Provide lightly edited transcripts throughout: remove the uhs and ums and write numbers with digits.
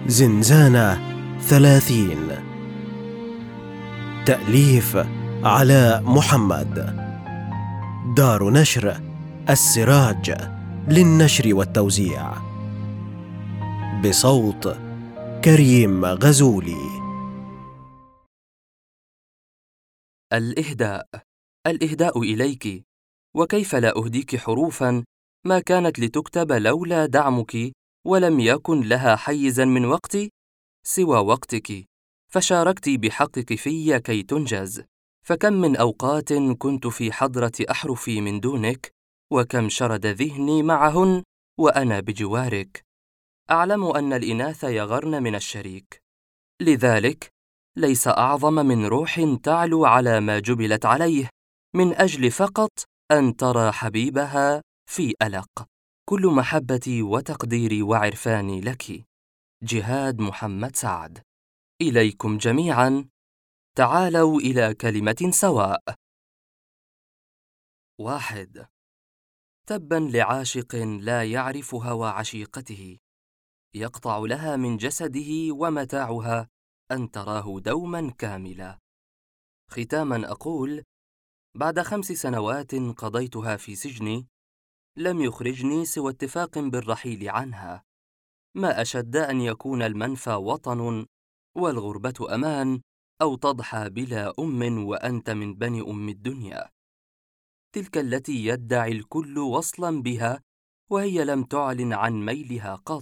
زنزانة 30. تأليف علاء محمد. دار نشر السراج للنشر والتوزيع، بصوت كريم غزولي. الإهداء إليك، وكيف لا أهديك حروفاً ما كانت لتكتب لولا دعمك، ولم يكن لها حيزاً من وقتي سوى وقتك، فشاركت بحقك في كي تنجز. فكم من أوقات كنت في حضرة أحرفي من دونك، وكم شرد ذهني معهن وأنا بجوارك. أعلم أن الإناث يغرن من الشريك، لذلك ليس أعظم من روح تعلو على ما جبلت عليه من أجل فقط أن ترى حبيبها في ألق. كل محبتي وتقديري وعرفاني لك. جهاد محمد سعد. إليكم جميعاً، تعالوا إلى كلمة سواء. 1. تباً لعاشق لا يعرف هوى عشيقته، يقطع لها من جسده ومتاعها أن تراه دوماً كاملا. ختاماً أقول: بعد 5 سنوات قضيتها في سجني، لم يخرجني سوى اتفاق بالرحيل عنها. ما أشد أن يكون المنفى وطن والغربة أمان، أو تضحى بلا وأنت من بني الدنيا، تلك التي يدعي الكل وصلا بها وهي لم تعلن عن ميلها قط.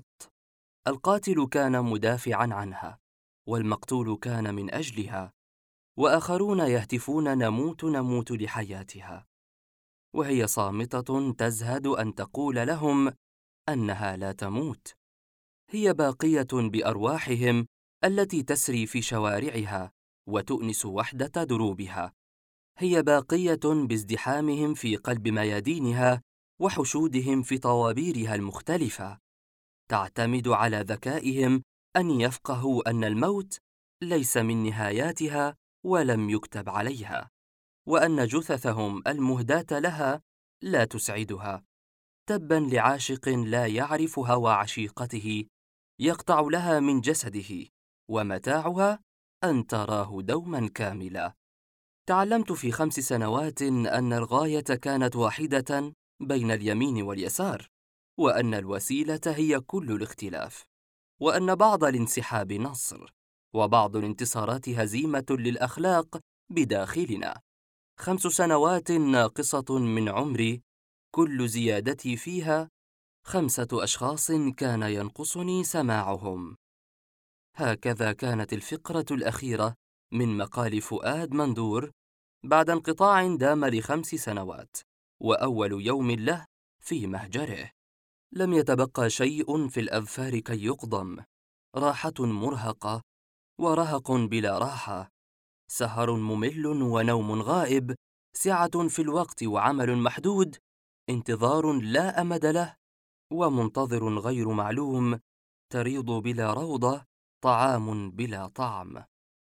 القاتل كان مدافعا عنها، والمقتول كان من أجلها، وآخرون يهتفون نموت نموت لحياتها، وهي صامتة تزهد أن تقول لهم أنها لا تموت. هي باقية بأرواحهم التي تسري في شوارعها وتؤنس وحدة دروبها. هي باقية بازدحامهم في قلب ميادينها وحشودهم في طوابيرها المختلفة. تعتمد على ذكائهم أن يفقهوا أن الموت ليس من نهاياتها ولم يكتب عليها، وأن جثثهم المهداة لها لا تسعدها. تباً لعاشق لا يعرف هوى عشيقته، يقطع لها من جسده ومتاعها أن تراه دوماً كاملا. تعلمت في 5 سنوات أن الغاية كانت واحدة بين اليمين واليسار، وأن الوسيلة هي كل الاختلاف، وأن بعض الانسحاب نصر، وبعض الانتصارات هزيمة للأخلاق بداخلنا. 5 سنوات ناقصة من عمري، كل زيادتي فيها 5 أشخاص كان ينقصني سماعهم. هكذا كانت الفقرة الأخيرة من مقال فؤاد مندور بعد انقطاع دام ل5 سنوات، وأول يوم له في مهجره. لم يتبقى شيء في الأظفار كي يقضم. راحة مرهقة ورهق بلا راحة، سهر ممل ونوم غائب، سعة في الوقت وعمل محدود، انتظار لا أمد له، ومنتظر غير معلوم، تريض بلا روضة، طعام بلا طعم.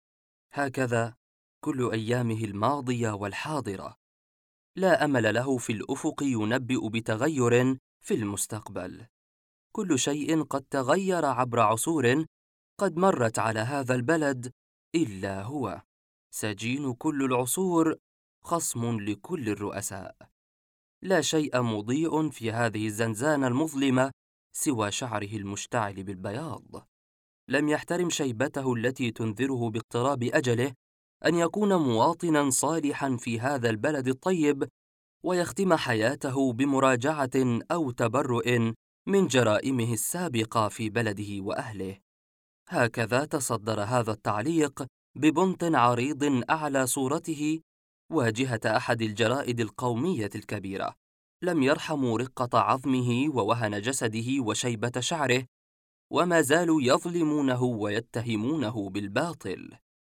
هكذا كل أيامه الماضية والحاضرة. لا أمل له في الأفق ينبئ بتغير في المستقبل. كل شيء قد تغير عبر عصور قد مرت على هذا البلد، إلا هو سجين كل العصور، خصم لكل الرؤساء. لا شيء مضيء في هذه الزنزانة المظلمة سوى شعره المشتعل بالبياض. لم يحترم شيبته التي تنذره باقتراب أجله، أن يكون مواطناً صالحاً في هذا البلد الطيب، ويختم حياته بمراجعة أو تبرؤ من جرائمه السابقة في بلده وأهله. هكذا تصدر هذا التعليق ببنط عريض أعلى صورته واجهة أحد الجرائد القومية الكبيرة. لم يرحموا رقة عظمه ووهن جسده وشيبة شعره، وما زالوا يظلمونه ويتهمونه بالباطل.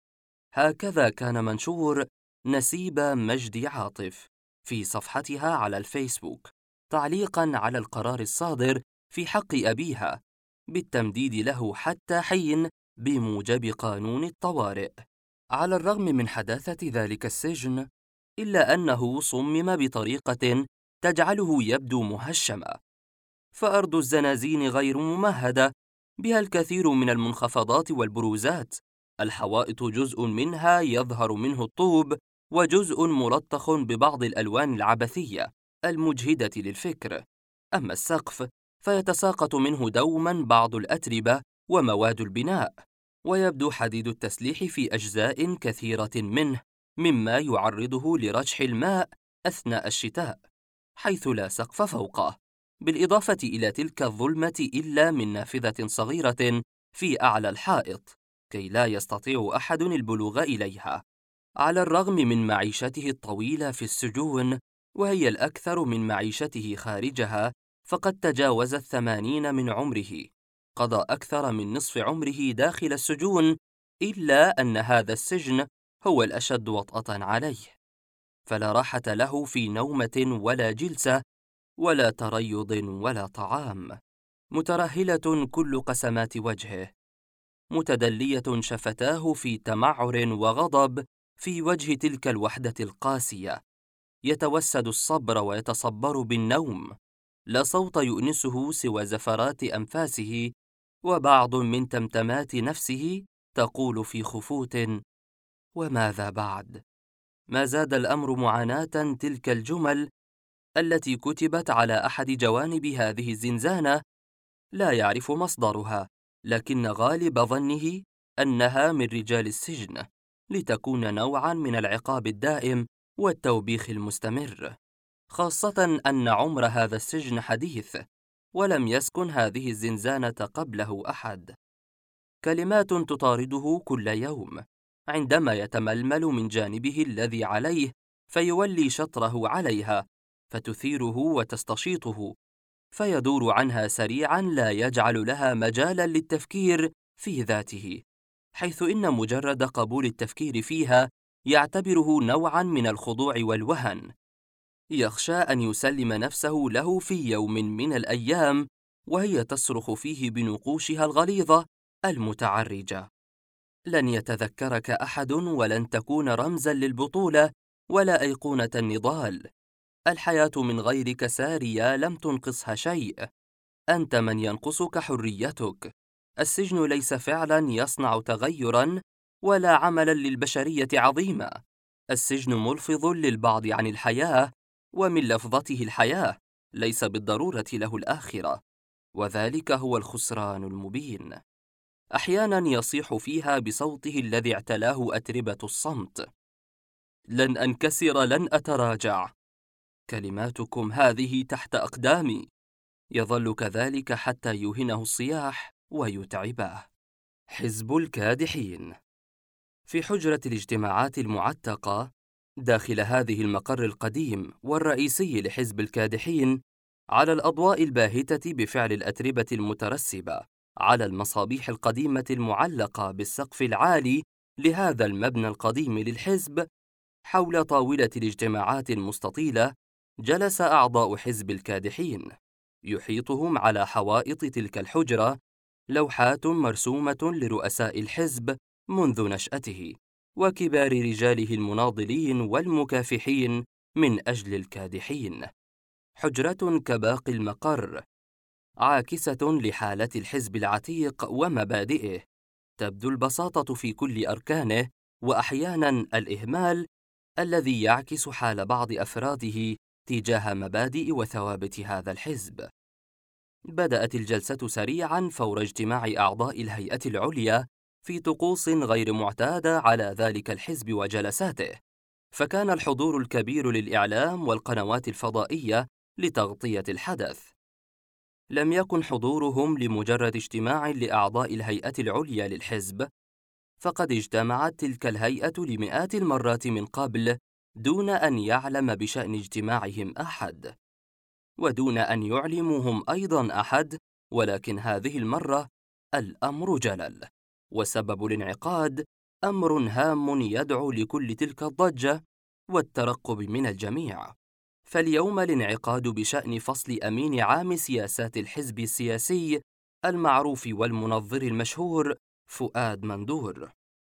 هكذا كان منشور نسيبة مجدي عاطف في صفحتها على الفيسبوك، تعليقاً على القرار الصادر في حق أبيها بالتمديد له حتى حين بموجب قانون الطوارئ. على الرغم من حداثة ذلك السجن، إلا أنه صمم بطريقة تجعله يبدو مهشمة، فأرض الزنازين غير ممهدة بها الكثير من المنخفضات والبروزات. الحوائط جزء منها يظهر منه الطوب، وجزء ملطخ ببعض الألوان العبثية المجهدة للفكر. أما السقف فيتساقط منه دوما بعض الأتربة ومواد البناء، ويبدو حديد التسليح في أجزاء كثيرة منه، مما يعرضه لرشح الماء أثناء الشتاء، حيث لا سقف فوقه، بالإضافة إلى تلك الظلمة إلا من نافذة صغيرة في أعلى الحائط، كي لا يستطيع أحد البلوغ إليها. على الرغم من معيشته الطويلة في السجون، وهي الأكثر من معيشته خارجها، فقد تجاوز 80 من عمره. قضى أكثر من نصف عمره داخل السجون، إلا أن هذا السجن هو الأشد وطأة عليه، فلا راحة له في نومة ولا جلسة ولا تريض ولا طعام. مترهلة كل قسمات وجهه، متدلية شفتاه في تمعر وغضب في وجه تلك الوحدة القاسية. يتوسد الصبر ويتصبر بالنوم، لا صوت يؤنسه سوى زفرات أنفاسه وبعض من تمتمات نفسه تقول في خفوت: وماذا بعد؟ ما زاد الأمر معاناة تلك الجمل التي كتبت على أحد جوانب هذه الزنزانة، لا يعرف مصدرها، لكن غالب ظنه أنها من رجال السجن، لتكون نوعا من العقاب الدائم والتوبيخ المستمر، خاصة أن عمر هذا السجن حديث، ولم يسكن هذه الزنزانة قبله أحد. كلمات تطارده كل يوم عندما يتململ من جانبه الذي عليه، فيولي شطره عليها، فتثيره وتستشيطه، فيدور عنها سريعا، لا يجعل لها مجالا للتفكير في ذاته، حيث إن مجرد قبول التفكير فيها يعتبره نوعا من الخضوع والوهن. يخشى أن يسلم نفسه له في يوم من الأيام وهي تصرخ فيه بنقوشها الغليظة المتعرجة: لن يتذكرك أحد، ولن تكون رمزا للبطولة ولا أيقونة النضال. الحياة من غيرك سارية، لم تنقصها شيء. أنت من ينقصك حريتك. السجن ليس فعلا يصنع تغيرا ولا عملا للبشرية عظيمة. السجن ملفظ للبعض عن الحياة، ومن لفظته الحياة ليس بالضرورة له الآخرة، وذلك هو الخسران المبين. أحيانا يصيح فيها بصوته الذي اعتلاه أتربة الصمت: لن أنكسر، لن أتراجع، كلماتكم هذه تحت أقدامي. يظل كذلك حتى يوهنه الصياح ويتعبه. حزب الكادحين. في حجرة الاجتماعات المعتقة داخل هذه المقر القديم والرئيسي لحزب الكادحين، على الأضواء الباهتة بفعل الأتربة المترسبة على المصابيح القديمة المعلقة بالسقف العالي لهذا المبنى القديم للحزب، حول طاولة الاجتماعات المستطيلة، جلس أعضاء حزب الكادحين. يحيطهم على حوائط تلك الحجرة لوحات مرسومة لرؤساء الحزب منذ نشأته، وكبار رجاله المناضلين والمكافحين من أجل الكادحين. حجرة كباقي المقر، عاكسة لحالة الحزب العتيق ومبادئه. تبدو البساطة في كل أركانه، وأحيانا الإهمال الذي يعكس حال بعض أفراده تجاه مبادئ وثوابت هذا الحزب. بدأت الجلسة سريعا فور اجتماع أعضاء الهيئة العليا في طقوس غير معتادة على ذلك الحزب وجلساته، فكان الحضور الكبير للإعلام والقنوات الفضائية لتغطية الحدث. لم يكن حضورهم لمجرد اجتماع لأعضاء الهيئة العليا للحزب، فقد اجتمعت تلك الهيئة لمئات المرات من قبل دون أن يعلم بشأن اجتماعهم أحد، ودون أن يعلموهم أيضا أحد، ولكن هذه المرة الأمر جلل، وسبب الانعقاد أمر هام يدعو لكل تلك الضجة والترقب من الجميع. فاليوم الانعقاد بشأن فصل أمين عام سياسات الحزب السياسي المعروف والمنظر المشهور فؤاد مندور.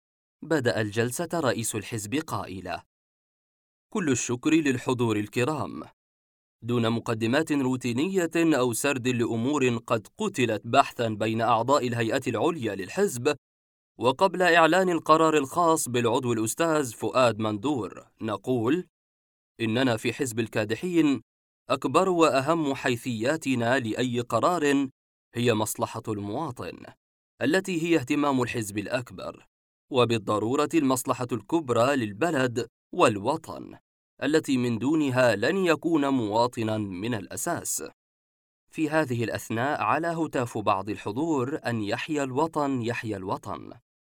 بدأ الجلسة رئيس الحزب قائلا: كل الشكر للحضور الكرام. دون مقدمات روتينية أو سرد لأمور قد قتلت بحثاً بين أعضاء الهيئة العليا للحزب، وقبل إعلان القرار الخاص بالعضو الأستاذ فؤاد مندور، نقول: إننا في حزب الكادحين أكبر وأهم حيثياتنا لأي قرار هي مصلحة المواطن، التي هي اهتمام الحزب الأكبر، وبالضرورة المصلحة الكبرى للبلد والوطن، التي من دونها لن يكون مواطناً من الأساس. في هذه الأثناء على هتاف بعض الحضور أن يحيا الوطن يحيا الوطن.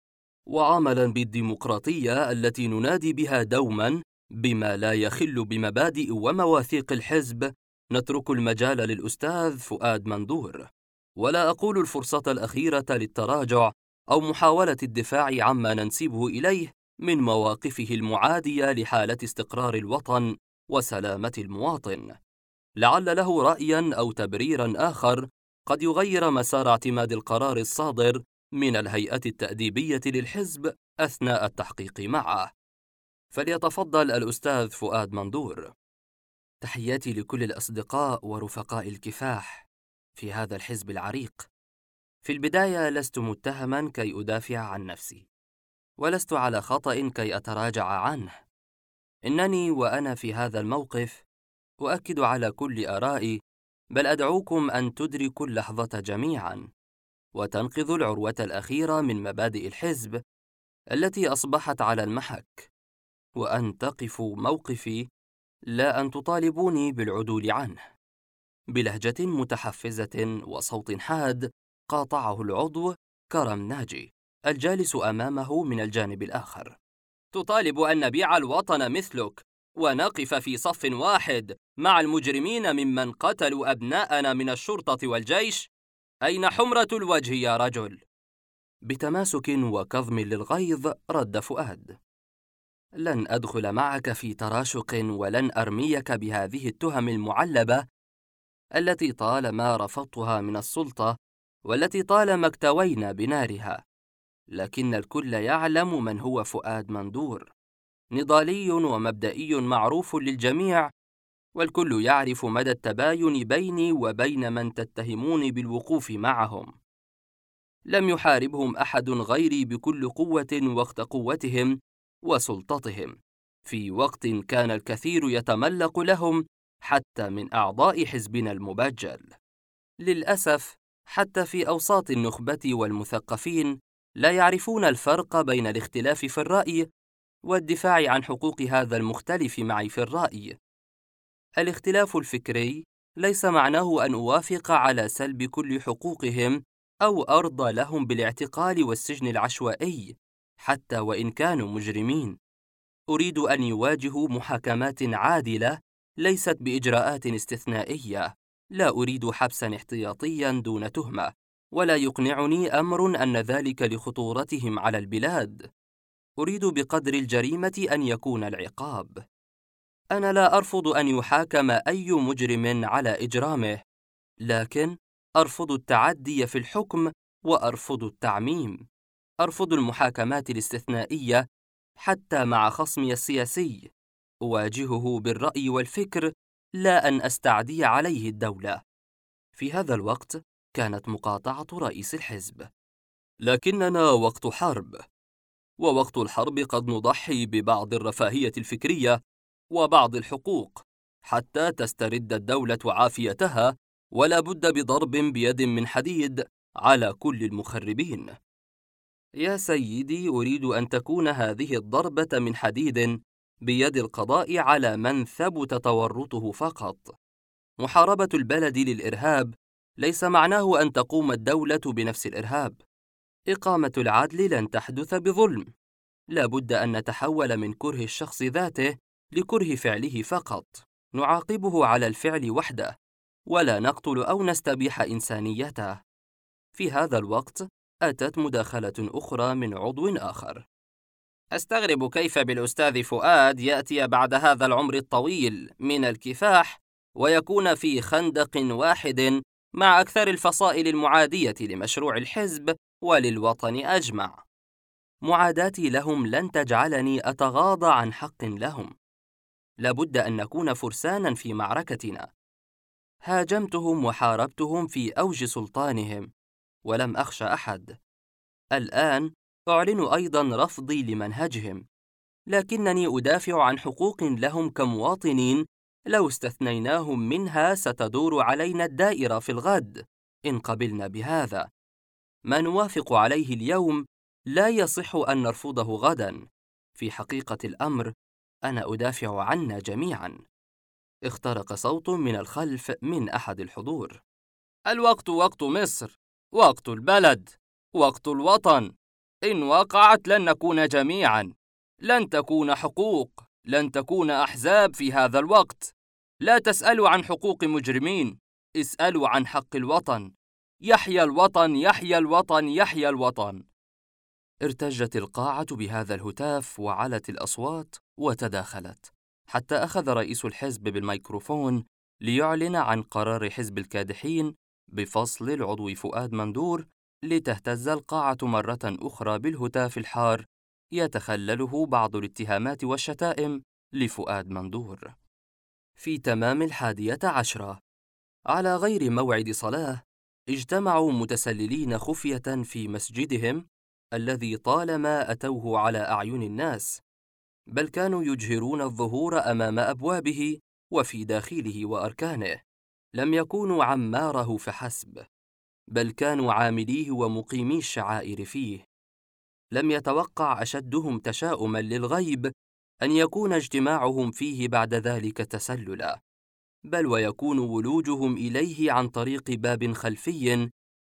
وعملاً بالديمقراطية التي ننادي بها دوماً بما لا يخل بمبادئ ومواثيق الحزب، نترك المجال للأستاذ فؤاد مندور، ولا أقول الفرصة الأخيرة للتراجع أو محاولة الدفاع عما ننسبه إليه من مواقفه المعادية لحالة استقرار الوطن وسلامة المواطن، لعل له رأياً أو تبريراً آخر قد يغير مسار اعتماد القرار الصادر من الهيئة التأديبية للحزب أثناء التحقيق معه. فليتفضل الأستاذ فؤاد مندور. تحياتي لكل الأصدقاء ورفقاء الكفاح في هذا الحزب العريق. في البداية لست متهماً كي أدافع عن نفسي، ولست على خطأ كي أتراجع عنه. إنني وأنا في هذا الموقف أؤكد على كل آرائي، بل أدعوكم أن تدركوا اللحظة جميعاً وتنقذوا العروة الأخيرة من مبادئ الحزب التي أصبحت على المحك، وأن تقفوا موقفي لا أن تطالبوني بالعدول عنه. بلهجة متحفزة وصوت حاد قاطعه العضو كرم ناجي الجالس أمامه من الجانب الآخر: تطالب أن نبيع الوطن مثلك ونقف في صف واحد مع المجرمين ممن قتلوا أبناءنا من الشرطة والجيش؟ أين حمرة الوجه يا رجل؟ بتماسك وكظم للغيظ رد فؤاد: لن أدخل معك في تراشق ولن أرميك بهذه التهم المعلبة التي طالما رفضتها من السلطة والتي طالما اكتوينا بنارها، لكن الكل يعلم من هو فؤاد مندور، نضالي ومبدئي معروف للجميع، والكل يعرف مدى التباين بيني وبين من تتهموني بالوقوف معهم. لم يحاربهم أحد غيري بكل قوة وقت قوتهم وسلطتهم، في وقت كان الكثير يتملق لهم حتى من أعضاء حزبنا المبجل. للأسف حتى في أوساط النخبة والمثقفين لا يعرفون الفرق بين الاختلاف في الرأي والدفاع عن حقوق هذا المختلف معي في الرأي. الاختلاف الفكري ليس معناه أن أوافق على سلب كل حقوقهم أو أرضى لهم بالاعتقال والسجن العشوائي حتى وإن كانوا مجرمين. أريد أن يواجهوا محاكمات عادلة ليست بإجراءات استثنائية. لا أريد حبساً احتياطياً دون تهمة، ولا يقنعني أمر أن ذلك لخطورتهم على البلاد. أريد بقدر الجريمة أن يكون العقاب. أنا لا أرفض أن يحاكم أي مجرم على إجرامه، لكن أرفض التعدي في الحكم وأرفض التعميم. أرفض المحاكمات الاستثنائية حتى مع خصمي السياسي. أواجهه بالرأي والفكر لا أن أستعدي عليه الدولة. في هذا الوقت كانت مقاطعة رئيس الحزب: لكننا وقت حرب، ووقت الحرب قد نضحي ببعض الرفاهية الفكرية وبعض الحقوق حتى تسترد الدولة عافيتها، ولا بد بضرب بيد من حديد على كل المخربين. يا سيدي، أريد أن تكون هذه الضربة من حديد بيد القضاء على من ثبت تورطه فقط. محاربة البلد للإرهاب ليس معناه أن تقوم الدولة بنفس الإرهاب. إقامة العدل لن تحدث بظلم. لا بد أن نتحول من كره الشخص ذاته لكره فعله فقط. نعاقبه على الفعل وحده، ولا نقتل أو نستبيح إنسانيته. في هذا الوقت أتت مداخلة أخرى من عضو آخر: أستغرب كيف بالأستاذ فؤاد يأتي بعد هذا العمر الطويل من الكفاح ويكون في خندق واحد مع أكثر الفصائل المعادية لمشروع الحزب وللوطن أجمع. معاداتي لهم لن تجعلني أتغاضى عن حق لهم. لابد أن نكون فرساناً في معركتنا، هاجمتهم وحاربتهم في أوج سلطانهم، ولم أخش أحد. الآن أعلن أيضا رفضي لمنهجهم، لكنني أدافع عن حقوق لهم كمواطنين لو استثنيناهم منها ستدور علينا الدائرة في الغد إن قبلنا بهذا. ما نوافق عليه اليوم لا يصح أن نرفضه غدا. في حقيقة الأمر أنا أدافع عنا جميعا. اخترق صوت من الخلف من أحد الحضور: الوقت وقت مصر، وقت البلد، وقت الوطن. إن وقعت لن نكون جميعا، لن تكون حقوق، لن تكون أحزاب في هذا الوقت. لا تسألوا عن حقوق مجرمين، اسألوا عن حق الوطن. يحيى الوطن، يحيى الوطن، يحيى الوطن. ارتجت القاعة بهذا الهتاف وعلت الأصوات وتداخلت، حتى أخذ رئيس الحزب بالميكروفون ليعلن عن قرار حزب الكادحين بفصل العضو فؤاد مندور، لتهتز القاعة مرة أخرى بالهتاف الحار يتخلله بعض الاتهامات والشتائم لفؤاد مندور. في تمام 11:00 على غير موعد صلاة اجتمعوا متسللين خفية في مسجدهم الذي طالما أتوه على أعين الناس، بل كانوا يجهرون الظهور أمام أبوابه وفي داخله وأركانه. لم يكونوا عماره فحسب، بل كانوا عامليه ومقيمي الشعائر فيه. لم يتوقع أشدهم تشاؤما للغيب أن يكون اجتماعهم فيه بعد ذلك تسللا، بل ويكون ولوجهم إليه عن طريق باب خلفي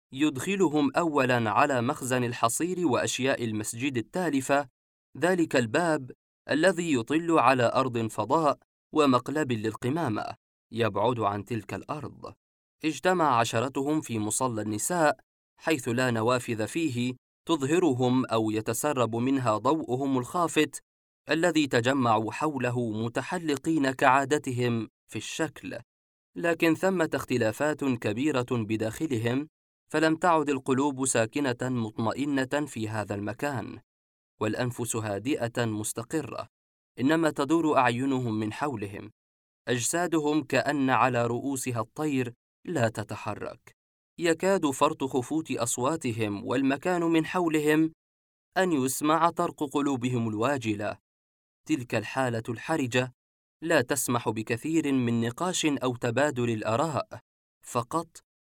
يدخلهم أولاً على مخزن الحصير وأشياء المسجد التالفة، ذلك الباب الذي يطل على أرض فضاء ومقلب للقمامة يبعد عن تلك الأرض. اجتمع عشرتهم في مصلى النساء، حيث لا نوافذ فيه تظهرهم أو يتسرب منها ضوءهم الخافت، الذي تجمعوا حوله متحلقين كعادتهم في الشكل. لكن ثمة اختلافات كبيرة بداخلهم، فلم تعد القلوب ساكنة مطمئنة في هذا المكان، والأنفس هادئة مستقرة، إنما تدور أعينهم من حولهم، أجسادهم كأن على رؤوسها الطير لا تتحرك. يكاد فرط خفوت أصواتهم والمكان من حولهم أن يسمع طرق قلوبهم الواجلة. تلك الحالة الحرجة لا تسمح بكثير من نقاش أو تبادل الآراء، فقط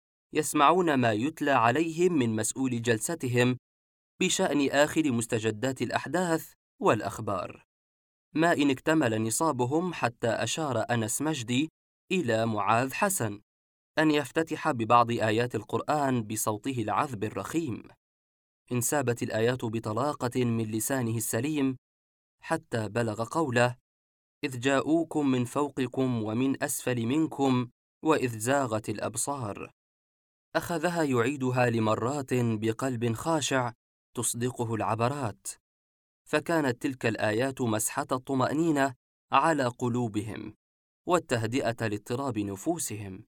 يسمعون ما يتلى عليهم من مسؤول جلستهم بشأن آخر مستجدات الأحداث والأخبار. ما إن اكتمل نصابهم حتى أشار أنس مجدي إلى معاذ حسن أن يفتتح ببعض آيات القرآن بصوته العذب الرخيم. انسابت الآيات بطلاقة من لسانه السليم حتى بلغ قوله: إذ جاءوكم من فوقكم ومن أسفل منكم وإذ زاغت الأبصار. أخذها يعيدها لمرات بقلب خاشع تصدقه العبرات، فكانت تلك الآيات مسحة الطمأنينة على قلوبهم والتهدئة لاضطراب نفوسهم.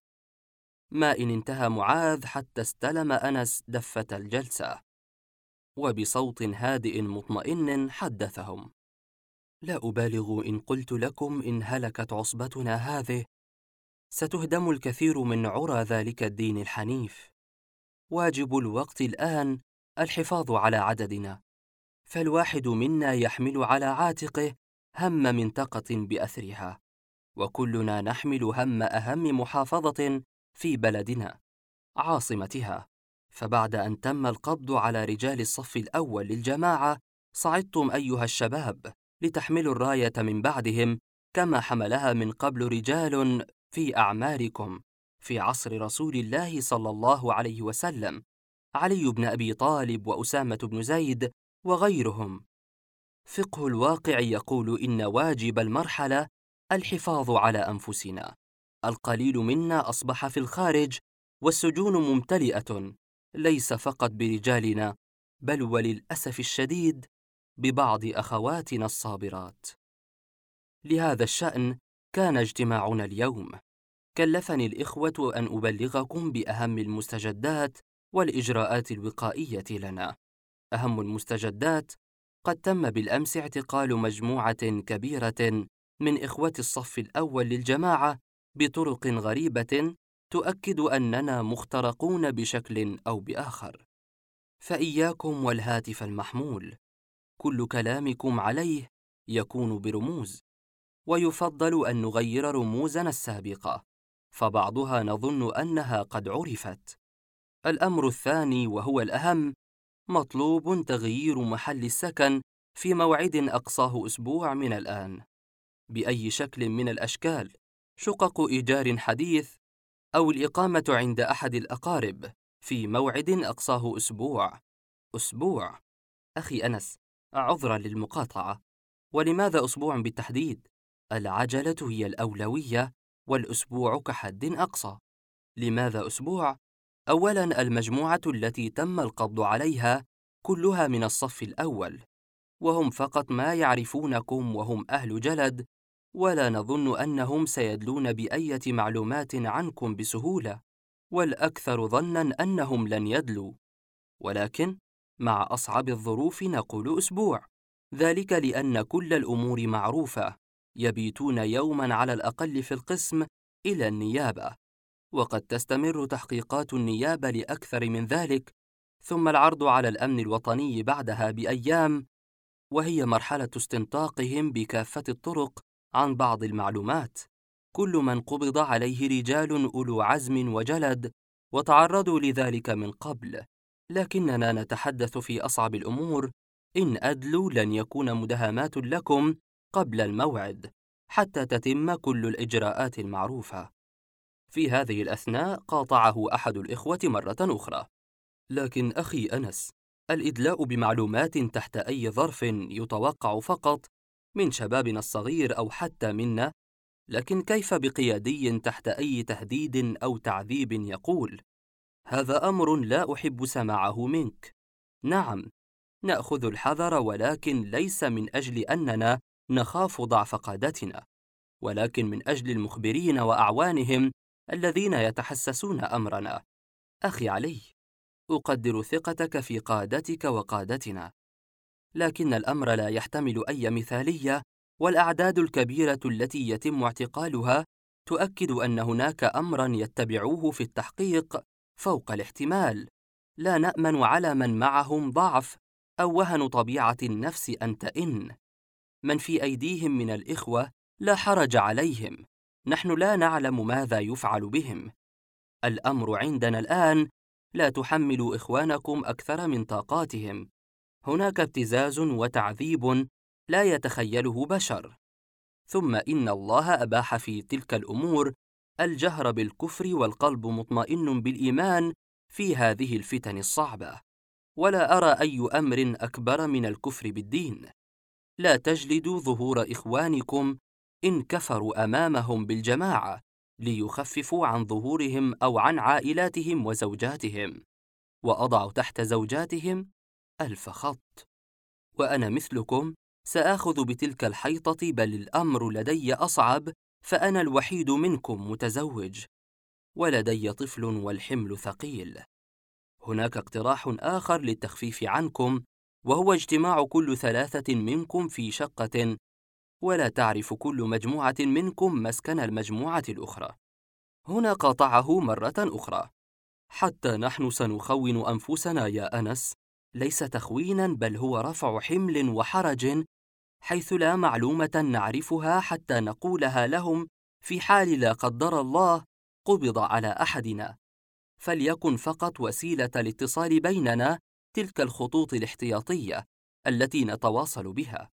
ما إن انتهى معاذ حتى استلم أنس دفة الجلسة، وبصوت هادئ مطمئن حدثهم: لا أبالغ إن قلت لكم إن هلكت عصبتنا هذه ستهدم الكثير من عرى ذلك الدين الحنيف. واجب الوقت الآن الحفاظ على عددنا، فالواحد منا يحمل على عاتقه هم منطقة بأثرها، وكلنا نحمل هم أهم محافظة في بلدنا، عاصمتها. فبعد أن تم القبض على رجال الصف الأول للجماعة، صعدتم أيها الشباب لتحملوا الراية من بعدهم كما حملها من قبل رجال في أعماركم في عصر رسول الله صلى الله عليه وسلم، علي بن أبي طالب وأسامة بن زيد وغيرهم. فقه الواقع يقول إن واجب المرحلة الحفاظ على أنفسنا. القليل منا أصبح في الخارج، والسجون ممتلئة، ليس فقط برجالنا، بل وللأسف الشديد ببعض أخواتنا الصابرات. لهذا الشأن كان اجتماعنا اليوم. كلفني الإخوة أن أبلغكم بأهم المستجدات والإجراءات الوقائية لنا. أهم المستجدات: قد تم بالأمس اعتقال مجموعة كبيرة من إخوة الصف الأول للجماعة بطرق غريبة تؤكد أننا مخترقون بشكل أو بآخر. فإياكم والهاتف المحمول، كل كلامكم عليه يكون برموز، ويفضل أن نغير رموزنا السابقة، فبعضها نظن أنها قد عرفت. الأمر الثاني وهو الأهم، مطلوب تغيير محل السكن في موعد أقصاه أسبوع من الآن، بأي شكل من الأشكال، شقق إيجار حديث، أو الإقامة عند أحد الأقارب في موعد أقصاه أسبوع. أسبوع؟ أخي أنس، عذرا للمقاطعة، ولماذا أسبوع بالتحديد؟ العجلة هي الأولوية، والأسبوع كحد أقصى. لماذا أسبوع؟ أولاً، المجموعة التي تم القبض عليها كلها من الصف الأول، وهم فقط ما يعرفونكم، وهم أهل جلد، ولا نظن أنهم سيدلون بأية معلومات عنكم بسهولة، والأكثر ظناً أنهم لن يدلوا. ولكن مع أصعب الظروف نقول أسبوع، ذلك لأن كل الأمور معروفة، يبيتون يوماً على الأقل في القسم إلى النيابة، وقد تستمر تحقيقات النيابة لأكثر من ذلك، ثم العرض على الأمن الوطني بعدها بأيام، وهي مرحلة استنطاقهم بكافة الطرق عن بعض المعلومات. كل من قبض عليه رجال أولو عزم وجلد، وتعرضوا لذلك من قبل، لكننا نتحدث في أصعب الأمور. إن أدلوا لن يكون مداهمات لكم قبل الموعد حتى تتم كل الإجراءات المعروفة. في هذه الأثناء قاطعه أحد الإخوة مرة أخرى: لكن أخي أنس، الإدلاء بمعلومات تحت أي ظرف يتوقع فقط من شبابنا الصغير أو حتى منا، لكن كيف بقيادي تحت أي تهديد أو تعذيب يقول: هذا أمر لا أحب سماعه منك؟ نعم، نأخذ الحذر، ولكن ليس من أجل أننا نخاف ضعف قادتنا، ولكن من أجل المخبرين وأعوانهم الذين يتحسسون أمرنا. أخي علي، أقدر ثقتك في قادتك وقادتنا، لكن الأمر لا يحتمل أي مثالية، والأعداد الكبيرة التي يتم اعتقالها تؤكد أن هناك أمرا يتبعوه في التحقيق فوق الاحتمال. لا نأمن على من معهم ضعف أو وهن طبيعة النفس أن تئن. من في أيديهم من الإخوة لا حرج عليهم، نحن لا نعلم ماذا يفعل بهم. الأمر عندنا الآن، لا تحملوا إخوانكم أكثر من طاقاتهم. هناك ابتزاز وتعذيب لا يتخيله بشر، ثم إن الله أباح في تلك الأمور الجهر بالكفر والقلب مطمئن بالإيمان في هذه الفتن الصعبة، ولا أرى أي أمر أكبر من الكفر بالدين. لا تجلدوا ظهور إخوانكم إن كفروا أمامهم بالجماعة ليخففوا عن ظهورهم أو عن عائلاتهم وزوجاتهم، وأضع تحت زوجاتهم 1000 خط. وأنا مثلكم سآخذ بتلك الحيطة، بل الأمر لدي أصعب، فأنا الوحيد منكم متزوج، ولدي طفل والحمل ثقيل. هناك اقتراح آخر للتخفيف عنكم، وهو اجتماع كل 3 منكم في شقة، ولا تعرف كل مجموعة منكم مسكن المجموعة الأخرى. هنا قاطعه مرة أخرى: حتى نحن سنخون أنفسنا يا أنس، ليس تخوينا، بل هو رفع حمل وحرج، حيث لا معلومة نعرفها حتى نقولها لهم في حال لا قدر الله قبض على أحدنا، فليكن فقط وسيلة الاتصال بيننا تلك الخطوط الاحتياطية التي نتواصل بها.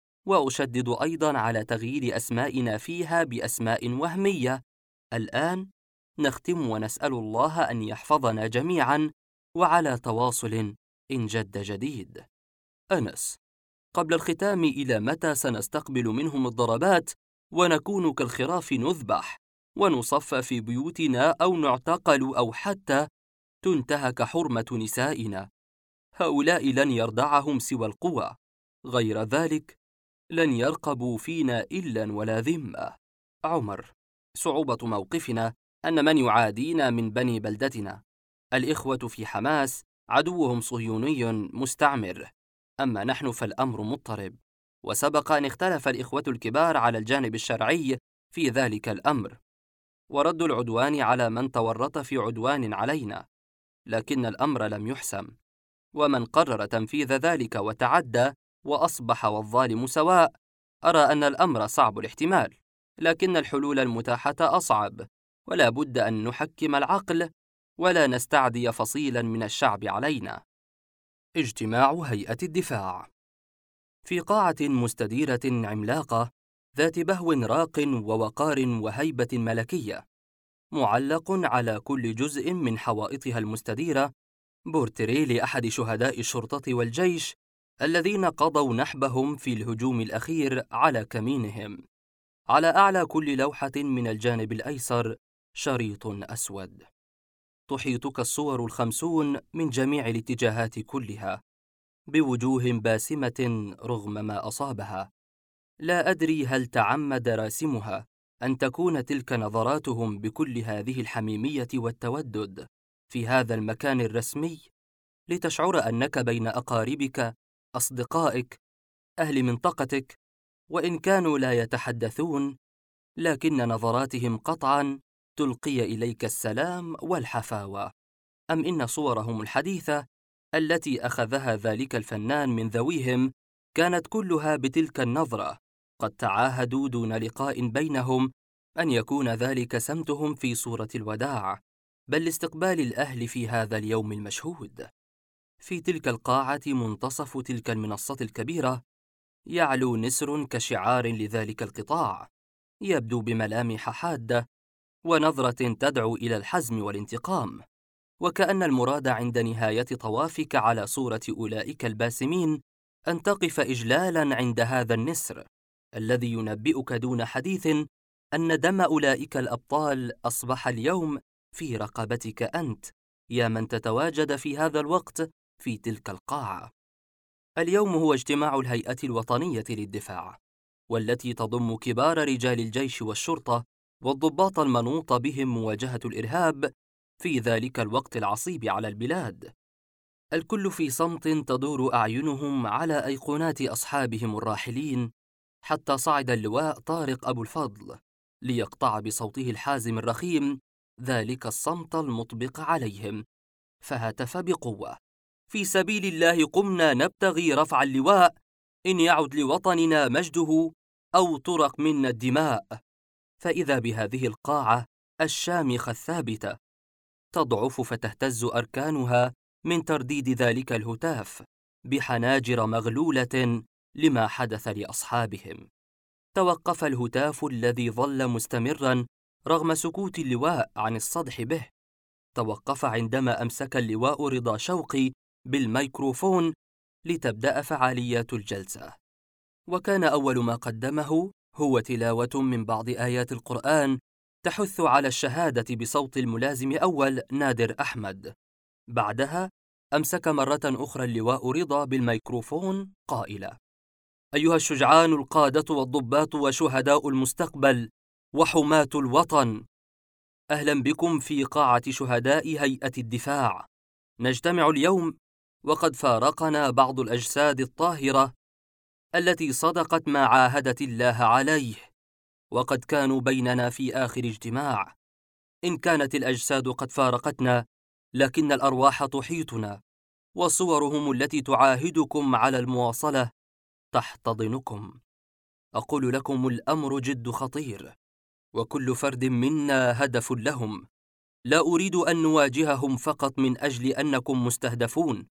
وأشدد أيضا على تغيير أسمائنا فيها بأسماء وهمية. الآن نختم ونسأل الله أن يحفظنا جميعا، وعلى تواصل إن جد جديد. أنس: قبل الختام، إلى متى سنستقبل منهم الضربات ونكون كالخراف نذبح ونصفى في بيوتنا أو نعتقل أو حتى تنتهك حرمة نسائنا؟ هؤلاء لن يردعهم سوى القوى، غير ذلك لن يرقبوا فينا إلا ولا ذمة. عمر: صعوبة موقفنا أن من يعادينا من بني بلدتنا. الإخوة في حماس عدوهم صهيوني مستعمر، أما نحن فالأمر مضطرب، وسبق أن اختلف الإخوة الكبار على الجانب الشرعي في ذلك الأمر. ورد العدوان على من تورط في عدوان علينا، لكن الأمر لم يحسم، ومن قرر تنفيذ ذلك وتعدى وأصبح والظالم سواء. أرى أن الأمر صعب الاحتمال، لكن الحلول المتاحة أصعب، ولا بد أن نحكم العقل ولا نستعدي فصيلا من الشعب علينا. اجتماع هيئة الدفاع. في قاعة مستديرة عملاقة ذات بهو راق ووقار وهيبة ملكية، معلق على كل جزء من حوائطها المستديرة بورتريه لأحد شهداء الشرطة والجيش الذين قضوا نحبهم في الهجوم الأخير على كمينهم. على أعلى كل لوحة من الجانب الأيسر شريط أسود، تحيطك الصور 50 من جميع الاتجاهات كلها، بوجوه باسمة رغم ما أصابها. لا أدري هل تعمد راسمها أن تكون تلك نظراتهم بكل هذه الحميمية والتودد في هذا المكان الرسمي، لتشعر أنك بين أقاربك، أصدقائك، أهل منطقتك، وإن كانوا لا يتحدثون، لكن نظراتهم قطعاً تلقي إليك السلام والحفاوة. أم إن صورهم الحديثة التي أخذها ذلك الفنان من ذويهم كانت كلها بتلك النظرة؟ قد تعاهدوا دون لقاء بينهم أن يكون ذلك سمتهم في صورة الوداع، بل لاستقبال الأهل في هذا اليوم المشهود. في تلك القاعة منتصف تلك المنصة الكبيرة يعلو نسر كشعار لذلك القطاع، يبدو بملامح حادة ونظرة تدعو إلى الحزم والانتقام، وكأن المراد عند نهاية طوافك على صورة أولئك الباسمين أن تقف إجلالاً عند هذا النسر الذي ينبئك دون حديث أن دم أولئك الأبطال أصبح اليوم في رقبتك أنت، يا من تتواجد في هذا الوقت في تلك القاعة. اليوم هو اجتماع الهيئة الوطنية للدفاع، والتي تضم كبار رجال الجيش والشرطة والضباط المنوط بهم مواجهة الإرهاب في ذلك الوقت العصيب على البلاد. الكل في صمت تدور أعينهم على أيقونات أصحابهم الراحلين، حتى صعد اللواء طارق أبو الفضل ليقطع بصوته الحازم الرخيم ذلك الصمت المطبق عليهم، فهتف بقوة: في سبيل الله قمنا نبتغي رفع اللواء، إن يعد لوطننا مجده أو ترق منا الدماء. فإذا بهذه القاعة الشامخة الثابتة تضعف فتهتز أركانها من ترديد ذلك الهتاف بحناجر مغلولة لما حدث لأصحابهم. توقف الهتاف الذي ظل مستمراً رغم سكوت اللواء عن الصدح به، توقف عندما أمسك اللواء رضا شوقي بالميكروفون لتبدأ فعاليات الجلسة. وكان أول ما قدمه هو تلاوة من بعض آيات القرآن تحث على الشهادة بصوت الملازم أول نادر أحمد. بعدها أمسك مرة أخرى اللواء رضا بالميكروفون قائلا: أيها الشجعان القادة والضباط وشهداء المستقبل وحماة الوطن، أهلا بكم في قاعة شهداء هيئة الدفاع. نجتمع اليوم وقد فارقنا بعض الأجساد الطاهرة التي صدقت ما عاهدت الله عليه، وقد كانوا بيننا في آخر اجتماع. إن كانت الأجساد قد فارقتنا، لكن الأرواح تحيطنا، وصورهم التي تعاهدكم على المواصلة تحتضنكم. أقول لكم الأمر جد خطير، وكل فرد منا هدف لهم. لا أريد أن نواجههم فقط من أجل أنكم مستهدفون.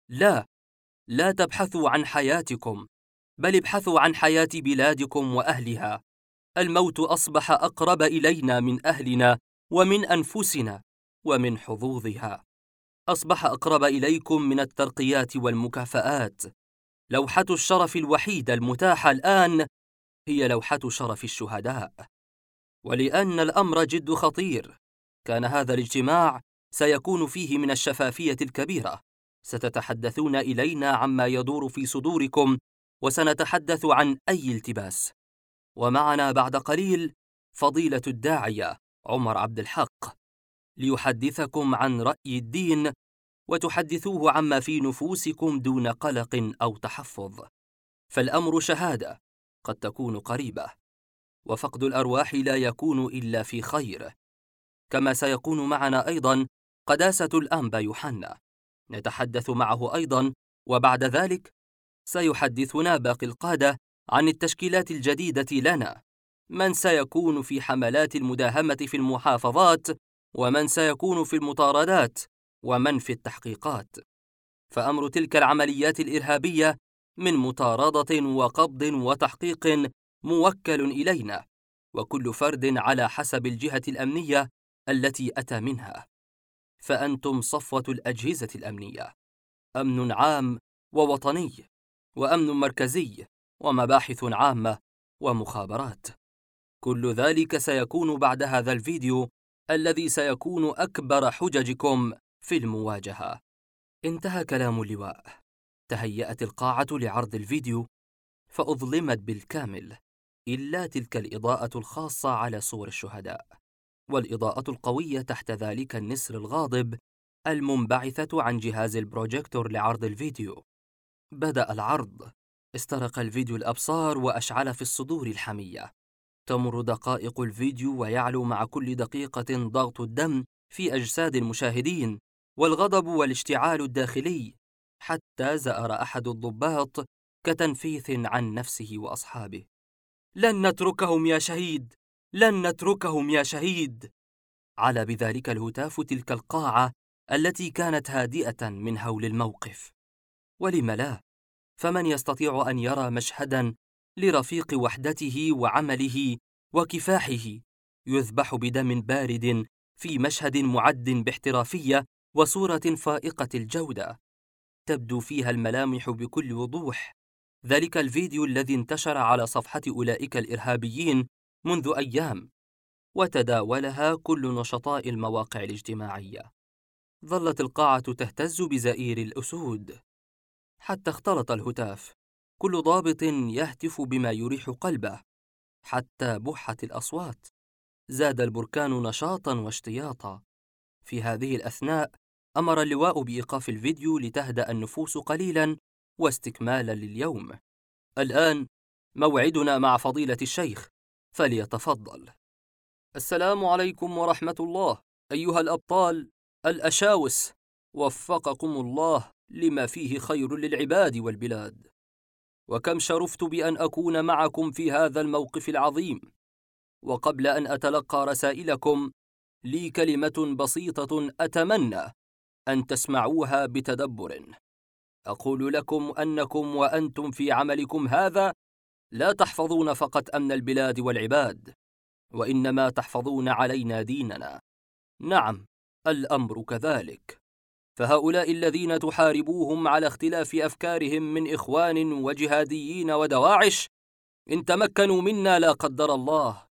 لا تبحثوا عن حياتكم، بل ابحثوا عن حياة بلادكم وأهلها. الموت أصبح أقرب إلينا من أهلنا ومن أنفسنا ومن حظوظها، أصبح أقرب إليكم من الترقيات والمكافآت. لوحة الشرف الوحيدة المتاحة الآن هي لوحة شرف الشهداء. ولأن الأمر جد خطير، كان هذا الاجتماع سيكون فيه من الشفافية الكبيرة. ستتحدثون إلينا عما يدور في صدوركم، وسنتحدث عن أي التباس. ومعنا بعد قليل فضيلة الداعية عمر عبد الحق ليحدثكم عن رأي الدين، وتحدثوه عما في نفوسكم دون قلق أو تحفظ. فالأمر شهادة قد تكون قريبة، وفقد الأرواح لا يكون إلا في خير، كما سيكون معنا أيضا قداسة الأنبا يوحنا، نتحدث معه أيضا، وبعد ذلك سيحدثنا باقي القادة عن التشكيلات الجديدة لنا، من سيكون في حملات المداهمة في المحافظات، ومن سيكون في المطاردات، ومن في التحقيقات. فأمر تلك العمليات الإرهابية من مطاردة وقبض وتحقيق موكل إلينا، وكل فرد على حسب الجهة الأمنية التي أتى منها. فأنتم صفوة الأجهزة الأمنية، أمن عام ووطني، وأمن مركزي، ومباحث عامة، ومخابرات. كل ذلك سيكون بعد هذا الفيديو الذي سيكون أكبر حججكم في المواجهة. انتهى كلام اللواء. تهيأت القاعة لعرض الفيديو، فأظلمت بالكامل إلا تلك الإضاءة الخاصة على صور الشهداء، والإضاءة القوية تحت ذلك النسر الغاضب المنبعثة عن جهاز البروجيكتور لعرض الفيديو. بدأ العرض. استرق الفيديو الأبصار وأشعل في الصدور الحمية. تمر دقائق الفيديو ويعلو مع كل دقيقة ضغط الدم في أجساد المشاهدين، والغضب والاشتعال الداخلي، حتى زأر أحد الضباط كتنفيث عن نفسه وأصحابه: لن نتركهم يا شهيد، لن نتركهم يا شهيد. على بذلك الهتاف تلك القاعة التي كانت هادئة من هول الموقف. ولم لا؟ فمن يستطيع أن يرى مشهدا لرفيق وحدته وعمله وكفاحه يذبح بدم بارد في مشهد معد باحترافية وصورة فائقة الجودة، تبدو فيها الملامح بكل وضوح؟ ذلك الفيديو الذي انتشر على صفحة أولئك الإرهابيين منذ أيام، وتداولها كل نشطاء المواقع الاجتماعية. ظلت القاعة تهتز بزئير الأسود، حتى اختلط الهتاف، كل ضابط يهتف بما يريح قلبه، حتى بحت الأصوات. زاد البركان نشاطا واشتياطا. في هذه الأثناء أمر اللواء بإيقاف الفيديو لتهدأ النفوس قليلا واستكمالا لليوم. الآن موعدنا مع فضيلة الشيخ، فليتفضل. السلام عليكم ورحمة الله، أيها الأبطال الأشاوس، وفقكم الله لما فيه خير للعباد والبلاد. وكم شرفت بأن أكون معكم في هذا الموقف العظيم. وقبل أن أتلقى رسائلكم، لي كلمة بسيطة أتمنى أن تسمعوها بتدبر. أقول لكم أنكم وأنتم في عملكم هذا لا تحفظون فقط أمن البلاد والعباد، وإنما تحفظون علينا ديننا. نعم، الأمر كذلك. فهؤلاء الذين تحاربوهم على اختلاف أفكارهم من إخوان وجهاديين ودواعش، إن تمكنوا منا لا قدر الله،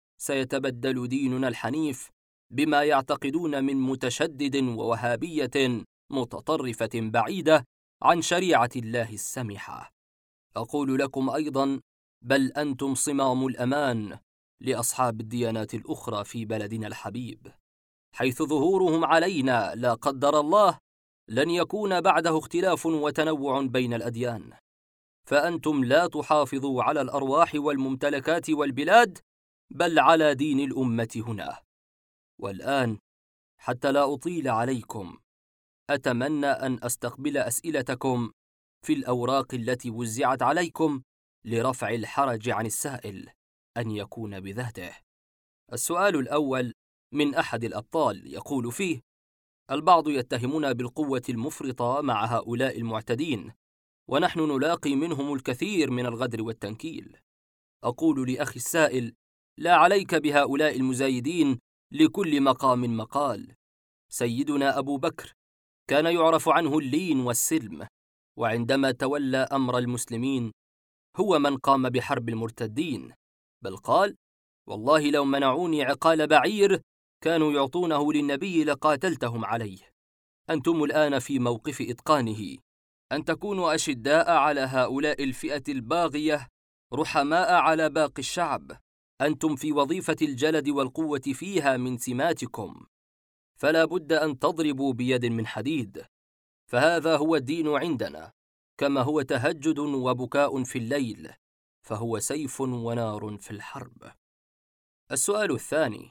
سيتبدل ديننا الحنيف بما يعتقدون من متشدد ووهابية متطرفة بعيدة عن شريعة الله السمحة. أقول لكم أيضا: بل أنتم صمام الأمان لأصحاب الديانات الأخرى في بلدنا الحبيب، حيث ظهورهم علينا لا قدر الله لن يكون بعده اختلاف وتنوع بين الأديان. فأنتم لا تحافظوا على الأرواح والممتلكات والبلاد، بل على دين الأمة هنا. والآن، حتى لا أطيل عليكم، أتمنى أن أستقبل أسئلتكم في الأوراق التي وزعت عليكم لرفع الحرج عن السائل أن يكون بذاته. السؤال الأول من أحد الأبطال يقول فيه: البعض يتهمنا بالقوة المفرطة مع هؤلاء المعتدين، ونحن نلاقي منهم الكثير من الغدر والتنكيل. أقول لأخي السائل: لا عليك بهؤلاء المزايدين، لكل مقام مقال. سيدنا أبو بكر كان يعرف عنه اللين والسلم، وعندما تولى أمر المسلمين هو من قام بحرب المرتدين، بل قال: والله لو منعوني عقال بعير كانوا يعطونه للنبي لقاتلتهم عليه. أنتم الآن في موقف إتقانه، أن تكونوا أشداء على هؤلاء الفئة الباغية، رحماء على باقي الشعب. أنتم في وظيفة الجلد والقوة فيها من سماتكم، فلا بد أن تضربوا بيد من حديد، فهذا هو الدين عندنا، كما هو تهجد وبكاء في الليل، فهو سيف ونار في الحرب. السؤال الثاني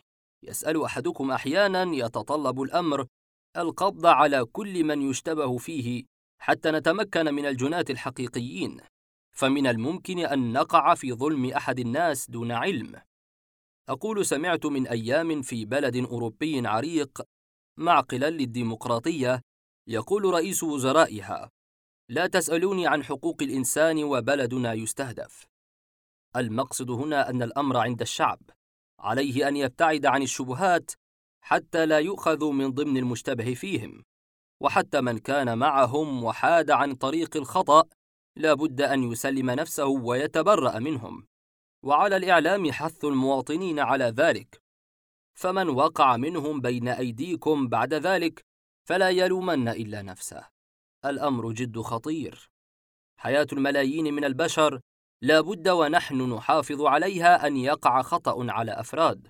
يسأل أحدكم أحيانا يتطلب الأمر القبض على كل من يشتبه فيه حتى نتمكن من الجناة الحقيقيين، فمن الممكن أن نقع في ظلم أحد الناس دون علم. أقول سمعت من أيام في بلد أوروبي عريق معقلا للديمقراطية يقول رئيس وزرائها: لا تسألوني عن حقوق الإنسان وبلدنا يستهدف. المقصد هنا أن الأمر عند الشعب، عليه أن يبتعد عن الشبهات حتى لا يؤخذ من ضمن المشتبه فيهم، وحتى من كان معهم وحاد عن طريق الخطأ لا بد أن يسلم نفسه ويتبرأ منهم، وعلى الإعلام حث المواطنين على ذلك، فمن وقع منهم بين أيديكم بعد ذلك فلا يلومن إلا نفسه. الأمر جد خطير، حياة الملايين من البشر لا بد ونحن نحافظ عليها أن يقع خطأ على أفراد،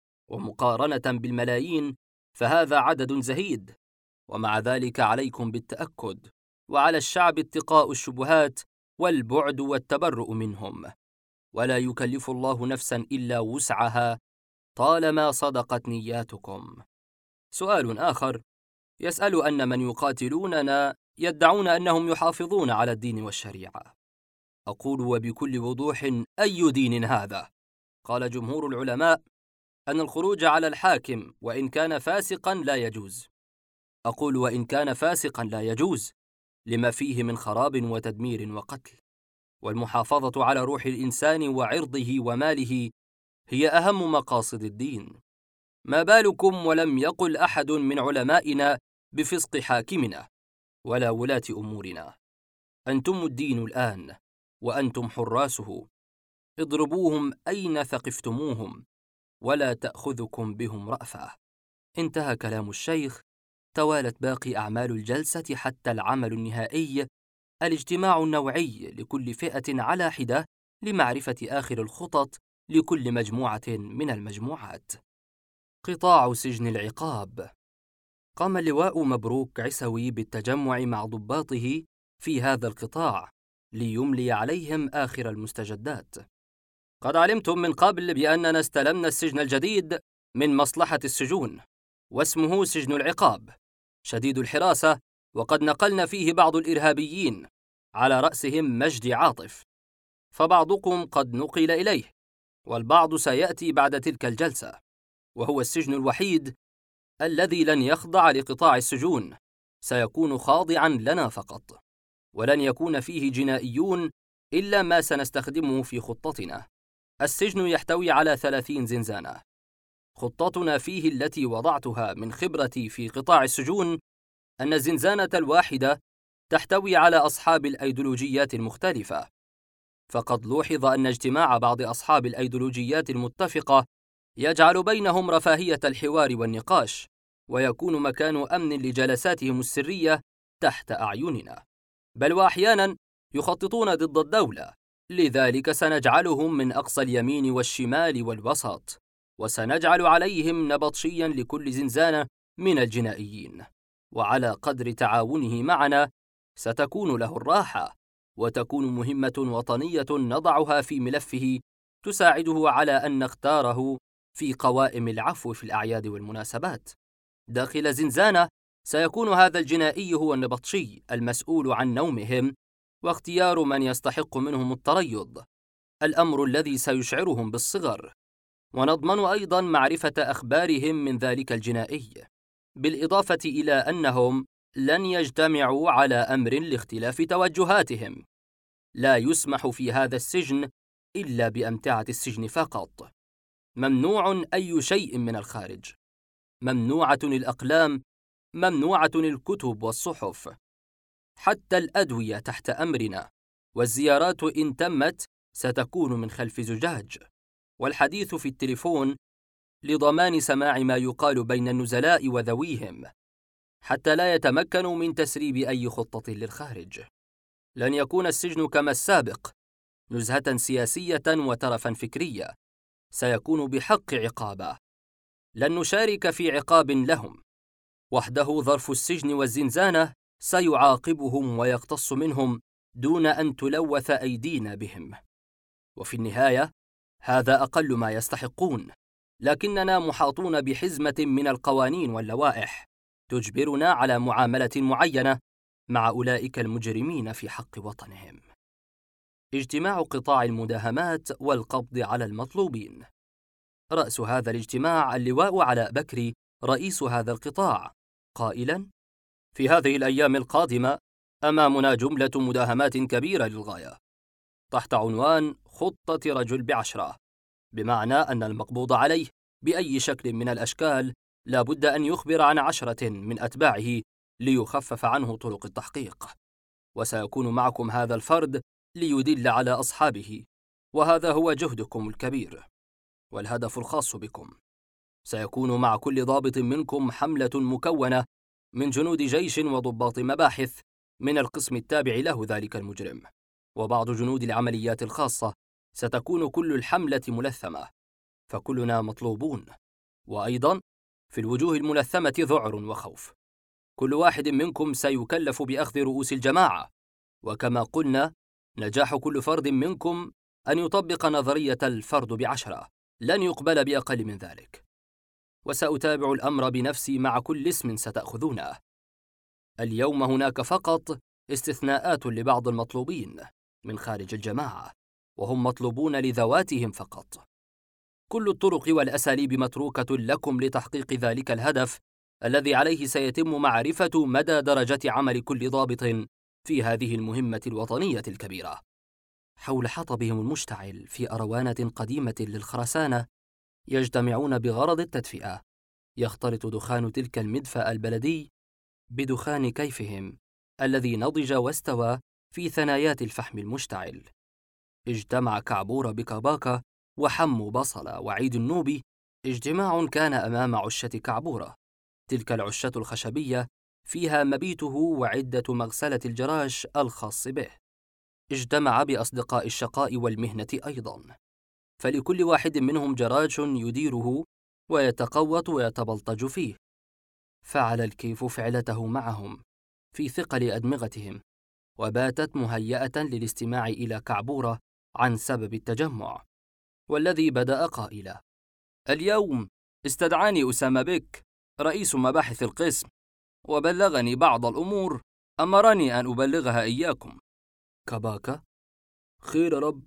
ومقارنة بالملايين فهذا عدد زهيد، ومع ذلك عليكم بالتأكد، وعلى الشعب اتقاء الشبهات والبعد والتبرؤ منهم، ولا يكلف الله نفسا إلا وسعها طالما صدقت نياتكم. سؤال آخر يسأل أن من يقاتلوننا يدعون أنهم يحافظون على الدين والشريعة. أقول وبكل وضوح: أي دين هذا؟ قال جمهور العلماء أن الخروج على الحاكم وإن كان فاسقا لا يجوز. أقول وإن كان فاسقا لا يجوز لما فيه من خراب وتدمير وقتل، والمحافظة على روح الإنسان وعرضه وماله هي أهم مقاصد الدين. ما بالكم ولم يقل أحد من علمائنا بفسق حاكمنا ولا ولاة أمورنا. أنتم الدين الآن وأنتم حراسه، اضربوهم أين ثقفتموهم ولا تأخذكم بهم رأفة. انتهى كلام الشيخ. توالت باقي أعمال الجلسة حتى العمل النهائي، الاجتماع النوعي لكل فئة على حدة لمعرفة آخر الخطط لكل مجموعة من المجموعات. قطاع سجن العقاب. قام اللواء مبروك عسوي بالتجمع مع ضباطه في هذا القطاع ليملي عليهم آخر المستجدات. قد علمتم من قبل بأننا استلمنا السجن الجديد من مصلحة السجون، واسمه سجن العقاب، شديد الحراسة، وقد نقلنا فيه بعض الإرهابيين على رأسهم مجدي عاطف، فبعضكم قد نقل إليه والبعض سيأتي بعد تلك الجلسة، وهو السجن الوحيد الذي لن يخضع لقطاع السجون، سيكون خاضعا لنا فقط، ولن يكون فيه جنائيون إلا ما سنستخدمه في خطتنا. السجن يحتوي على 30 زنزانة. خطتنا فيه التي وضعتها من خبرتي في قطاع السجون أن الزنزانة الواحدة تحتوي على أصحاب الأيديولوجيات المختلفة، فقد لوحظ أن اجتماع بعض أصحاب الأيديولوجيات المتفقة يجعل بينهم رفاهية الحوار والنقاش، ويكون مكان أمن لجلساتهم السرية تحت أعيننا، بل وأحيانا يخططون ضد الدولة، لذلك سنجعلهم من أقصى اليمين والشمال والوسط، وسنجعل عليهم نبطشيا لكل زنزانة من الجنائيين، وعلى قدر تعاونه معنا ستكون له الراحة، وتكون مهمة وطنية نضعها في ملفه تساعده على أن نختاره في قوائم العفو في الأعياد والمناسبات. داخل زنزانة سيكون هذا الجنائي هو النبطشي المسؤول عن نومهم واختيار من يستحق منهم التريض، الأمر الذي سيشعرهم بالصغر، ونضمن أيضا معرفة أخبارهم من ذلك الجنائي، بالإضافة إلى أنهم لن يجتمعوا على أمر لاختلاف توجهاتهم. لا يسمح في هذا السجن إلا بأمتعة السجن فقط. ممنوع أي شيء من الخارج، ممنوعة الأقلام، ممنوعة الكتب والصحف، حتى الأدوية تحت أمرنا، والزيارات إن تمت ستكون من خلف زجاج، والحديث في التليفون لضمان سماع ما يقال بين النزلاء وذويهم، حتى لا يتمكنوا من تسريب أي خطة للخارج. لن يكون السجن كما السابق نزهة سياسية وترفا فكرية، سيكون بحق عقابة، لن نشارك في عقاب لهم، وحده ظرف السجن والزنزانة سيعاقبهم ويقتص منهم دون أن تلوث أيدينا بهم. وفي النهاية هذا أقل ما يستحقون، لكننا محاطون بحزمة من القوانين واللوائح تجبرنا على معاملة معينة مع أولئك المجرمين في حق وطنهم. اجتماع قطاع المداهمات والقبض على المطلوبين. رأس هذا الاجتماع اللواء علاء بكري رئيس هذا القطاع، قائلاً: في هذه الأيام القادمة أمامنا جملة مداهمات كبيرة للغاية تحت عنوان خطة رجل ب10، بمعنى أن المقبوض عليه بأي شكل من الأشكال لا بد أن يخبر عن 10 من أتباعه ليخفف عنه طرق التحقيق، وسيكون معكم هذا الفرد ليدل على أصحابه، وهذا هو جهدكم الكبير والهدف الخاص بكم. سيكون مع كل ضابط منكم حملة مكونة من جنود جيش وضباط مباحث من القسم التابع له ذلك المجرم، وبعض جنود العمليات الخاصة. ستكون كل الحملة ملثمة، فكلنا مطلوبون، وأيضا في الوجوه الملثمة ذعر وخوف. كل واحد منكم سيكلف بأخذ رؤوس الجماعة، وكما قلنا نجاح كل فرد منكم أن يطبق نظرية الفرد ب10، لن يقبل بأقل من ذلك. وسأتابع الأمر بنفسي مع كل اسم ستأخذونه. اليوم هناك فقط استثناءات لبعض المطلوبين من خارج الجماعة، وهم مطلوبون لذواتهم فقط. كل الطرق والأساليب متروكة لكم لتحقيق ذلك الهدف الذي عليه سيتم معرفة مدى درجة عمل كل ضابط في هذه المهمة الوطنية الكبيرة. حول حطبهم المشتعل في أروانة قديمة للخرسانة يجتمعون بغرض التدفئة. يختلط دخان تلك المدفأ البلدي بدخان كيفهم الذي نضج واستوى في ثنايات الفحم المشتعل. اجتمع كعبور بكباكة وحمو بصلة وعيد النوبي. اجتماع كان أمام عشة كعبورة، تلك العشة الخشبية فيها مبيته وعدة مغسلة الجراش الخاص به. اجتمع بأصدقاء الشقاء والمهنة أيضاً، فلكل واحد منهم جراج يديره ويتقوط ويتبلطج فيه. فعل الكيف فعلته معهم في ثقل أدمغتهم، وباتت مهيئة للاستماع إلى كعبورة عن سبب التجمع، والذي بدأ قائلا: اليوم استدعاني أسامة بك رئيس مباحث القسم، وبلغني بعض الأمور أمرني أن أبلغها إياكم. كباكة: خير رب.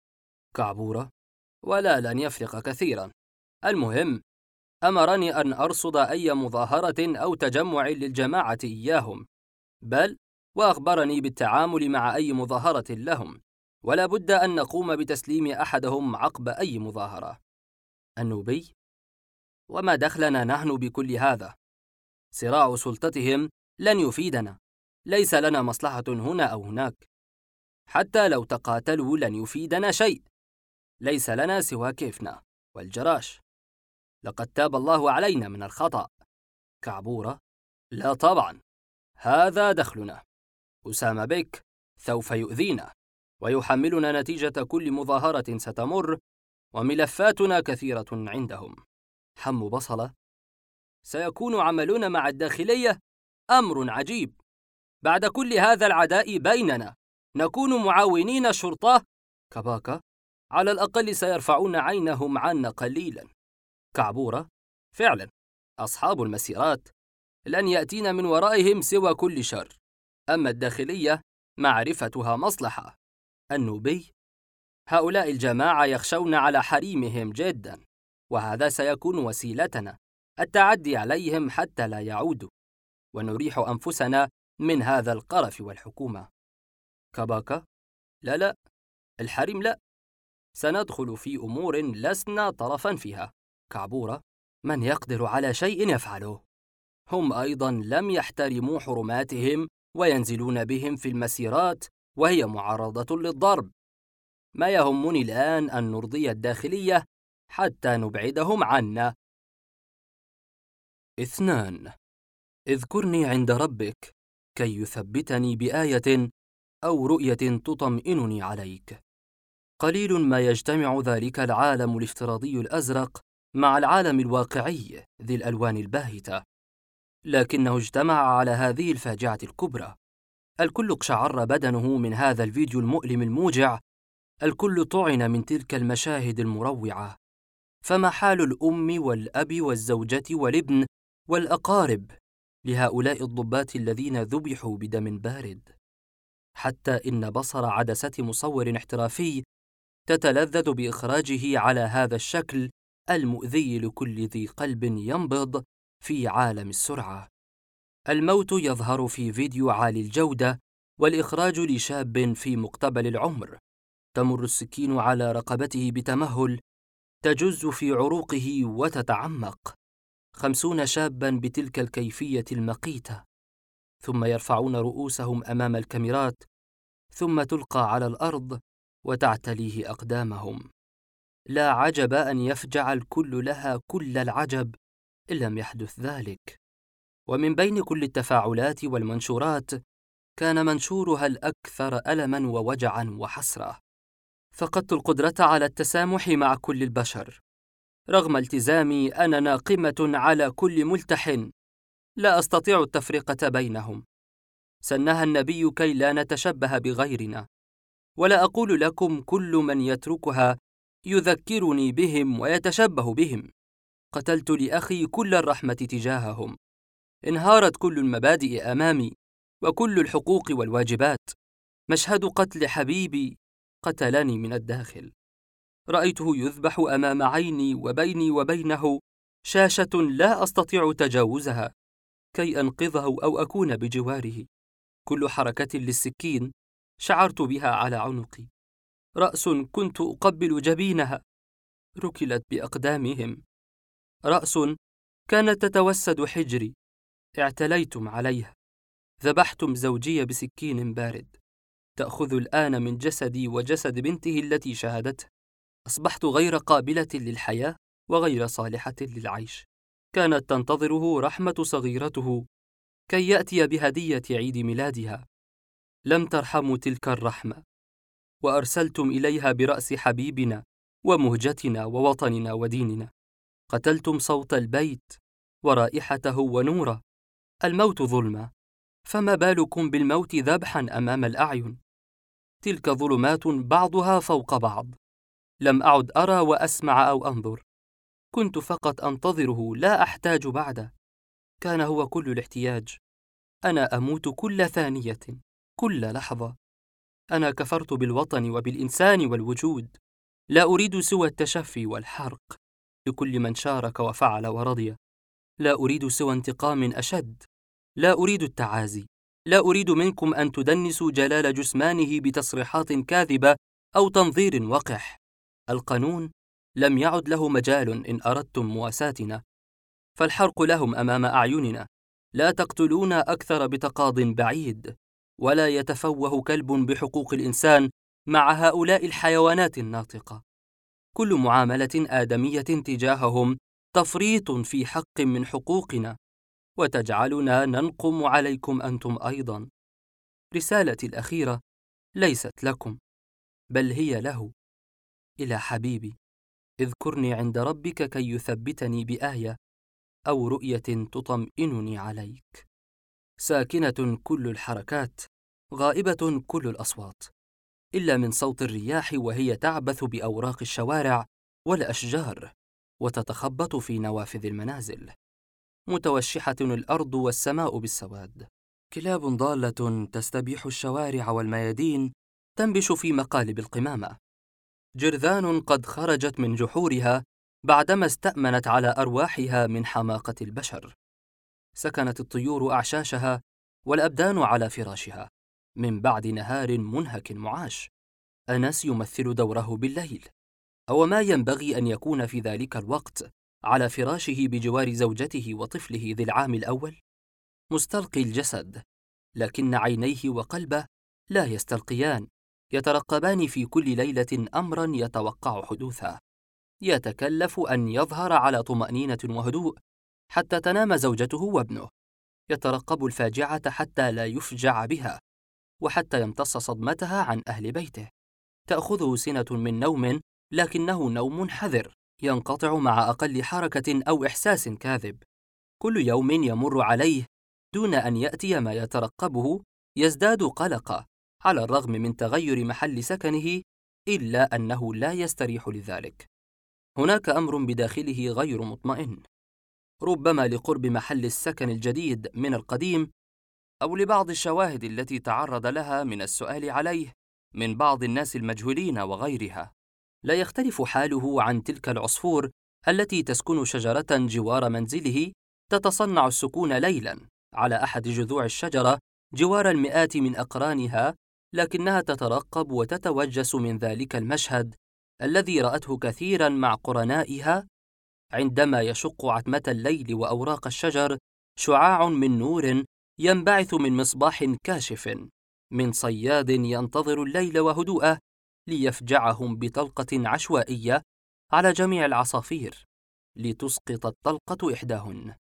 كعبورة: ولا لن يفرق كثيرا، المهم أمرني أن أرصد أي مظاهرة أو تجمع للجماعة إياهم، بل وأخبرني بالتعامل مع أي مظاهرة لهم، ولا بد أن نقوم بتسليم أحدهم عقب أي مظاهرة. النوبي: وما دخلنا نحن بكل هذا؟ صراع سلطتهم لن يفيدنا، ليس لنا مصلحة هنا أو هناك، حتى لو تقاتلوا لن يفيدنا شيء، ليس لنا سوى كيفنا والجراش. لقد تاب الله علينا من الخطأ. كعبورة: لا طبعا، هذا دخلنا. أسامة بك سوف يؤذينا ويحملنا نتيجة كل مظاهرة ستمر، وملفاتنا كثيرة عندهم. حمو بصلة: سيكون عملنا مع الداخلية أمر عجيب، بعد كل هذا العداء بيننا نكون معاونين شرطة. كباكة: على الأقل سيرفعون عينهم عنا قليلا. كعبورة: فعلا، أصحاب المسيرات لن يأتين من ورائهم سوى كل شر، أما الداخلية معرفتها مصلحة. النوبي: هؤلاء الجماعة يخشون على حريمهم جدا، وهذا سيكون وسيلتنا التعدي عليهم حتى لا يعودوا، ونريح أنفسنا من هذا القرف والحكومة. كباكة: لا، الحريم لا، سندخل في أمور لسنا طرفا فيها. كعبورة: من يقدر على شيء يفعله، هم أيضا لم يحترموا حرماتهم وينزلون بهم في المسيرات وهي معرضة للضرب. ما يهمني الآن أن نرضي الداخلية حتى نبعدهم عنا. 2. اذكرني عند ربك كي يثبتني بآية أو رؤية تطمئنني عليك. قليل ما يجتمع ذلك العالم الافتراضي الأزرق مع العالم الواقعي ذي الألوان الباهتة، لكنه اجتمع على هذه الفاجعة الكبرى. الكل اقشعر بدنه من هذا الفيديو المؤلم الموجع، الكل طعن من تلك المشاهد المروعة، فما حال الأم والأب والزوجة والابن والأقارب لهؤلاء الضباط الذين ذبحوا بدم بارد؟ حتى إن بصر عدسة مصور احترافي تتلذذ بإخراجه على هذا الشكل المؤذي لكل ذي قلب ينبض في عالم السرعة. الموت يظهر في فيديو عالي الجودة، والإخراج لشاب في مقتبل العمر. تمر السكين على رقبته بتمهل، تجز في عروقه وتتعمق. 50 شاباً بتلك الكيفية المقيتة، ثم يرفعون رؤوسهم أمام الكاميرات، ثم تلقى على الأرض وتعتليه أقدامهم. لا عجب أن يفجع الكل لها كل العجب إن لم يحدث ذلك. ومن بين كل التفاعلات والمنشورات كان منشورها الأكثر ألماً ووجعاً وحسرة. فقدت القدرة على التسامح مع كل البشر، رغم التزامي أنا ناقمة على كل ملتح، لا أستطيع التفرقة بينهم. سنها النبي كي لا نتشبه بغيرنا، ولا أقول لكم كل من يتركها يذكرني بهم ويتشبه بهم. قتلت لأخي كل الرحمة تجاههم، انهارت كل المبادئ أمامي وكل الحقوق والواجبات. مشهد قتل حبيبي قتلني من الداخل. رأيته يذبح أمام عيني، وبيني وبينه شاشة لا أستطيع تجاوزها كي أنقذه أو أكون بجواره. كل حركة للسكين شعرت بها على عنقي. رأس كنت أقبل جبينها ركلت بأقدامهم. رأس كانت تتوسد حجري اعتليتم عليها. ذبحتم زوجي بسكين بارد. تأخذ الآن من جسدي وجسد بنته التي شاهدته. أصبحت غير قابلة للحياة وغير صالحة للعيش. كانت تنتظره رحمة صغيرته كي يأتي بهدية عيد ميلادها. لم ترحموا تلك الرحمة، وأرسلتم إليها برأس حبيبنا ومهجتنا ووطننا وديننا. قتلتم صوت البيت ورائحته ونوره. الموت ظلمة، فما بالكم بالموت ذبحا أمام الأعين؟ تلك ظلمات بعضها فوق بعض. لم أعد أرى وأسمع أو أنظر، كنت فقط أنتظره، لا أحتاج بعده. كان هو كل الاحتياج. أنا أموت كل ثانية، كل لحظة. أنا كفرت بالوطن وبالإنسان والوجود. لا أريد سوى التشفي والحرق لكل من شارك وفعل ورضي. لا أريد سوى انتقام أشد. لا أريد التعازي. لا أريد منكم أن تدنسوا جلال جثمانه بتصريحات كاذبة أو تنظير وقح. القانون لم يعد له مجال إن أردتم مواساتنا، فالحرق لهم أمام أعيننا. لا تقتلونا أكثر بتقاض بعيد، ولا يتفوه كلب بحقوق الإنسان مع هؤلاء الحيوانات الناطقة. كل معاملة آدمية تجاههم تفريط في حق من حقوقنا، وتجعلنا ننقم عليكم أنتم أيضا. رسالتي الأخيرة ليست لكم، بل هي له. إلى حبيبي، اذكرني عند ربك كي يثبتني بآية أو رؤية تطمئنني عليك. ساكنة كل الحركات، غائبة كل الأصوات، إلا من صوت الرياح وهي تعبث بأوراق الشوارع والأشجار وتتخبط في نوافذ المنازل. متوشحة الأرض والسماء بالسواد. كلاب ضالة تستبيح الشوارع والميادين، تنبش في مقالب القمامة. جرذان قد خرجت من جحورها بعدما استأمنت على أرواحها من حماقة البشر. سكنت الطيور أعشاشها والأبدان على فراشها من بعد نهار منهك معاش. أنس يمثل دوره بالليل، أو ما ينبغي أن يكون في ذلك الوقت على فراشه بجوار زوجته وطفله ذي العام الأول؟ مستلقي الجسد، لكن عينيه وقلبه لا يستلقيان، يترقبان في كل ليلة أمرا يتوقع حدوثه. يتكلف أن يظهر على طمأنينة وهدوء حتى تنام زوجته وابنه. يترقب الفاجعة حتى لا يفجع بها، وحتى يمتص صدمتها عن أهل بيته. تأخذه سنة من نوم، لكنه نوم حذر ينقطع مع أقل حركة أو إحساس كاذب. كل يوم يمر عليه دون أن يأتي ما يترقبه يزداد قلقا، على الرغم من تغير محل سكنه، إلا أنه لا يستريح لذلك. هناك أمر بداخله غير مطمئن، ربما لقرب محل السكن الجديد من القديم، أو لبعض الشواهد التي تعرض لها من السؤال عليه من بعض الناس المجهولين وغيرها. لا يختلف حاله عن تلك العصفور التي تسكن شجرة جوار منزله، تتصنع السكون ليلاً على أحد جذوع الشجرة جوار المئات من أقرانها، لكنها تترقب وتتوجس من ذلك المشهد الذي رأته كثيراً مع قرنائها، عندما يشق عتمة الليل وأوراق الشجر شعاع من نور ينبعث من مصباح كاشف من صياد ينتظر الليل وهدوءه ليفجعهم بطلقة عشوائية على جميع العصافير لتسقط الطلقة إحداهن.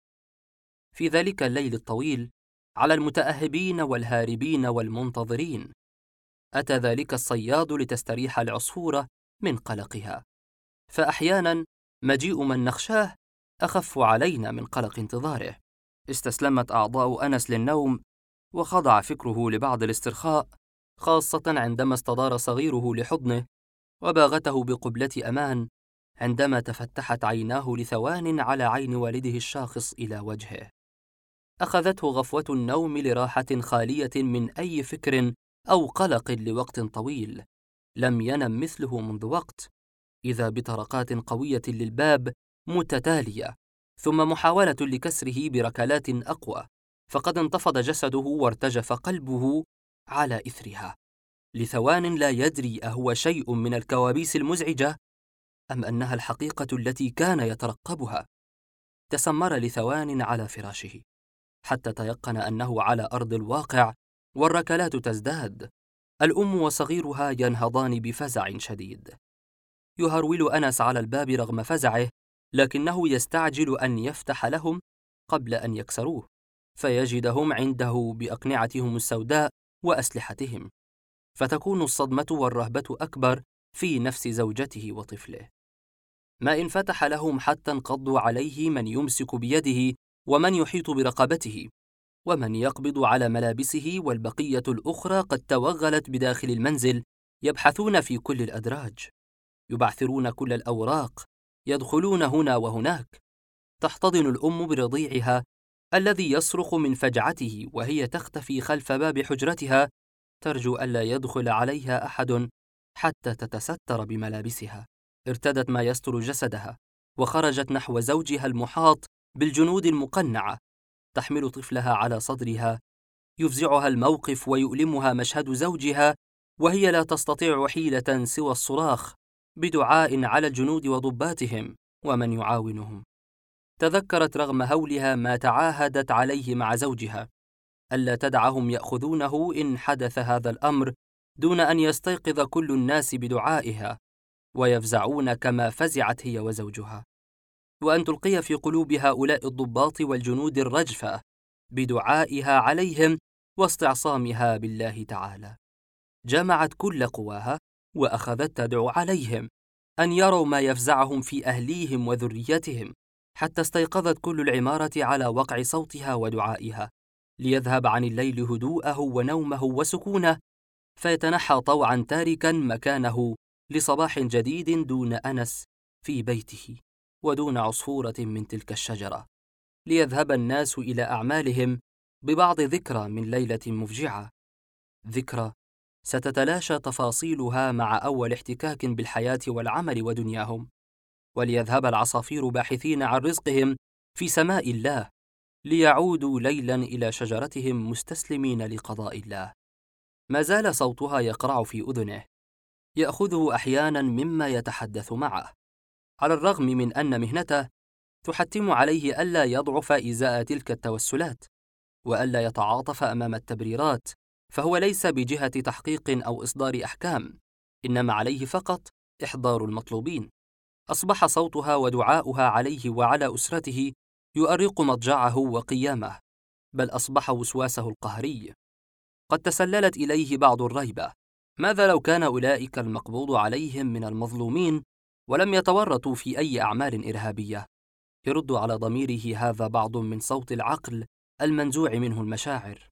في ذلك الليل الطويل على المتأهبين والهاربين والمنتظرين، أتى ذلك الصياد لتستريح العصفورة من قلقها، فأحياناً مجيء من نخشاه أخف علينا من قلق انتظاره. استسلمت أعضاء أنس للنوم، وخضع فكره لبعض الاسترخاء، خاصة عندما استدار صغيره لحضنه وباغته بقبلة أمان، عندما تفتحت عيناه لثوان على عين والده الشاخص إلى وجهه. أخذته غفوة النوم لراحة خالية من أي فكر أو قلق لوقت طويل، لم ينم مثله منذ وقت، إذا بطرقات قوية للباب متتالية، ثم محاولة لكسره بركلات أقوى، فقد انتفض جسده وارتجف قلبه على إثرها. لثوان لا يدري أهو شيء من الكوابيس المزعجة أم أنها الحقيقة التي كان يترقبها. تسمر لثوان على فراشه حتى تيقن أنه على أرض الواقع، والركلات تزداد، الأم وصغيرها ينهضان بفزع شديد. يهرول أنس على الباب رغم فزعه، لكنه يستعجل أن يفتح لهم قبل أن يكسروه، فيجدهم عنده بأقنعتهم السوداء وأسلحتهم، فتكون الصدمة والرهبة أكبر في نفس زوجته وطفله. ما إن فتح لهم حتى انقضوا عليه من يمسك بيده ومن يحيط برقبته ومن يقبض على ملابسه، والبقية الأخرى قد توغلت بداخل المنزل، يبحثون في كل الأدراج، يبعثرون كل الأوراق، يدخلون هنا وهناك. تحتضن الأم برضيعها الذي يصرخ من فجعته وهي تختفي خلف باب حجرتها، ترجو ألا يدخل عليها أحد حتى تتستر بملابسها. ارتدت ما يستر جسدها وخرجت نحو زوجها المحاط بالجنود المقنعة، تحمل طفلها على صدرها. يفزعها الموقف ويؤلمها مشهد زوجها وهي لا تستطيع حيلة سوى الصراخ بدعاء على الجنود وضباتهم ومن يعاونهم. تذكرت رغم هولها ما تعاهدت عليه مع زوجها، ألا تدعهم يأخذونه إن حدث هذا الأمر، دون أن يستيقظ كل الناس بدعائها ويفزعون كما فزعت هي وزوجها، وأن تلقي في قلوب هؤلاء الضباط والجنود الرجفة بدعائها عليهم واستعصامها بالله تعالى. جمعت كل قواها وأخذت تدعو عليهم أن يروا ما يفزعهم في أهليهم وذريتهم، حتى استيقظت كل العمارة على وقع صوتها ودعائها، ليذهب عن الليل هدوءه ونومه وسكونه، فيتنحى طوعا تاركا مكانه لصباح جديد دون أنس في بيته ودون عصفورة من تلك الشجرة، ليذهب الناس إلى أعمالهم ببعض ذكرى من ليلة مفجعة، ذكرى ستتلاشى تفاصيلها مع أول احتكاك بالحياة والعمل ودنياهم، وليذهب العصافير باحثين عن رزقهم في سماء الله، ليعودوا ليلا إلى شجرتهم مستسلمين لقضاء الله. ما زال صوتها يقرع في أذنه، يأخذه أحيانا مما يتحدث معه، على الرغم من أن مهنته تحتم عليه ألا يضعف إزاء تلك التوسلات، وألا يتعاطف أمام التبريرات، فهو ليس بجهة تحقيق أو إصدار أحكام، إنما عليه فقط إحضار المطلوبين. أصبح صوتها ودعاؤها عليه وعلى أسرته يؤرق مضجعه وقيامه، بل أصبح وسواسه القهري. قد تسللت إليه بعض الريبة، ماذا لو كان أولئك المقبوض عليهم من المظلومين ولم يتورطوا في أي أعمال إرهابية؟ يرد على ضميره هذا بعض من صوت العقل المنزوع منه المشاعر: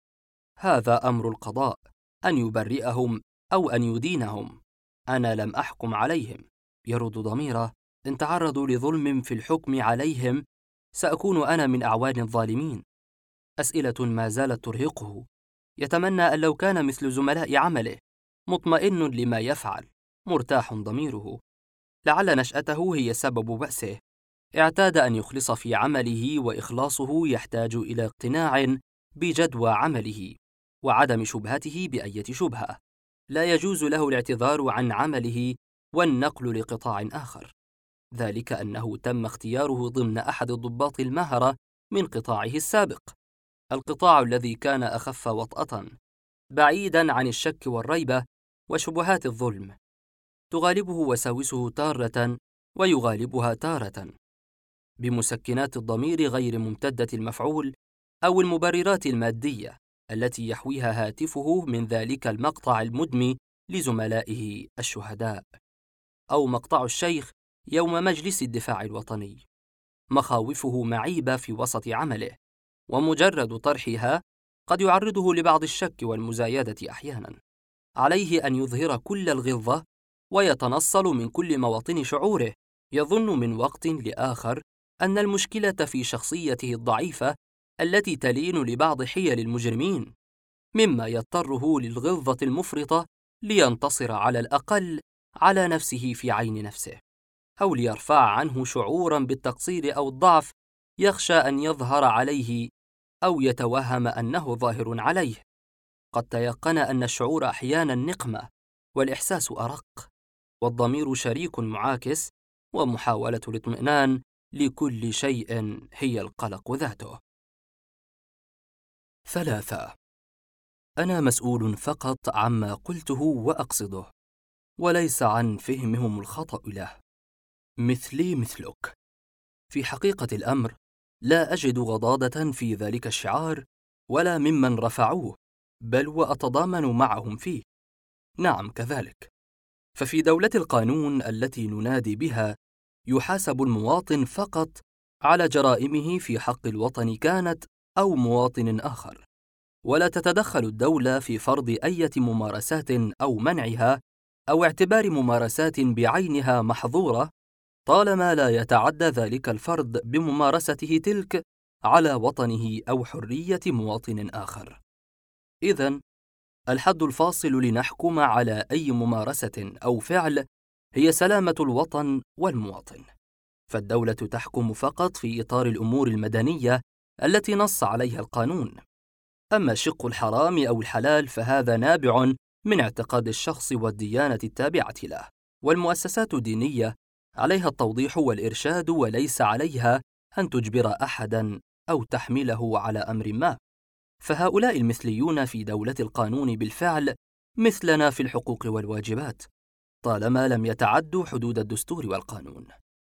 هذا أمر القضاء، أن يبرئهم أو أن يدينهم، أنا لم أحكم عليهم. يرد ضميره: إن تعرضوا لظلم في الحكم عليهم سأكون أنا من أعوان الظالمين. أسئلة ما زالت ترهقه، يتمنى أن لو كان مثل زملاء عمله، مطمئن لما يفعل، مرتاح ضميره. لعل نشأته هي سبب بأسه. اعتاد أن يخلص في عمله، وإخلاصه يحتاج إلى اقتناع بجدوى عمله وعدم شبهته بأية شبهة. لا يجوز له الاعتذار عن عمله والنقل لقطاع آخر، ذلك أنه تم اختياره ضمن أحد الضباط المهرة من قطاعه السابق، القطاع الذي كان أخف وطأة، بعيداً عن الشك والريبة وشبهات الظلم. تغالبه وساوسه تارة ويغالبها تارة، بمسكنات الضمير غير ممتدة المفعول أو المبررات المادية التي يحويها هاتفه من ذلك المقطع المدمي لزملائه الشهداء، أو مقطع الشيخ يوم مجلس الدفاع الوطني. مخاوفه معيبة في وسط عمله، ومجرد طرحها قد يعرضه لبعض الشك والمزايدة أحياناً. عليه أن يظهر كل الغلظة ويتنصل من كل مواطن شعوره. يظن من وقت لآخر أن المشكلة في شخصيته الضعيفة التي تلين لبعض حيل المجرمين، مما يضطره للغلظة المفرطة لينتصر على الأقل على نفسه في عين نفسه، أو ليرفع عنه شعوراً بالتقصير أو الضعف يخشى أن يظهر عليه أو يتوهم أنه ظاهر عليه. قد تيقن أن الشعور أحياناً نقمة، والإحساس أرق، والضمير شريك معاكس، ومحاولة الاطمئنان لكل شيء هي القلق ذاته. 3. أنا مسؤول فقط عما قلته وأقصده، وليس عن فهمهم الخطأ له. مثلي مثلك. في حقيقة الأمر لا أجد غضاضة في ذلك الشعار ولا ممن رفعوه، بل وأتضامن معهم فيه. نعم كذلك، ففي دولة القانون التي ننادي بها يحاسب المواطن فقط على جرائمه في حق الوطن كانت أو مواطن آخر، ولا تتدخل الدولة في فرض أي ممارسات أو منعها أو اعتبار ممارسات بعينها محظورة، طالما لا يتعدى ذلك الفرد بممارسته تلك على وطنه أو حرية مواطن آخر. إذن الحد الفاصل لنحكم على أي ممارسة أو فعل هي سلامة الوطن والمواطن، فالدولة تحكم فقط في إطار الأمور المدنية التي نص عليها القانون. أما شق الحرام أو الحلال فهذا نابع من اعتقاد الشخص والديانة التابعة له، والمؤسسات الدينية عليها التوضيح والإرشاد، وليس عليها أن تجبر أحداً أو تحمله على أمر ما. فهؤلاء المثليون في دولة القانون بالفعل مثلنا في الحقوق والواجبات، طالما لم يتعدوا حدود الدستور والقانون.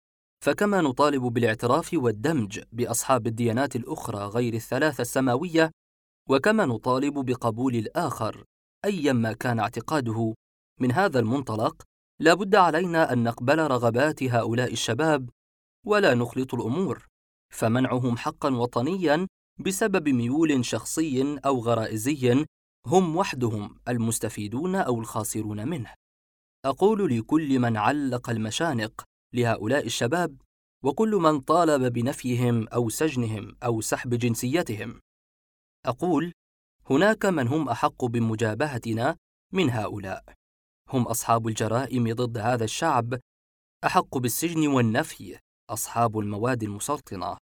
فكما نطالب بالاعتراف والدمج بأصحاب الديانات الأخرى غير الثلاثة السماوية، وكما نطالب بقبول الآخر أيما كان اعتقاده، من هذا المنطلق لا بد علينا أن نقبل رغبات هؤلاء الشباب ولا نخلط الأمور، فمنعهم حقاً وطنياً بسبب ميول شخصي أو غرائزي هم وحدهم المستفيدون أو الخاسرون منه. أقول لكل من علق المشانق لهؤلاء الشباب، وكل من طالب بنفيهم أو سجنهم أو سحب جنسيتهم، أقول: هناك من هم أحق بمجابهتنا من هؤلاء، هم أصحاب الجرائم ضد هذا الشعب، أحق بالسجن والنفي أصحاب المواد المسرطنة،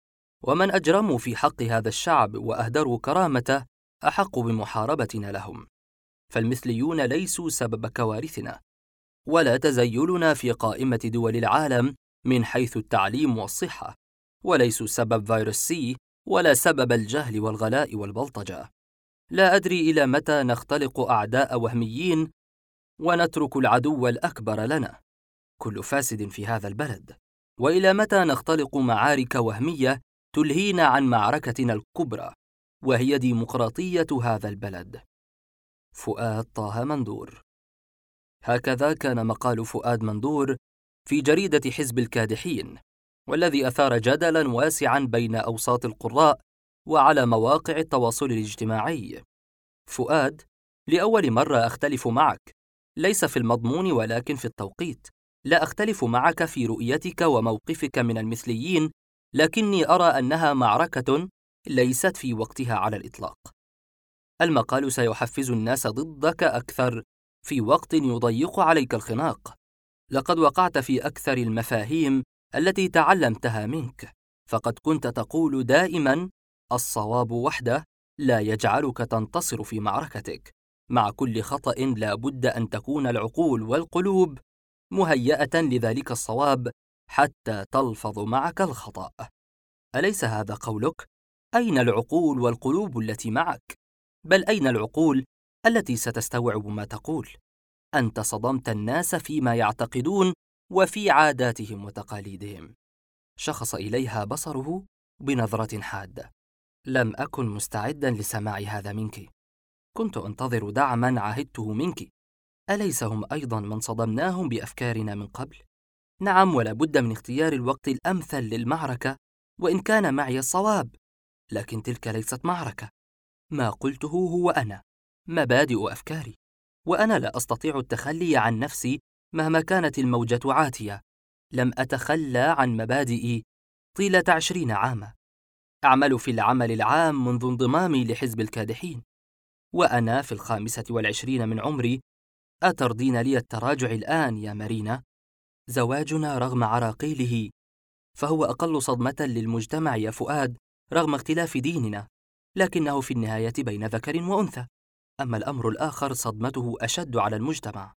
ومن أجرموا في حق هذا الشعب وأهدروا كرامته أحق بمحاربتنا لهم. فالمثليون ليسوا سبب كوارثنا، ولا تزيلنا في قائمة دول العالم من حيث التعليم والصحة، وليسوا سبب فيروس سي، ولا سبب الجهل والغلاء والبلطجة. لا أدري إلى متى نختلق أعداء وهميين ونترك العدو الأكبر لنا، كل فاسد في هذا البلد، وإلى متى نختلق معارك وهمية تلهينا عن معركتنا الكبرى، وهي ديمقراطية هذا البلد. فؤاد طه مندور. هكذا كان مقال فؤاد مندور في جريدة حزب الكادحين، والذي أثار جدلاً واسعاً بين أوساط القراء وعلى مواقع التواصل الاجتماعي. فؤاد: لأول مرة أختلف معك، ليس في المضمون ولكن في التوقيت. لا أختلف معك في رؤيتك وموقفك من المثليين، لكني أرى أنها معركة ليست في وقتها على الإطلاق. المقال سيحفز الناس ضدك أكثر في وقت يضيق عليك الخناق. لقد وقعت في أكثر المفاهيم التي تعلمتها منك، فقد كنت تقول دائما: الصواب وحده لا يجعلك تنتصر في معركتك. مع كل خطأ لا بد أن تكون العقول والقلوب مهيئة لذلك الصواب حتى تلفظ معك الخطأ. أليس هذا قولك؟ أين العقول والقلوب التي معك؟ بل أين العقول التي ستستوعب ما تقول؟ أنت صدمت الناس فيما يعتقدون وفي عاداتهم وتقاليدهم. شخص إليها بصره بنظرة حادة. لم أكن مستعدا لسماع هذا منك. كنت أنتظر دعما عهدته منك. أليس هم أيضا من صدمناهم بأفكارنا من قبل؟ نعم، ولا بد من اختيار الوقت الأمثل للمعركة، وإن كان معي الصواب، لكن تلك ليست معركة. ما قلته هو أنا، مبادئ أفكاري، وأنا لا أستطيع التخلي عن نفسي مهما كانت الموجة عاتية. لم أتخلى عن مبادئي طيلة 20 عاما. أعمل في العمل العام منذ انضمامي لحزب الكادحين، وأنا في 25 من عمري. أترضين لي التراجع الآن يا مارينا؟ زواجنا رغم عراقيله فهو أقل صدمة للمجتمع يا فؤاد، رغم اختلاف ديننا، لكنه في النهاية بين ذكر وأنثى. أما الأمر الآخر صدمته أشد على المجتمع.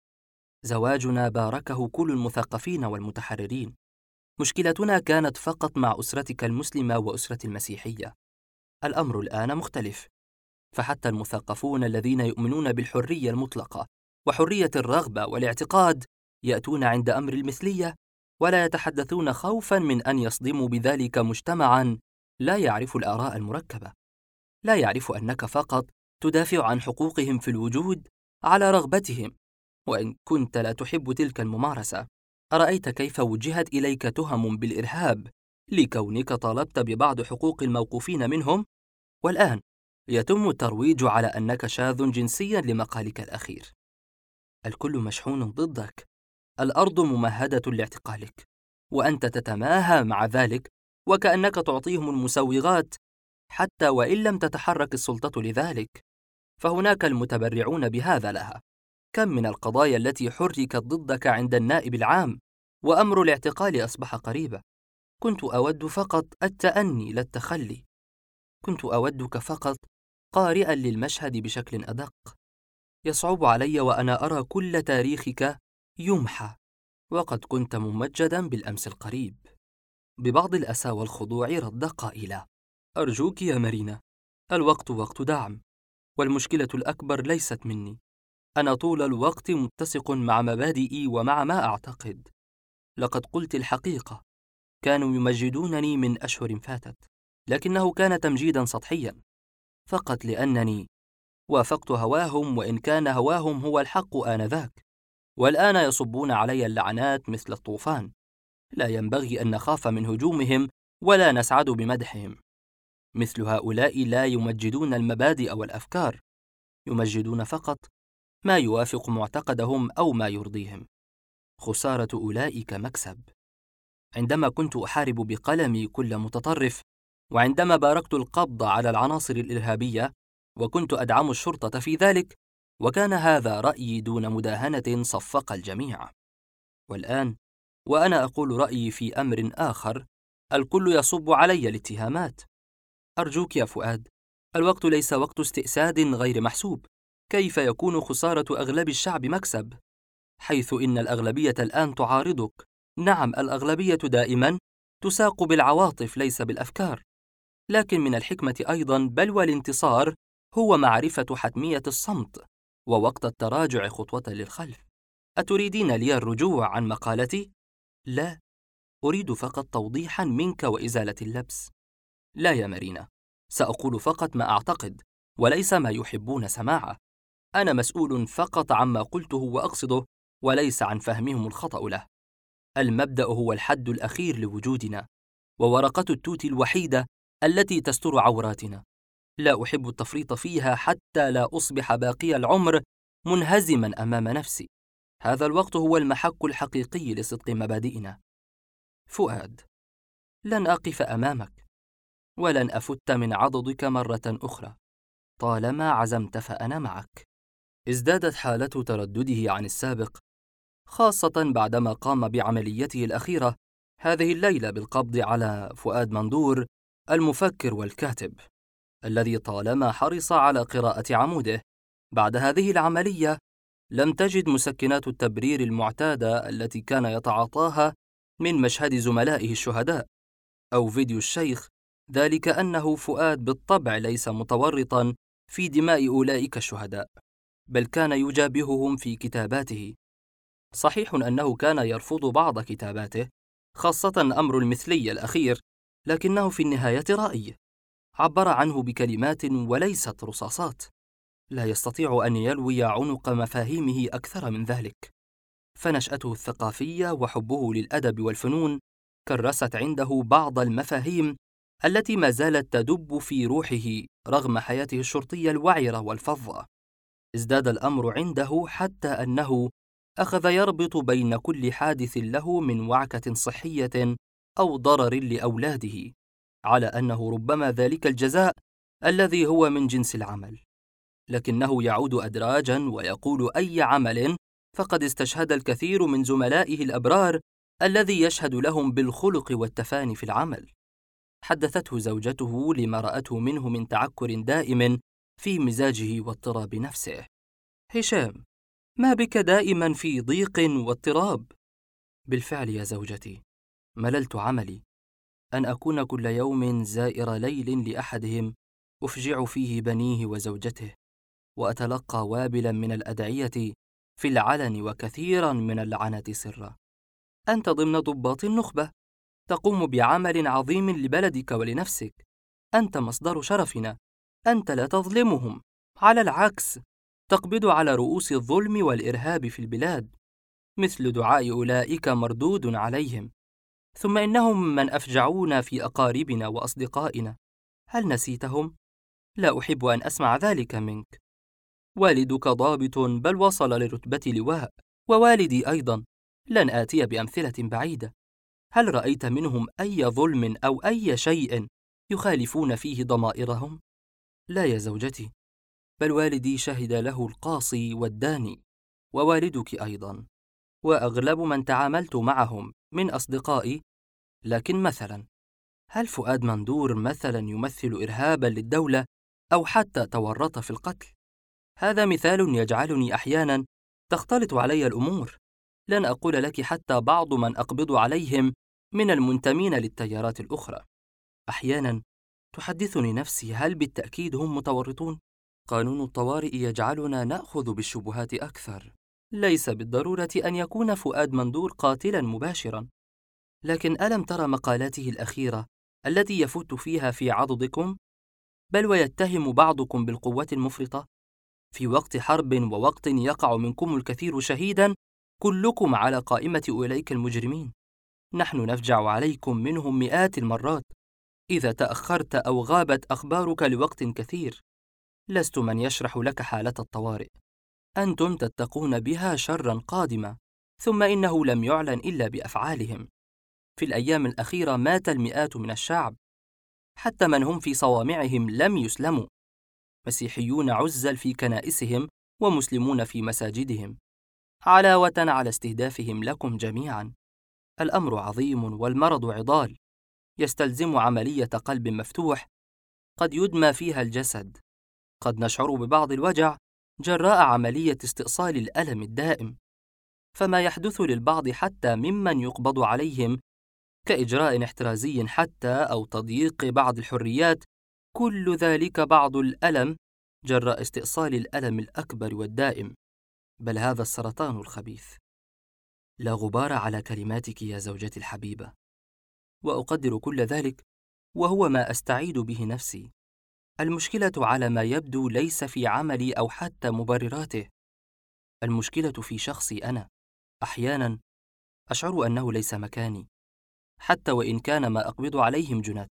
زواجنا باركه كل المثقفين والمتحررين. مشكلتنا كانت فقط مع أسرتك المسلمة وأسرة المسيحية. الأمر الآن مختلف، فحتى المثقفون الذين يؤمنون بالحرية المطلقة وحرية الرغبة والاعتقاد يأتون عند أمر المثلية ولا يتحدثون خوفاً من أن يصدموا بذلك مجتمعاً لا يعرف الآراء المركبة، لا يعرف أنك فقط تدافع عن حقوقهم في الوجود على رغبتهم. وإن كنت لا تحب تلك الممارسة، أرأيت كيف وجهت إليك تهم بالإرهاب لكونك طالبت ببعض حقوق الموقوفين منهم؟ والآن يتم الترويج على أنك شاذ جنسياً لمقالك الأخير. الكل مشحون ضدك. الأرض ممهدة لاعتقالك، وأنت تتماهى مع ذلك وكأنك تعطيهم المسوغات حتى وإن لم تتحرك السلطة لذلك. فهناك المتبرعون بهذا لها. كم من القضايا التي حركت ضدك عند النائب العام، وأمر الاعتقال أصبح قريبا. كنت أود فقط التأني لا التخلي. كنت أودك فقط قارئا للمشهد بشكل أدق. يصعب علي وأنا أرى كل تاريخك يمحى، وقد كنت ممجدا بالأمس القريب. ببعض الأسى والخضوع رد قائلا: أرجوك يا مارينا، الوقت وقت دعم، والمشكلة الأكبر ليست مني. أنا طول الوقت متسق مع مبادئي ومع ما أعتقد. لقد قلت الحقيقة. كانوا يمجدونني من أشهر فاتت، لكنه كان تمجيدا سطحيا، فقط لأنني وافقت هواهم، وإن كان هواهم هو الحق آنذاك. والآن يصبون علي اللعنات مثل الطوفان. لا ينبغي أن نخاف من هجومهم ولا نسعد بمدحهم. مثل هؤلاء لا يمجدون المبادئ والأفكار، يمجدون فقط ما يوافق معتقدهم أو ما يرضيهم. خسارة أولئك مكسب. عندما كنت أحارب بقلمي كل متطرف، وعندما باركت القبض على العناصر الإرهابية، وكنت أدعم الشرطة في ذلك، وكان هذا رأيي دون مداهنة، صفق الجميع. والآن وأنا أقول رأيي في أمر آخر، الكل يصب علي الاتهامات. أرجوك يا فؤاد، الوقت ليس وقت استئساد غير محسوب. كيف يكون خسارة أغلب الشعب مكسب، حيث إن الأغلبية الآن تعارضك؟ نعم، الأغلبية دائما تساق بالعواطف ليس بالأفكار، لكن من الحكمة أيضا بل والانتصار هو معرفة حتمية الصمت ووقت التراجع خطوة للخلف. أتريدين لي الرجوع عن مقالتي؟ لا، أريد فقط توضيحا منك وإزالة اللبس. لا يا مارينا، سأقول فقط ما أعتقد وليس ما يحبون سماعه. أنا مسؤول فقط عما قلته وأقصده، وليس عن فهمهم الخطأ له. المبدأ هو الحد الأخير لوجودنا، وورقة التوت الوحيدة التي تستر عوراتنا. لا أحب التفريط فيها حتى لا أصبح باقي العمر منهزما أمام نفسي. هذا الوقت هو المحك الحقيقي لصدق مبادئنا. فؤاد: لن أقف أمامك، ولن أفت من عضدك مرة أخرى. طالما عزمت فأنا معك. ازدادت حالة تردده عن السابق، خاصة بعدما قام بعمليته الأخيرة هذه الليلة بالقبض على فؤاد مندور المفكر والكاتب، الذي طالما حرص على قراءة عموده. بعد هذه العملية لم تجد مسكنات التبرير المعتادة التي كان يتعاطاها من مشهد زملائه الشهداء أو فيديو الشيخ، ذلك أنه فؤاد بالطبع ليس متورطاً في دماء أولئك الشهداء، بل كان يجابههم في كتاباته. صحيح أنه كان يرفض بعض كتاباته، خاصة أمر المثلي الأخير، لكنه في النهاية رأي عبر عنه بكلمات وليست رصاصات. لا يستطيع أن يلوي عنق مفاهيمه أكثر من ذلك، فنشأته الثقافية وحبه للأدب والفنون كرست عنده بعض المفاهيم التي ما زالت تدب في روحه رغم حياته الشرطية الوعرة والفظة. ازداد الأمر عنده حتى أنه أخذ يربط بين كل حادث له من وعكة صحية أو ضرر لأولاده، على أنه ربما ذلك الجزاء الذي هو من جنس العمل، لكنه يعود أدراجاً ويقول أي عمل، فقد استشهد الكثير من زملائه الأبرار الذي يشهد لهم بالخلق والتفاني في العمل. حدثته زوجته لما رأته منه من تعكر دائم في مزاجه واضطراب نفسه. هشام، ما بك دائما في ضيق واضطراب؟ بالفعل يا زوجتي، مللت عملي، أن أكون كل يوم زائر ليل لأحدهم أفجع فيه بنيه وزوجته، وأتلقى وابلا من الأدعية في العلن وكثيرا من اللعنة سرا. أنت ضمن ضباط النخبة، تقوم بعمل عظيم لبلدك ولنفسك، أنت مصدر شرفنا، أنت لا تظلمهم، على العكس تقبض على رؤوس الظلم والإرهاب في البلاد، مثل دعاء أولئك مردود عليهم. ثم إنهم من أفجعونا في أقاربنا وأصدقائنا، هل نسيتهم؟ لا أحب أن أسمع ذلك منك. والدك ضابط بل وصل لرتبة لواء، ووالدي أيضا، لن آتي بأمثلة بعيدة. هل رأيت منهم أي ظلم أو أي شيء يخالفون فيه ضمائرهم؟ لا يا زوجتي، بل والدي شهد له القاصي والداني، ووالدك أيضا، وأغلب من تعاملت معهم من أصدقائي. لكن مثلا، هل فؤاد مندور مثلا يمثل إرهابا للدولة أو حتى تورط في القتل؟ هذا مثال يجعلني أحيانا تختلط علي الأمور. لن أقول لك حتى بعض من أقبض عليهم من المنتمين للتيارات الأخرى. أحيانا تحدثني نفسي، هل بالتأكيد هم متورطون؟ قانون الطوارئ يجعلنا نأخذ بالشبهات أكثر. ليس بالضرورة أن يكون فؤاد مندور قاتلا مباشرا، لكن ألم ترى مقالاته الأخيرة التي يفت فيها في عضدكم؟ بل ويتهم بعضكم بالقوة المفرطة. في وقت حرب ووقت يقع منكم الكثير شهيدا، كلكم على قائمة أولئك المجرمين. نحن نفجع عليكم منهم مئات المرات إذا تأخرت أو غابت أخبارك لوقت كثير. لست من يشرح لك حالة الطوارئ، أنتم تتقون بها شرا قادما، ثم إنه لم يعلن إلا بأفعالهم. في الأيام الأخيرة مات المئات من الشعب، حتى من هم في صوامعهم لم يسلموا، مسيحيون عزل في كنائسهم ومسلمون في مساجدهم، علاوة على استهدافهم لكم جميعا. الأمر عظيم والمرض عضال، يستلزم عملية قلب مفتوح قد يدمى فيها الجسد. قد نشعر ببعض الوجع جراء عملية استئصال الألم الدائم، فما يحدث للبعض حتى ممن يقبض عليهم كإجراء احترازي حتى أو تضييق بعض الحريات، كل ذلك بعض الألم جراء استئصال الألم الأكبر والدائم، بل هذا السرطان الخبيث. لا غبار على كلماتك يا زوجتي الحبيبة، وأقدر كل ذلك، وهو ما أستعيد به نفسي. المشكلة على ما يبدو ليس في عملي أو حتى مبرراته، المشكلة في شخصي أنا. أحيانا أشعر أنه ليس مكاني، حتى وإن كان ما أقبض عليهم جنات،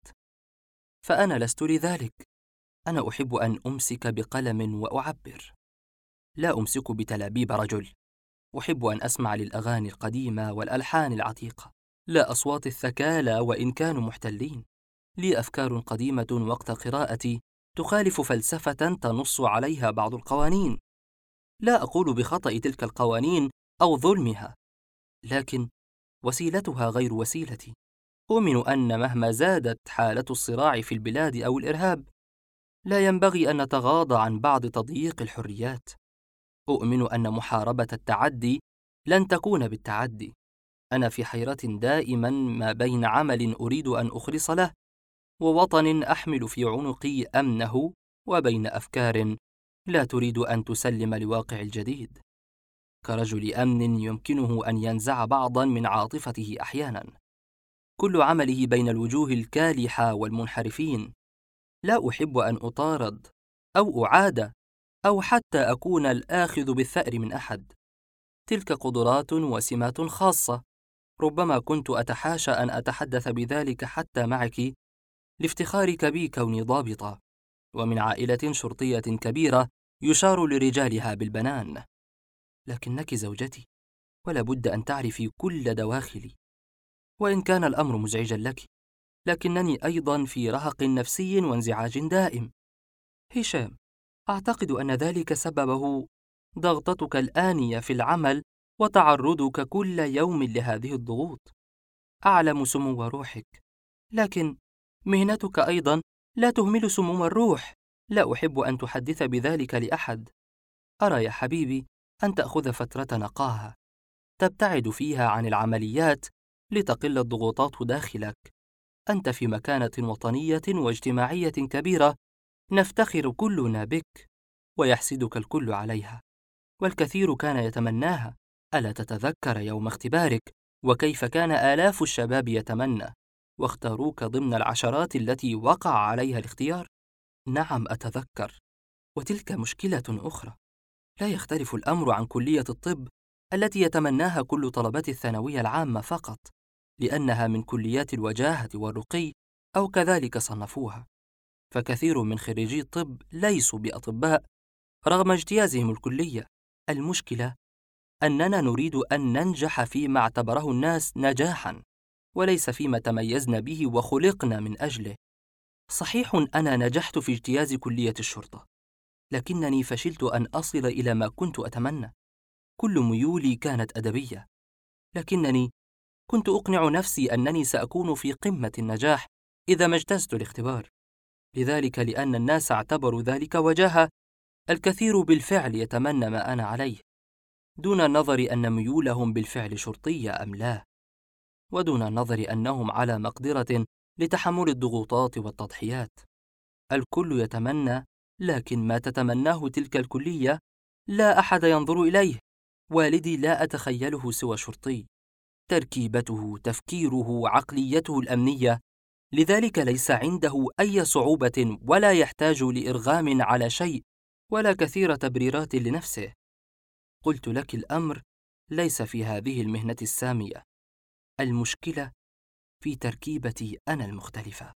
فأنا لست لذلك. أنا أحب أن أمسك بقلم وأعبر، لا أمسك بتلابيب رجل. أحب أن أسمع للأغاني القديمة والألحان العتيقة، لا أصوات الثكالى وإن كانوا محتلين. لي أفكار قديمة وقت قراءتي تخالف فلسفة تنص عليها بعض القوانين. لا أقول بخطأ تلك القوانين أو ظلمها، لكن وسيلتها غير وسيلتي. أؤمن أن مهما زادت حالة الصراع في البلاد أو الإرهاب، لا ينبغي أن نتغاضى عن بعض تضييق الحريات. أؤمن أن محاربة التعدي لن تكون بالتعدي. أنا في حيرة دائما ما بين عمل أريد أن أخلص له ووطن أحمل في عنقي أمنه، وبين أفكار لا تريد أن تسلم لواقع الجديد. كرجل أمن يمكنه أن ينزع بعضا من عاطفته أحيانا، كل عمله بين الوجوه الكالحة والمنحرفين. لا أحب أن أطارد أو أعاد أو حتى أكون الآخذ بالثأر من أحد. تلك قدرات وسمات خاصة، ربما كنت أتحاشى أن أتحدث بذلك حتى معك لافتخارك بي كوني ضابطة ومن عائلة شرطية كبيرة يشار لرجالها بالبنان. لكنك زوجتي، ولا بد أن تعرفي كل دواخلي. وإن كان الأمر مزعجا لك، لكنني أيضا في رهق نفسي وانزعاج دائم. هشام، أعتقد أن ذلك سببه ضغطتك الآنية في العمل وتعرضك كل يوم لهذه الضغوط. أعلم سمو روحك، لكن مهنتك أيضا لا تهمل سمو الروح. لا أحب أن تحدث بذلك لأحد. أرى يا حبيبي أن تأخذ فترة نقاهة تبتعد فيها عن العمليات لتقل الضغوطات داخلك. أنت في مكانة وطنية واجتماعية كبيرة نفتخر كلنا بك، ويحسدك الكل عليها، والكثير كان يتمناها. ألا تتذكر يوم اختبارك وكيف كان آلاف الشباب يتمنى واختاروك ضمن العشرات التي وقع عليها الاختيار؟ نعم أتذكر. وتلك مشكلة أخرى. لا يختلف الأمر عن كلية الطب التي يتمناها كل طلبة الثانوية العامة فقط، لأنها من كليات الوجاهة والرقي، أو كذلك صنفوها. فكثير من خريجي الطب ليسوا بأطباء رغم اجتيازهم الكلية. المشكلة أننا نريد أن ننجح فيما اعتبره الناس نجاحاً، وليس فيما تميزنا به وخلقنا من أجله. صحيح أنا نجحت في اجتياز كلية الشرطة، لكنني فشلت أن أصل إلى ما كنت أتمنى. كل ميولي كانت أدبية، لكنني كنت أقنع نفسي أنني سأكون في قمة النجاح إذا ما اجتزت الاختبار. لذلك لأن الناس اعتبروا ذلك وجاهة، الكثير بالفعل يتمنى ما أنا عليه، دون النظر أن ميولهم بالفعل شرطية أم لا، ودون النظر أنهم على مقدرة لتحمل الضغوطات والتضحيات. الكل يتمنى، لكن ما تتمناه تلك الكلية لا أحد ينظر إليه. والدي لا أتخيله سوى شرطي، تركيبته، تفكيره، عقليته الأمنية، لذلك ليس عنده أي صعوبة ولا يحتاج لإرغام على شيء ولا كثير تبريرات لنفسه. قلت لك الأمر ليس في هذه المهنة السامية، المشكلة في تركيبتي أنا المختلفة.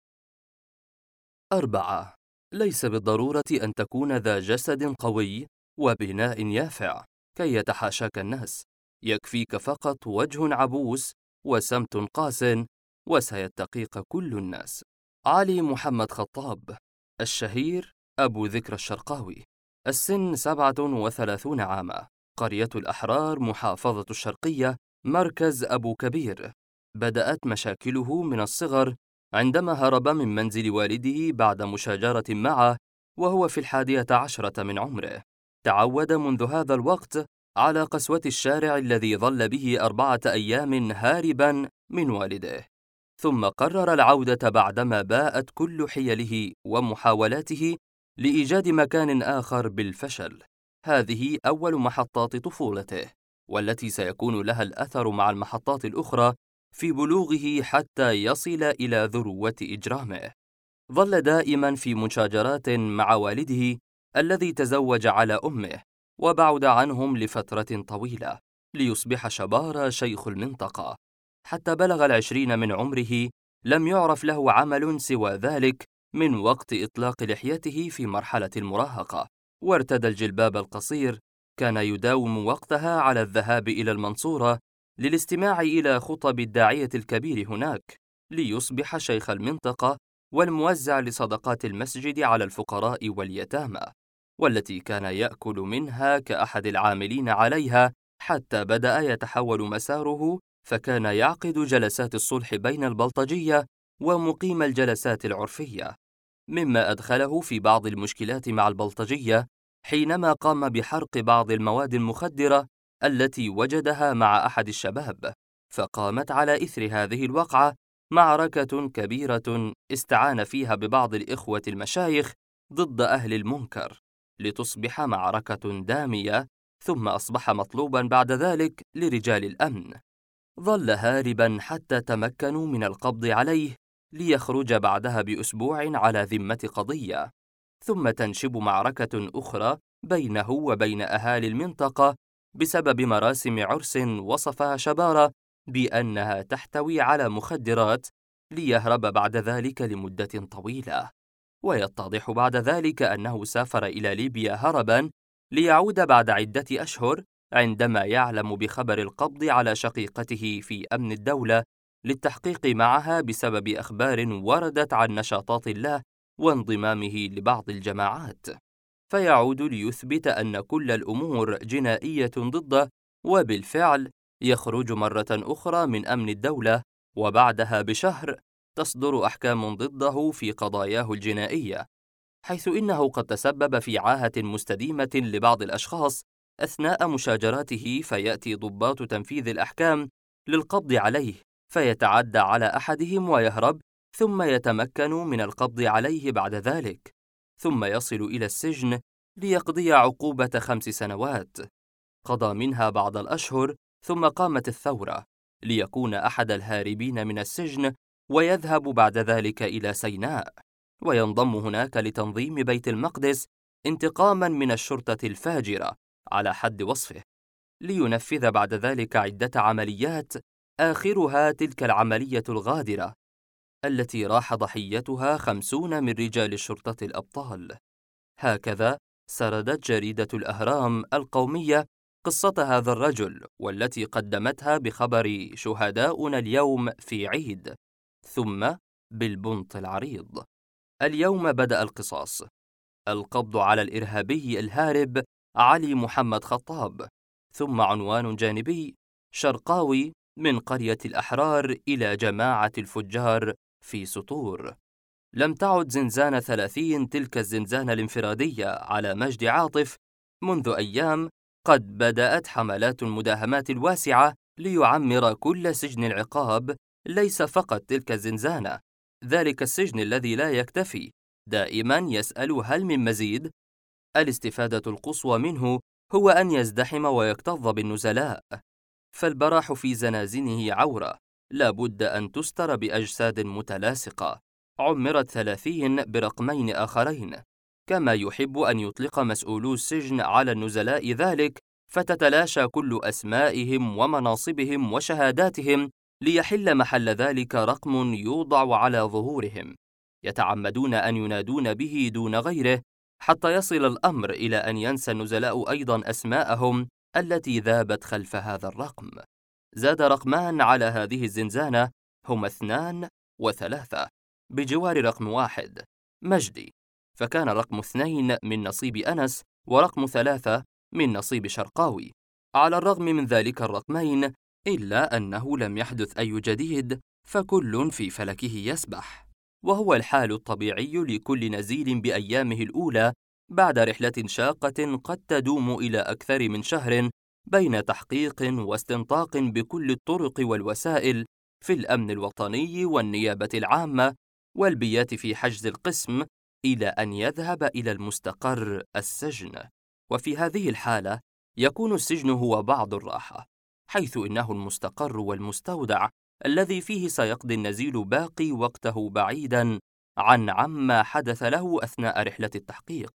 4. ليس بالضرورة أن تكون ذا جسد قوي وبناء يافع كي يتحاشاك الناس. يكفيك فقط وجه عبوس وسمت قاس وسيتقيك كل الناس. علي محمد خطاب، الشهير أبو ذكر الشرقاوي، السن 37 عاما، قرية الأحرار، محافظة الشرقية، مركز أبو كبير. بدأت مشاكله من الصغر عندما هرب من منزل والده بعد مشاجرة معه وهو في 11 من عمره. تعود منذ هذا الوقت على قسوة الشارع الذي ظل به 4 أيام هاربا من والده، ثم قرر العودة بعدما باءت كل حيله ومحاولاته لإيجاد مكان آخر بالفشل. هذه أول محطات طفولته، والتي سيكون لها الأثر مع المحطات الأخرى في بلوغه حتى يصل إلى ذروة إجرامه. ظل دائما في مشاجرات مع والده الذي تزوج على أمه وبعد عنهم لفترة طويلة ليصبح شبار شيخ المنطقة. حتى بلغ 20 من عمره لم يعرف له عمل سوى ذلك من وقت إطلاق لحيته في مرحلة المراهقة، وارتدى الجلباب القصير كان يداوم وقتها على الذهاب إلى المنصورة للاستماع إلى خطب الداعية الكبير هناك، ليصبح شيخ المنطقة والموزع لصدقات المسجد على الفقراء واليتامى، والتي كان يأكل منها كأحد العاملين عليها، حتى بدأ يتحول مساره، فكان يعقد جلسات الصلح بين البلطجية ومقيم الجلسات العرفية، مما أدخله في بعض المشكلات مع البلطجية حينما قام بحرق بعض المواد المخدرة التي وجدها مع أحد الشباب. فقامت على إثر هذه الوقعة معركة كبيرة استعان فيها ببعض الإخوة المشايخ ضد أهل المنكر، لتصبح معركة دامية، ثم أصبح مطلوبا بعد ذلك لرجال الأمن. ظل هاربا حتى تمكنوا من القبض عليه، ليخرج بعدها بأسبوع على ذمة قضية، ثم تنشب معركة أخرى بينه وبين أهالي المنطقة بسبب مراسم عرس وصفها شبارة بأنها تحتوي على مخدرات، ليهرب بعد ذلك لمدة طويلة. ويتضح بعد ذلك أنه سافر إلى ليبيا هربا، ليعود بعد عدة أشهر عندما يعلم بخبر القبض على شقيقته في أمن الدولة، للتحقيق معها بسبب أخبار وردت عن نشاطات له وانضمامه لبعض الجماعات، فيعود ليثبت أن كل الأمور جنائية ضده، وبالفعل يخرج مرة أخرى من أمن الدولة، وبعدها بشهر تصدر أحكام ضده في قضاياه الجنائية، حيث إنه قد تسبب في عاهة مستديمة لبعض الأشخاص أثناء مشاجرته، فيأتي ضباط تنفيذ الأحكام للقبض عليه، فيتعدى على أحدهم ويهرب، ثم يتمكن من القبض عليه بعد ذلك، ثم يصل إلى السجن ليقضي عقوبة 5 سنوات، قضى منها بعض الأشهر، ثم قامت الثورة ليكون أحد الهاربين من السجن، ويذهب بعد ذلك إلى سيناء، وينضم هناك لتنظيم بيت المقدس انتقاما من الشرطة الفاجرة على حد وصفه، لينفذ بعد ذلك عدة عمليات، آخرها تلك العملية الغادرة التي راح ضحيتها 50 من رجال الشرطة الأبطال. هكذا سردت جريدة الأهرام القومية قصة هذا الرجل، والتي قدمتها بخبر شهداؤنا اليوم في عيد، ثم بالبنط العريض. اليوم بدأ القصاص، القبض على الإرهابي الهارب علي محمد خطاب، ثم عنوان جانبي: شرقاوي من قرية الأحرار إلى جماعة الفجار في سطور. لم تعد زنزانة 30 تلك الزنزانة الانفرادية على مجد عاطف. منذ أيام قد بدأت حملات المداهمات الواسعة ليعمر كل سجن العقاب، ليس فقط تلك الزنزانة، ذلك السجن الذي لا يكتفي، دائما يسأل هل من مزيد؟ الاستفادة القصوى منه هو أن يزدحم ويكتظ بالنزلاء، فالبراح في زنازينه عورة لا بد أن تستر بأجساد متلاصقة، عمرت 30 برقمين آخرين، كما يحب أن يطلق مسؤولو السجن على النزلاء ذلك، فتتلاشى كل أسمائهم ومناصبهم وشهاداتهم، ليحل محل ذلك رقم يوضع على ظهورهم، يتعمدون أن ينادون به دون غيره، حتى يصل الأمر إلى أن ينسى النزلاء أيضا أسماءهم التي ذابت خلف هذا الرقم. زاد رقمان على هذه الزنزانة، هما 2 و3 بجوار رقم 1 مجدي، فكان رقم 2 من نصيب أنس، ورقم 3 من نصيب شرقاوي. على الرغم من ذلك الرقمين، إلا أنه لم يحدث أي جديد، فكل في فلكه يسبح، وهو الحال الطبيعي لكل نزيل بأيامه الأولى بعد رحلة شاقة قد تدوم إلى أكثر من شهر بين تحقيق واستنطاق بكل الطرق والوسائل في الأمن الوطني والنيابة العامة والبيات في حجز القسم، إلى أن يذهب إلى المستقر السجن. وفي هذه الحالة يكون السجن هو بعض الراحة، حيث إنه المستقر والمستودع الذي فيه سيقضي النزيل باقي وقته بعيدا عن عما حدث له أثناء رحلة التحقيق.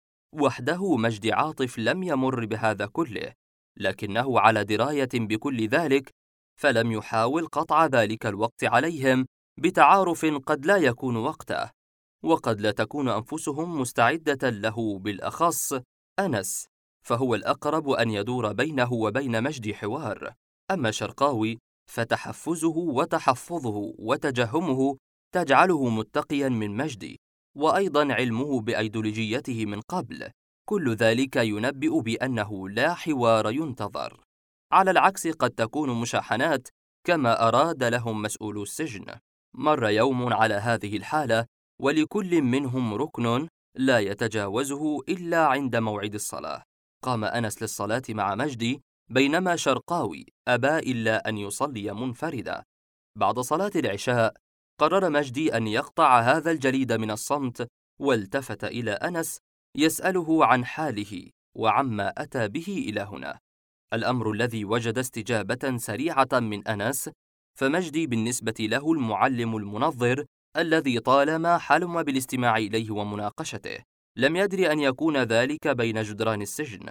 وحده مجدي عاطف لم يمر بهذا كله، لكنه على دراية بكل ذلك، فلم يحاول قطع ذلك الوقت عليهم بتعارف قد لا يكون وقته، وقد لا تكون أنفسهم مستعدة له، بالأخص أنس، فهو الأقرب أن يدور بينه وبين مجدي حوار. أما شرقاوي فتحفزه وتحفظه وتجهمه تجعله متقيا من مجدي، وأيضا علمه بأيديولوجيته من قبل، كل ذلك ينبئ بأنه لا حوار ينتظر. على العكس قد تكون مشاحنات كما أراد لهم مسؤولو السجن. مر يوم على هذه الحالة، ولكل منهم ركن لا يتجاوزه إلا عند موعد الصلاة. قام أنس للصلاة مع مجدي، بينما شرقاوي أبى إلا أن يصلي منفردا. بعد صلاة العشاء قرر مجدي أن يقطع هذا الجليد من الصمت، والتفت إلى أنس يسأله عن حاله وعما أتى به إلى هنا، الأمر الذي وجد استجابة سريعة من أنس. فمجدي بالنسبة له المعلم المنظر الذي طالما حلم بالاستماع إليه ومناقشته، لم يدر أن يكون ذلك بين جدران السجن.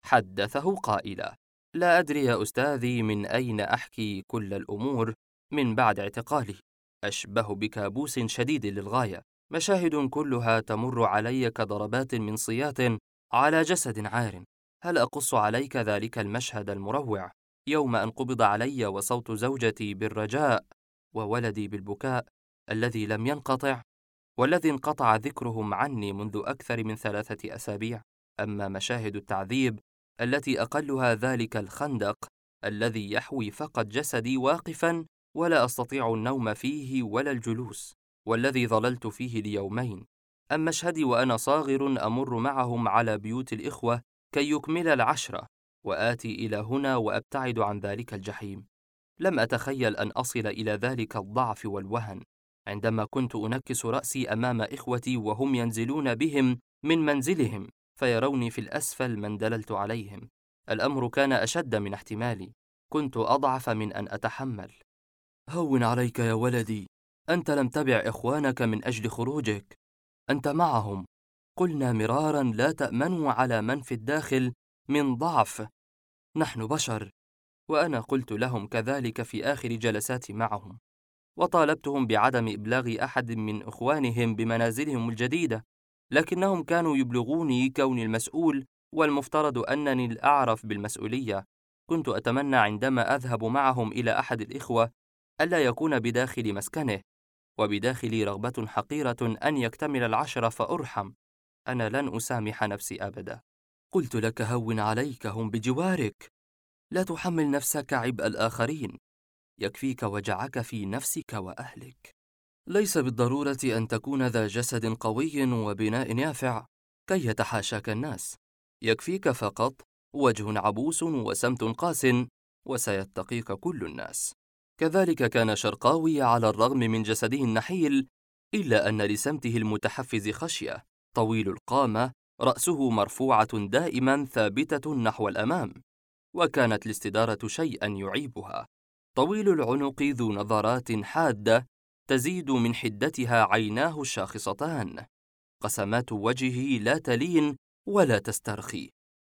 حدثه قائلا: لا أدري يا أستاذي من أين أحكي كل الأمور من بعد اعتقالي، أشبه بكابوس شديد للغاية، مشاهد كلها تمر علي كضربات من صياط على جسد عار. هل أقص عليك ذلك المشهد المروع يوم أن قبض علي وصوت زوجتي بالرجاء وولدي بالبكاء الذي لم ينقطع، والذي انقطع ذكرهم عني منذ أكثر من 3 أسابيع؟ أما مشاهد التعذيب التي أقلها ذلك الخندق الذي يحوي فقط جسدي واقفا ولا أستطيع النوم فيه ولا الجلوس، والذي ظللت فيه ليومين. أما مشهدي وأنا صاغر أمر معهم على بيوت الإخوة كي يكمل 10 وآتي إلى هنا وأبتعد عن ذلك الجحيم. لم أتخيل أن أصل إلى ذلك الضعف والوهن عندما كنت أنكس رأسي أمام إخوتي وهم ينزلون بهم من منزلهم فيروني في الأسفل من دللت عليهم. الأمر كان أشد من احتمالي، كنت أضعف من أن أتحمل. هون عليك يا ولدي، أنت لم تبع إخوانك من أجل خروجك، أنت معهم. قلنا مرارا لا تأمنوا على من في الداخل من ضعف، نحن بشر. وأنا قلت لهم كذلك في آخر جلساتي معهم، وطالبتهم بعدم إبلاغ أحد من إخوانهم بمنازلهم الجديدة، لكنهم كانوا يبلغوني كوني المسؤول والمفترض أنني الأعرف بالمسؤولية. كنت أتمنى عندما أذهب معهم إلى أحد الإخوة ألا يكون بداخل مسكنه، وبداخلي رغبة حقيرة أن يكتمل 10 فأرحم. أنا لن أسامح نفسي أبدا. قلت لك هون عليك، هم بجوارك، لا تحمل نفسك عبء الآخرين، يكفيك وجعك في نفسك وأهلك. ليس بالضرورة أن تكون ذا جسد قوي وبناء يافع كي يتحاشاك الناس، يكفيك فقط وجه عبوس وسمت قاس وسيتقيك كل الناس. كذلك كان شرقاوي على الرغم من جسده النحيل، إلا أن لسمته المتحفز خشية، طويل القامة، رأسه مرفوعة دائما ثابتة نحو الأمام، وكانت الاستدارة شيئا يعيبها. طويل العنق ذو نظرات حادة تزيد من حدتها عيناه الشاخصتان، قسمات وجهه لا تلين ولا تسترخي،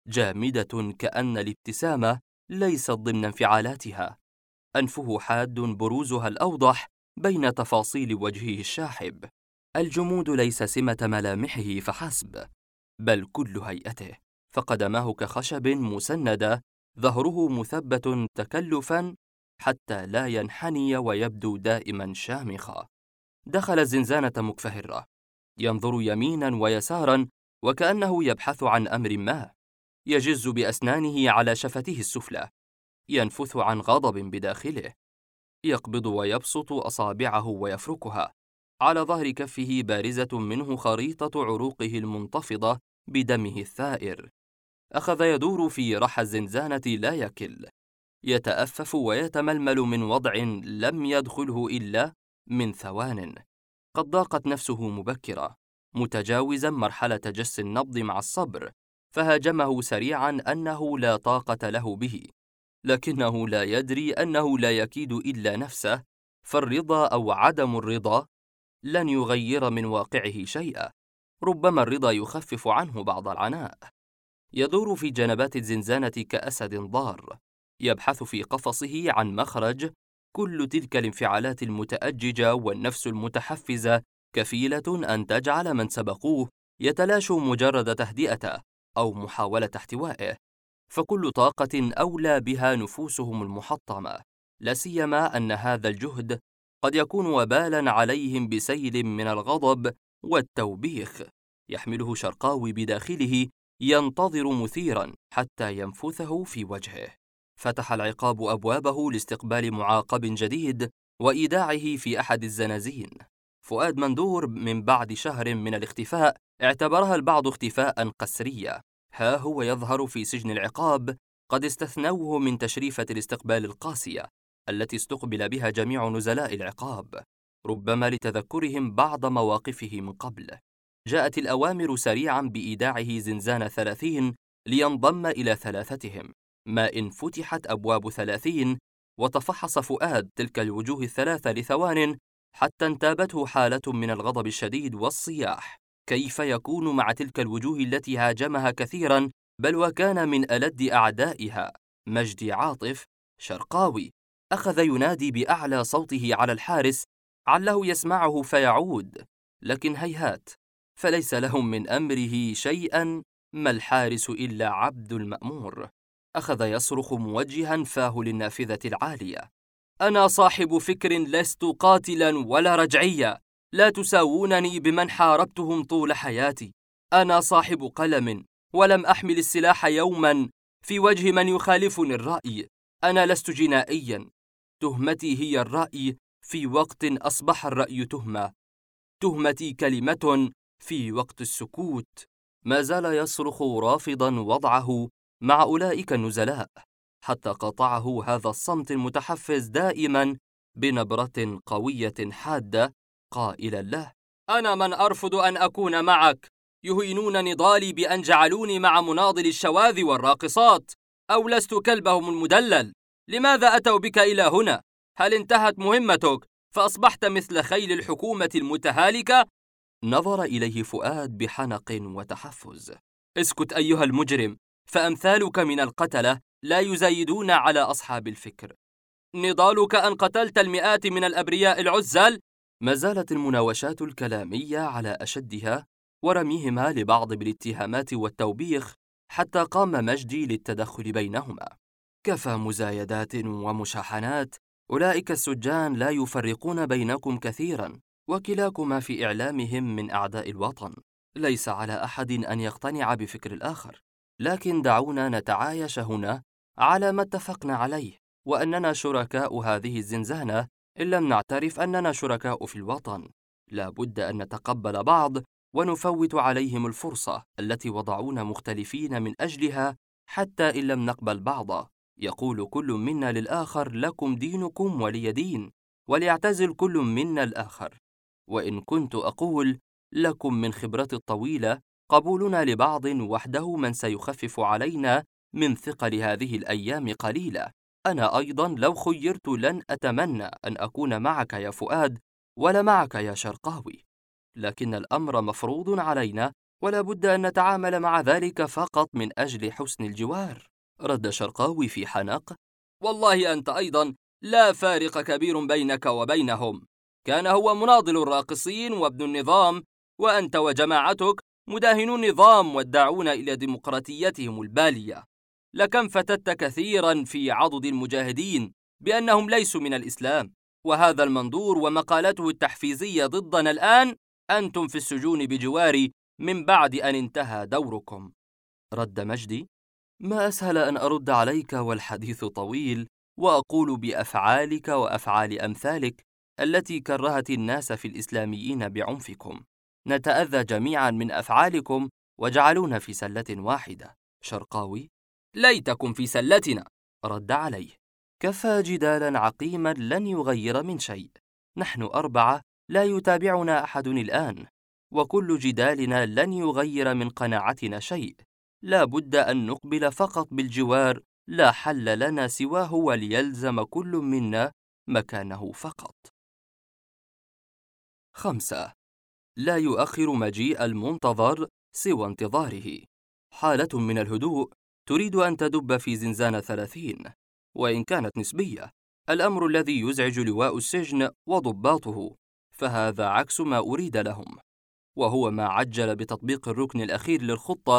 جامدة كأن الابتسامة ليست ضمن انفعالاتها. أنفه حاد بروزها الأوضح بين تفاصيل وجهه الشاحب. الجمود ليس سمة ملامحه فحسب، بل كل هيئته، فقدماه كخشب مسندة، ظهره مثبت تكلفا حتى لا ينحني ويبدو دائما شامخا. دخل الزنزانة مكفهرة، ينظر يمينا ويسارا وكأنه يبحث عن أمر ما، يجز بأسنانه على شفته السفلى، ينفث عن غضب بداخله، يقبض ويبسط أصابعه ويفركها. على ظهر كفه بارزة منه خريطة عروقه المنتفضة بدمه الثائر. أخذ يدور في رحى الزنزانة لا يكل، يتأفف ويتململ من وضع لم يدخله إلا من ثوان. قد ضاقت نفسه مبكرا، متجاوزا مرحلة جس النبض مع الصبر، فهاجمه سريعا أنه لا طاقة له به، لكنه لا يدري أنه لا يكيد إلا نفسه، فالرضا أو عدم الرضا لن يغير من واقعه شيئا، ربما الرضا يخفف عنه بعض العناء. يدور في جنبات الزنزانة كأسد ضار، يبحث في قفصه عن مخرج. كل تلك الانفعالات المتأججة والنفس المتحفزة كفيلة أن تجعل من سبقوه يتلاشوا مجرد تهدئته، أو محاولة احتوائه، فكل طاقة أولى بها نفوسهم المحطمة، لا سيما أن هذا الجهد قد يكون وبالاً عليهم بسيل من الغضب والتوبيخ يحمله شرقاوي بداخله، ينتظر مثيراً حتى ينفثه في وجهه. فتح العقاب أبوابه لاستقبال معاقب جديد وإيداعه في أحد الزنازين. فؤاد مندور من بعد شهر من الاختفاء اعتبرها البعض اختفاء قسريا، ها هو يظهر في سجن العقاب قد استثنوه من تشريفة الاستقبال القاسية التي استقبل بها جميع نزلاء العقاب، ربما لتذكرهم بعض مواقفه من قبل. جاءت الأوامر سريعا بإيداعه زنزانة 30 لينضم إلى ثلاثتهم، ما إن فتحت أبواب 30 وتفحص فؤاد تلك الوجوه الثلاثة لثوان حتى انتابته حالة من الغضب الشديد والصياح. كيف يكون مع تلك الوجوه التي هاجمها كثيرا، بل وكان من ألد أعدائها؟ مجدي عاطف شرقاوي أخذ ينادي بأعلى صوته على الحارس عله يسمعه فيعود، لكن هيهات، فليس لهم من أمره شيئا، ما الحارس إلا عبد المأمور. أخذ يصرخ موجها فاه للنافذة العالية: أنا صاحب فكر، لست قاتلا ولا رجعيا، لا تساوونني بمن حاربتهم طول حياتي. أنا صاحب قلم ولم أحمل السلاح يوما في وجه من يخالفني الرأي. أنا لست جنائيا، تهمتي هي الرأي في وقت أصبح الرأي تهمة، تهمتي كلمة في وقت السكوت. ما زال يصرخ رافضا وضعه مع أولئك النزلاء، حتى قطعه هذا الصمت المتحفز دائما بنبرة قوية حادة قائلا له: أنا من أرفض أن أكون معك. يهينون نضالي بأن جعلوني مع مناضل الشواذ والراقصات، أو لست كلبهم المدلل؟ لماذا أتوا بك إلى هنا؟ هل انتهت مهمتك فأصبحت مثل خيل الحكومة المتهالكة؟ نظر إليه فؤاد بحنق وتحفز. اسكت أيها المجرم، فأمثالك من القتلة لا يزايدون على أصحاب الفكر. نضالك أن قتلت المئات من الأبرياء العزل. ما زالت المناوشات الكلامية على أشدها، ورميهما لبعض بالاتهامات والتوبيخ، حتى قام مجدي للتدخل بينهما. كفى مزايدات ومشاحنات، أولئك السجان لا يفرقون بينكم كثيرا، وكلاكما في إعلامهم من أعداء الوطن. ليس على أحد أن يقتنع بفكر الآخر، لكن دعونا نتعايش هنا على ما اتفقنا عليه، وأننا شركاء هذه الزنزانة إن لم نعترف أننا شركاء في الوطن. لا بد أن نتقبل بعض ونفوت عليهم الفرصة التي وضعونا مختلفين من أجلها، حتى إن لم نقبل بعض. يقول كل منا للآخر: لكم دينكم ولي دين، وليعتزل كل منا الآخر. وإن كنت أقول لكم من خبرتي الطويلة، قبولنا لبعض وحده من سيخفف علينا من ثقل هذه الأيام قليلة. أنا أيضا لو خيرت لن أتمنى أن أكون معك يا فؤاد ولا معك يا شرقاوي، لكن الأمر مفروض علينا، ولا بد أن نتعامل مع ذلك فقط من أجل حسن الجوار. رد شرقاوي في حنق: والله أنت أيضا لا فارق كبير بينك وبينهم. كان هو مناضل الراقصين وابن النظام، وأنت وجماعتك مداهنو النظام والداعون إلى ديمقراطيتهم البالية. لكم فتت كثيرا في عضد المجاهدين بأنهم ليسوا من الإسلام، وهذا المنظور ومقالته التحفيزية ضدنا الآن أنتم في السجون بجواري من بعد أن انتهى دوركم. رد مجدي: ما أسهل أن أرد عليك والحديث طويل، وأقول بأفعالك وأفعال أمثالك التي كرهت الناس في الإسلاميين بعنفكم. نتأذى جميعا من أفعالكم وجعلونا في سلة واحدة. شرقاوي: ليتكم في سلتنا. رد عليه: كفى جدالا عقيما لن يغير من شيء. نحن 4 لا يتابعنا أحد الآن، وكل جدالنا لن يغير من قناعتنا شيء. لا بد أن نقبل فقط بالجوار، لا حل لنا سواه، وليلزم كل منا مكانه فقط. 5. لا يؤخر مجيء المنتظر سوى انتظاره. حالة من الهدوء تريد أن تدب في زنزانة 30، وإن كانت نسبية، الأمر الذي يزعج لواء السجن وضباطه، فهذا عكس ما أريد لهم، وهو ما عجل بتطبيق الركن الأخير للخطة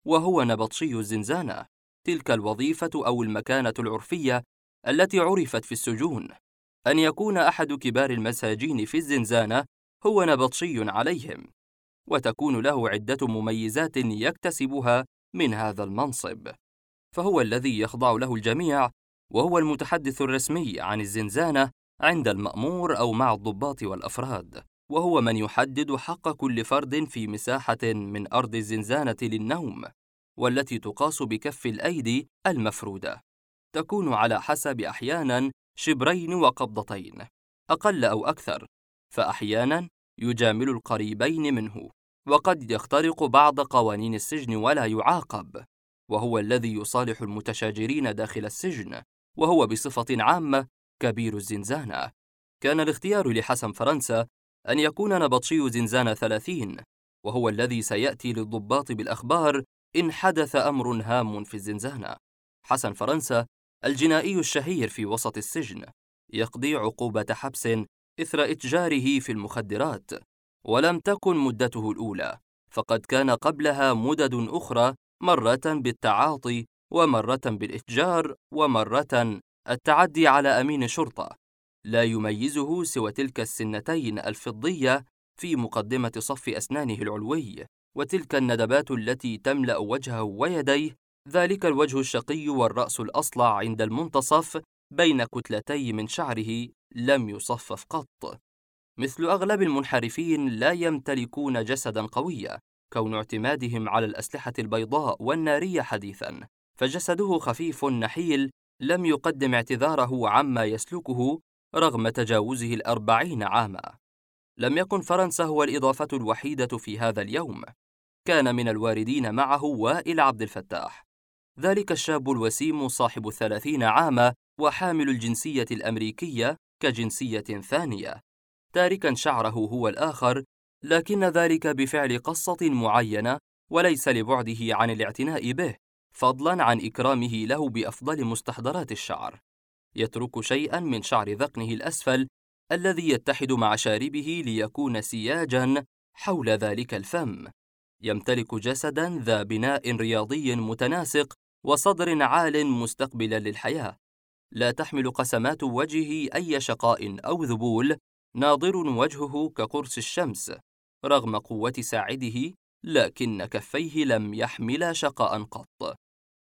وهو نبطشي الزنزانة، تلك الوظيفة أو المكانة العرفية التي عرفت في السجون. أن يكون أحد كبار المساجين في الزنزانة هو نبطشي عليهم، وتكون له عدة مميزات يكتسبها من هذا المنصب، فهو الذي يخضع له الجميع، وهو المتحدث الرسمي عن الزنزانة عند المأمور أو مع الضباط والأفراد، وهو من يحدد حق كل فرد في مساحة من أرض الزنزانة للنوم، والتي تقاس بكف الأيدي المفرودة، تكون على حسب أحياناً شبرين وقبضتين أقل أو أكثر، فأحياناً يجامل القريبين منه، وقد يخترق بعض قوانين السجن ولا يعاقب، وهو الذي يصالح المتشاجرين داخل السجن، وهو بصفة عامة كبير الزنزانة. كان الاختيار لحسن فرنسا أن يكون نبطشي زنزانة 30، وهو الذي سيأتي للضباط بالأخبار إن حدث أمر هام في الزنزانة. حسن فرنسا الجنائي الشهير في وسط السجن يقضي عقوبة حبس إثر إتجاره في المخدرات، ولم تكن مدته الأولى، فقد كان قبلها مدد أخرى، مرة بالتعاطي، ومرة بالإتجار، ومرة التعدي على أمين شرطة، لا يميزه سوى تلك السنتين الفضية في مقدمة صف أسنانه العلوي، وتلك الندبات التي تملأ وجهه ويديه، ذلك الوجه الشقي والرأس الأصلع عند المنتصف بين كتلتي من شعره لم يصفف قط. مثل أغلب المنحرفين لا يمتلكون جسداً قويا، كون اعتمادهم على الأسلحة البيضاء والنارية حديثاً، فجسده خفيف نحيل لم يقدم اعتذاره عما يسلكه رغم تجاوزه 40 عاماً. لم يكن فرنسا هو الإضافة الوحيدة في هذا اليوم، كان من الواردين معه وائل عبد الفتاح، ذلك الشاب الوسيم صاحب 30 عاماً وحامل الجنسية الأمريكية كجنسية ثانية، تاركاً شعره هو الآخر، لكن ذلك بفعل قصة معينة وليس لبعده عن الاعتناء به، فضلاً عن إكرامه له بأفضل مستحضرات الشعر. يترك شيئاً من شعر ذقنه الأسفل الذي يتحد مع شاربه ليكون سياجاً حول ذلك الفم. يمتلك جسداً ذا بناء رياضي متناسق وصدر عال مستقبلاً للحياة، لا تحمل قسمات وجهه أي شقاء أو ذبول، ناضر وجهه كقرص الشمس رغم قوة ساعده، لكن كفيه لم يحملا شقاء قط،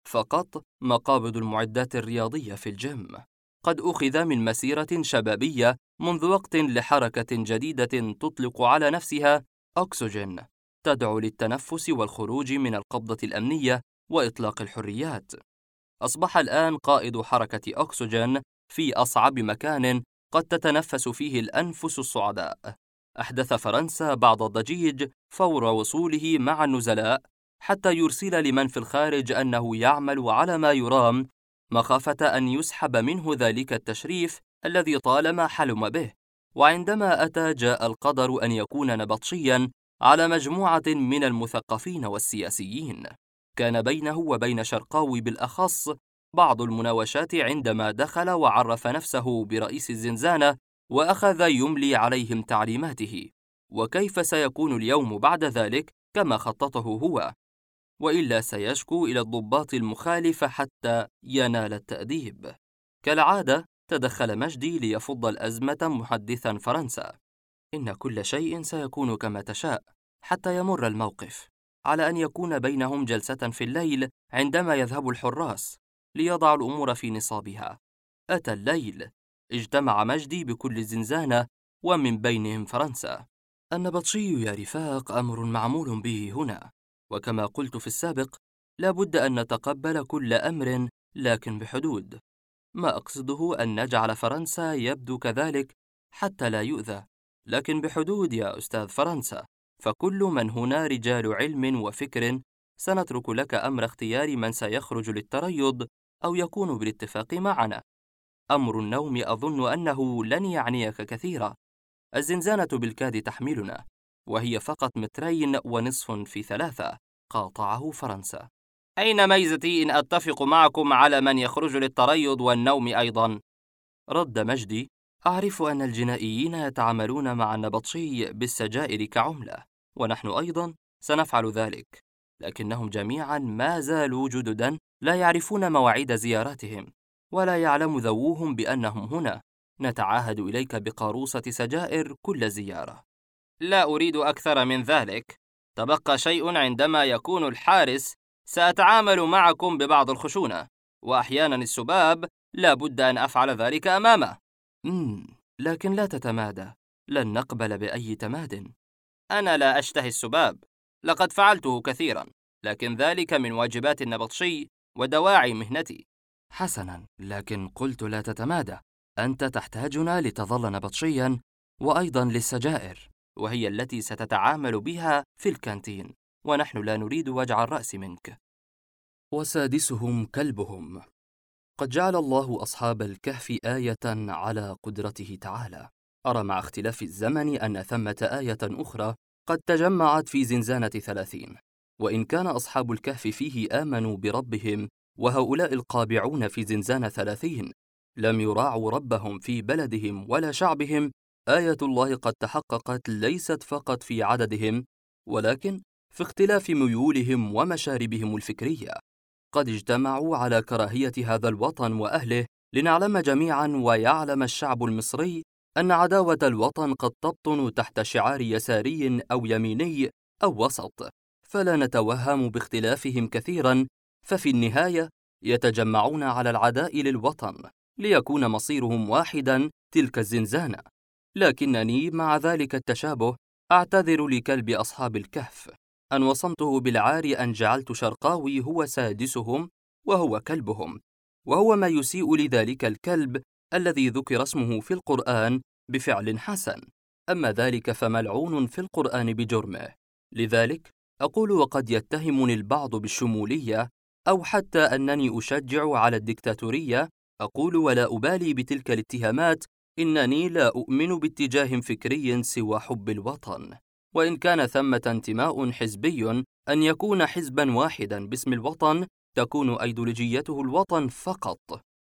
فقط مقابض المعدات الرياضية في الجيم، قد أخذ من مسيرة شبابية منذ وقت لحركة جديدة تطلق على نفسها أكسجين، تدعو للتنفس والخروج من القبضة الأمنية وإطلاق الحريات. أصبح الآن قائد حركة أكسجين في أصعب مكان قد تتنفس فيه الأنفس الصعداء. أحدث فرنسا بعض الضجيج فور وصوله مع النزلاء، حتى يرسل لمن في الخارج أنه يعمل على ما يرام، مخافة أن يسحب منه ذلك التشريف الذي طالما حلم به. وعندما أتى جاء القدر أن يكون نبطشياً على مجموعة من المثقفين والسياسيين. كان بينه وبين شرقاوي بالأخص بعض المناوشات عندما دخل وعرف نفسه برئيس الزنزانة وأخذ يملي عليهم تعليماته، وكيف سيكون اليوم بعد ذلك كما خططه هو، وإلا سيشكو إلى الضباط المخالفة حتى ينال التأديب. كالعادة تدخل مجدي ليفض الأزمة محدثا فرنسا: إن كل شيء سيكون كما تشاء حتى يمر الموقف، على أن يكون بينهم جلسة في الليل عندما يذهب الحراس ليضع الأمور في نصابها. أتى الليل، اجتمع مجدي بكل الزنزانة ومن بينهم فرنسا. النبطشي يا رفاق أمر معمول به هنا، وكما قلت في السابق لا بد أن نتقبل كل أمر، لكن بحدود. ما أقصده أن نجعل فرنسا يبدو كذلك حتى لا يؤذى، لكن بحدود يا أستاذ فرنسا، فكل من هنا رجال علم وفكر. سنترك لك أمر اختيار من سيخرج للتريض أو يكون بالاتفاق معنا. أمر النوم أظن أنه لن يعنيك كثيرا، الزنزانة بالكاد تحملنا، وهي فقط 2.5 متر في 3. قاطعه فرنسا: أين ميزتي إن أتفق معكم على من يخرج للتريض والنوم أيضا؟ رد مجدي: أعرف أن الجنائيين يتعاملون مع النبطشي بالسجائر كعملة، ونحن أيضا سنفعل ذلك، لكنهم جميعا ما زالوا جددا لا يعرفون مواعيد زياراتهم، ولا يعلم ذووهم بأنهم هنا. نتعاهد إليك بقاروصة سجائر كل زيارة. لا أريد أكثر من ذلك. تبقى شيء عندما يكون الحارس. سأتعامل معكم ببعض الخشونة، وأحيانا السباب لا بد أن أفعل ذلك أمامه. لكن لا تتمادى، لن نقبل بأي تماد. أنا لا أشتهي السباب، لقد فعلته كثيرا، لكن ذلك من واجبات النبطشي ودواعي مهنتي. حسنا، لكن قلت لا تتمادى. أنت تحتاجنا لتظل نبطشيا، وأيضا للسجائر، وهي التي ستتعامل بها في الكانتين، ونحن لا نريد وجع الرأس منك. وسادسهم كلبهم. قد جعل الله أصحاب الكهف آية على قدرته تعالى. أرى مع اختلاف الزمن أن ثمة آية أخرى قد تجمعت في زنزانة 30. وإن كان أصحاب الكهف فيه آمنوا بربهم، وهؤلاء القابعون في زنزانة 30 لم يراعوا ربهم في بلدهم ولا شعبهم، آية الله قد تحققت ليست فقط في عددهم، ولكن في اختلاف ميولهم ومشاربهم الفكرية. قد اجتمعوا على كراهية هذا الوطن وأهله، لنعلم جميعا ويعلم الشعب المصري أن عداوة الوطن قد تبطن تحت شعار يساري أو يميني أو وسط، فلا نتوهم باختلافهم كثيرا، ففي النهاية يتجمعون على العداء للوطن ليكون مصيرهم واحدا، تلك الزنزانة. لكنني مع ذلك التشابه أعتذر لكلب أصحاب الكهف أن وصمته بالعار، أن جعلت شرقاوي هو سادسهم وهو كلبهم، وهو ما يسيء لذلك الكلب الذي ذكر اسمه في القرآن بفعل حسن، أما ذلك فملعون في القرآن بجرمه. لذلك أقول، وقد يتهمني البعض بالشمولية أو حتى أنني أشجع على الدكتاتورية، أقول ولا أبالي بتلك الاتهامات، إنني لا أؤمن باتجاه فكري سوى حب الوطن. وإن كان ثمة انتماء حزبي، أن يكون حزبا واحدا باسم الوطن تكون أيديولوجيته الوطن فقط.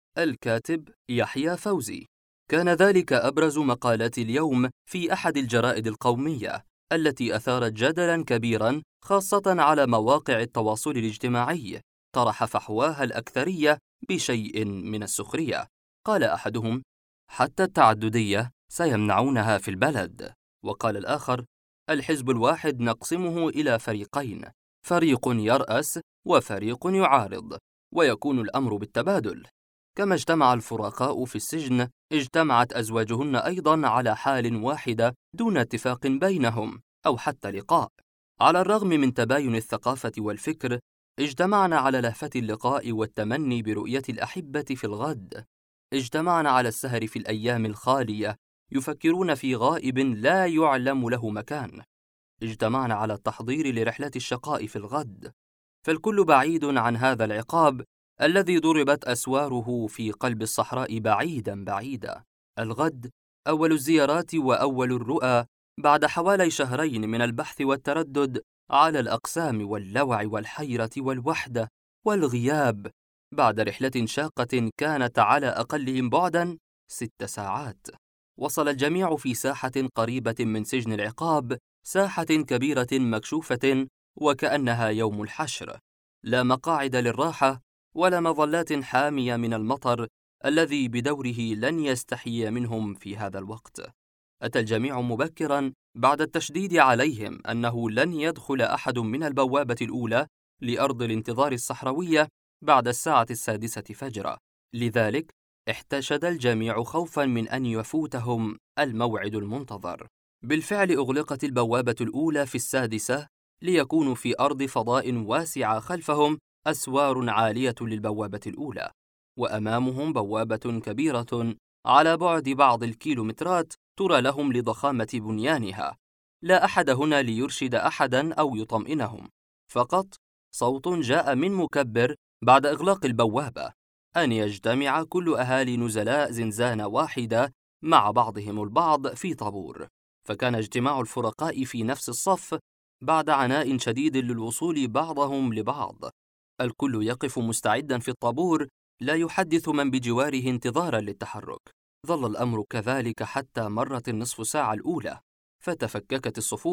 الكاتب يحيى فوزي. كان ذلك أبرز مقالات اليوم في أحد الجرائد القومية التي أثارت جدلا كبيرا، خاصة على مواقع التواصل الاجتماعي، طرح فحواها الأكثرية بشيء من السخرية. قال أحدهم: حتى التعددية سيمنعونها في البلد. وقال الآخر: الحزب الواحد نقسمه إلى فريقين، فريق يرأس وفريق يعارض، ويكون الأمر بالتبادل. كما اجتمع الفرقاء في السجن، اجتمعت أزواجهن أيضا على حال واحدة دون اتفاق بينهم أو حتى لقاء. على الرغم من تباين الثقافة والفكر، اجتمعنا على لهفة اللقاء والتمني برؤية الأحبة في الغد. اجتمعنا على السهر في الأيام الخالية، يفكرون في غائب لا يعلم له مكان. اجتمعنا على التحضير لرحلة الشقاء في الغد، فالكل بعيد عن هذا العقاب الذي ضربت أسواره في قلب الصحراء بعيدا بعيدا. الغد أول الزيارات وأول الرؤى، بعد حوالي شهرين من البحث والتردد على الأقسام واللوع والحيرة والوحدة والغياب، بعد رحلة شاقة كانت على أقلهم بعدا 6 ساعات. وصل الجميع في ساحة قريبة من سجن العقاب، ساحة كبيرة مكشوفة وكأنها يوم الحشر، لا مقاعد للراحة ولا مظلات حامية من المطر الذي بدوره لن يستحيي منهم في هذا الوقت. أتى الجميع مبكرا بعد التشديد عليهم أنه لن يدخل أحد من البوابة الأولى لأرض الانتظار الصحراوية بعد 6:00 فجرا. لذلك احتشد الجميع خوفا من أن يفوتهم الموعد المنتظر. بالفعل أغلقت البوابة الأولى في 6:00 ليكونوا في أرض فضاء واسعة خلفهم أسوار عالية للبوابة الأولى، وأمامهم بوابة كبيرة على بعد بعض الكيلومترات ترى لهم لضخامة بنيانها. لا أحد هنا ليرشد أحدا أو يطمئنهم، فقط صوت جاء من مكبر بعد إغلاق البوابة أن يجتمع كل أهالي نزلاء زنزانة واحدة مع بعضهم البعض في طابور. فكان اجتماع الفرقاء في نفس الصف بعد عناء شديد للوصول بعضهم لبعض. الكل يقف مستعدا في الطابور، لا يحدث من بجواره انتظارا للتحرك. ظل الأمر كذلك حتى مرت النصف ساعة الأولى، فتفككت الصفوف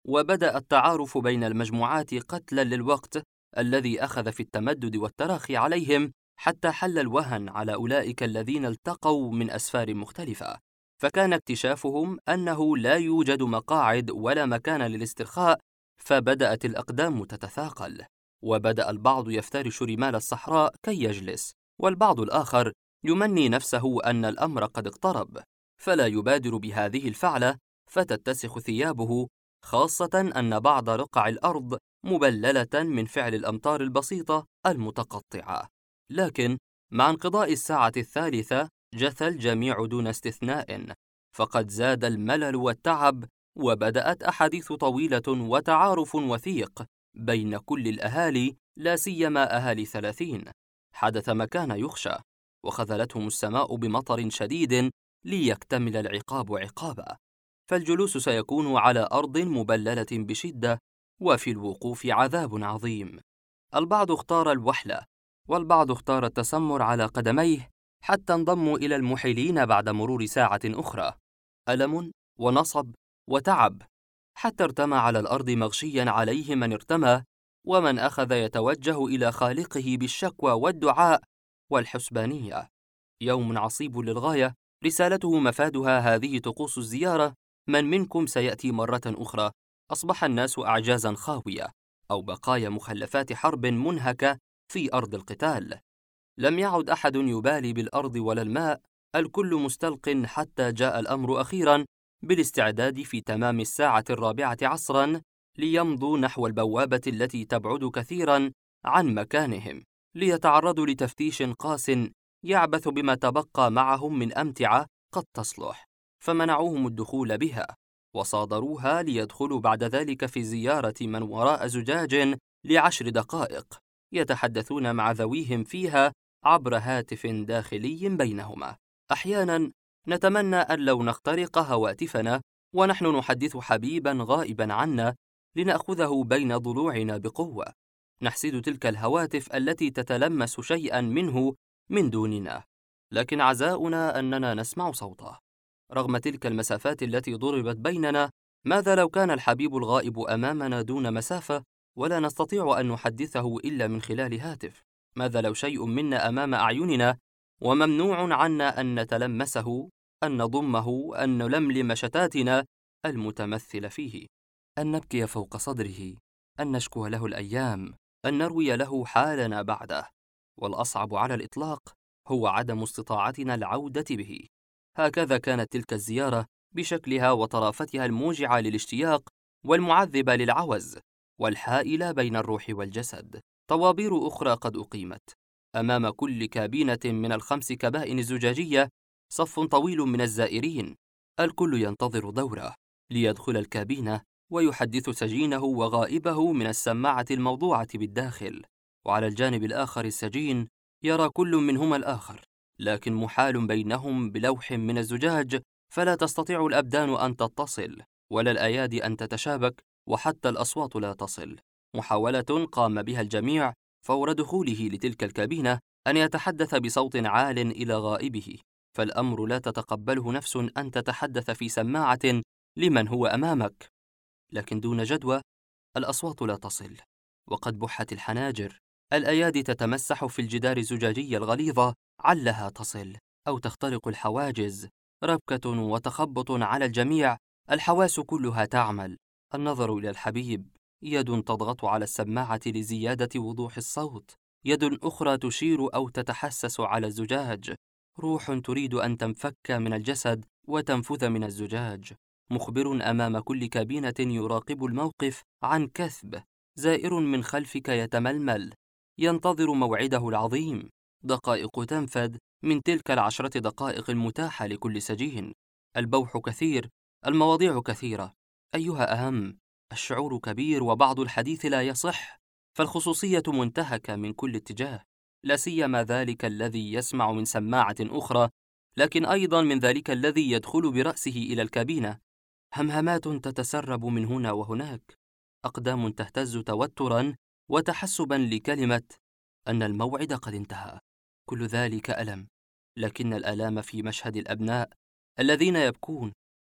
وبدأ التعارف بين المجموعات قتلا للوقت الذي أخذ في التمدد والتراخي عليهم، حتى حل الوهن على أولئك الذين التقوا من أسفار مختلفة. فكان اكتشافهم أنه لا يوجد مقاعد ولا مكان للاسترخاء، فبدأت الأقدام تتثاقل، وبدأ البعض يفترش رمال الصحراء كي يجلس، والبعض الآخر يمني نفسه أن الأمر قد اقترب، فلا يبادر بهذه الفعلة فتتسخ ثيابه، خاصة أن بعض رقع الأرض مبللة من فعل الأمطار البسيطة المتقطعة. لكن مع انقضاء الساعة 3 جثى الجميع دون استثناء، فقد زاد الملل والتعب، وبدأت أحاديث طويلة وتعارف وثيق بين كل الأهالي، لا سيما أهالي 30. حدث ما كان يخشى، وخذلتهم السماء بمطر شديد ليكتمل العقاب عقابا، فالجلوس سيكون على أرض مبللة بشدة، وفي الوقوف عذاب عظيم. البعض اختار الوحلة، والبعض اختار التسمر على قدميه، حتى انضموا إلى المحيلين بعد مرور ساعة أخرى. ألم ونصب وتعب، حتى ارتمى على الأرض مغشيا عليه من ارتمى، ومن أخذ يتوجه إلى خالقه بالشكوى والدعاء والحسبانية. يوم عصيب للغاية، رسالته مفادها هذه طقوس الزيارة: من منكم سيأتي مرة أخرى؟ أصبح الناس أعجازا خاوية، أو بقايا مخلفات حرب منهكة في أرض القتال. لم يعد أحد يبالي بالأرض ولا الماء، الكل مستلق، حتى جاء الأمر أخيرا بالاستعداد في تمام الساعة 4 عصرا ليمضوا نحو البوابة التي تبعد كثيرا عن مكانهم، ليتعرضوا لتفتيش قاس يعبث بما تبقى معهم من أمتعة قد تصلح، فمنعوهم الدخول بها، وصادروها ليدخلوا بعد ذلك في زيارة من وراء زجاج ل10 دقائق، يتحدثون مع ذويهم فيها عبر هاتف داخلي بينهما. أحيانا نتمنى أن لو نخترق هواتفنا ونحن نحدث حبيبا غائبا عنا لنأخذه بين ضلوعنا بقوة، نحسد تلك الهواتف التي تتلمس شيئا منه من دوننا، لكن عزاؤنا أننا نسمع صوته رغم تلك المسافات التي ضربت بيننا. ماذا لو كان الحبيب الغائب أمامنا دون مسافة، ولا نستطيع أن نحدثه إلا من خلال هاتف؟ ماذا لو شيء منا أمام أعيننا وممنوع عنا أن نتلمسه، أن نضمه، أن نلملم شتاتنا المتمثل فيه، أن نبكي فوق صدره، أن نشكو له الأيام، أن نروي له حالنا بعده؟ والأصعب على الإطلاق هو عدم استطاعتنا العودة به. هكذا كانت تلك الزيارة بشكلها وطرافتها الموجعة للاشتياق والمعذبة للعوز والحائلة بين الروح والجسد. طوابير أخرى قد أقيمت أمام كل كابينة من ال5 كبائن الزجاجية، صف طويل من الزائرين، الكل ينتظر دوره ليدخل الكابينة ويحدث سجينه وغائبه من السماعة الموضوعة بالداخل، وعلى الجانب الآخر السجين يرى كل منهما الآخر، لكن محال بينهم بلوح من الزجاج، فلا تستطيع الأبدان أن تتصل ولا الأيادي أن تتشابك، وحتى الأصوات لا تصل. محاولة قام بها الجميع فور دخوله لتلك الكابينة أن يتحدث بصوت عال إلى غائبه، فالأمر لا تتقبله نفس أن تتحدث في سماعة لمن هو أمامك، لكن دون جدوى الأصوات لا تصل، وقد بحت الحناجر، الأيادي تتمسح في الجدار الزجاجي الغليظة علها تصل أو تخترق الحواجز، ربكة وتخبط على الجميع، الحواس كلها تعمل، النظر إلى الحبيب، يد تضغط على السماعة لزيادة وضوح الصوت، يد أخرى تشير أو تتحسس على الزجاج، روح تريد أن تنفك من الجسد وتنفذ من الزجاج، مخبر أمام كل كابينة يراقب الموقف عن كثب، زائر من خلفك يتململ ينتظر موعده العظيم. دقائق تنفد من تلك 10 دقائق المتاحة لكل سجين، البوح كثير، المواضيع كثيرة، أيها أهم؟ الشعور كبير وبعض الحديث لا يصح، فالخصوصية منتهكة من كل اتجاه، لا سيما ذلك الذي يسمع من سماعة أخرى، لكن أيضا من ذلك الذي يدخل برأسه إلى الكابينة. همهمات تتسرب من هنا وهناك، أقدام تهتز توترا وتحسبا لكلمة أن الموعد قد انتهى. كل ذلك ألم، لكن الآلام في مشهد الأبناء الذين يبكون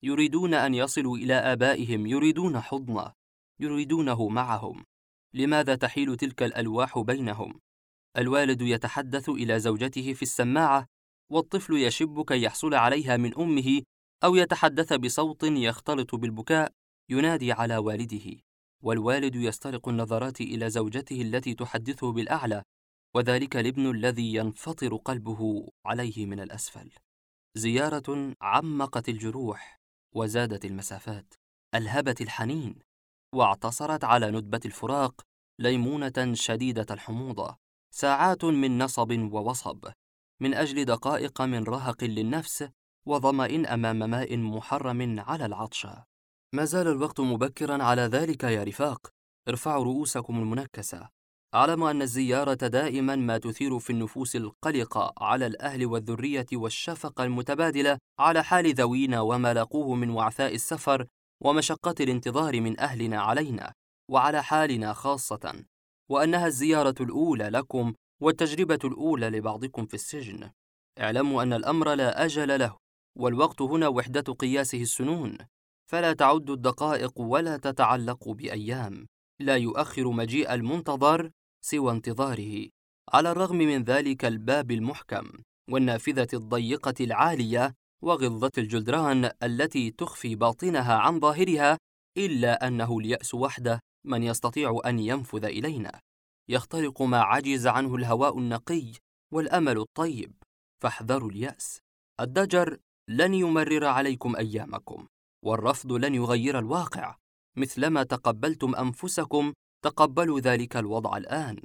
يريدون أن يصلوا إلى آبائهم، يريدون حضنه، يريدونه معهم. لماذا تحيل تلك الألواح بينهم؟ الوالد يتحدث إلى زوجته في السماعة، والطفل يشب كي يحصل عليها من أمه، أو يتحدث بصوت يختلط بالبكاء ينادي على والده، والوالد يسترق النظرات إلى زوجته التي تحدثه بالأعلى، وذلك الابن الذي ينفطر قلبه عليه من الأسفل. زيارة عمقت الجروح وزادت المسافات، ألهبت الحنين، واعتصرت على ندبة الفراق ليمونة شديدة الحموضة، ساعات من نصب ووصب، من أجل دقائق من رهق للنفس وظمأ أمام ماء محرم على العطشة. ما زال الوقت مبكرا على ذلك يا رفاق، ارفعوا رؤوسكم المنكسة. أعلم أن الزيارة دائما ما تثير في النفوس القلقة على الأهل والذرية، والشفقة المتبادلة على حال ذوينا وما لاقوه من وعثاء السفر ومشقة الانتظار من أهلنا علينا، وعلى حالنا خاصة، وأنها الزيارة الأولى لكم والتجربة الأولى لبعضكم في السجن. اعلموا أن الأمر لا أجل له، والوقت هنا وحدة قياسه السنون، فلا تعد الدقائق ولا تتعلق بأيام، لا يؤخر مجيء المنتظر سوى انتظاره. على الرغم من ذلك الباب المحكم والنافذة الضيقة العالية وغلظة الجدران التي تخفي باطنها عن ظاهرها، إلا أنه اليأس وحده من يستطيع أن ينفذ إلينا. يخترق ما عجز عنه الهواء النقي والأمل الطيب، فاحذروا اليأس. الضجر لن يمرر عليكم أيامكم، والرفض لن يغير الواقع. مثلما تقبلتم أنفسكم تقبلوا ذلك الوضع الآن.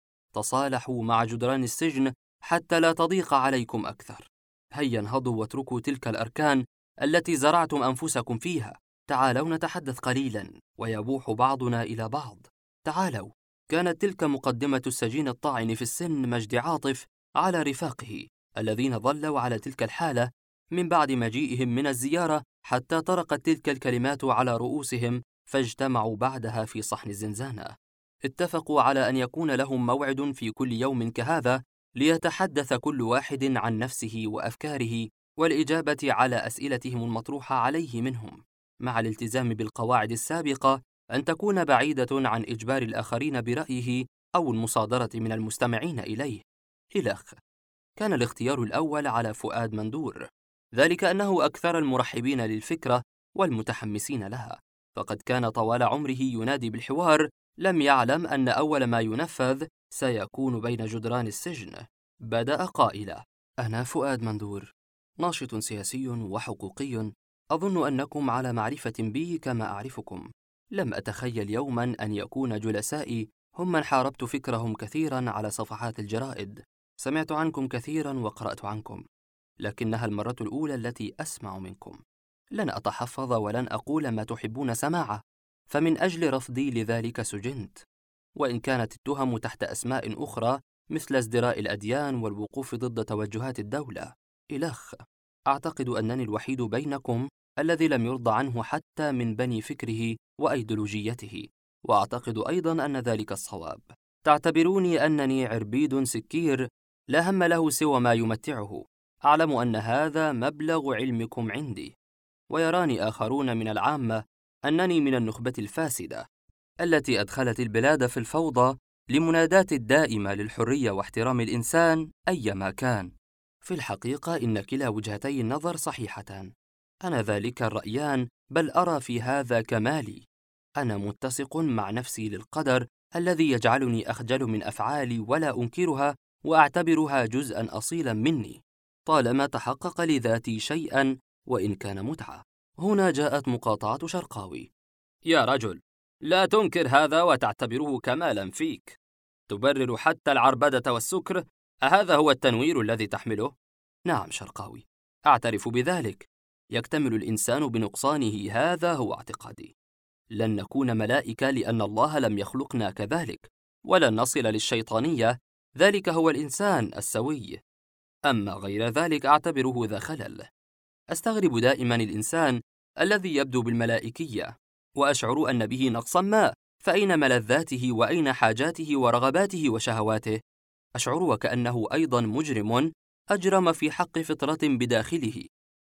تصالحوا مع جدران السجن حتى لا تضيق عليكم أكثر. هيا انهضوا واتركوا تلك الأركان التي زرعتم أنفسكم فيها. تعالوا نتحدث قليلا ويبوح بعضنا إلى بعض. تعالوا. كانت تلك مقدمة السجين الطاعن في السن مجدي عاطف على رفاقه الذين ظلوا على تلك الحالة من بعد مجيئهم من الزيارة، حتى طرقت تلك الكلمات على رؤوسهم، فاجتمعوا بعدها في صحن الزنزانة. اتفقوا على أن يكون لهم موعد في كل يوم كهذا، ليتحدث كل واحد عن نفسه وأفكاره والإجابة على أسئلتهم المطروحة عليه منهم، مع الالتزام بالقواعد السابقة أن تكون بعيدة عن إجبار الآخرين برأيه أو المصادرة من المستمعين إليه. إلخ. كان الاختيار الأول على فؤاد مندور، ذلك أنه أكثر المرحبين للفكرة والمتحمسين لها، فقد كان طوال عمره ينادي بالحوار، لم يعلم أن أول ما ينفذ سيكون بين جدران السجن. بدأ قائلا: أنا فؤاد مندور، ناشط سياسي وحقوقي، أظن أنكم على معرفة بي كما أعرفكم. لم أتخيل يوما أن يكون جلسائي هم من حاربت فكرهم كثيرا على صفحات الجرائد. سمعت عنكم كثيرا وقرأت عنكم، لكنها المرة الأولى التي أسمع منكم. لن أتحفظ ولن أقول ما تحبون سماعه، فمن أجل رفضي لذلك سجنت، وإن كانت التهم تحت أسماء أخرى مثل ازدراء الأديان والوقوف ضد توجهات الدولة. إلخ. أعتقد أنني الوحيد بينكم الذي لم يرضى عنه حتى من بني فكره وأيديولوجيته، وأعتقد أيضا أن ذلك الصواب. تعتبروني أنني عربيد سكير لا هم له سوى ما يمتعه. أعلم أن هذا مبلغ علمكم عندي، ويراني آخرون من العامة أنني من النخبة الفاسدة التي أدخلت البلاد في الفوضى لمناداة الدائمة للحرية واحترام الإنسان أيما كان. في الحقيقة إن كلا وجهتي النظر صحيحتان. أنا ذلك الرأيان، بل أرى في هذا كمالي. أنا متسق مع نفسي للقدر الذي يجعلني أخجل من أفعالي ولا أنكرها، وأعتبرها جزءا أصيلا مني، طالما تحقق لذاتي شيئا وإن كان متعة. هنا جاءت مقاطعة شرقاوي: يا رجل، لا تنكر هذا وتعتبره كمالا فيك. تبرر حتى العربدة والسكر. أهذا هو التنوير الذي تحمله؟ نعم شرقاوي، أعترف بذلك. يكتمل الإنسان بنقصانه، هذا هو اعتقادي. لن نكون ملائكة لأن الله لم يخلقنا كذلك، ولن نصل للشيطانية، ذلك هو الإنسان السوي. أما غير ذلك أعتبره ذا خلل. أستغرب دائما الإنسان الذي يبدو بالملائكية، وأشعر أن به نقصا ما، فأين ملذاته وأين حاجاته ورغباته وشهواته؟ أشعر وكأنه أيضا مجرم أجرم في حق فطرة بداخله،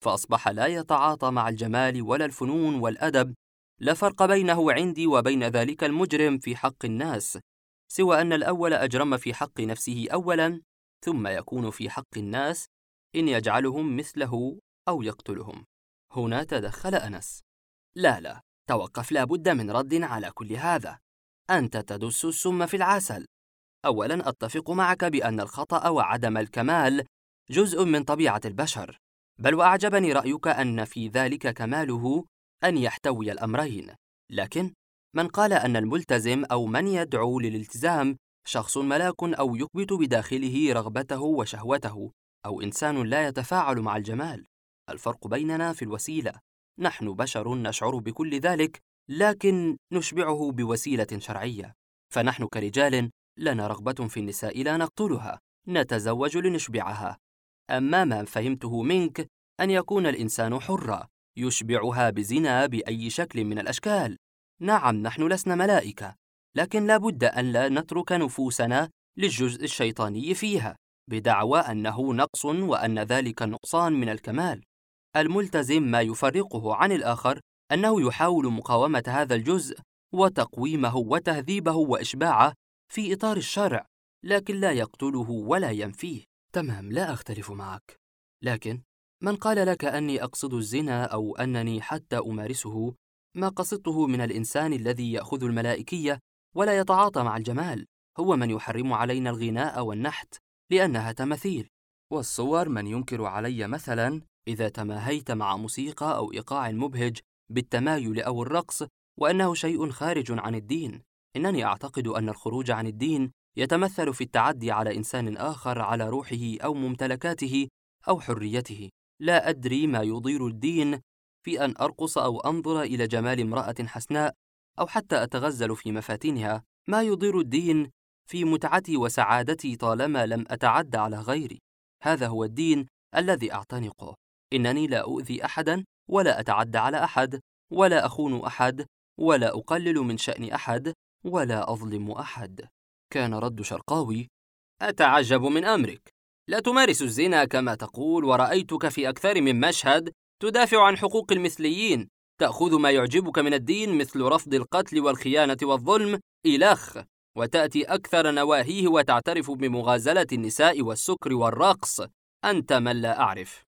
فأصبح لا يتعاطى مع الجمال ولا الفنون والأدب، لا فرق بينه عندي وبين ذلك المجرم في حق الناس، سوى أن الأول أجرم في حق نفسه أولاً، ثم يكون في حق الناس إن يجعلهم مثله أو يقتلهم. هنا تدخل أنس: لا، توقف، لا بد من رد على كل هذا. أنت تدس السم في العسل. أولاً أتفق معك بأن الخطأ وعدم الكمال جزء من طبيعة البشر، بل وأعجبني رأيك أن في ذلك كماله أن يحتوي الأمرين. لكن من قال أن الملتزم أو من يدعو للالتزام شخص ملاك أو يكبت بداخله رغبته وشهوته، أو إنسان لا يتفاعل مع الجمال. الفرق بيننا في الوسيلة. نحن بشر نشعر بكل ذلك، لكن نشبعه بوسيلة شرعية. فنحن كرجال لنا رغبة في النساء لا نقتلها، نتزوج لنشبعها. أما ما فهمته منك أن يكون الإنسان حرا يشبعها بزنا بأي شكل من الأشكال. نعم، نحن لسنا ملائكة، لكن لا بد أن لا نترك نفوسنا للجزء الشيطاني فيها بدعوى أنه نقص وأن ذلك النقصان من الكمال. الملتزم ما يفرقه عن الآخر أنه يحاول مقاومة هذا الجزء وتقويمه وتهذيبه وإشباعه في إطار الشرع، لكن لا يقتله ولا ينفيه. تمام، لا أختلف معك، لكن من قال لك أني أقصد الزنا أو أنني حتى أمارسه، ما قصدته من الإنسان الذي يأخذ الملائكية ولا يتعاطى مع الجمال هو من يحرم علينا الغناء والنحت لأنها تماثيل، والصور من ينكر علي مثلا إذا تماهيت مع موسيقى أو إيقاع مبهج بالتمايل أو الرقص وأنه شيء خارج عن الدين. إنني أعتقد أن الخروج عن الدين يتمثل في التعدي على إنسان آخر، على روحه أو ممتلكاته أو حريته. لا أدري ما يضير الدين في أن أرقص أو أنظر إلى جمال امرأة حسناء أو حتى أتغزل في مفاتنها. ما يضير الدين في متعتي وسعادتي طالما لم أتعد على غيري. هذا هو الدين الذي أعتنقه. إنني لا أؤذي أحدا ولا أتعدى على أحد ولا أخون أحد ولا أقلل من شأن أحد ولا أظلم أحد. كان رد شرقاوي: أتعجب من أمرك، لا تمارس الزنا كما تقول، ورأيتك في أكثر من مشهد تدافع عن حقوق المثليين، تأخذ ما يعجبك من الدين مثل رفض القتل والخيانة والظلم إلخ، وتأتي أكثر نواهيه وتعترف بمغازلة النساء والسكر والرقص. أنت من لا أعرف.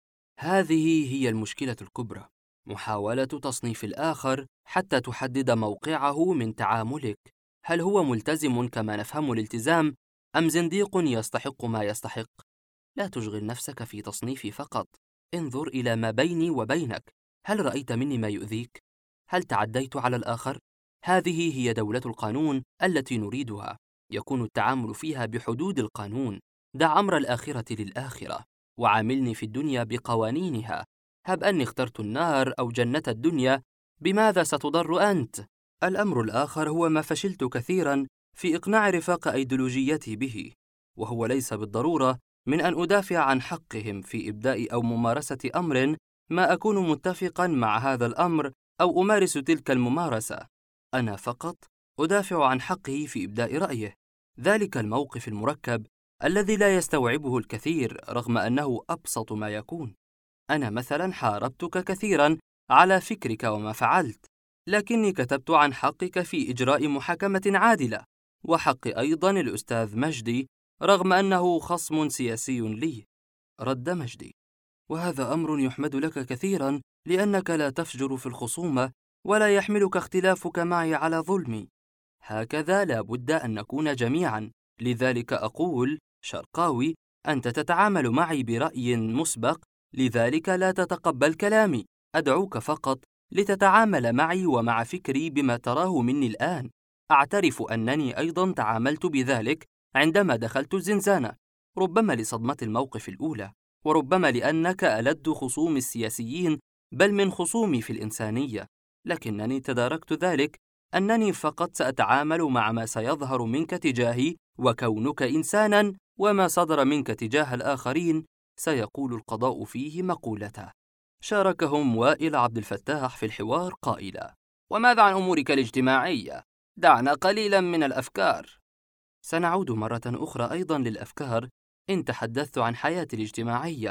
هذه هي المشكلة الكبرى، محاولة تصنيف الآخر حتى تحدد موقعه من تعاملك. هل هو ملتزم كما نفهم الالتزام أم زنديق يستحق ما يستحق؟ لا تشغل نفسك في تصنيفي فقط، انظر إلى ما بيني وبينك. هل رأيت مني ما يؤذيك؟ هل تعديت على الآخر؟ هذه هي دولة القانون التي نريدها، يكون التعامل فيها بحدود القانون. دع أمر الآخرة للآخرة، وعاملني في الدنيا بقوانينها. هب أني اخترت النار أو جنة الدنيا، بماذا ستضر أنت؟ الأمر الآخر هو ما فشلت كثيرا في إقناع رفاق أيديولوجيتي به، وهو ليس بالضرورة من أن أدافع عن حقهم في إبداء أو ممارسة أمر ما أكون متفقا مع هذا الأمر أو أمارس تلك الممارسة. أنا فقط أدافع عن حقه في إبداء رأيه، ذلك الموقف المركب الذي لا يستوعبه الكثير رغم أنه أبسط ما يكون. أنا مثلا حاربتك كثيرا على فكرك وما فعلت، لكني كتبت عن حقك في إجراء محاكمة عادلة، وحق أيضا الأستاذ مجدي رغم أنه خصم سياسي لي. رد مجدي: وهذا أمر يحمد لك كثيرا لأنك لا تفجر في الخصومة ولا يحملك اختلافك معي على ظلمي. هكذا لا بد أن نكون جميعا. لذلك أقول: شرقاوي، أنت تتعامل معي برأي مسبق، لذلك لا تتقبل كلامي. أدعوك فقط لتتعامل معي ومع فكري بما تراه مني الآن. أعترف أنني أيضا تعاملت بذلك عندما دخلت الزنزانة، ربما لصدمة الموقف الأولى، وربما لأنك ألد خصوم السياسيين بل من خصومي في الإنسانية. لكنني تداركت ذلك، أنني فقط سأتعامل مع ما سيظهر منك تجاهي، وكونك إنسانا وما صدر منك تجاه الآخرين سيقول القضاء فيه مقولته. شاركهم وائل عبد الفتاح في الحوار قائلا: وماذا عن أمورك الاجتماعية؟ دعنا قليلا من الأفكار. سنعود مرة أخرى أيضا للأفكار إن تحدثت عن حياتي الاجتماعية.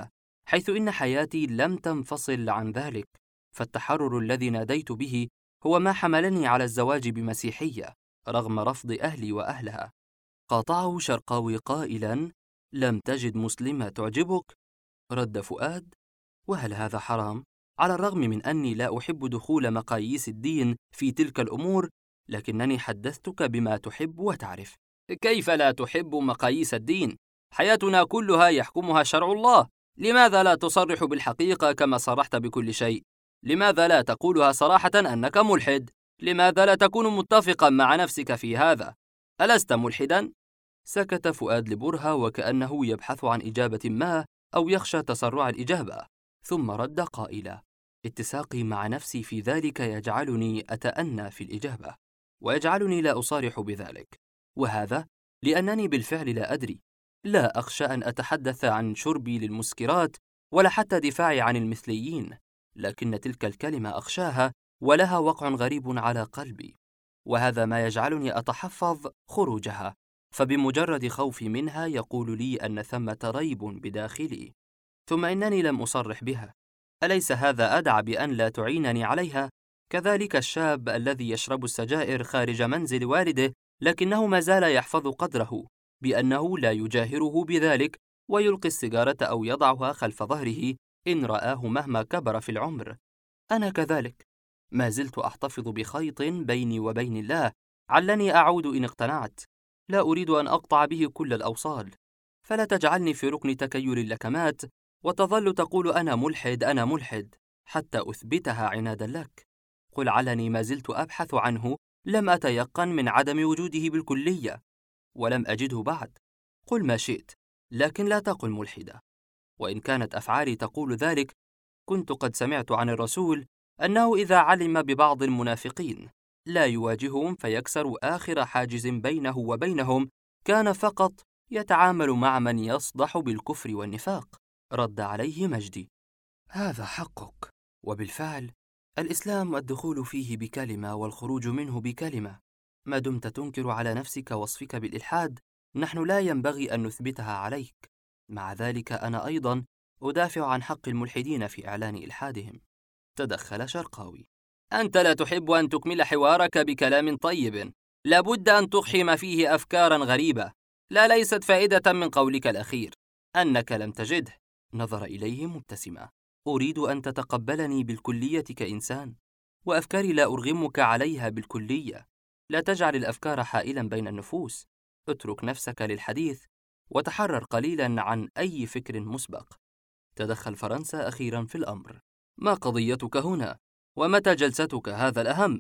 حيث إن حياتي لم تنفصل عن ذلك، فالتحرر الذي ناديت به هو ما حملني على الزواج بمسيحية رغم رفض أهلي وأهلها. قاطعه شرقاوي قائلا: لم تجد مسلمة تعجبك؟ رد فؤاد: وهل هذا حرام؟ على الرغم من أني لا أحب دخول مقاييس الدين في تلك الأمور، لكنني حدثتك بما تحب وتعرف. كيف لا تحب مقاييس الدين؟ حياتنا كلها يحكمها شرع الله. لماذا لا تصرح بالحقيقة كما صرحت بكل شيء؟ لماذا لا تقولها صراحة أنك ملحد؟ لماذا لا تكون متفقا مع نفسك في هذا؟ ألست ملحدا؟ سكت فؤاد لبرهة وكأنه يبحث عن إجابة ما أو يخشى تسرع الإجابة، ثم رد قائلا: اتساقي مع نفسي في ذلك يجعلني أتأنى في الإجابة، ويجعلني لا أصارح بذلك، وهذا لأنني بالفعل لا أدري. لا أخشى أن أتحدث عن شربي للمسكرات ولا حتى دفاعي عن المثليين، لكن تلك الكلمة أخشاها ولها وقع غريب على قلبي، وهذا ما يجعلني أتحفظ خروجها، فبمجرد خوفي منها يقول لي أن ثمة ريب بداخلي، ثم إنني لم أصرح بها. أليس هذا أدعى بأن لا تعينني عليها؟ كذلك الشاب الذي يشرب السجائر خارج منزل والده لكنه ما زال يحفظ قدره بأنه لا يجاهره بذلك ويلقي السيجارة أو يضعها خلف ظهره إن رآه مهما كبر في العمر. أنا كذلك ما زلت أحتفظ بخيط بيني وبين الله علني أعود إن اقتنعت. لا أريد أن أقطع به كل الأوصال، فلا تجعلني في ركن تكيل اللكمات وتظل تقول أنا ملحد أنا ملحد حتى أثبتها عنادا لك. قل علني ما زلت أبحث عنه، لم أتيقن من عدم وجوده بالكلية ولم أجده بعد. قل ما شئت، لكن لا تقل ملحدة. وإن كانت أفعالي تقول ذلك، كنت قد سمعت عن الرسول أنه إذا علم ببعض المنافقين لا يواجههم فيكسر آخر حاجز بينه وبينهم، كان فقط يتعامل مع من يصدح بالكفر والنفاق. رد عليه مجدي: هذا حقك، وبالفعل الإسلام الدخول فيه بكلمة والخروج منه بكلمة. ما دمت تنكر على نفسك وصفك بالإلحاد، نحن لا ينبغي أن نثبتها عليك. مع ذلك أنا أيضا أدافع عن حق الملحدين في إعلان إلحادهم. تدخل شرقاوي: أنت لا تحب أن تكمل حوارك بكلام طيب، لابد أن تقحم فيه أفكارا غريبة. لا، ليست فائدة من قولك الأخير أنك لم تجده. نظر إليه مبتسما: أريد أن تتقبلني بالكلية كإنسان، وأفكاري لا أرغمك عليها بالكلية. لا تجعل الأفكار حائلا بين النفوس، اترك نفسك للحديث وتحرر قليلا عن أي فكر مسبق. تدخل فرنسا أخيرا في الأمر: ما قضيتك هنا؟ ومتى جلستك؟ هذا الأهم.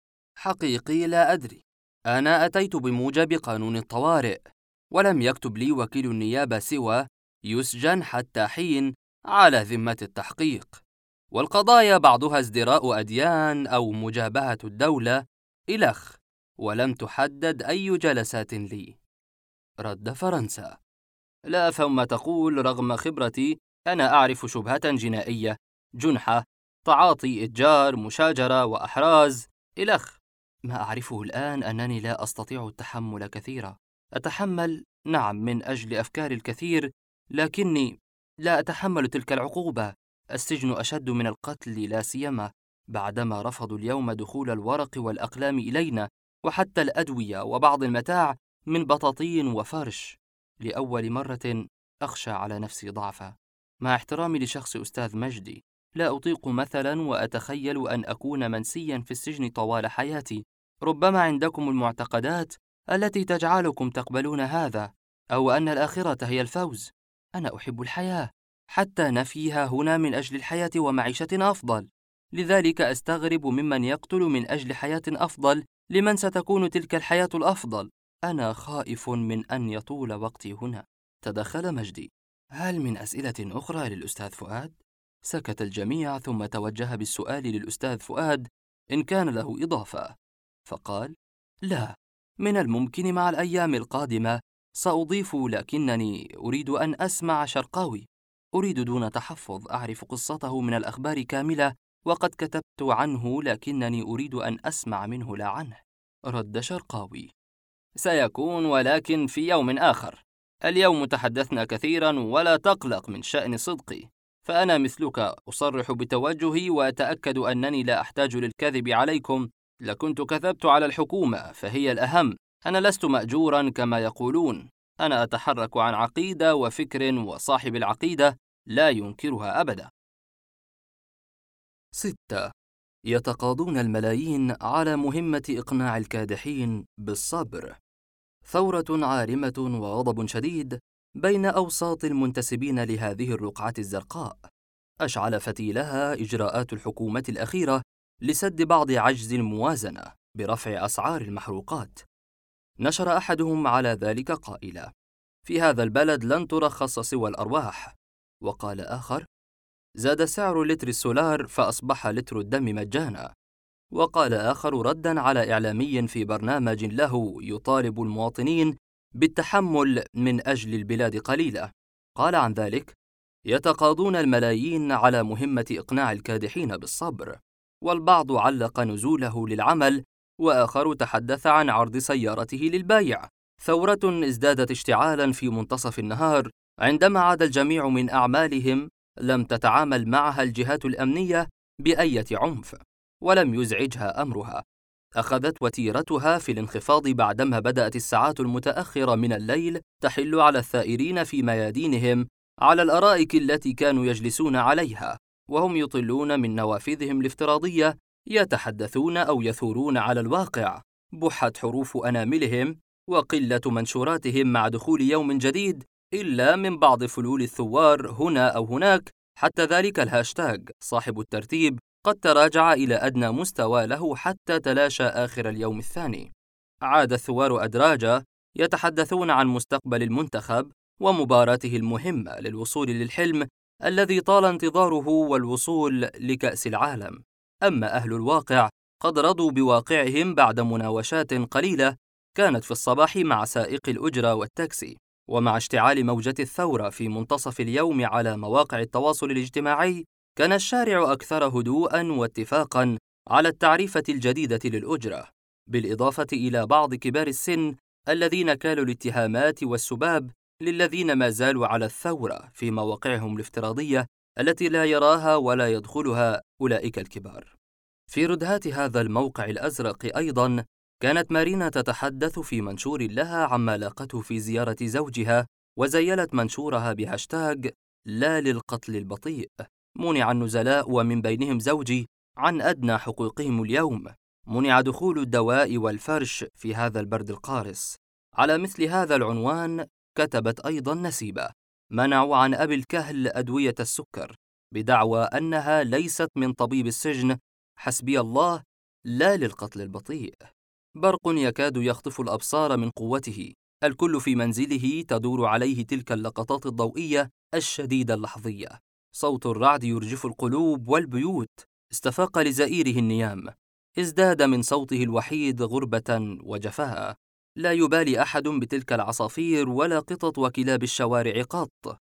حقيقي لا أدري، أنا أتيت بموجب قانون الطوارئ، ولم يكتب لي وكيل النيابة سوى يسجن حتى حين على ذمة التحقيق، والقضايا بعضها ازدراء أديان أو مجابهة الدولة إلخ، ولم تحدد أي جلسات لي. رد فرنسا: لا أفهم ما تقول. رغم خبرتي أنا أعرف شبهة جنائية، جنحة، تعاطي، إتجار، مشاجرة وأحراز إلخ. ما أعرفه الآن أنني لا أستطيع التحمل كثيرا. أتحمل نعم من أجل أفكار الكثير، لكني لا أتحمل تلك العقوبة. السجن أشد من القتل، لا سيما بعدما رفضوا اليوم دخول الورق والأقلام إلينا، وحتى الأدوية وبعض المتاع من بطاطين وفرش. لأول مرة أخشى على نفسي ضعفا. مع احترامي لشخص أستاذ مجدي، لا أطيق مثلا وأتخيل أن أكون منسيا في السجن طوال حياتي. ربما عندكم المعتقدات التي تجعلكم تقبلون هذا، أو أن الآخرة هي الفوز. أنا أحب الحياة، حتى نفيها هنا من أجل الحياة ومعيشة أفضل. لذلك أستغرب ممن يقتل من أجل حياة أفضل لمن ستكون تلك الحياة الأفضل. أنا خائف من أن يطول وقتي هنا. تدخل مجدي: هل من أسئلة أخرى للأستاذ فؤاد؟ سكت الجميع، ثم توجه بالسؤال للأستاذ فؤاد إن كان له إضافة، فقال: لا، من الممكن مع الأيام القادمة سأضيف، لكنني أريد أن أسمع شرقاوي. أريد دون تحفظ أعرف قصته من الأخبار كاملة، وقد كتبت عنه، لكنني أريد أن أسمع منه لا عنه. رد شرقاوي: سيكون، ولكن في يوم آخر. اليوم تحدثنا كثيرا، ولا تقلق من شأن صدقي. فأنا مثلك أصرح بتوجهي وأتأكد أنني لا أحتاج للكذب عليكم. لكنت كذبت على الحكومة فهي الأهم. أنا لست مأجورا كما يقولون. أنا أتحرك عن عقيدة وفكر، وصاحب العقيدة لا ينكرها أبدا. 6. يتقاضون الملايين على مهمة إقناع الكادحين بالصبر. ثورة عارمة وغضب شديد بين أوساط المنتسبين لهذه الرقعة الزرقاء أشعل فتيلها إجراءات الحكومة الأخيرة لسد بعض عجز الموازنة برفع أسعار المحروقات. نشر أحدهم على ذلك قائلا: في هذا البلد لن ترخص سوى الأرواح. وقال آخر: زاد سعر لتر السولار فأصبح لتر الدم مجانا. وقال آخر رداً على إعلامي في برنامج له يطالب المواطنين بالتحمل من أجل البلاد قليلة، قال عن ذلك: يتقاضون الملايين على مهمة إقناع الكادحين بالصبر. والبعض علق نزوله للعمل، وآخر تحدث عن عرض سيارته للبيع. ثورة ازدادت اشتعالاً في منتصف النهار عندما عاد الجميع من أعمالهم. لم تتعامل معها الجهات الأمنية بأية عنف، ولم يزعجها أمرها. أخذت وتيرتها في الانخفاض بعدما بدأت الساعات المتأخرة من الليل تحل على الثائرين في ميادينهم على الأرائك التي كانوا يجلسون عليها، وهم يطلون من نوافذهم الافتراضية، يتحدثون أو يثورون على الواقع. بحت حروف أناملهم وقلة منشوراتهم مع دخول يوم جديد، إلا من بعض فلول الثوار هنا أو هناك. حتى ذلك الهاشتاج صاحب الترتيب قد تراجع إلى أدنى مستوى له حتى تلاشى آخر اليوم الثاني. عاد الثوار أدراجا يتحدثون عن مستقبل المنتخب ومباراته المهمة للوصول للحلم الذي طال انتظاره والوصول لكأس العالم. أما أهل الواقع قد رضوا بواقعهم بعد مناوشات قليلة كانت في الصباح مع سائق الأجرة والتاكسي. ومع اشتعال موجة الثورة في منتصف اليوم على مواقع التواصل الاجتماعي، كان الشارع أكثر هدوءاً واتفاقاً على التعريفة الجديدة للأجرة، بالإضافة إلى بعض كبار السن الذين كالوا الاتهامات والسباب للذين ما زالوا على الثورة في مواقعهم الافتراضية التي لا يراها ولا يدخلها أولئك الكبار. في ردهات هذا الموقع الأزرق أيضاً كانت مارينا تتحدث في منشور لها عما لاقته في زيارة زوجها، وزيلت منشورها بهاشتاج لا للقتل البطيء. منع النزلاء ومن بينهم زوجي عن أدنى حقوقهم اليوم. منع دخول الدواء والفرش في هذا البرد القارس. على مثل هذا العنوان كتبت أيضا نسيبة: منعوا عن أبي الكهل أدوية السكر بدعوى أنها ليست من طبيب السجن. حسبي الله، لا للقتل البطيء. برق يكاد يخطف الأبصار من قوته. الكل في منزله تدور عليه تلك اللقطات الضوئية الشديدة اللحظية. صوت الرعد يرجف القلوب والبيوت. استفاق لزئيره النيام. ازداد من صوته الوحيد غربة وجفاء. لا يبالي أحد بتلك العصافير ولا قطط وكلاب الشوارع قط.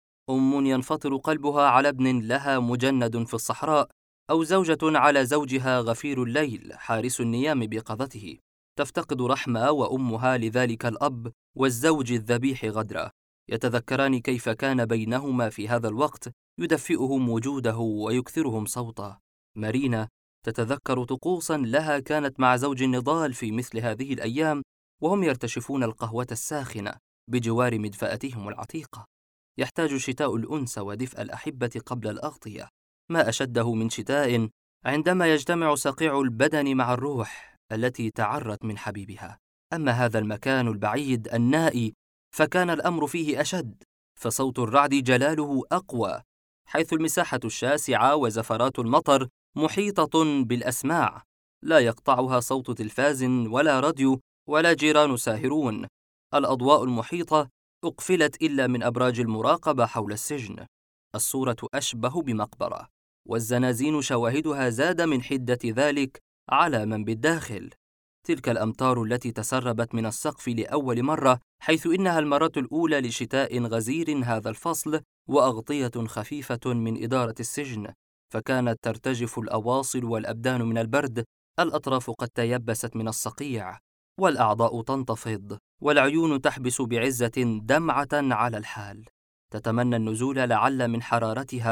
ينفطر قلبها على ابن لها مجند في الصحراء، أو زوجة على زوجها غفير الليل حارس النيام بيقظته. تفتقد رحمة وأمها لذلك الأب والزوج الذبيح غدرة. يتذكران كيف كان بينهما في هذا الوقت، يدفئهم وجوده ويكثرهم صوته. مارينا تتذكر طقوسا لها كانت مع زوج النضال في مثل هذه الأيام، وهم يرتشفون القهوة الساخنة بجوار مدفأتهم العتيقة. يحتاج الشتاء الأنس ودفء الأحبة قبل الأغطية. ما أشده من شتاء عندما يجتمع صقيع البدن مع الروح التي تعرت من حبيبها. أما هذا المكان البعيد النائي فكان الأمر فيه أشد، فصوت الرعد جلاله أقوى، حيث المساحة الشاسعة وزفرات المطر محيطة بالأسماع، لا يقطعها صوت تلفاز ولا راديو ولا جيران ساهرون. الأضواء المحيطة أقفلت إلا من أبراج المراقبة حول السجن. الصورة أشبه بمقبرة، والزنازين شواهدها زاد من حدة ذلك على من بالداخل. تلك الأمطار التي تسربت من السقف لأول مرة، حيث إنها المرة الأولى لشتاء غزير هذا الفصل، وأغطية خفيفة من إدارة السجن، فكانت ترتجف الأواصل والأبدان من البرد. الأطراف قد تيبست من الصقيع، والأعضاء تنتفض، والعيون تحبس بعزة دمعة على الحال. تتمنى النزول لعل من حرارتها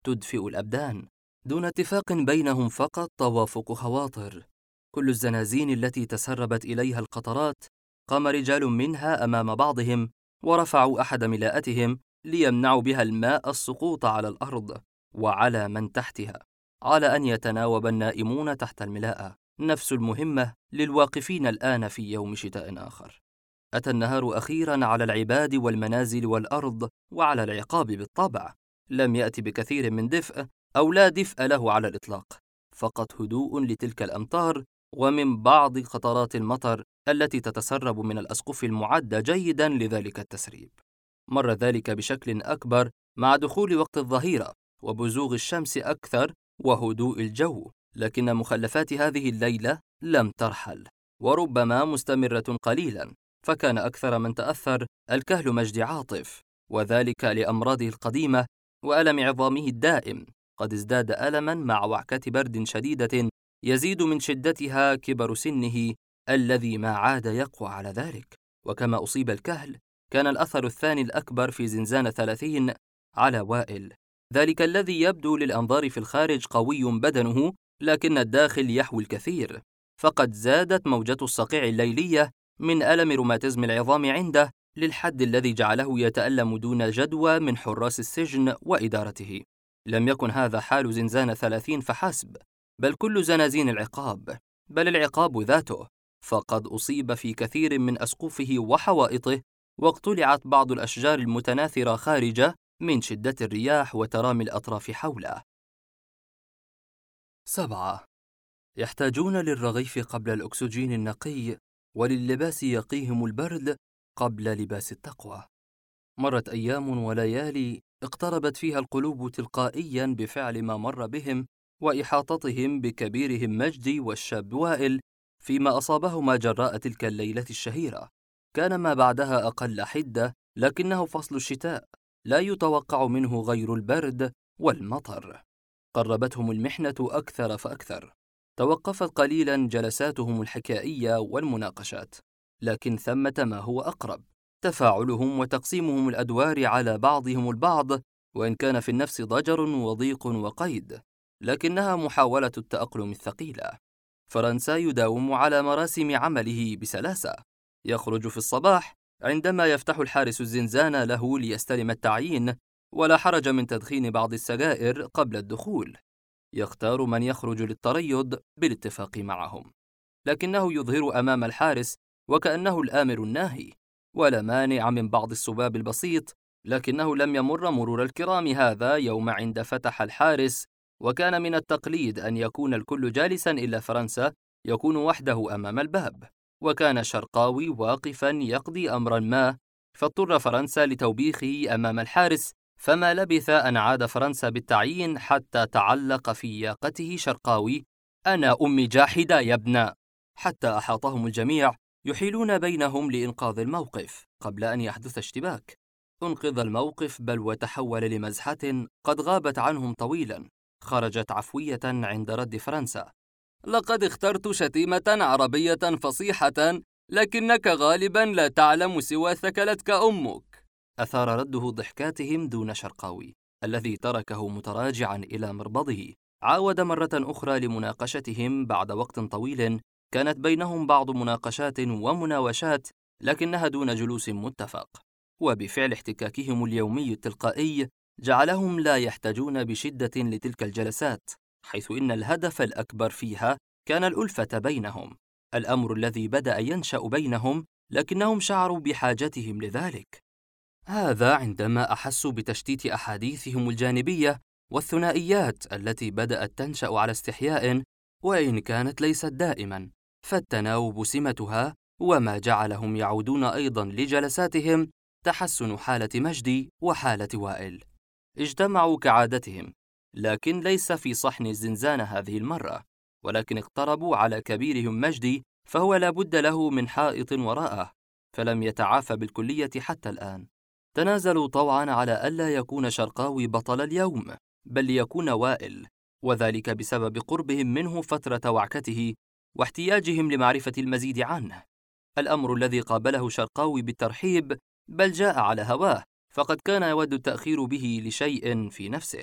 تدفئ الأبدان، دون اتفاق بينهم فقط توافق خواطر. كل الزنازين التي تسربت إليها القطرات قام رجال منها أمام بعضهم ورفعوا أحد ملاءتهم ليمنعوا بها الماء السقوط على الأرض وعلى من تحتها، على أن يتناوب النائمون تحت الملاءة نفس المهمة للواقفين الآن في يوم شتاء آخر. أتى النهار أخيراً على العباد والمنازل والأرض وعلى العقاب بالطبع. لم يأتي بكثير من دفء أو لا دفء له على الإطلاق، فقط هدوء لتلك الأمطار ومن بعض قطرات المطر التي تتسرب من الأسقف المعدة جيداً لذلك التسريب. مر ذلك بشكل أكبر مع دخول وقت الظهيرة وبزوغ الشمس أكثر وهدوء الجو، لكن مخلفات هذه الليلة لم ترحل وربما مستمرة قليلاً. فكان أكثر من تأثر الكهل مجدي عاطف، وذلك لأمراضه القديمة وألم عظامه الدائم. قد ازداد ألماً مع وعكة برد شديدة يزيد من شدتها كبر سنه الذي ما عاد يقوى على ذلك. وكما أصيب الكهل، كان الأثر الثاني الأكبر في زنزانة 30 على وائل، ذلك الذي يبدو للأنظار في الخارج قوي بدنه لكن الداخل يحوي الكثير. فقد زادت موجة الصقيع الليلية من ألم روماتيزم العظام عنده للحد الذي جعله يتألم دون جدوى من حراس السجن وإدارته. لم يكن هذا حال زنزانة 30 فحسب، بل كل زنازين العقاب، بل العقاب ذاته، فقد أصيب في كثير من أسقفه وحوائطه، واقتلعت بعض الأشجار المتناثرة خارجه من شدة الرياح وترامي الأطراف حوله. 7. يحتاجون للرغيف قبل الأكسجين النقي، وللباس يقيهم البرد قبل لباس التقوى. مرت أيام وليالي اقتربت فيها القلوب تلقائيا بفعل ما مر بهم وإحاطتهم بكبيرهم مجدي والشاب وائل فيما أصابهما جراء تلك الليلة الشهيرة. كان ما بعدها أقل حدة، لكنه فصل الشتاء لا يتوقع منه غير البرد والمطر. قربتهم المحنة أكثر فأكثر. توقفت قليلا جلساتهم الحكائية والمناقشات، لكن ثمة ما هو أقرب: تفاعلهم وتقسيمهم الأدوار على بعضهم البعض، وإن كان في النفس ضجر وضيق وقيد، لكنها محاولة التأقلم الثقيلة. فرنسا يداوم على مراسم عمله بسلاسة. يخرج في الصباح عندما يفتح الحارس الزنزانة له ليستلم التعيين، ولا حرج من تدخين بعض السجائر قبل الدخول. يختار من يخرج للتريض بالاتفاق معهم، لكنه يظهر أمام الحارس وكأنه الآمر الناهي، ولا مانع من بعض السباب البسيط، لكنه لم يمر مرور الكرام هذا يوم عند فتح الحارس. وكان من التقليد أن يكون الكل جالسا إلا فرنسا يكون وحده أمام الباب، وكان شرقاوي واقفا يقضي أمرا ما، فاضطر فرنسا لتوبيخه أمام الحارس، فما لبث أن عاد فرنسا بالتعيين حتى تعلق في ياقته شرقاوي: أنا أمي جاحدة يا ابناء، حتى أحاطهم الجميع يحيلون بينهم لإنقاذ الموقف قبل أن يحدث اشتباك. انقذ الموقف بل وتحول لمزحة قد غابت عنهم طويلا. خرجت عفوية عند رد فرنسا: لقد اخترت شتيمة عربية فصيحة، لكنك غالبا لا تعلم سوى ثكلتك أمك. أثار رده ضحكاتهم دون شرقاوي الذي تركه متراجعا إلى مربضه. عاود مرة أخرى لمناقشتهم بعد وقت طويل كانت بينهم بعض مناقشات ومناوشات، لكنها دون جلوس متفق. وبفعل احتكاكهم اليومي التلقائي جعلهم لا يحتاجون بشدة لتلك الجلسات، حيث إن الهدف الأكبر فيها كان الألفة بينهم، الأمر الذي بدأ ينشأ بينهم، لكنهم شعروا بحاجتهم لذلك. هذا عندما أحسوا بتشتيت أحاديثهم الجانبية والثنائيات التي بدأت تنشأ على استحياء، وإن كانت ليست دائما، فالتناوب سمتها. وما جعلهم يعودون أيضا لجلساتهم تحسن حالة مجدي وحالة وائل. اجتمعوا كعادتهم، لكن ليس في صحن الزنزانة هذه المرة، ولكن اقتربوا على كبيرهم مجدي، فهو لا بد له من حائط وراءه، فلم يتعافى بالكلية حتى الآن. تنازلوا طوعا على ألا يكون شرقاوي بطل اليوم، بل ليكون وائل، وذلك بسبب قربهم منه فترة وعكته واحتياجهم لمعرفة المزيد عنه، الأمر الذي قابله شرقاوي بالترحيب، بل جاء على هواه، فقد كان يود التأخير به لشيء في نفسه.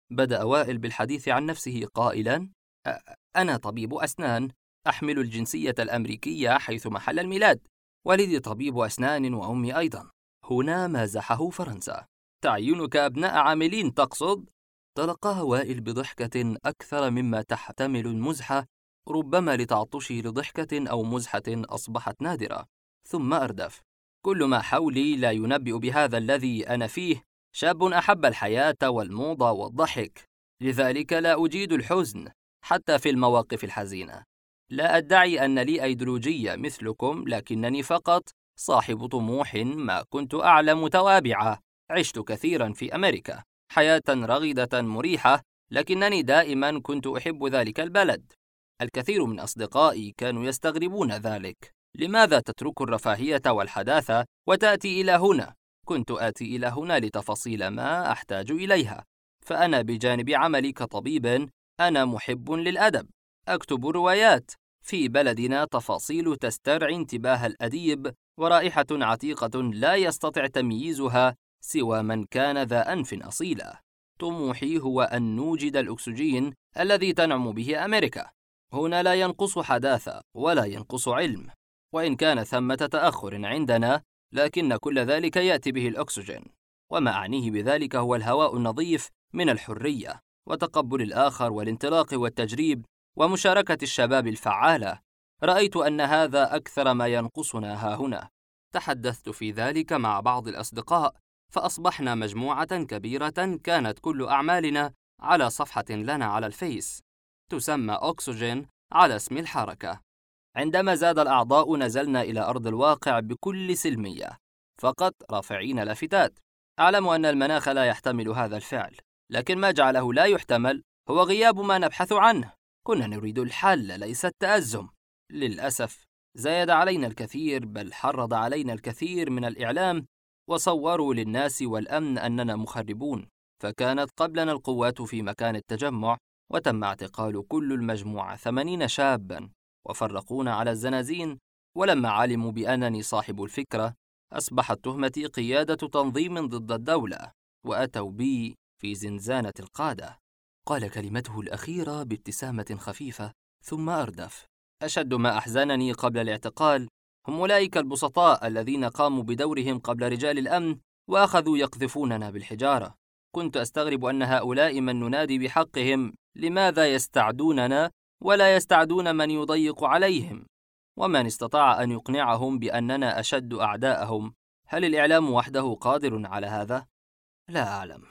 بدأ وائل بالحديث عن نفسه قائلاً: أنا طبيب أسنان، أحمل الجنسية الأمريكية حيث محل الميلاد، والدي طبيب أسنان وأمي أيضاً. هنا مازحه فرنسا. تعينك أبناء عاملين تقصد؟ تلقاها وائل بضحكة أكثر مما تحتمل المزحة، ربما لتعطشه لضحكة أو مزحة أصبحت نادرة. ثم أردف: كل ما حولي لا ينبئ بهذا الذي أنا فيه. شاب أحب الحياة والموضة والضحك، لذلك لا أجيد الحزن حتى في المواقف الحزينة. لا أدعي أن لي أيديولوجية مثلكم، لكنني فقط صاحب طموح ما كنت أعلم توابعه. عشت كثيرا في أمريكا، حياة رغدة مريحة، لكنني دائما كنت أحب ذلك البلد. الكثير من أصدقائي كانوا يستغربون ذلك. لماذا تترك الرفاهية والحداثة وتأتي إلى هنا؟ كنت آتي إلى هنا لتفاصيل ما أحتاج إليها. فأنا بجانب عملي كطبيب، أنا محب للأدب، أكتب روايات. في بلدنا تفاصيل تسترعي انتباه الأديب، ورائحة عتيقة لا يستطيع تمييزها سوى من كان ذا أنف أصيلة. طموحي هو أن نوجد الأكسجين الذي تنعم به أمريكا. هنا لا ينقص حداثة ولا ينقص علم، وإن كان ثمة تأخر عندنا، لكن كل ذلك يأتي به الأكسجين. وما أعنيه بذلك هو الهواء النظيف من الحرية وتقبل الآخر والانطلاق والتجريب ومشاركة الشباب الفعالة. رأيت أن هذا أكثر ما ينقصنا ها هنا. تحدثت في ذلك مع بعض الأصدقاء، فأصبحنا مجموعة كبيرة كانت كل أعمالنا على صفحة لنا على الفيس تسمى أكسجين على اسم الحركة. عندما زاد الأعضاء نزلنا إلى أرض الواقع بكل سلمية، فقط رافعين لافتات. أعلم أن المناخ لا يحتمل هذا الفعل، لكن ما جعله لا يحتمل هو غياب ما نبحث عنه. كنا نريد الحل ليس التأزم. للأسف زايد علينا الكثير، بل حرض علينا الكثير من الإعلام، وصوروا للناس والأمن أننا مخربون. فكانت قبلنا القوات في مكان التجمع، وتم اعتقال كل المجموعة 80 شاباً، وفرقونا على الزنازين. ولما علموا بأنني صاحب الفكرة، أصبحت تهمتي قيادة تنظيم ضد الدولة، وأتوا بي في زنزانة القادة. قال كلمته الأخيرة بابتسامة خفيفة، ثم أردف: أشد ما أحزنني قبل الاعتقال هم أولئك البسطاء الذين قاموا بدورهم قبل رجال الأمن وأخذوا يقذفوننا بالحجارة. كنت أستغرب أن هؤلاء من ننادي بحقهم لماذا يستعدوننا ولا يستعدون من يضيق عليهم؟ ومن استطاع أن يقنعهم بأننا أشد أعداءهم؟ هل الإعلام وحده قادر على هذا؟ لا أعلم.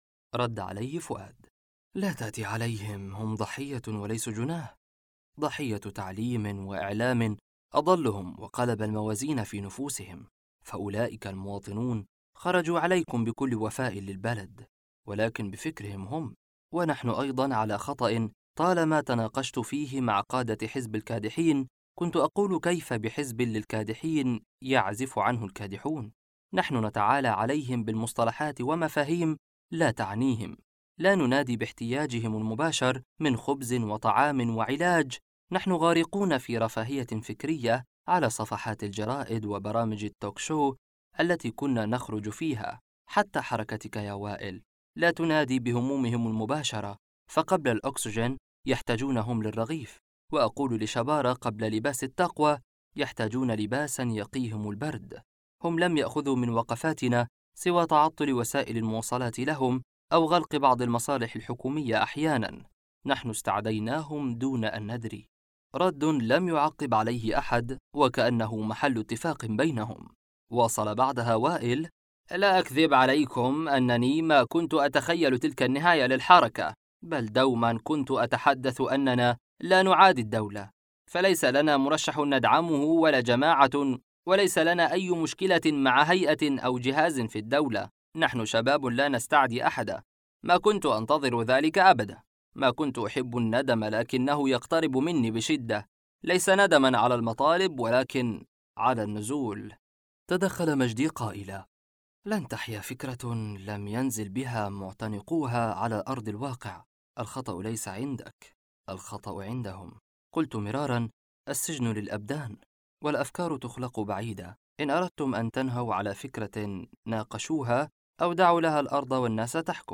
رد عليه فؤاد: لا تأتي عليهم، هم ضحية وليسوا جناه. ضحية تعليم وإعلام أضلهم وقلب الموازين في نفوسهم. فأولئك المواطنون خرجوا عليكم بكل وفاء للبلد، ولكن بفكرهم هم. ونحن أيضا على خطأ طالما تناقشت فيه مع قادة حزب الكادحين. كنت أقول: كيف بحزب للكادحين يعزف عنه الكادحون؟ نحن نتعالى عليهم بالمصطلحات ومفاهيم لا تعنيهم. لا ننادي باحتياجهم المباشر من خبز وطعام وعلاج. نحن غارقون في رفاهية فكرية على صفحات الجرائد وبرامج التوك شو التي كنا نخرج فيها. حتى حركتك يا وائل لا تنادي بهمومهم المباشرة، فقبل الأكسجين يحتاجونهم للرغيف. وأقول لشبارة قبل لباس التقوى يحتاجون لباسا يقيهم البرد. هم لم يأخذوا من وقفاتنا سوى تعطل وسائل المواصلات لهم أو غلق بعض المصالح الحكومية أحيانا. نحن استعديناهم دون أن ندري. رد لم يعقب عليه أحد، وكأنه محل اتفاق بينهم. واصل بعدها وائل: لا أكذب عليكم أنني ما كنت أتخيل تلك النهاية للحركة، بل دوما كنت أتحدث أننا لا نعادي الدولة. فليس لنا مرشح ندعمه ولا جماعة، وليس لنا أي مشكلة مع هيئة أو جهاز في الدولة. نحن شباب لا نستعدي أحدا. ما كنت أنتظر ذلك أبدا. ما كنت أحب الندم، لكنه يقترب مني بشدة. ليس ندما على المطالب، ولكن على النزول. تدخل مجدي قائلا: لن تحيا فكرة لم ينزل بها معتنقوها على أرض الواقع. الخطأ ليس عندك، الخطأ عندهم. قلت مرارا: السجن للأبدان، والأفكار تخلق بعيدة. إن أردتم أن تنهوا على فكرة ناقشوها، أو دعوا لها الأرض والناس تحكم.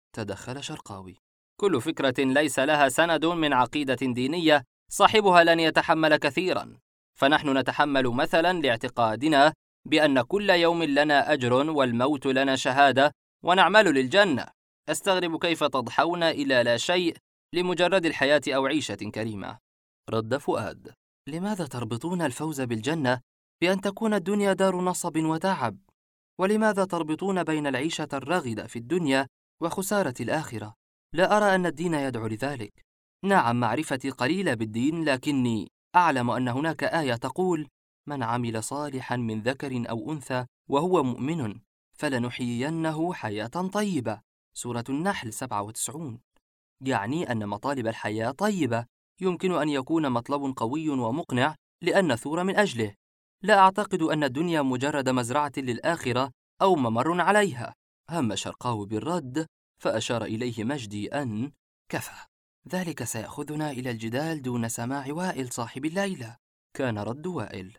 تدخل شرقاوي: كل فكرة ليس لها سند من عقيدة دينية صاحبها لن يتحمل كثيرا، فنحن نتحمل مثلا لاعتقادنا بأن كل يوم لنا أجر والموت لنا شهادة ونعمل للجنة. أستغرب كيف تضحون إلى لا شيء لمجرد الحياة أو عيشة كريمة. رد فؤاد: لماذا تربطون الفوز بالجنة بأن تكون الدنيا دار نصب وتعب؟ ولماذا تربطون بين العيشة الراغدة في الدنيا وخسارة الآخرة؟ لا أرى أن الدين يدعو لذلك. نعم، معرفتي قليلة بالدين، لكني أعلم أن هناك آية تقول: من عمل صالحا من ذكر أو أنثى وهو مؤمن فلنحيينه حياة طيبة. سورة النحل 97. يعني أن مطالب الحياة طيبة، يمكن أن يكون مطلب قوي ومقنع لأن نثور من أجله. لا أعتقد أن الدنيا مجرد مزرعة للآخرة أو ممر عليها. هم شرقاوي بالرد، فأشار إليه مجدي أن كفى، ذلك سيأخذنا إلى الجدال دون سماع وائل صاحب الليلة. كان رد وائل: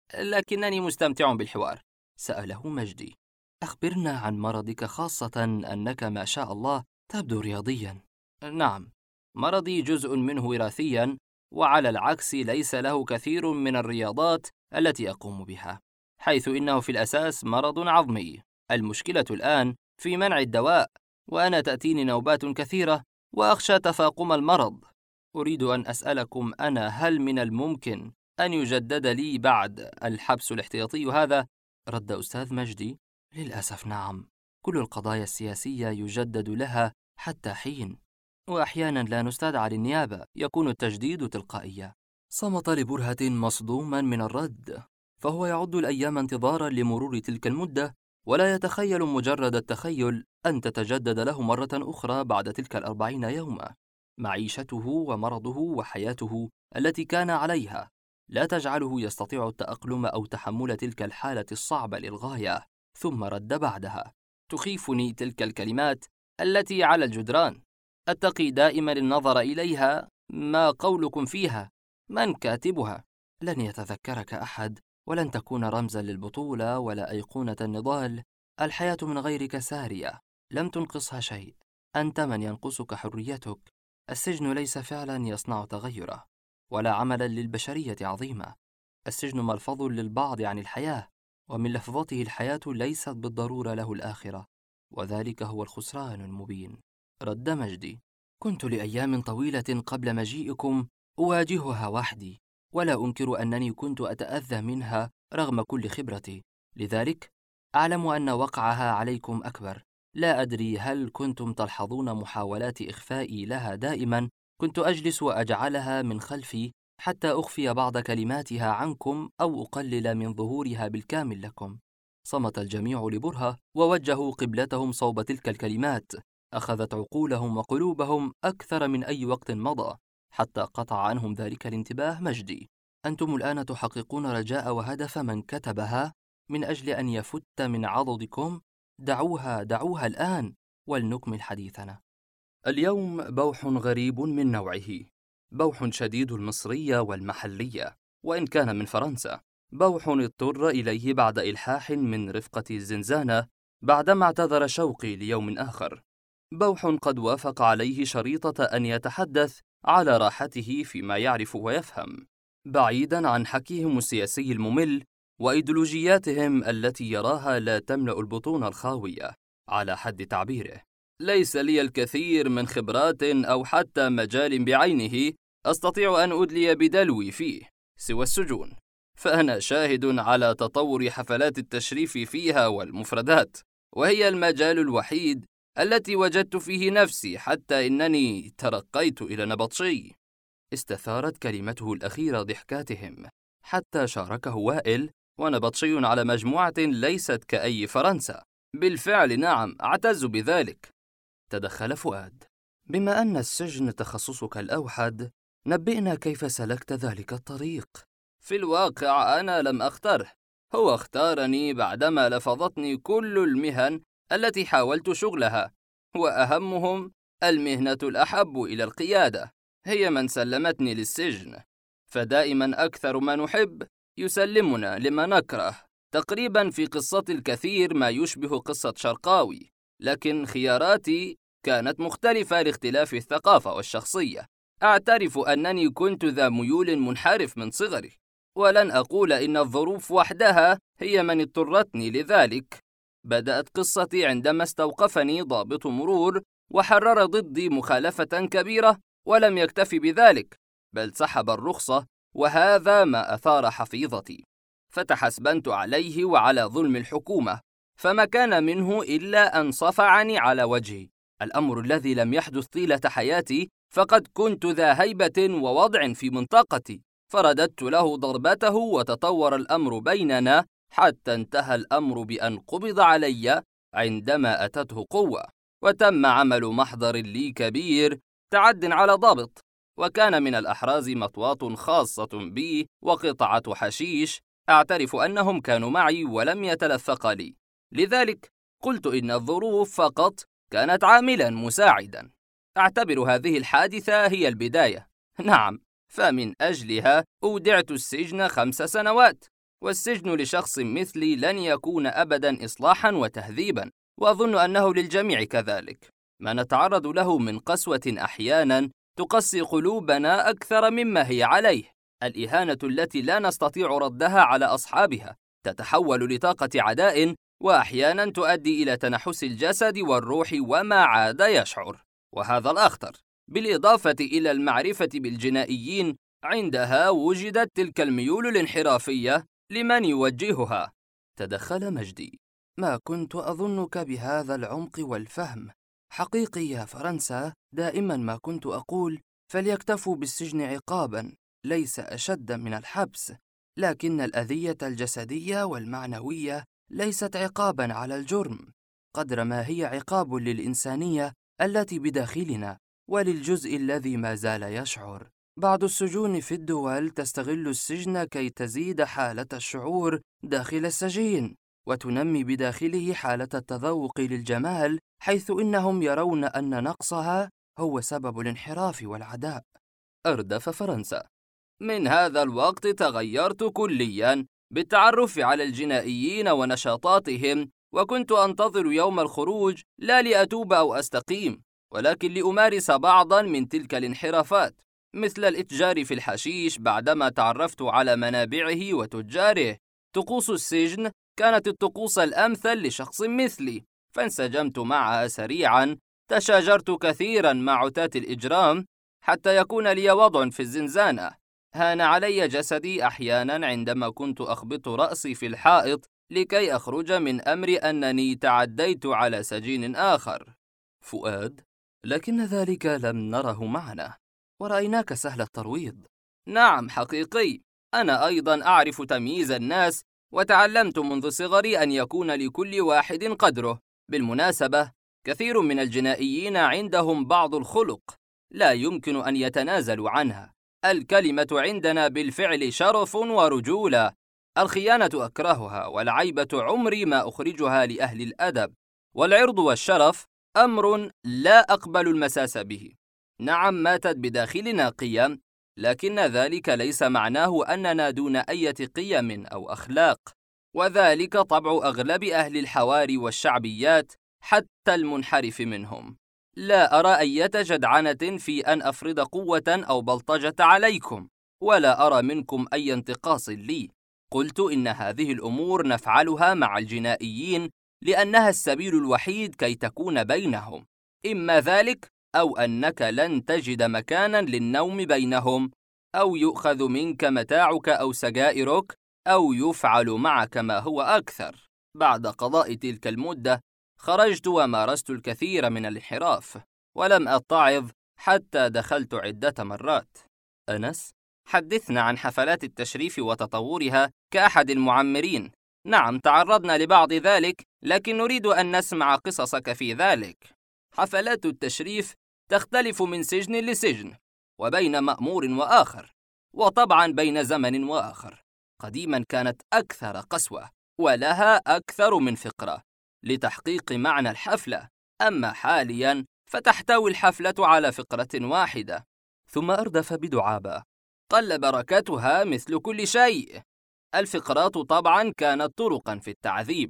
لكنني مستمتع بالحوار. سأله مجدي: أخبرنا عن مرضك، خاصة أنك ما شاء الله تبدو رياضيا. نعم، مرضي جزء منه وراثيا، وعلى العكس ليس له كثير من الرياضات التي أقوم بها، حيث إنه في الأساس مرض عظمي. المشكلة الآن في منع الدواء، وأنا تأتيني نوبات كثيرة وأخشى تفاقم المرض. أريد أن أسألكم أنا، هل من الممكن أن يجدد لي بعد الحبس الاحتياطي هذا؟ رد أستاذ مجدي: للأسف نعم، كل القضايا السياسية يجدد لها حتى حين، وأحيانا لا نستدعى للنيابة، يكون التجديد تلقائيا. صمت لبرهة مصدوما من الرد، فهو يعد الأيام انتظارا لمرور تلك المدة، ولا يتخيل مجرد التخيل أن تتجدد له مرة أخرى بعد تلك 40 يوما. معيشته ومرضه وحياته التي كان عليها لا تجعله يستطيع التأقلم أو تحمل تلك الحالة الصعبة للغاية. ثم رد بعدها: تخيفني تلك الكلمات التي على الجدران، أتقي دائما النظر إليها. ما قولكم فيها؟ من كاتبها؟ لن يتذكرك أحد، ولن تكون رمزا للبطولة ولا أيقونة النضال. الحياة من غيرك سارية، لم تنقصها شيء. أنت من ينقصك حريتك. السجن ليس فعلا يصنع تغيره، ولا عملا للبشرية عظيمة. السجن ملفظ للبعض عن الحياة، ومن لفظته الحياة ليست بالضرورة له الآخرة، وذلك هو الخسران المبين. رد مجدي: كنت لأيام طويلة قبل مجيئكم أواجهها وحدي، ولا أنكر أنني كنت أتأذى منها رغم كل خبرتي، لذلك أعلم أن وقعها عليكم أكبر. لا أدري هل كنتم تلحظون محاولات إخفائي لها دائما. كنت أجلس وأجعلها من خلفي حتى أخفي بعض كلماتها عنكم أو أقلل من ظهورها بالكامل لكم. صمت الجميع لبرهة، ووجهوا قبلتهم صوب تلك الكلمات. أخذت عقولهم وقلوبهم أكثر من أي وقت مضى، حتى قطع عنهم ذلك الانتباه مجدي. أنتم الآن تحققون رجاء وهدف من كتبها من أجل أن يفت من عضدكم. دعوها الآن، ولنكمل حديثنا. اليوم بوح غريب من نوعه، بوح شديد المصرية والمحلية، وإن كان من فرنسا. بوح اضطر إليه بعد إلحاح من رفقة الزنزانة بعدما اعتذر شوقي ليوم آخر. بوح قد وافق عليه شريطة أن يتحدث على راحته فيما يعرف ويفهم، بعيداً عن حكيهم السياسي الممل وإيديولوجياتهم التي يراها لا تملأ البطون الخاوية، على حد تعبيره. ليس لي الكثير من خبرات أو حتى مجال بعينه أستطيع أن أدلي بدلوي فيه سوى السجون، فأنا شاهد على تطور حفلات التشريف فيها والمفردات، وهي المجال الوحيد التي وجدت فيه نفسي، حتى إنني ترقيت إلى نبطشي. استثارت كلمته الأخيرة ضحكاتهم، حتى شاركه وائل، ونبطشي على مجموعة ليست كأي فرنسا. بالفعل نعم، أعتز بذلك. تدخل فؤاد: بما أن السجن تخصصك الأوحد، نبئنا كيف سلكت ذلك الطريق. في الواقع أنا لم أختره، هو اختارني بعدما لفظتني كل المهن التي حاولت شغلها، وأهمهم المهنة الأحب إلى القيادة، هي من سلمتني للسجن. فدائما أكثر ما نحب يسلمنا لما نكره. تقريبا في قصة الكثير ما يشبه قصة شرقاوي، لكن خياراتي كانت مختلفة لاختلاف الثقافة والشخصية. أعترف أنني كنت ذا ميول منحرف من صغري، ولن أقول إن الظروف وحدها هي من اضطرتني لذلك. بدأت قصتي عندما استوقفني ضابط مرور وحرر ضدي مخالفة كبيرة، ولم يكتفي بذلك بل سحب الرخصة، وهذا ما أثار حفيظتي. فتحسبنت عليه وعلى ظلم الحكومة، فما كان منه إلا أن صفعني على وجهي، الأمر الذي لم يحدث طيلة حياتي، فقد كنت ذا هيبة ووضع في منطقتي. فرددت له ضربته وتطور الأمر بيننا، حتى انتهى الأمر بأن قبض علي عندما أتته قوة، وتم عمل محضر لي كبير تعد على ضابط، وكان من الأحراز مطواة خاصة بي وقطعة حشيش. أعترف أنهم كانوا معي ولم يتلفق لي، لذلك قلت إن الظروف فقط كانت عاملا مساعدا. أعتبر هذه الحادثة هي البداية. نعم، فمن أجلها أودعت السجن 5 سنوات، والسجن لشخص مثلي لن يكون أبدا إصلاحا وتهذيبا، وأظن أنه للجميع كذلك. ما نتعرض له من قسوة أحيانا تقسي قلوبنا أكثر مما هي عليه. الإهانة التي لا نستطيع ردها على أصحابها تتحول لطاقة عداء، وأحيانا تؤدي إلى تنحس الجسد والروح وما عاد يشعر، وهذا الأخطر. بالإضافة إلى المعرفة بالجنائيين، عندها وجدت تلك الميول الانحرافية لمن يوجهها. تدخل مجدي: ما كنت أظنك بهذا العمق والفهم. حقيقي يا فرنسا، دائما ما كنت أقول فليكتفوا بالسجن عقابا ليس أشد من الحبس، لكن الأذية الجسدية والمعنوية ليست عقابا على الجرم قدر ما هي عقاب للإنسانية التي بداخلنا وللجزء الذي ما زال يشعر. بعض السجون في الدول تستغل السجن كي تزيد حالة الشعور داخل السجين، وتنمي بداخله حالة التذوق للجمال، حيث إنهم يرون أن نقصها هو سبب الانحراف والعداء. أردف فرنسا: من هذا الوقت تغيرت كليا بالتعرف على الجنائيين ونشاطاتهم، وكنت أنتظر يوم الخروج لا لأتوب أو أستقيم، ولكن لأمارس بعضا من تلك الانحرافات، مثل الإتجار في الحشيش. بعدما تعرفت على منابعه وتجاره، طقوس السجن كانت الطقوس الأمثل لشخص مثلي، فانسجمت معها سريعا. تشاجرت كثيرا مع عتاة الإجرام حتى يكون لي وضع في الزنزانة. هان علي جسدي أحيانا عندما كنت أخبط رأسي في الحائط لكي أخرج من أمر أنني تعديت على سجين آخر. فؤاد: لكن ذلك لم نره معنا، ورأيناك سهل الترويض. نعم حقيقي، أنا أيضا أعرف تمييز الناس، وتعلمت منذ صغري أن يكون لكل واحد قدره. بالمناسبة، كثير من الجنائيين عندهم بعض الخلق لا يمكن أن يتنازلوا عنها. الكلمة عندنا بالفعل شرف ورجولة. الخيانة أكرهها، والعيبة عمري ما أخرجها لأهل الأدب، والعرض والشرف أمر لا أقبل المساس به. نعم، ماتت بداخلنا قيم، لكن ذلك ليس معناه أننا دون أي قيم أو أخلاق، وذلك طبع أغلب أهل الحواري والشعبيات حتى المنحرف منهم. لا أرى أي جدعنة في أن أفرض قوة أو بلطجة عليكم، ولا أرى منكم أي انتقاص لي. قلت إن هذه الأمور نفعلها مع الجنائيين لأنها السبيل الوحيد كي تكون بينهم، إما ذلك أو أنك لن تجد مكانا للنوم بينهم، أو يؤخذ منك متاعك أو سجائرك، أو يفعل معك ما هو أكثر. بعد قضاء تلك المدة خرجت ومارست الكثير من الانحراف، ولم أتعظ حتى دخلت عدة مرات. أنس: حدثنا عن حفلات التشريف وتطورها كأحد المعمرين. نعم، تعرضنا لبعض ذلك، لكن نريد أن نسمع قصصك في ذلك. حفلات التشريف تختلف من سجن لسجن، وبين مأمور وآخر، وطبعا بين زمن وآخر. قديما كانت أكثر قسوة، ولها أكثر من فقرة لتحقيق معنى الحفلة، أما حاليا فتحتوي الحفلة على فقرة واحدة. ثم أردف بدعابة: قل بركتها مثل كل شيء. الفقرات طبعا كانت طرقا في التعذيب،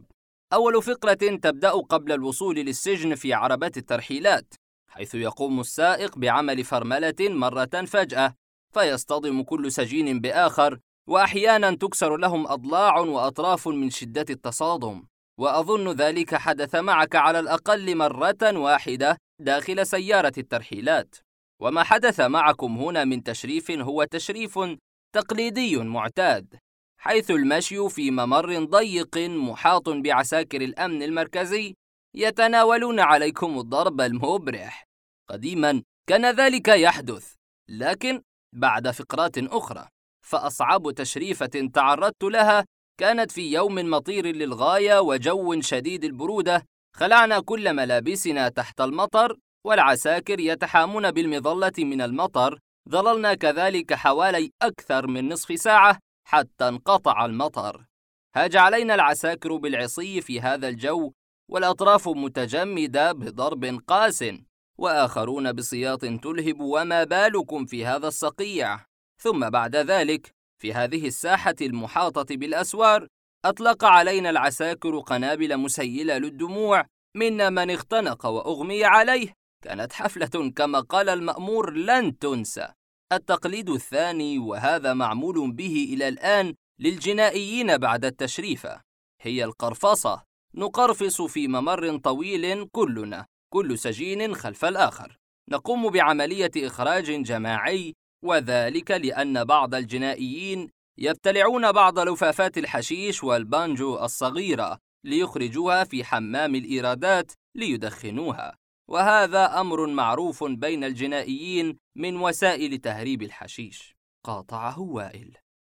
أول فقرة تبدأ قبل الوصول للسجن في عربات الترحيلات، حيث يقوم السائق بعمل فرملة مرة فجأة، فيصطدم كل سجين بآخر، وأحيانا تكسر لهم أضلاع وأطراف من شدة التصادم. وأظن ذلك حدث معك على الأقل مرة واحدة داخل سيارة الترحيلات. وما حدث معكم هنا من تشريف هو تشريف تقليدي معتاد، حيث المشي في ممر ضيق محاط بعساكر الأمن المركزي يتناولون عليكم الضرب المبرح. قديما كان ذلك يحدث، لكن بعد فقرات أخرى. فأصعب تشريفة تعرضت لها كانت في يوم مطير للغاية وجو شديد البرودة. خلعنا كل ملابسنا تحت المطر، والعساكر يتحامون بالمظلة من المطر. ظللنا كذلك حوالي أكثر من نصف ساعة حتى انقطع المطر. هاج علينا العساكر بالعصي في هذا الجو، والأطراف متجمدة بضرب قاس، وآخرون بسياط تلهب. وما بالكم في هذا الصقيع؟ ثم بعد ذلك في هذه الساحة المحاطة بالأسوار أطلق علينا العساكر قنابل مسيلة للدموع، منا من اختنق وأغمي عليه. كانت حفلة كما قال المأمور لن تنسى. التقليد الثاني، وهذا معمول به إلى الآن للجنائيين بعد التشريفة، هي القرفصة. نقرفص في ممر طويل كلنا، كل سجين خلف الآخر. نقوم بعملية إخراج جماعي، وذلك لأن بعض الجنائيين يبتلعون بعض لفافات الحشيش والبانجو الصغيرة ليخرجوها في حمام الإيرادات ليدخنوها، وهذا أمر معروف بين الجنائيين من وسائل تهريب الحشيش. قاطعه وائل: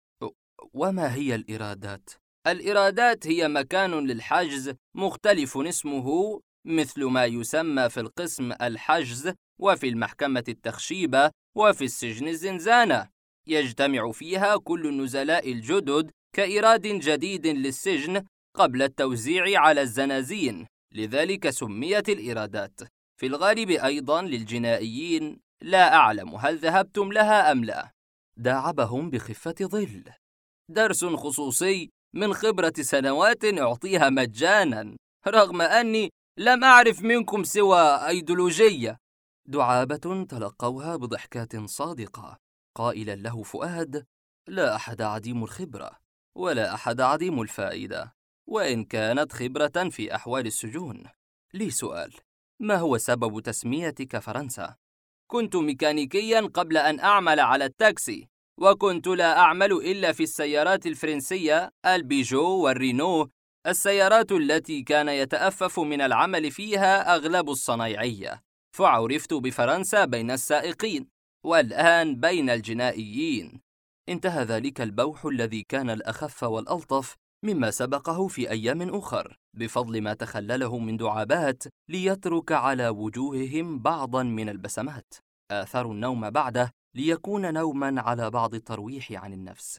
وما هي الإيرادات؟ الإيرادات هي مكان للحجز مختلف اسمه، مثل ما يسمى في القسم الحجز، وفي المحكمة التخشيبة، وفي السجن الزنزانة. يجتمع فيها كل النزلاء الجدد كإيراد جديد للسجن قبل التوزيع على الزنازين، لذلك سميت الإيرادات. في الغالب أيضا للجنائيين، لا أعلم هل ذهبتم لها أم لا. داعبهم بخفة ظل: درس خصوصي من خبرة سنوات أعطيها مجانا، رغم أني لم أعرف منكم سوى أيديولوجية. دعابة تلقوها بضحكات صادقة، قائلا له فؤاد: لا أحد عديم الخبرة، ولا أحد عديم الفائدة، وإن كانت خبرة في أحوال السجون. لي سؤال: ما هو سبب تسميتك فرنسا؟ كنت ميكانيكيا قبل أن أعمل على التاكسي، وكنت لا أعمل إلا في السيارات الفرنسية، البيجو والرينو، السيارات التي كان يتأفف من العمل فيها أغلب الصنايعية. فعرفت بفرنسا بين السائقين، والآن بين الجنائيين. انتهى ذلك البوح الذي كان الأخف والألطف مما سبقه في أيام أخر، بفضل ما تخلله من دعابات ليترك على وجوههم بعضا من البسمات. آثروا النوم بعده ليكون نوما على بعض الترويح عن النفس.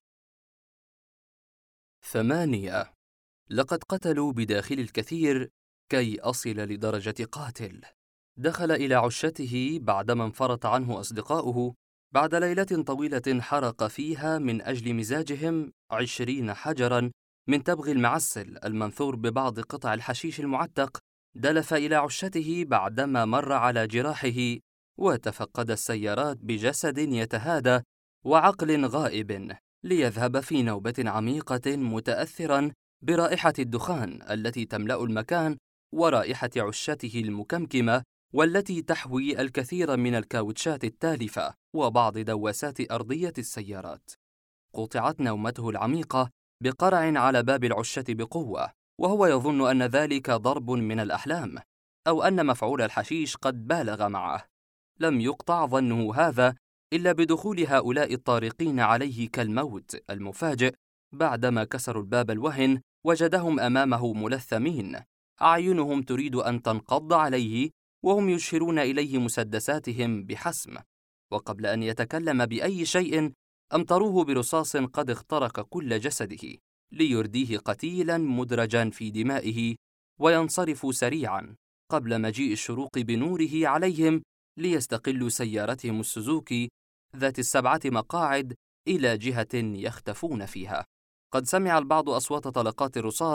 8. لقد قتلوا بداخل الكثير كي أصل لدرجة قاتل. دخل إلى عشته بعدما انفرط عنه أصدقاؤه بعد ليلة طويلة حرق فيها من أجل مزاجهم 20 حجرا من تبغ المعسل المنثور ببعض قطع الحشيش المعتق. دلف إلى عشته بعدما مر على جراحه، وتفقد السيارات بجسد يتهادى وعقل غائب، ليذهب في نوبة عميقة متأثرا برائحة الدخان التي تملأ المكان، ورائحة عشته المكمكمة والتي تحوي الكثير من الكاوتشات التالفة وبعض دواسات أرضية السيارات. قطعت نومته العميقة بقرع على باب العشة بقوة، وهو يظن أن ذلك ضرب من الأحلام، أو أن مفعول الحشيش قد بالغ معه. لم يقطع ظنه هذا إلا بدخول هؤلاء الطارقين عليه كالموت المفاجئ. بعدما كسروا الباب الوهن وجدهم أمامه ملثمين، أعينهم تريد أن تنقض عليه، وهم يشيرون إليه مسدساتهم بحسم. وقبل أن يتكلم بأي شيء أمطروه برصاص قد اخترق كل جسده، ليرديه قتيلا مدرجا في دمائه، وينصرفوا سريعا قبل مجيء الشروق بنوره عليهم، ليستقلوا سيارتهم السوزوكي ذات 7 مقاعد إلى جهة يختفون فيها. قد سمع البعض أصوات طلقات الرصاص،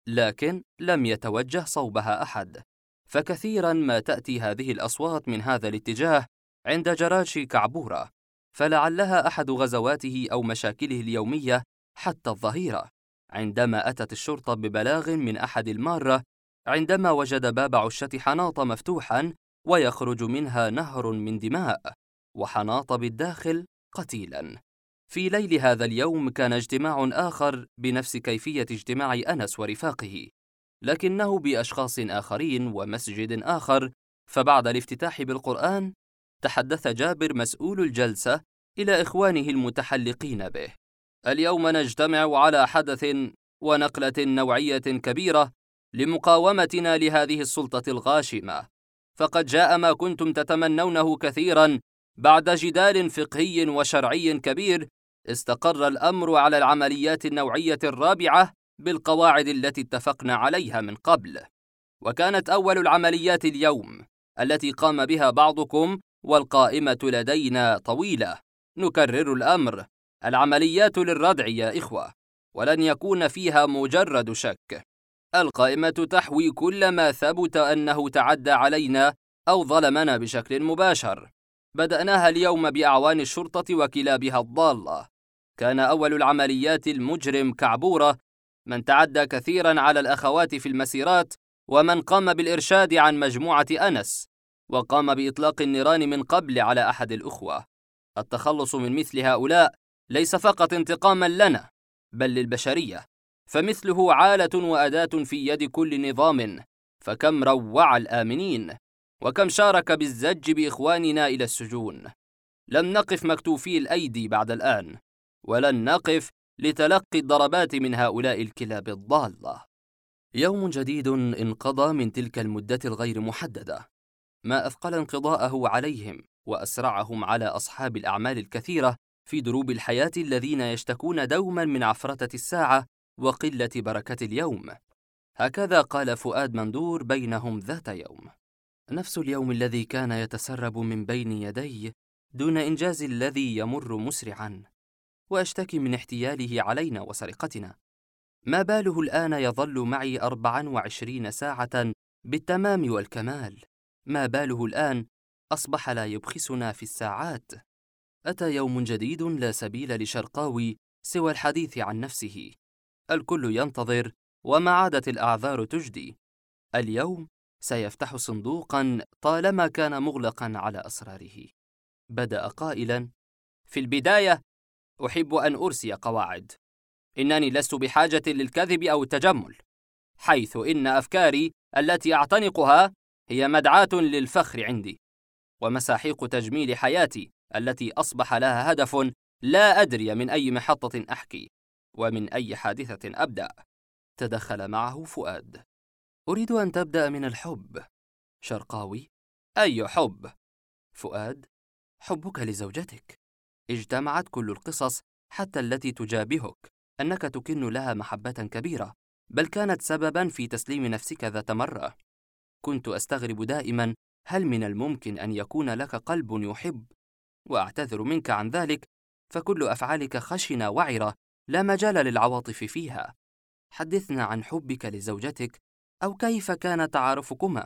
لكن لم يتوجه صوبها أحد، فكثيرا ما تأتي هذه الأصوات من هذا الاتجاه عند جراشي كعبورة، فلعلها أحد غزواته أو مشاكله اليومية حتى الظهيرة، عندما أتت الشرطة ببلاغ من أحد المارة عندما وجد باب عشة حناط مفتوحا ويخرج منها نهر من دماء، وحناط بالداخل قتيلا. في ليل هذا اليوم كان اجتماع آخر بنفس كيفية اجتماع أنس ورفاقه، لكنه بأشخاص آخرين ومسجد آخر. فبعد الافتتاح بالقرآن تحدث جابر مسؤول الجلسة إلى إخوانه المتحلقين به: اليوم نجتمع على حدث ونقلة نوعية كبيرة لمقاومتنا لهذه السلطة الغاشمة، فقد جاء ما كنتم تتمنونه كثيرا. بعد جدال فقهي وشرعي كبير استقر الأمر على العمليات النوعية الرابعة بالقواعد التي اتفقنا عليها من قبل، وكانت أول العمليات اليوم التي قام بها بعضكم، والقائمة لدينا طويلة. نكرر الأمر: العمليات للردع يا إخوة، ولن يكون فيها مجرد شك. القائمة تحوي كل ما ثبت أنه تعدى علينا أو ظلمنا بشكل مباشر. بدأناها اليوم بأعوان الشرطة وكلابها الضالة. كان أول العمليات المجرم كعبورة، من تعدى كثيرا على الأخوات في المسيرات، ومن قام بالإرشاد عن مجموعة أنس، وقام بإطلاق النيران من قبل على أحد الأخوة. التخلص من مثل هؤلاء ليس فقط انتقاما لنا، بل للبشرية، فمثله عالة وأداة في يد كل نظام. فكم روع الآمنين، وكم شارك بالزج بإخواننا إلى السجون. لم نقف مكتوفي الأيدي بعد الآن، ولن نقف لتلقي الضربات من هؤلاء الكلاب الضالة. يوم جديد انقضى من تلك المدة الغير محددة، ما أثقل انقضاءه عليهم وأسرعهم على أصحاب الأعمال الكثيرة في دروب الحياة الذين يشتكون دوما من عفرة الساعة وقلة بركة اليوم. هكذا قال فؤاد مندور بينهم ذات يوم: نفس اليوم الذي كان يتسرب من بين يدي دون إنجاز الذي يمر مسرعا، وأشتكي من احتياله علينا وسرقتنا. ما باله الآن يظل معي 24 ساعة بالتمام والكمال؟ ما باله الآن أصبح لا يبخسنا في الساعات؟ أتى يوم جديد لا سبيل لشرقاوي سوى الحديث عن نفسه. الكل ينتظر وما عادت الأعذار تجدي. اليوم سيفتح صندوقا طالما كان مغلقا على أسراره. بدأ قائلا: في البداية أحب أن أرسي قواعد. إنني لست بحاجة للكذب أو التجمل، حيث إن أفكاري التي أعتنقها هي مدعاة للفخر عندي، ومساحيق تجميل حياتي التي أصبح لها هدف لا أدري من أي محطة أحكي ومن أي حادثة أبدأ. تدخل معه فؤاد: أريد أن تبدأ من الحب. شرقاوي: أي حب؟ فؤاد: حبك لزوجتك. اجتمعت كل القصص حتى التي تجابهك أنك تكن لها محبة كبيرة، بل كانت سببا في تسليم نفسك ذات مرة. كنت أستغرب دائما، هل من الممكن أن يكون لك قلب يحب؟ وأعتذر منك عن ذلك، فكل أفعالك خشنة وعرة لا مجال للعواطف فيها. حدثنا عن حبك لزوجتك، أو كيف كان تعارفكما؟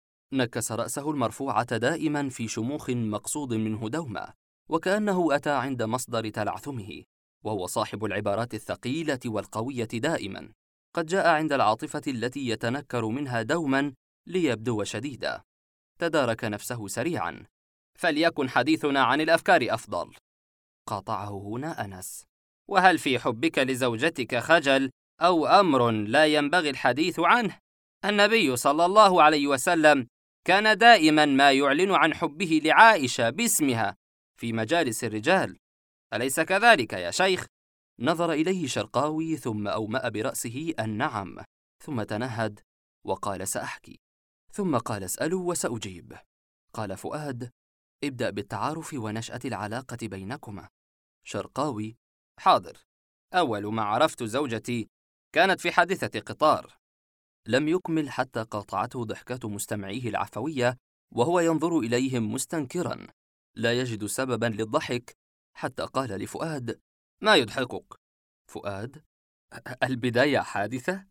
نكس رأسه المرفوعة دائما في شموخ مقصود منه دوما، وكأنه أتى عند مصدر تلعثمه، وهو صاحب العبارات الثقيلة والقوية دائما. قد جاء عند العاطفة التي يتنكر منها دوما ليبدو شديدا. تدارك نفسه سريعا: فليكن حديثنا عن الأفكار أفضل. قاطعه هنا أنس: وهل في حبك لزوجتك خجل أو أمر لا ينبغي الحديث عنه؟ النبي صلى الله عليه وسلم كان دائما ما يعلن عن حبه لعائشة باسمها في مجالس الرجال، أليس كذلك يا شيخ؟ نظر إليه شرقاوي ثم أومأ برأسه أن نعم، ثم تنهد وقال: سأحكي. ثم قال: اسألوا وسأجيب. قال فؤاد: ابدأ بالتعارف ونشأة العلاقة بينكما. شرقاوي: حاضر. أول ما عرفت زوجتي كانت في حادثة قطار. لم يكمل حتى قاطعته ضحكة مستمعيه العفوية وهو ينظر إليهم مستنكرا لا يجد سببا للضحك، حتى قال لفؤاد: ما يضحكك؟ فؤاد: البداية حادثة؟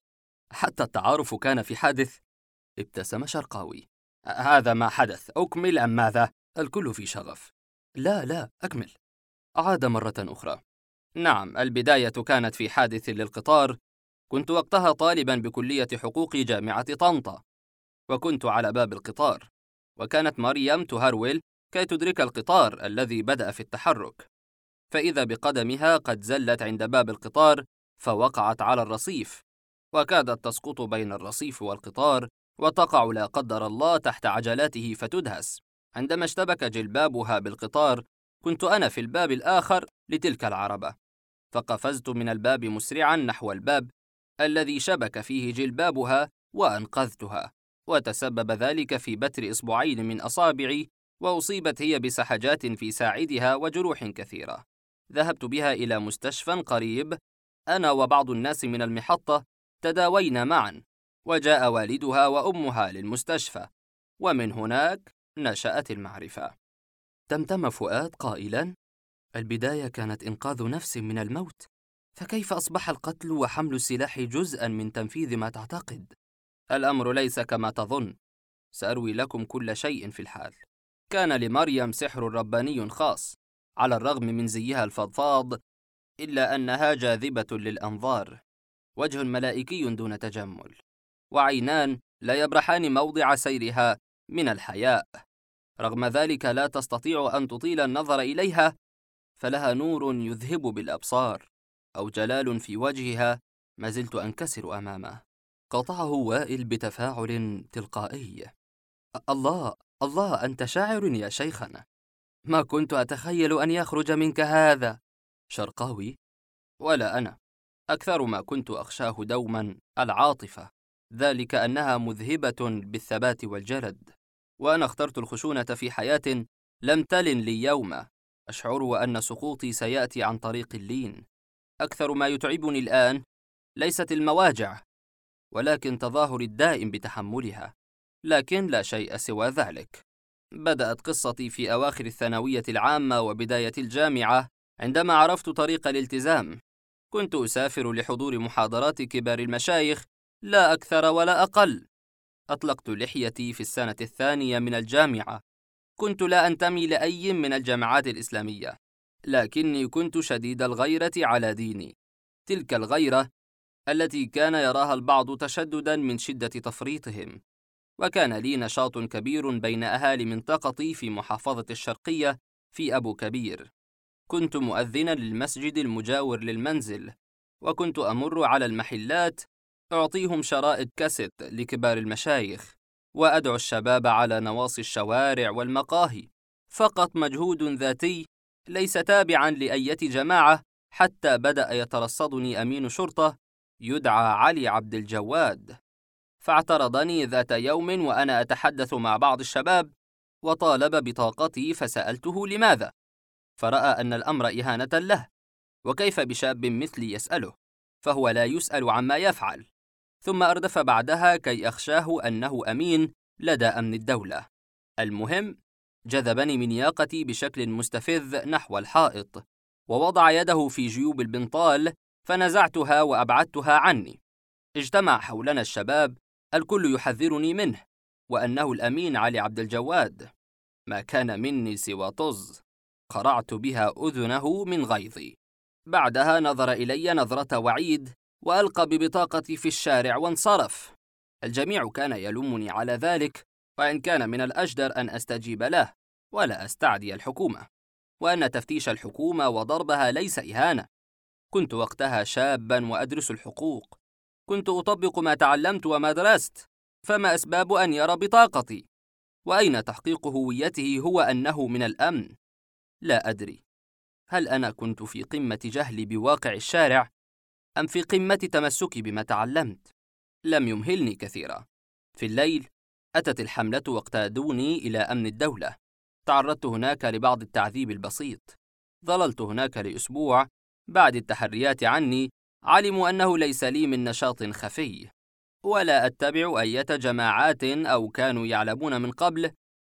حتى التعارف كان في حادث. ابتسم شرقاوي. هذا ما حدث، أكمل أم ماذا؟ الكل في شغف. لا، أكمل. عاد مرة أخرى. نعم، البداية كانت في حادث للقطار. كنت وقتها طالبا بكلية حقوق جامعة طنطا، وكنت على باب القطار، وكانت مريم تهرول كي تدرك القطار الذي بدأ في التحرك، فإذا بقدمها قد زلت عند باب القطار فوقعت على الرصيف، وكادت تسقط بين الرصيف والقطار وتقع لا قدر الله تحت عجلاته فتدهس. عندما اشتبك جلبابها بالقطار كنت أنا في الباب الآخر لتلك العربة، فقفزت من الباب مسرعا نحو الباب الذي شبك فيه جلبابها وأنقذتها، وتسبب ذلك في بتر إصبعين من أصابعي، وأصيبت هي بسحجات في ساعدها وجروح كثيرة. ذهبت بها إلى مستشفى قريب، أنا وبعض الناس من المحطة تداوينا معا، وجاء والدها وأمها للمستشفى، ومن هناك نشأت المعرفة. تمتم فؤاد قائلا: البداية كانت إنقاذ نفس من الموت، فكيف أصبح القتل وحمل السلاح جزءاً من تنفيذ ما تعتقد؟ الأمر ليس كما تظن، سأروي لكم كل شيء في الحال. كان لمريم سحر رباني خاص، على الرغم من زيها الفضفاض إلا أنها جاذبة للأنظار، وجه ملائكي دون تجمل، وعينان لا يبرحان موضع سيرها من الحياء. رغم ذلك لا تستطيع أن تطيل النظر إليها، فلها نور يذهب بالأبصار، أو جلال في وجهها ما زلت أنكسر أمامه. قاطعه وائل بتفاعل تلقائي: الله، أنت شاعر يا شيخنا، ما كنت أتخيل أن يخرج منك هذا. شرقاوي: ولا أنا، أكثر ما كنت أخشاه دوما العاطفة، ذلك أنها مذهبة بالثبات والجلد، وأنا اخترت الخشونة في حياة لم تلن لي يوما. أشعر وأن سقوطي سيأتي عن طريق اللين. أكثر ما يتعبني الآن ليست المواجع، ولكن تظاهري الدائم بتحملها، لكن لا شيء سوى ذلك. بدأت قصتي في أواخر الثانوية العامة وبداية الجامعة، عندما عرفت طريق الالتزام. كنت أسافر لحضور محاضرات كبار المشايخ، لا أكثر ولا أقل. أطلقت لحيتي في السنة الثانية من الجامعة. كنت لا أنتمي لأي من الجماعات الإسلامية، لكني كنت شديد الغيرة على ديني، تلك الغيرة التي كان يراها البعض تشددا من شدة تفريطهم. وكان لي نشاط كبير بين أهالي منطقتي في محافظة الشرقية في أبو كبير. كنت مؤذنا للمسجد المجاور للمنزل، وكنت أمر على المحلات أعطيهم شرائط كاسيت لكبار المشايخ، وأدعو الشباب على نواصي الشوارع والمقاهي. فقط مجهود ذاتي ليس تابعا لأية جماعة، حتى بدأ يترصدني أمين شرطة يدعى علي عبد الجواد، فاعترضني ذات يوم وأنا أتحدث مع بعض الشباب، وطالب بطاقتي، فسألته لماذا، فرأى أن الأمر إهانة له، وكيف بشاب مثلي يسأله، فهو لا يسأل عما يفعل. ثم أردف بعدها كي أخشاه أنه أمين لدى أمن الدولة. المهم، جذبني من ياقتي بشكل مستفز نحو الحائط، ووضع يده في جيوب البنطال، فنزعتها وأبعدتها عني. اجتمع حولنا الشباب، الكل يحذرني منه، وأنه الأمين علي عبد الجواد. ما كان مني سوى طز، قرعت بها أذنه من غيظي. بعدها نظر إلي نظرة وعيد، وألقى ببطاقتي في الشارع وانصرف. الجميع كان يلومني على ذلك، وإن كان من الأجدر أن أستجيب له ولا أستعدي الحكومة، وأن تفتيش الحكومة وضربها ليس إهانة. كنت وقتها شابا وأدرس الحقوق، كنت أطبق ما تعلمت وما درست، فما أسباب أن يرى بطاقتي؟ وأين تحقيق هويته هو أنه من الأمن؟ لا أدري، هل أنا كنت في قمة جهلي بواقع الشارع، أم في قمة تمسكي بما تعلمت؟ لم يمهلني كثيرا. في الليل أتت الحملة واقتادوني إلى أمن الدولة. تعرضت هناك لبعض التعذيب البسيط. ظللت هناك لأسبوع. بعد التحريات عني علموا أنه ليس لي من نشاط خفي، ولا أتبع أي جماعات، أو كانوا يعلمون من قبل،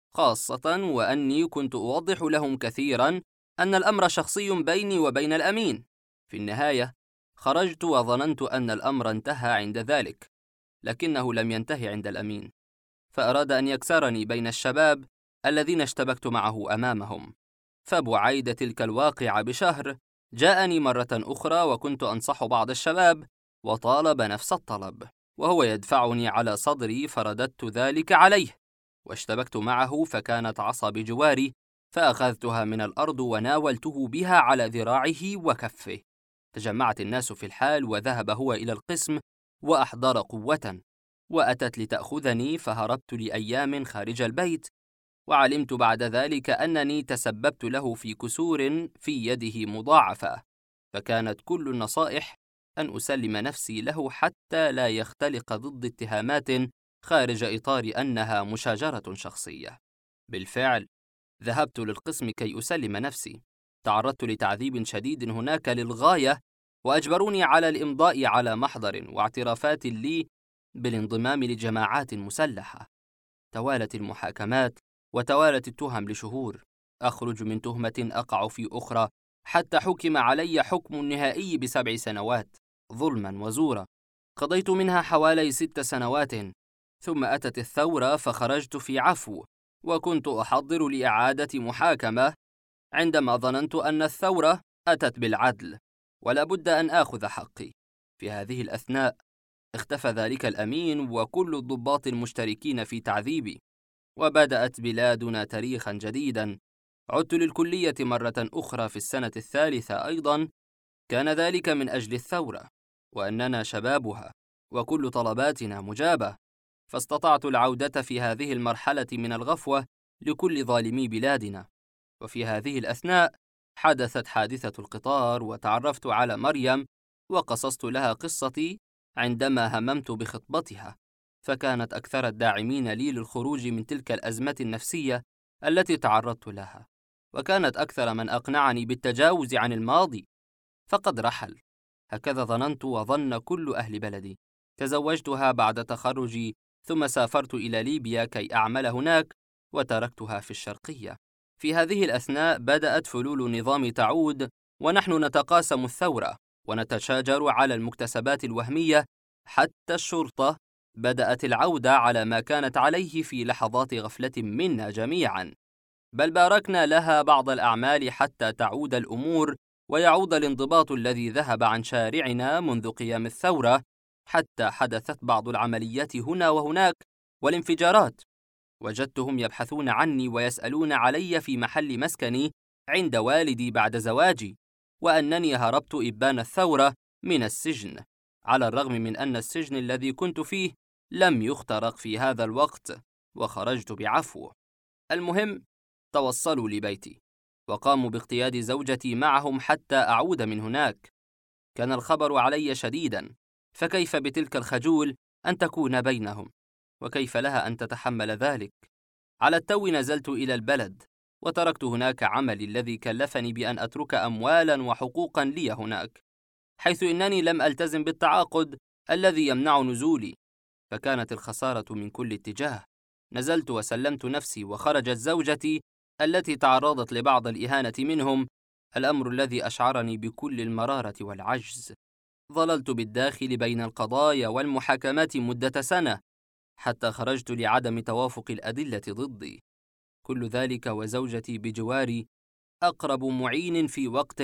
خاصة وأني كنت أوضح لهم كثيرا أن الأمر شخصي بيني وبين الأمين. في النهاية خرجت وظننت أن الأمر انتهى عند ذلك، لكنه لم ينتهي عند الأمين، فأراد أن يكسرني بين الشباب الذين اشتبكت معه أمامهم. فبعيد تلك الواقعة بشهر جاءني مرة أخرى، وكنت أنصح بعض الشباب وطالب نفس الطلب، وهو يدفعني على صدري، فرددت ذلك عليه واشتبكت معه، فكانت عصا بجواري، فأخذتها من الأرض وناولته بها على ذراعه وكفه. تجمعت الناس في الحال، وذهب هو إلى القسم وأحضر قوة، وأتت لتأخذني، فهربت لأيام خارج البيت، وعلمت بعد ذلك أنني تسببت له في كسور في يده مضاعفة، فكانت كل النصائح أن أسلم نفسي له حتى لا يختلق ضد اتهامات خارج إطار أنها مشاجرة شخصية. بالفعل ذهبت للقسم كي أسلم نفسي. تعرضت لتعذيب شديد هناك للغاية، وأجبروني على الإمضاء على محضر واعترافات لي بالانضمام لجماعات مسلحة. توالت المحاكمات وتوالت التهم لشهور، أخرج من تهمة أقع في أخرى، حتى حكم علي حكم نهائي ب7 سنوات ظلما وزورا، قضيت منها حوالي 6 سنوات. ثم أتت الثورة فخرجت في عفو، وكنت أحضر لإعادة محاكمة عندما ظننت أن الثورة أتت بالعدل ولا بد أن آخذ حقي. في هذه الأثناء اختفى ذلك الأمين وكل الضباط المشتركين في تعذيبي، وبدأت بلادنا تاريخا جديدا. عدت للكلية مرة أخرى في السنة الثالثة أيضا، كان ذلك من أجل الثورة، وأننا شبابها وكل طلباتنا مجابة، فاستطعت العودة في هذه المرحلة من الغفوة لكل ظالمي بلادنا. وفي هذه الأثناء حدثت حادثة القطار، وتعرفت على مريم وقصصت لها قصتي عندما هممت بخطبتها، فكانت أكثر الداعمين لي للخروج من تلك الأزمة النفسية التي تعرضت لها، وكانت أكثر من أقنعني بالتجاوز عن الماضي، فقد رحل. هكذا ظننت وظن كل أهل بلدي. تزوجتها بعد تخرجي، ثم سافرت إلى ليبيا كي أعمل هناك، وتركتها في الشرقية. في هذه الأثناء بدأت فلول النظام تعود، ونحن نتقاسم الثورة ونتشاجر على المكتسبات الوهمية، حتى الشرطة بدأت العودة على ما كانت عليه في لحظات غفلة منا جميعا، بل باركنا لها بعض الأعمال حتى تعود الأمور ويعود الانضباط الذي ذهب عن شارعنا منذ قيام الثورة، حتى حدثت بعض العمليات هنا وهناك والانفجارات. وجدتهم يبحثون عني ويسألون علي في محل مسكني عند والدي بعد زواجي، وأنني هربت إبان الثورة من السجن، على الرغم من أن السجن الذي كنت فيه لم يخترق في هذا الوقت، وخرجت بعفو. المهم، توصلوا لبيتي وقاموا باغتيال زوجتي معهم حتى أعود من هناك. كان الخبر علي شديدا، فكيف بتلك الخجول أن تكون بينهم، وكيف لها أن تتحمل ذلك؟ على التو نزلت إلى البلد، وتركت هناك عملي الذي كلفني بأن أترك أموالا وحقوقا لي هناك، حيث إنني لم ألتزم بالتعاقد الذي يمنع نزولي، فكانت الخسارة من كل اتجاه. نزلت وسلمت نفسي، وخرجت زوجتي التي تعرضت لبعض الإهانة منهم، الأمر الذي أشعرني بكل المرارة والعجز. ظللت بالداخل بين القضايا والمحاكمات مدة سنة، حتى خرجت لعدم توافق الأدلة ضدي. كل ذلك وزوجتي بجواري، أقرب معين في وقت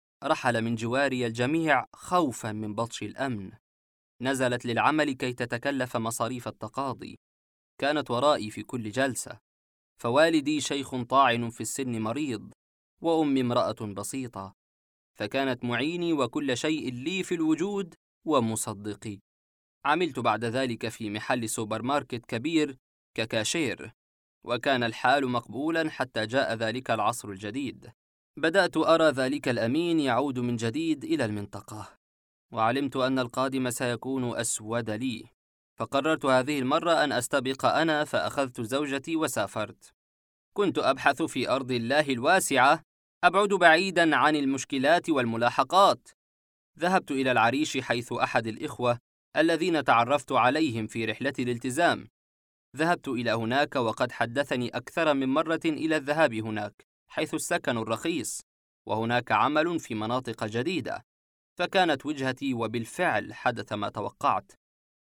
رحل من جواري الجميع خوفا من بطش الأمن. نزلت للعمل كي تتكلف مصاريف التقاضي، كانت ورائي في كل جلسة، فوالدي شيخ طاعن في السن مريض، وأمي امرأة بسيطة، فكانت معيني وكل شيء لي في الوجود ومصدقي. عملت بعد ذلك في محل سوبر ماركت كبير ككاشير، وكان الحال مقبولا حتى جاء ذلك العصر الجديد. بدأت أرى ذلك الأمين يعود من جديد إلى المنطقة، وعلمت أن القادم سيكون أسود لي، فقررت هذه المرة أن أستبق أنا، فأخذت زوجتي وسافرت. كنت أبحث في أرض الله الواسعة، أبعد بعيدا عن المشكلات والملاحقات. ذهبت إلى العريش، حيث أحد الإخوة الذين تعرفت عليهم في رحلة الالتزام. ذهبت إلى هناك، وقد حدثني أكثر من مرة إلى الذهاب هناك، حيث السكن الرخيص، وهناك عمل في مناطق جديدة. فكانت وجهتي، وبالفعل حدث ما توقعت،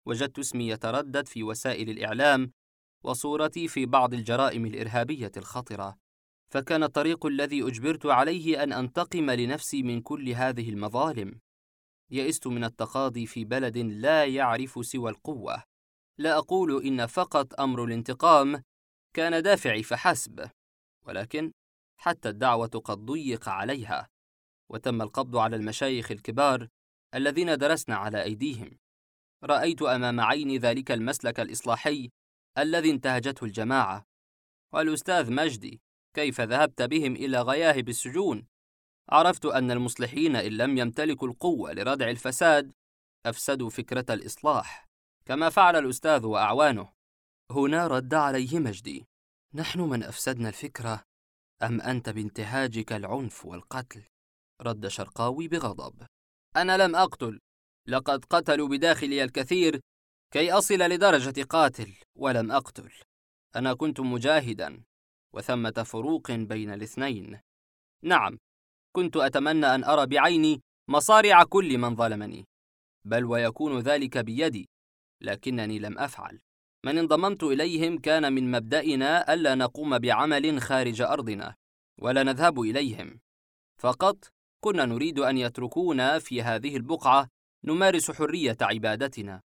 وجدت اسمي يتردد في وسائل الإعلام وصورتي في بعض الجرائم الإرهابية الخطرة، فكان الطريق الذي أجبرت عليه أن أنتقم لنفسي من كل هذه المظالم. يئست من التقاضي في بلد لا يعرف سوى القوة. لا أقول إن فقط أمر الانتقام كان دافعي فحسب، ولكن حتى الدعوة قد ضيق عليها، وتم القبض على المشايخ الكبار الذين درسنا على أيديهم. رأيت أمام عيني ذلك المسلك الإصلاحي الذي انتهجته الجماعة. والأستاذ مجدي، كيف ذهبت بهم إلى غياهب السجون؟ عرفت أن المصلحين إن لم يمتلكوا القوة لردع الفساد أفسدوا فكرة الإصلاح، كما فعل الأستاذ وأعوانه. هنا رد عليه مجدي: نحن من أفسدنا الفكرة أم أنت بانتهاجك العنف والقتل؟ رد شرقاوي بغضب: أنا لم أقتل، لقد قتلوا بداخلي الكثير كي أصل لدرجة قاتل، ولم أقتل. أنا كنت مجاهدا، وثمة فروق بين الاثنين. نعم، كنت أتمنى أن أرى بعيني مصارع كل من ظلمني، بل ويكون ذلك بيدي، لكنني لم أفعل. من انضممت إليهم كان من مبدأنا ألا نقوم بعمل خارج أرضنا، ولا نذهب إليهم. فقط كنا نريد أن يتركونا في هذه البقعة نمارس حرية عبادتنا.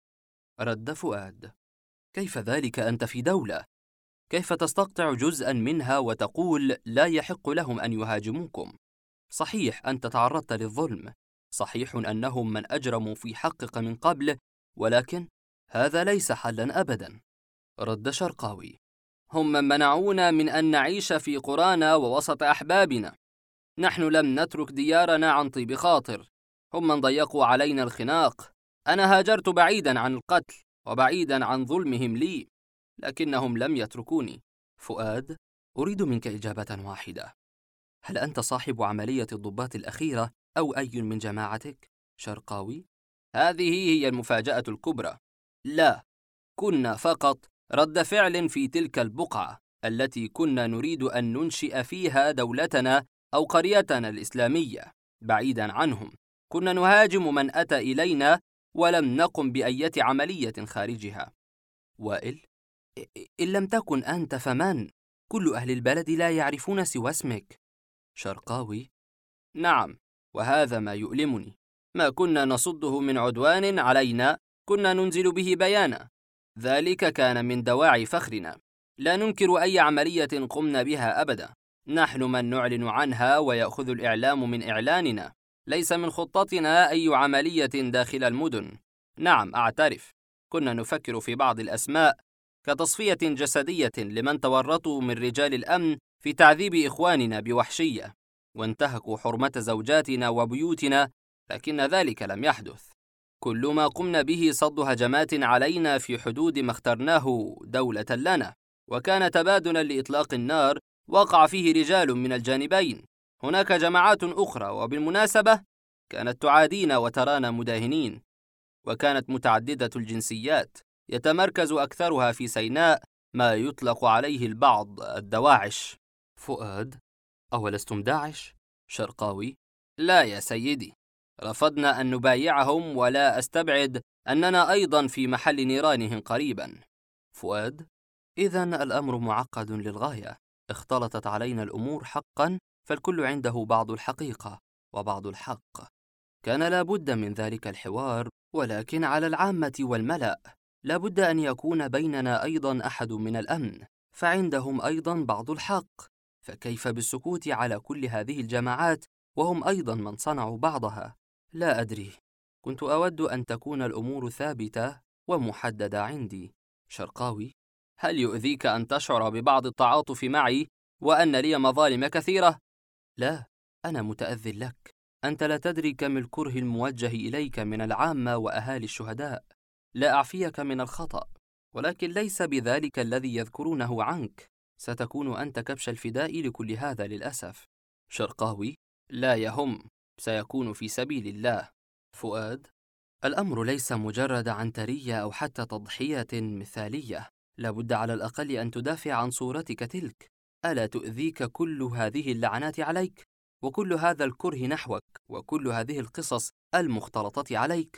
رد فؤاد: كيف ذلك؟ أنت في دولة، كيف تستقطع جزءا منها وتقول لا يحق لهم أن يهاجموكم؟ صحيح أنت تعرضت للظلم، صحيح أنهم من أجرموا في حقك من قبل، ولكن هذا ليس حلا أبدا. رد شرقاوي: هم من منعونا من أن نعيش في قرانا ووسط أحبابنا. نحن لم نترك ديارنا عن طيب خاطر، هم من ضيقوا علينا الخناق. أنا هاجرت بعيدا عن القتل وبعيدا عن ظلمهم لي، لكنهم لم يتركوني. فؤاد: أريد منك إجابة واحدة، هل أنت صاحب عملية الضباط الأخيرة أو أي من جماعتك؟ شرقاوي: هذه هي المفاجأة الكبرى. لا، كنا فقط رد فعل في تلك البقعة التي كنا نريد أن ننشئ فيها دولتنا أو قريتنا الإسلامية بعيدا عنهم. كنا نهاجم من أتى إلينا ولم نقم بأية عملية خارجها. وائل: إن لم تكن أنت فمن؟ كل أهل البلد لا يعرفون سوى اسمك. شرقاوي: نعم، وهذا ما يؤلمني. ما كنا نصده من عدوان علينا، كنا ننزل به بيانا. ذلك كان من دواعي فخرنا. لا ننكر أي عملية قمنا بها أبدا، نحن من نعلن عنها ويأخذ الإعلام من إعلاننا. ليس من خطتنا أي عملية داخل المدن. نعم أعترف، كنا نفكر في بعض الأسماء كتصفية جسدية لمن تورطوا من رجال الأمن في تعذيب إخواننا بوحشية وانتهكوا حرمة زوجاتنا وبيوتنا، لكن ذلك لم يحدث. كل ما قمنا به صد هجمات علينا في حدود ما اخترناه دولة لنا، وكان تبادلا لإطلاق النار وقع فيه رجال من الجانبين. هناك جماعات أخرى وبالمناسبة كانت تعادينا وترانا مداهنين، وكانت متعددة الجنسيات، يتمركز أكثرها في سيناء، ما يطلق عليه البعض الدواعش. فؤاد: أولستم داعش؟ شرقاوي: لا يا سيدي، رفضنا أن نبايعهم، ولا أستبعد أننا أيضا في محل نيرانهم قريبا. فؤاد: إذن الأمر معقد للغاية، اختلطت علينا الأمور حقا، فالكل عنده بعض الحقيقة وبعض الحق. كان لا بد من ذلك الحوار، ولكن على العامة والملأ لا بد أن يكون بيننا أيضا أحد من الأمن، فعندهم أيضا بعض الحق. فكيف بالسكوت على كل هذه الجماعات وهم أيضا من صنعوا بعضها؟ لا أدري، كنت أود أن تكون الأمور ثابتة ومحددة عندي. شرقاوي: هل يؤذيك أن تشعر ببعض التعاطف معي وأن لي مظالم كثيرة؟ لا، أنا متأذ لك. أنت لا تدري كم الكره الموجه إليك من العامة وأهالي الشهداء. لا أعفيك من الخطأ، ولكن ليس بذلك الذي يذكرونه عنك. ستكون أنت كبش الفداء لكل هذا للأسف. شرقاوي: لا يهم، سيكون في سبيل الله. فؤاد: الأمر ليس مجرد عنترية أو حتى تضحية مثالية، لابد على الأقل أن تدافع عن صورتك تلك. ألا تؤذيك كل هذه اللعنات عليك، وكل هذا الكره نحوك، وكل هذه القصص المختلطة عليك؟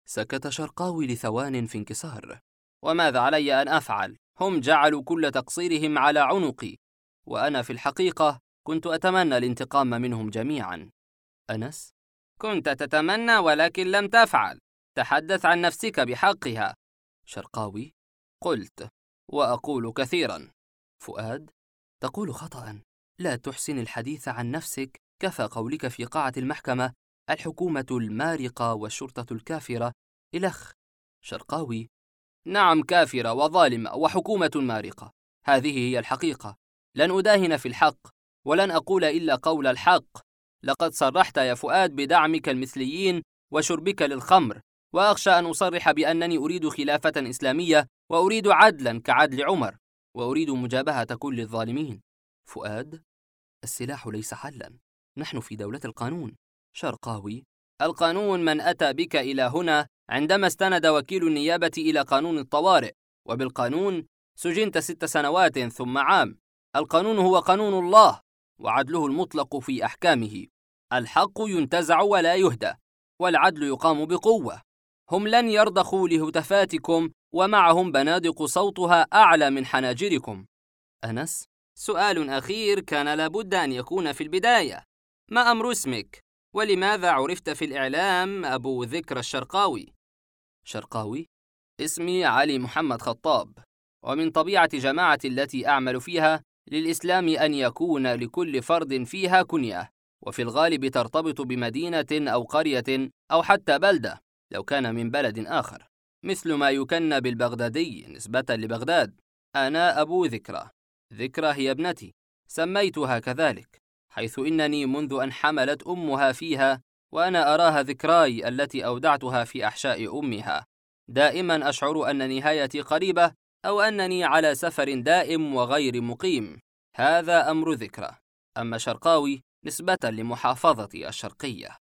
سكت شرقاوي لثوان في انكسار. وماذا علي أن أفعل؟ هم جعلوا كل تقصيرهم على عنقي، وأنا في الحقيقة كنت أتمنى الانتقام منهم جميعا. أنس: كنت تتمنى ولكن لم تفعل. تحدث عن نفسك بحقها. شرقاوي: قلت وأقول كثيرا. فؤاد: تقول خطأ. لا تحسن الحديث عن نفسك. كفى قولك في قاعة المحكمة: الحكومة المارقة والشرطة الكافرة إلخ. شرقاوي: نعم، كافرة وظالمة وحكومة مارقة. هذه هي الحقيقة. لن أداهن في الحق، ولن أقول إلا قول الحق. لقد صرحت يا فؤاد بدعمك المثليين وشربك للخمر، وأخشى أن أصرح بأنني أريد خلافة إسلامية، وأريد عدلا كعدل عمر، وأريد مجابهة كل الظالمين. فؤاد: السلاح ليس حلا. نحن في دولة القانون. شرقاوي: القانون من أتى بك إلى هنا عندما استند وكيل النيابة إلى قانون الطوارئ، وبالقانون سجنت 6 سنوات ثم عام. القانون هو قانون الله، وعدله المطلق في أحكامه. الحق ينتزع ولا يهدى، والعدل يقام بقوة. هم لن يرضخوا لهتافاتكم، ومعهم بنادق صوتها أعلى من حناجركم. أنس: سؤال أخير كان لابد أن يكون في البداية. ما أمر اسمك؟ ولماذا عرفت في الإعلام أبو ذكرى الشرقاوي؟ شرقاوي: اسمي علي محمد خطاب، ومن طبيعة جماعة التي أعمل فيها للإسلام أن يكون لكل فرد فيها كنية، وفي الغالب ترتبط بمدينة أو قرية أو حتى بلدة لو كان من بلد آخر، مثل ما يكنى بالبغدادي نسبة لبغداد. أنا أبو ذكرى. ذكرى هي ابنتي، سميتها كذلك، حيث إنني منذ أن حملت أمها فيها وأنا أراها ذكراي التي أودعتها في أحشاء أمها. دائما أشعر أن نهايتي قريبة، أو أنني على سفر دائم وغير مقيم. هذا أمر ذكرى. أما شرقاوي نسبة لمحافظة الشرقية.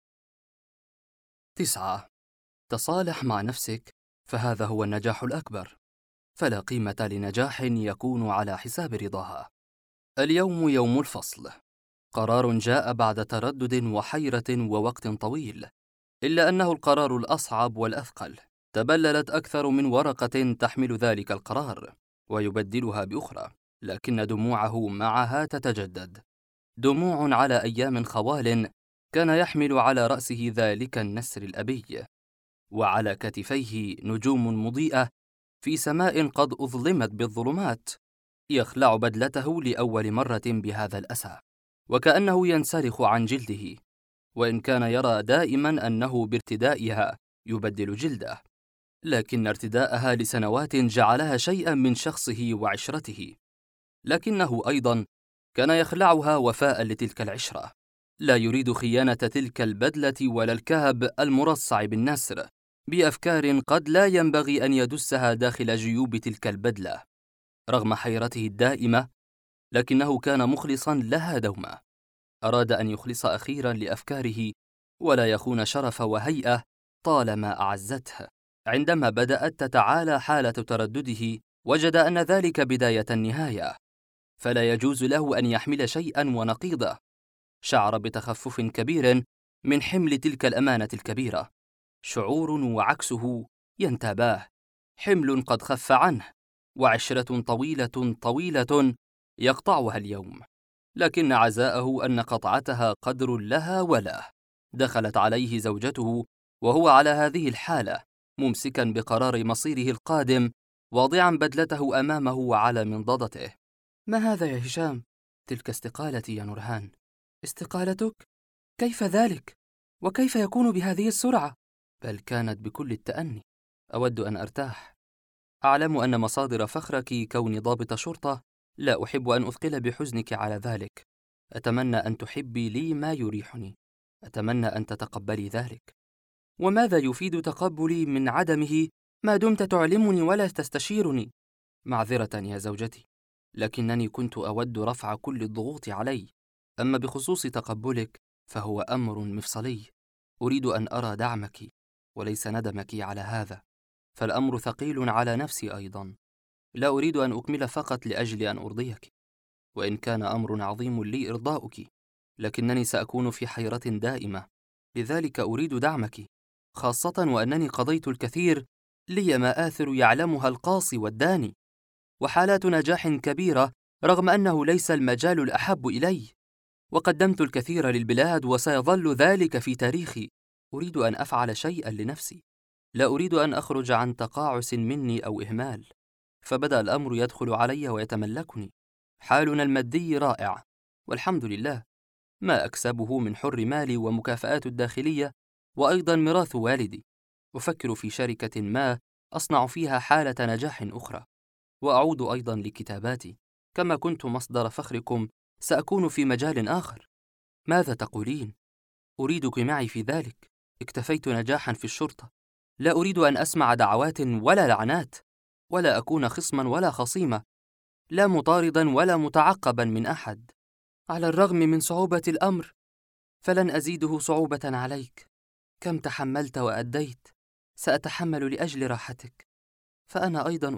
9. تصالح مع نفسك، فهذا هو النجاح الأكبر. فلا قيمة لنجاح يكون على حساب رضاها. اليوم يوم الفصل. قرار جاء بعد تردد وحيرة ووقت طويل، إلا أنه القرار الأصعب والأثقل. تبللت أكثر من ورقة تحمل ذلك القرار ويبدلها بأخرى، لكن دموعه معها تتجدد. دموع على أيام خوال كان يحمل على رأسه ذلك النسر الأبي، وعلى كتفيه نجوم مضيئة في سماء قد أظلمت بالظلمات. يخلع بدلته لأول مرة بهذا الأسى، وكأنه ينسرخ عن جلده، وإن كان يرى دائما أنه بارتدائها يبدل جلده، لكن ارتداءها لسنوات جعلها شيئا من شخصه وعشرته. لكنه أيضا كان يخلعها وفاء لتلك العشرة. لا يريد خيانة تلك البدلة ولا الكهب المرصع بالنسر بأفكار قد لا ينبغي أن يدسها داخل جيوب تلك البدلة. رغم حيرته الدائمة، لكنه كان مخلصا لها دوما. أراد أن يخلص أخيرا لأفكاره ولا يخون شرف وهيئة طالما أعزته. عندما بدأت تتعالى حالة تردده، وجد أن ذلك بداية النهاية، فلا يجوز له أن يحمل شيئا ونقيضه. شعر بتخفف كبير من حمل تلك الأمانة الكبيرة. شعور وعكسه ينتاباه، حمل قد خف عنه، وعشرة طويلة طويلة يقطعها اليوم، لكن عزاءه أن قطعتها قدر لها وله. دخلت عليه زوجته وهو على هذه الحالة، ممسكا بقرار مصيره القادم، واضعا بدلته أمامه وعلى منضدته. ما هذا يا هشام؟ تلك استقالتي يا نورهان. استقالتك؟ كيف ذلك؟ وكيف يكون بهذه السرعة؟ بل كانت بكل التأني. أود أن أرتاح. أعلم أن مصادر فخرك كوني ضابط شرطة. لا أحب أن أثقل بحزنك على ذلك. أتمنى أن تحبي لي ما يريحني. أتمنى أن تتقبلي ذلك. وماذا يفيد تقبلي من عدمه ما دمت تعلمني ولا تستشيرني؟ معذرة يا زوجتي، لكنني كنت أود رفع كل الضغوط علي. أما بخصوص تقبلك فهو أمر مفصلي. أريد أن أرى دعمك وليس ندمك على هذا، فالأمر ثقيل على نفسي أيضا. لا أريد أن أكمل فقط لأجل أن أرضيك، وإن كان أمر عظيم لي إرضاؤك، لكنني سأكون في حيرة دائمة، لذلك أريد دعمك. خاصة وأنني قضيت الكثير لي مآثر يعلمها القاصي والداني، وحالات نجاح كبيرة رغم أنه ليس المجال الأحب إلي، وقدمت الكثير للبلاد وسيظل ذلك في تاريخي. أريد أن أفعل شيئا لنفسي، لا أريد أن أخرج عن تقاعس مني أو إهمال. فبدأ الأمر يدخل علي ويتملكني. حالنا المادي رائع والحمد لله، ما أكسبه من حر مالي ومكافآت الداخلية، وأيضا ميراث والدي. أفكر في شركة ما أصنع فيها حالة نجاح أخرى، وأعود أيضا لكتاباتي. كما كنت مصدر فخركم سأكون في مجال آخر. ماذا تقولين؟ أريدك معي في ذلك. اكتفيت نجاحا في الشرطة، لا أريد أن أسمع دعوات ولا لعنات، ولا أكون خصما ولا خصيمة، لا مطاردا ولا متعقبا من أحد. على الرغم من صعوبة الأمر فلن أزيده صعوبة عليك. كم تحملت وأديت، سأتحمل لأجل راحتك. فأنا أيضا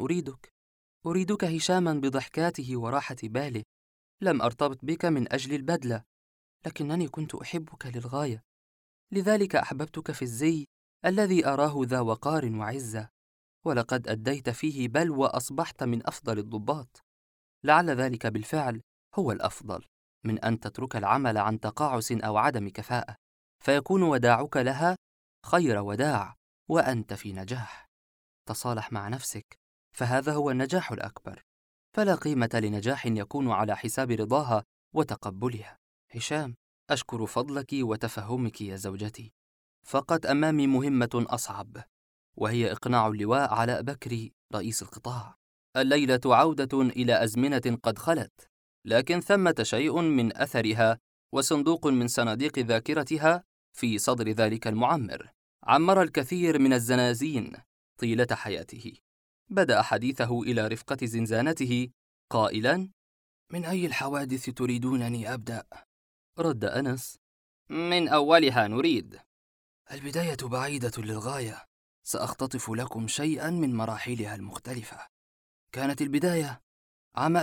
أريدك هشاما بضحكاته وراحة باله. لم أرتبط بك من أجل البدلة، لكنني كنت أحبك للغاية، لذلك أحببتك في الزي الذي أراه ذا وقار وعزة، ولقد أديت فيه بل وأصبحت من أفضل الضباط. لعل ذلك بالفعل هو الأفضل من أن تترك العمل عن تقاعس أو عدم كفاءة، فيكون وداعك لها خير وداع وأنت في نجاح. تصالح مع نفسك، فهذا هو النجاح الأكبر. فلا قيمة لنجاح يكون على حساب رضاها وتقبلها. هشام، أشكر فضلك وتفهمك يا زوجتي. فقط أمامي مهمة أصعب، وهي إقناع اللواء علاء بكري رئيس القطاع. الليلة عودة إلى أزمنة قد خلت، لكن ثمة شيء من أثرها وصندوق من صناديق ذاكرتها في صدر ذلك المعمر. عمر الكثير من الزنازين طيلة حياته. بدأ حديثه إلى رفقة زنزانته قائلاً: من أي الحوادث تريدونني أبدأ؟ رد أنس: من أولها نريد. البداية بعيدة للغاية، سأختطف لكم شيئاً من مراحلها المختلفة. كانت البداية عام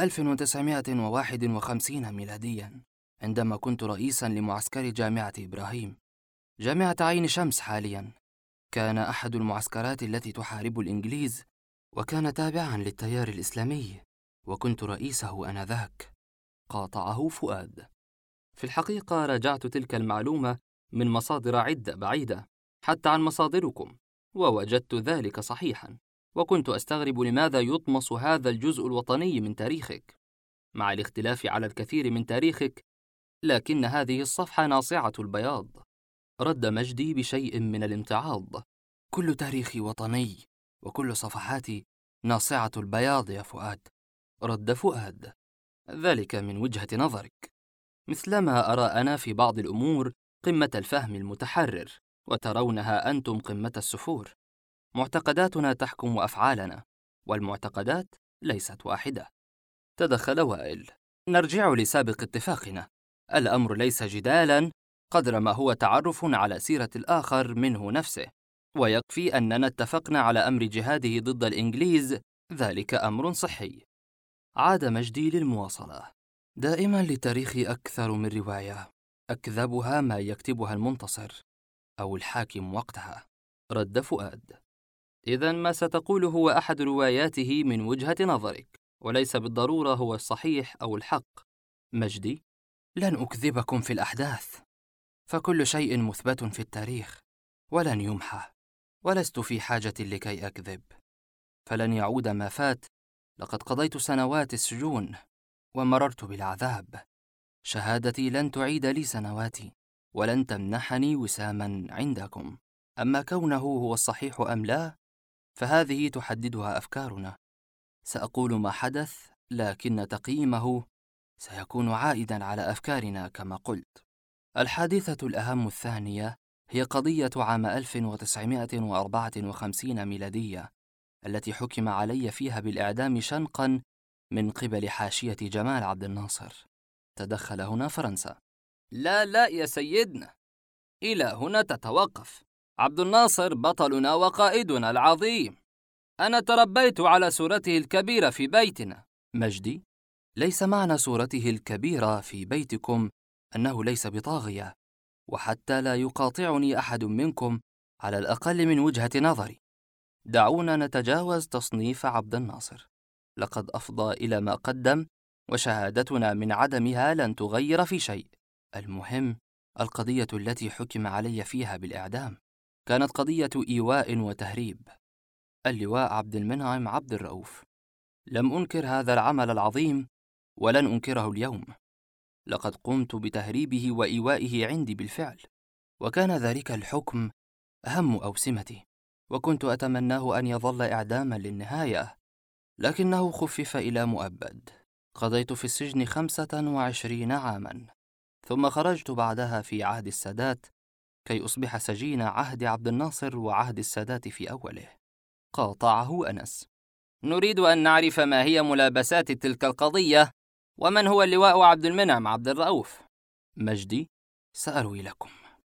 1951 ميلادياً، عندما كنت رئيساً لمعسكر جامعة إبراهيم، جامعة عين شمس حالياً. كان أحد المعسكرات التي تحارب الإنجليز، وكان تابعاً للتيار الإسلامي، وكنت رئيسه آنذاك. قاطعه فؤاد: في الحقيقة راجعت تلك المعلومة من مصادر عدة بعيدة حتى عن مصادركم، ووجدت ذلك صحيحاً، وكنت أستغرب لماذا يطمس هذا الجزء الوطني من تاريخك. مع الاختلاف على الكثير من تاريخك، لكن هذه الصفحة ناصعة البياض. رد مجدي بشيء من الامتعاض: كل تاريخي وطني، وكل صفحاتي ناصعة البياض يا فؤاد. رد فؤاد: ذلك من وجهة نظرك، مثلما أرى أنا في بعض الأمور قمة الفهم المتحرر، وترونها أنتم قمة السفور. معتقداتنا تحكم أفعالنا، والمعتقدات ليست واحدة. تدخل وائل: نرجع لسابق اتفاقنا. الأمر ليس جدالاً قدر ما هو تعرف على سيرة الآخر منه نفسه، ويكفي أننا اتفقنا على أمر جهاده ضد الإنجليز، ذلك أمر صحي. عاد مجدي للمواصلة: دائما للتاريخ أكثر من رواية، أكذبها ما يكتبها المنتصر أو الحاكم وقتها. رد فؤاد: إذن ما ستقوله هو أحد رواياته من وجهة نظرك، وليس بالضرورة هو الصحيح أو الحق. مجدي: لن أكذبكم في الأحداث، فكل شيء مثبت في التاريخ ولن يمحى، ولست في حاجة لكي أكذب، فلن يعود ما فات. لقد قضيت سنوات السجون ومررت بالعذاب. شهادتي لن تعيد لي سنواتي، ولن تمنحني وساما عندكم. أما كونه هو الصحيح أم لا، فهذه تحددها أفكارنا. سأقول ما حدث، لكن تقييمه سيكون عائدا على أفكارنا كما قلت. الحادثة الأهم الثانية هي قضية عام 1954 ميلادية، التي حكم علي فيها بالإعدام شنقا من قبل حاشية جمال عبد الناصر. تدخل هنا فرنسا: لا يا سيدنا، إلى هنا تتوقف. عبد الناصر بطلنا وقائدنا العظيم، أنا تربيت على صورته الكبيرة في بيتنا. مجدي: ليس معنى صورته الكبيرة في بيتكم أنه ليس بطاغية، وحتى لا يقاطعني أحد منكم على الأقل من وجهة نظري. دعونا نتجاوز تصنيف عبد الناصر، لقد أفضى إلى ما قدم، وشهادتنا من عدمها لن تغير في شيء. المهم القضية التي حكم علي فيها بالإعدام كانت قضية إيواء وتهريب. اللواء عبد المنعم عبد الرؤوف. لم أنكر هذا العمل العظيم ولن أنكره اليوم. لقد قمت بتهريبه وإيوائه عندي بالفعل، وكان ذلك الحكم أهم أوسمتي، وكنت أتمناه أن يظل إعداما للنهاية، لكنه خفف إلى مؤبد. قضيت في السجن 25 عاما، ثم خرجت بعدها في عهد السادات كي أصبح سجين عهد عبد الناصر وعهد السادات في أوله. قاطعه أنس: نريد أن نعرف ما هي ملابسات تلك القضية، ومن هو اللواء عبد المنعم عبد الرؤوف؟ مجدي: سأروي لكم.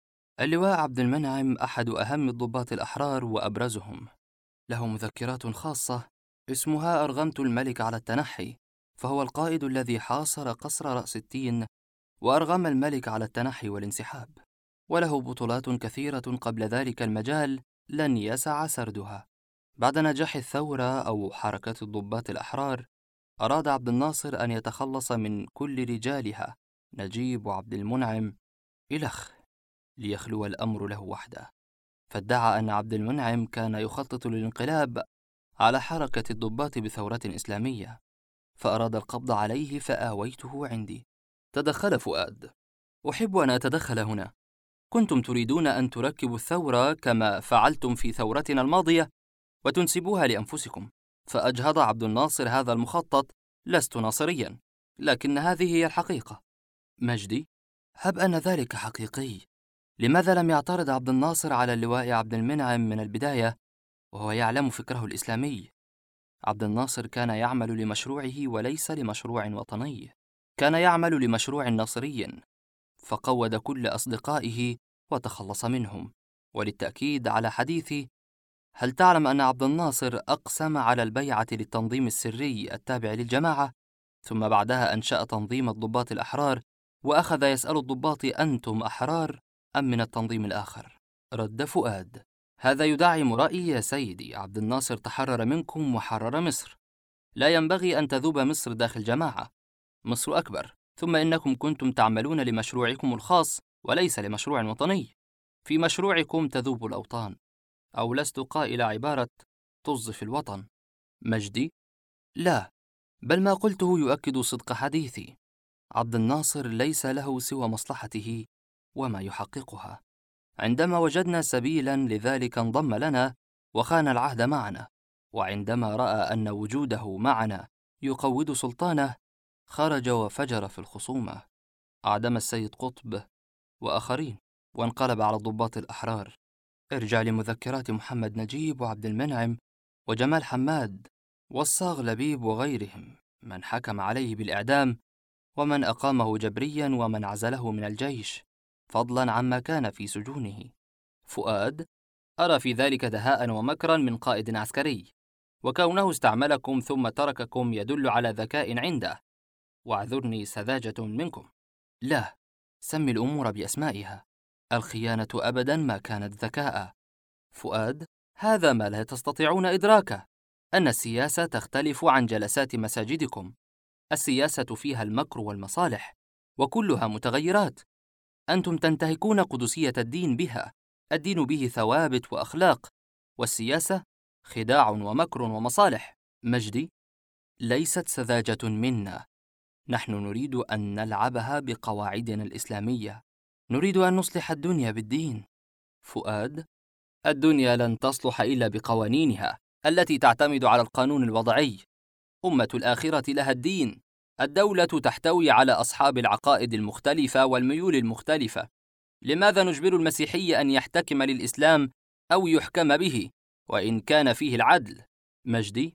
اللواء عبد المنعم أحد أهم الضباط الأحرار وأبرزهم، له مذكرات خاصة اسمها أرغمت الملك على التنحي، فهو القائد الذي حاصر قصر رأس التين وأرغم الملك على التنحي والانسحاب، وله بطولات كثيرة قبل ذلك المجال لن يسع سردها. بعد نجاح الثورة أو حركة الضباط الأحرار، أراد عبد الناصر أن يتخلص من كل رجالها نجيب وعبد المنعم إلخ ليخلو الأمر له وحده، فادعى أن عبد المنعم كان يخطط للانقلاب على حركة الضباط بثورة إسلامية، فأراد القبض عليه فآويته عندي. تدخل فؤاد: أحب أن أتدخل هنا. كنتم تريدون أن تركبوا الثورة كما فعلتم في ثورتنا الماضية وتنسبوها لأنفسكم، فأجهض عبد الناصر هذا المخطط. لست ناصريا، لكن هذه هي الحقيقة. مجدي: هب أن ذلك حقيقي، لماذا لم يعترض عبد الناصر على اللواء عبد المنعم من البداية وهو يعلم فكره الإسلامي؟ عبد الناصر كان يعمل لمشروعه وليس لمشروع وطني، كان يعمل لمشروع ناصري، فقود كل أصدقائه وتخلص منهم. وللتأكيد على حديثي، هل تعلم أن عبد الناصر أقسم على البيعة للتنظيم السري التابع للجماعة، ثم بعدها أنشأ تنظيم الضباط الأحرار، وأخذ يسأل الضباط: أنتم أحرار أم من التنظيم الآخر؟ رد فؤاد: هذا يدعم رأيي يا سيدي، عبد الناصر تحرر منكم وحرر مصر، لا ينبغي أن تذوب مصر داخل جماعة، مصر أكبر، ثم إنكم كنتم تعملون لمشروعكم الخاص وليس لمشروع وطني، في مشروعكم تذوب الأوطان، أو لست قائل عبارة طز في الوطن. مجدي: لا، بل ما قلته يؤكد صدق حديثي. عبد الناصر ليس له سوى مصلحته وما يحققها. عندما وجدنا سبيلا لذلك انضم لنا وخان العهد معنا، وعندما رأى أن وجوده معنا يقوض سلطانه خرج وفجر في الخصومة، أعدم السيد قطب وآخرين، وانقلب على الضباط الأحرار. ارجع لمذكرات محمد نجيب وعبد المنعم وجمال حماد والصاغ لبيب وغيرهم، من حكم عليه بالإعدام ومن أقامه جبريا ومن عزله من الجيش، فضلا عما كان في سجونه. فؤاد: أرى في ذلك دهاء ومكرا من قائد عسكري، وكونه استعملكم ثم ترككم يدل على ذكاء عنده، واعذرني سذاجة منكم. لا، سمي الأمور بأسمائها، الخيانة أبدا ما كانت ذكاء. فؤاد: هذا ما لا تستطيعون إدراكه، أن السياسة تختلف عن جلسات مساجدكم، السياسة فيها المكر والمصالح، وكلها متغيرات. أنتم تنتهكون قدسية الدين بها، الدين به ثوابت وأخلاق، والسياسة خداع ومكر ومصالح. مجدي: ليست سذاجة منا، نحن نريد أن نلعبها بقواعدنا الإسلامية، نريد أن نصلح الدنيا بالدين. فؤاد: الدنيا لن تصلح إلا بقوانينها التي تعتمد على القانون الوضعي. أمة الآخرة لها الدين، الدولة تحتوي على أصحاب العقائد المختلفة والميول المختلفة، لماذا نجبر المسيحي أن يحتكم للإسلام أو يحكم به وإن كان فيه العدل؟ مجدي: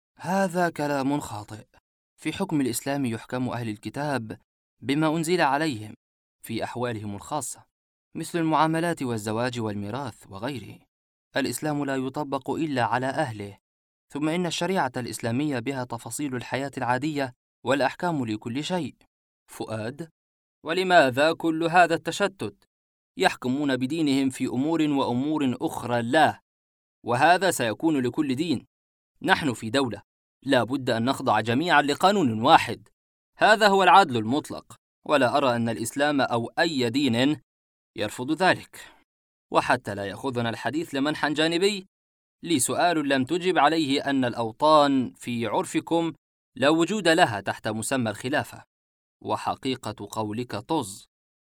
هذا كلام خاطئ، في حكم الإسلام يحكم أهل الكتاب بما أنزل عليهم في أحوالهم الخاصة، مثل المعاملات والزواج والميراث وغيره. الإسلام لا يطبق إلا على أهله، ثم إن الشريعة الإسلامية بها تفاصيل الحياة العادية والأحكام لكل شيء. فؤاد: ولماذا كل هذا التشتت؟ يحكمون بدينهم في أمور وأمور أخرى لا، وهذا سيكون لكل دين. نحن في دولة لا بد أن نخضع جميعا لقانون واحد، هذا هو العدل المطلق، ولا أرى أن الإسلام أو أي دين يرفض ذلك. وحتى لا يأخذنا الحديث لمنحى جانبي، لي سؤال لم تجب عليه، أن الأوطان في عرفكم لا وجود لها تحت مسمى الخلافة، وحقيقة قولك طز.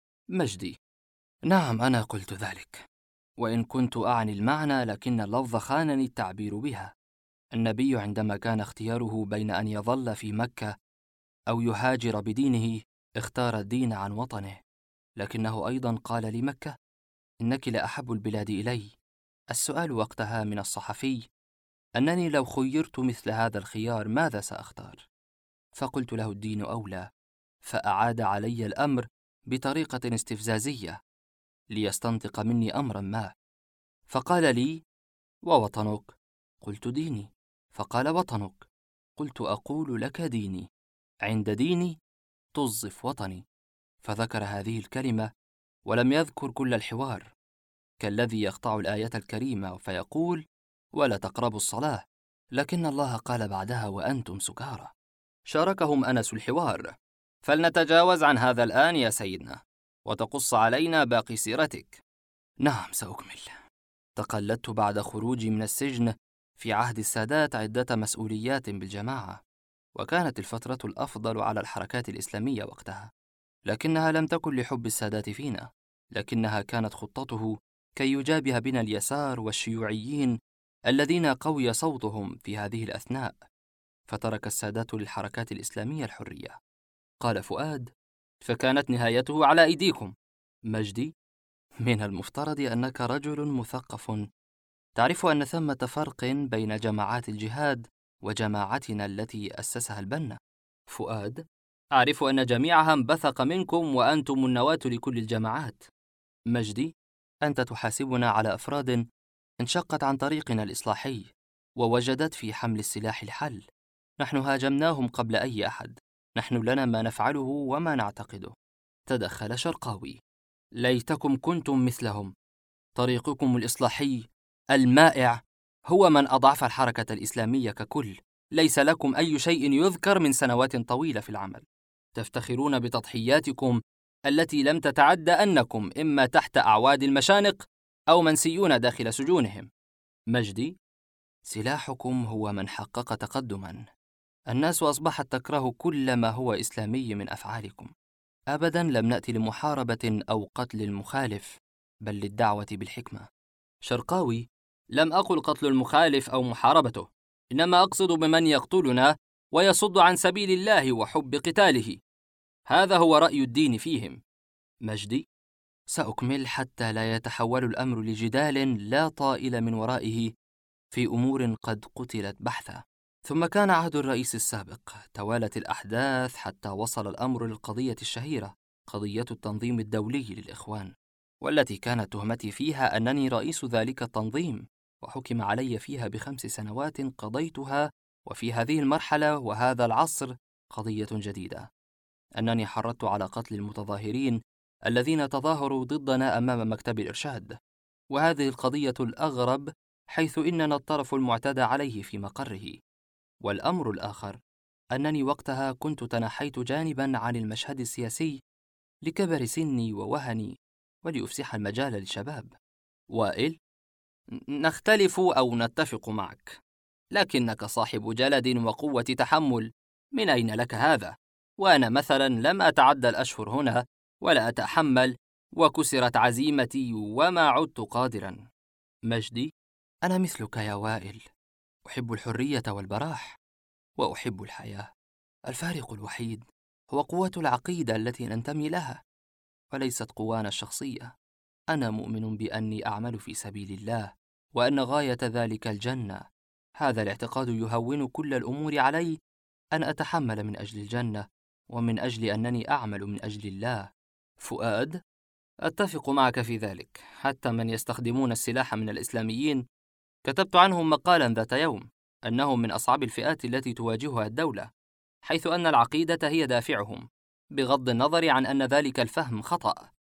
مجدي: نعم، أنا قلت ذلك، وإن كنت أعني المعنى لكن اللفظ خانني التعبير بها. النبي عندما كان اختياره بين أن يظل في مكة أو يهاجر بدينه اختار الدين عن وطنه، لكنه أيضا قال لمكة: إنك لأحب البلاد إلي. السؤال وقتها من الصحفي أنني لو خيرت مثل هذا الخيار ماذا سأختار؟ فقلت له: الدين أولى. فأعاد علي الأمر بطريقة استفزازية ليستنطق مني أمرا ما، فقال لي: ووطنك؟ قلت: ديني. فقال: وطنك؟ قلت: أقول لك ديني، عند ديني تظف وطني. فذكر هذه الكلمة ولم يذكر كل الحوار، كالذي يقطع الآية الكريمة فيقول: ولا تقربوا الصلاة، لكن الله قال بعدها: وأنتم سكارى. شاركهم أنس الحوار. فلنتجاوز عن هذا الآن يا سيدنا، وتقص علينا باقي سيرتك. نعم، سأكمل. تقلدت بعد خروجي من السجن في عهد السادات عدة مسؤوليات بالجماعة، وكانت الفترة الأفضل على الحركات الإسلامية وقتها، لكنها لم تكن لحب السادات فينا، لكنها كانت خطته كي يجابه بنا اليسار والشيوعيين الذين قوي صوتهم في هذه الأثناء، فترك السادات للحركات الإسلامية الحرية. قال فؤاد: فكانت نهايته على أيديكم. مجدي: من المفترض أنك رجل مثقف تعرف أن ثمة فرق بين جماعات الجهاد وجماعتنا التي أسسها البنا. فؤاد: أعرف أن جميعها انبثق منكم وأنتم النواة لكل الجماعات. مجدي: أنت تحاسبنا على أفراد انشقت عن طريقنا الإصلاحي ووجدت في حمل السلاح الحل. نحن هاجمناهم قبل أي أحد، نحن لنا ما نفعله وما نعتقده. تدخل شرقاوي: ليتكم كنتم مثلهم، طريقكم الإصلاحي المائع هو من أضعف الحركة الإسلامية ككل، ليس لكم أي شيء يذكر من سنوات طويلة في العمل، تفتخرون بتضحياتكم التي لم تتعد أنكم إما تحت أعواد المشانق أو منسيون داخل سجونهم. مجدي: سلاحكم هو من حقق تقدما، الناس أصبحت تكره كل ما هو إسلامي من أفعالكم. أبدا لم نأتي لمحاربة أو قتل المخالف، بل للدعوة بالحكمة. شرقاوي: لم أقل قتل المخالف أو محاربته، إنما أقصد بمن يقتلنا ويصد عن سبيل الله وحب قتاله، هذا هو رأي الدين فيهم. مجدي: سأكمل حتى لا يتحول الأمر لجدال لا طائل من ورائه في أمور قد قتلت بحثا. ثم كان عهد الرئيس السابق، توالت الأحداث حتى وصل الأمر للقضية الشهيرة، قضية التنظيم الدولي للإخوان، والتي كانت تهمتي فيها أنني رئيس ذلك التنظيم، وحكم علي فيها ب5 سنوات قضيتها، وفي هذه المرحلة وهذا العصر قضية جديدة، أنني حرضت على قتل المتظاهرين الذين تظاهروا ضدنا أمام مكتب الإرشاد، وهذه القضية الأغرب حيث إننا الطرف المعتدى عليه في مقره. والأمر الآخر أنني وقتها كنت تنحيت جانبا عن المشهد السياسي لكبر سني ووهني ولأفسح المجال للشباب. وائل: نختلف أو نتفق معك، لكنك صاحب جلد وقوة تحمل، من أين لك هذا؟ وأنا مثلا لم أتعدى الأشهر هنا ولا أتحمل، وكسرت عزيمتي وما عدت قادرا. مجدي: أنا مثلك يا وائل، أحب الحرية والبراح، وأحب الحياة. الفارق الوحيد هو قوة العقيدة التي ننتمي لها، وليست قوانا الشخصية. أنا مؤمن بأني أعمل في سبيل الله، وأن غاية ذلك الجنة. هذا الاعتقاد يهون كل الأمور علي، أن أتحمل من أجل الجنة، ومن أجل أنني أعمل من أجل الله. فؤاد: أتفق معك في ذلك، حتى من يستخدمون السلاح من الإسلاميين كتبت عنهم مقالا ذات يوم أنهم من أصعب الفئات التي تواجهها الدولة، حيث أن العقيدة هي دافعهم، بغض النظر عن أن ذلك الفهم خطأ.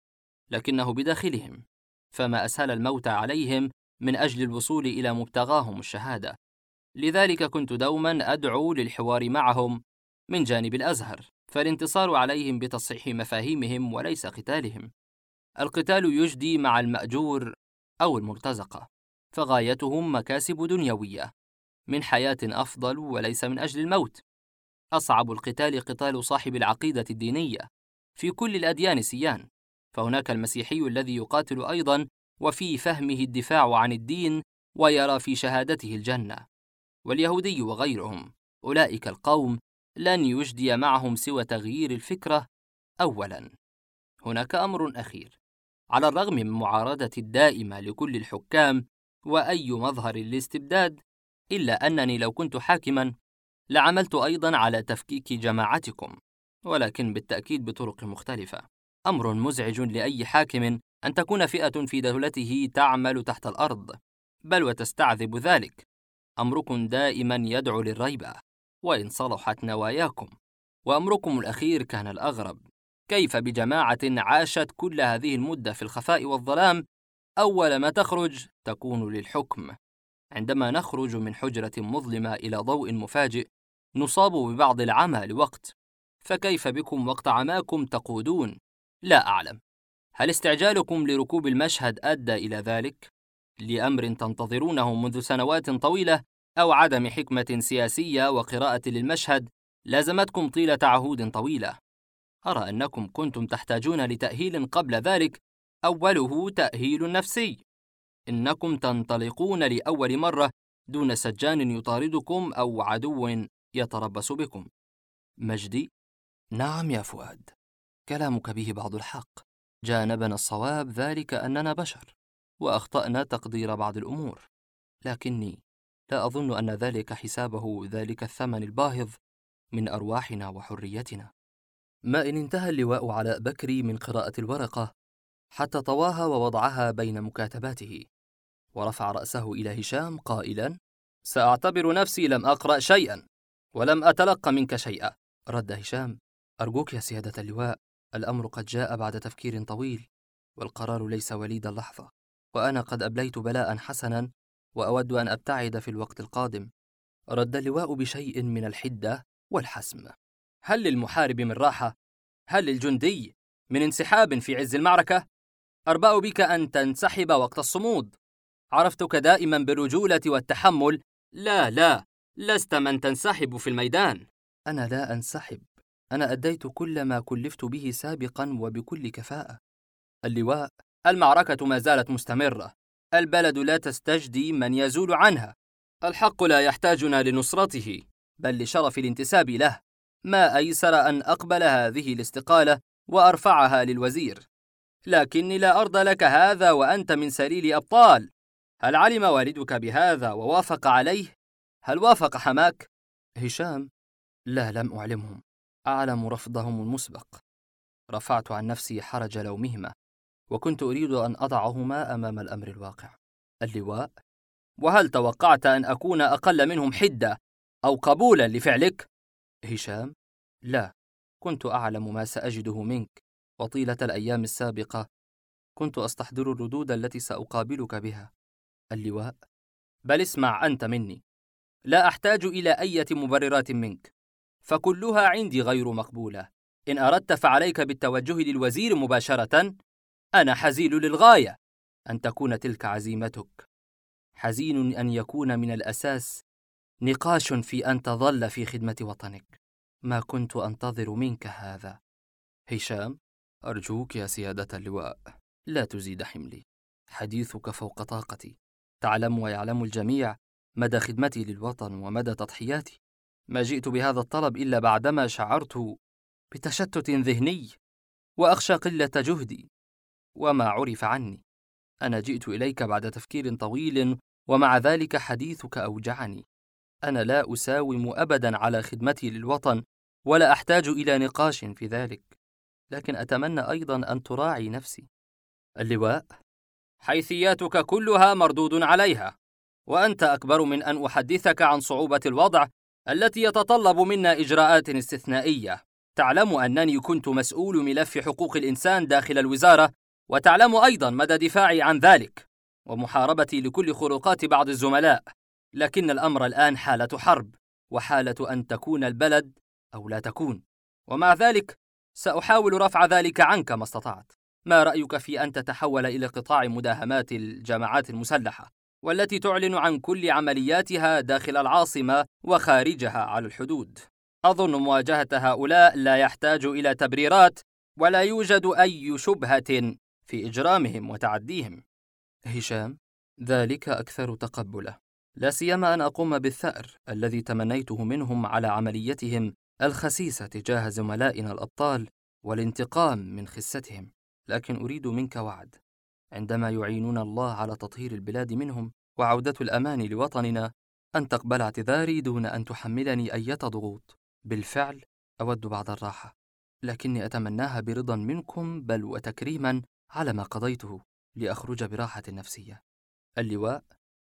لكنه بداخلهم، فما أسهل الموت عليهم من أجل الوصول إلى مبتغاهم الشهادة. لذلك كنت دوما أدعو للحوار معهم من جانب الأزهر، فالانتصار عليهم بتصحيح مفاهيمهم وليس قتالهم. القتال يجدي مع المأجور أو المرتزقة، فغايتهم مكاسب دنيوية من حياة أفضل وليس من أجل الموت. أصعب القتال قتال صاحب العقيدة الدينية في كل الأديان سيان، فهناك المسيحي الذي يقاتل أيضا وفي فهمه الدفاع عن الدين ويرى في شهادته الجنة، واليهودي وغيرهم. أولئك القوم لن يجدي معهم سوى تغيير الفكرة أولا. هناك أمر أخير، على الرغم من معارضتي الدائمة لكل الحكام وأي مظهر للاستبداد، إلا أنني لو كنت حاكما لعملت أيضا على تفكيك جماعتكم، ولكن بالتأكيد بطرق مختلفة. أمر مزعج لأي حاكم أن تكون فئة في دولته تعمل تحت الأرض، بل وتستعذب ذلك. أمركم دائما يدعو للريبة وإن صلحت نواياكم، وأمركم الأخير كان الأغرب. كيف بجماعة عاشت كل هذه المدة في الخفاء والظلام أول ما تخرج تكون للحكم؟ عندما نخرج من حجرة مظلمة إلى ضوء مفاجئ نصاب ببعض العمى لوقت، فكيف بكم وقت عماكم تقودون؟ لا أعلم. هل استعجالكم لركوب المشهد أدى إلى ذلك؟ لأمر تنتظرونه منذ سنوات طويلة، أو عدم حكمة سياسية وقراءة للمشهد لازمتكم طيلة عهود طويلة؟ أرى أنكم كنتم تحتاجون لتأهيل قبل ذلك، أوله تأهيل نفسي. إنكم تنطلقون لأول مرة دون سجان يطاردكم أو عدو يتربص بكم. مجدي: نعم يا فؤاد، كلامك به بعض الحق. جانبنا الصواب ذلك أننا بشر، وأخطأنا تقدير بعض الأمور، لكني لا أظن أن ذلك حسابه ذلك الثمن الباهظ من أرواحنا وحريتنا. ما إن انتهى اللواء علاء بكري من قراءة الورقة حتى طواها ووضعها بين مكاتباته، ورفع رأسه إلى هشام قائلا: سأعتبر نفسي لم أقرأ شيئا ولم أتلق منك شيئا. رد هشام: أرجوك يا سيادة اللواء، الأمر قد جاء بعد تفكير طويل، والقرار ليس وليد اللحظة، وأنا قد أبليت بلاء حسنا وأود أن أبتعد في الوقت القادم. رد اللواء بشيء من الحدة والحسم: هل للمحارب من راحة؟ هل للجندي من انسحاب في عز المعركة؟ أربأ بك أن تنسحب وقت الصمود. عرفتك دائما بالرجولة والتحمل. لا، لست من تنسحب في الميدان. أنا لا أنسحب، أنا أديت كل ما كلفت به سابقا وبكل كفاءة. اللواء: المعركة ما زالت مستمرة، البلد لا تستجدي من يزول عنها، الحق لا يحتاجنا لنصرته بل لشرف الانتساب له. ما أيسر أن أقبل هذه الاستقالة وأرفعها للوزير، لكني لا أرضى لك هذا وأنت من سليل أبطال. هل علم والدك بهذا ووافق عليه؟ هل وافق حماك؟ هشام: لا، لم أعلمهم، أعلم رفضهم المسبق. رفعت عن نفسي حرج لومهما، وكنت أريد أن أضعهما أمام الأمر الواقع. اللواء: وهل توقعت أن أكون أقل منهم حدة أو قبولا لفعلك؟ هشام: لا، كنت أعلم ما سأجده منك، وطيلة الأيام السابقة كنت أستحضر الردود التي سأقابلك بها. اللواء: بل اسمع أنت مني، لا أحتاج إلى أي مبررات منك، فكلها عندي غير مقبولة. إن أردت فعليك بالتوجه للوزير مباشرة. أنا حزين للغاية أن تكون تلك عزيمتك. حزين أن يكون من الأساس نقاش في أن تظل في خدمة وطنك. ما كنت أنتظر منك هذا. هشام: أرجوك يا سيادة اللواء، لا تزيد حملي، حديثك فوق طاقتي. تعلم ويعلم الجميع مدى خدمتي للوطن ومدى تضحياتي. ما جئت بهذا الطلب إلا بعدما شعرت بتشتت ذهني وأخشى قلة جهدي وما عرف عني. أنا جئت إليك بعد تفكير طويل، ومع ذلك حديثك أوجعني. أنا لا أساوم أبدا على خدمتي للوطن ولا أحتاج إلى نقاش في ذلك، لكن أتمنى أيضا أن تراعي نفسي. اللواء: حيثياتك كلها مردود عليها، وأنت أكبر من أن أحدثك عن صعوبة الوضع التي يتطلب منا إجراءات استثنائية. تعلم أنني كنت مسؤول ملف حقوق الإنسان داخل الوزارة وتعلم أيضا مدى دفاعي عن ذلك ومحاربتي لكل خروقات بعض الزملاء، لكن الأمر الآن حالة حرب، وحالة أن تكون البلد أو لا تكون، ومع ذلك سأحاول رفع ذلك عنك ما استطعت. ما رأيك في أن تتحول إلى قطاع مداهمات الجماعات المسلحة والتي تعلن عن كل عملياتها داخل العاصمة وخارجها على الحدود؟ أظن مواجهة هؤلاء لا يحتاج إلى تبريرات، ولا يوجد أي شبهة في إجرامهم وتعديهم. هشام: ذلك أكثر تقبله، لا سيما أن أقوم بالثأر الذي تمنيته منهم على عمليتهم الخسيسة تجاه زملائنا الأبطال والانتقام من خستهم. لكن أريد منك وعد، عندما يعينون الله على تطهير البلاد منهم وعودة الأمان لوطننا، أن تقبل اعتذاري دون أن تحملني أي ضغوط. بالفعل أود بعض الراحة، لكني أتمناها برضا منكم بل وتكريما على ما قضيته لأخرج براحة نفسية. اللواء: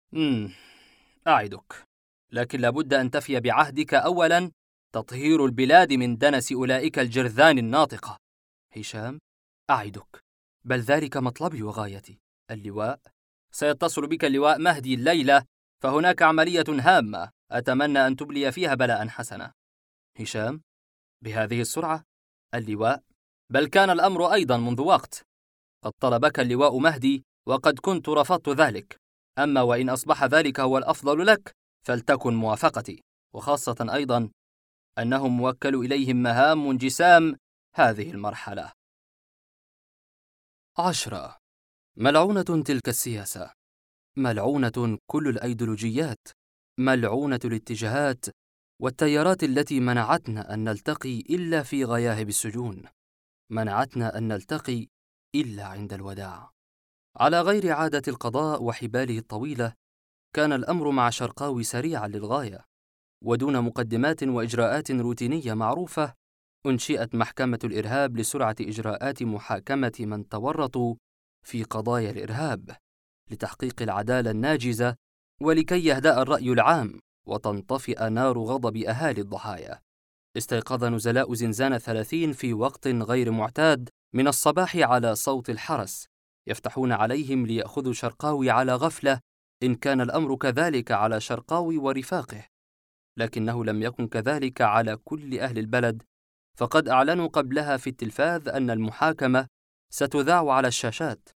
أعدك، لكن لابد أن تفي بعهدك. أولا، تطهير البلاد من دنس أولئك الجرذان الناطقة. هشام: أعدك، بل ذلك مطلبي وغايتي. اللواء: سيتصل بك اللواء مهدي الليلة، فهناك عملية هامة أتمنى أن تبلي فيها بلاء حسنا. هشام: بهذه السرعة؟ اللواء: بل كان الأمر أيضا منذ وقت. قد طلبك اللواء مهدي وقد كنت رفضت ذلك، أما وإن أصبح ذلك هو الأفضل لك فلتكن موافقتي، وخاصة أيضا أنهم موكل إليهم مهام انجسام هذه المرحلة. 10. ملعونة تلك السياسة، ملعونة كل الأيديولوجيات، ملعونة الاتجاهات والتيارات التي منعتنا أن نلتقي إلا في غياهب السجون، منعتنا أن نلتقي إلا عند الوداع. على غير عادة القضاء وحباله الطويلة، كان الأمر مع شرقاوي سريعا للغاية، ودون مقدمات وإجراءات روتينية معروفة أنشئت محكمة الإرهاب لسرعة إجراءات محاكمة من تورطوا في قضايا الإرهاب، لتحقيق العدالة الناجزة ولكي يهدأ الرأي العام وتنطفئ نار غضب أهالي الضحايا. استيقظ نزلاء زنزانة 30 في وقت غير معتاد من الصباح على صوت الحرس يفتحون عليهم ليأخذوا شرقاوي على غفلة، إن كان الأمر كذلك على شرقاوي ورفاقه، لكنه لم يكن كذلك على كل أهل البلد، فقد أعلنوا قبلها في التلفاز أن المحاكمة ستذاع على الشاشات،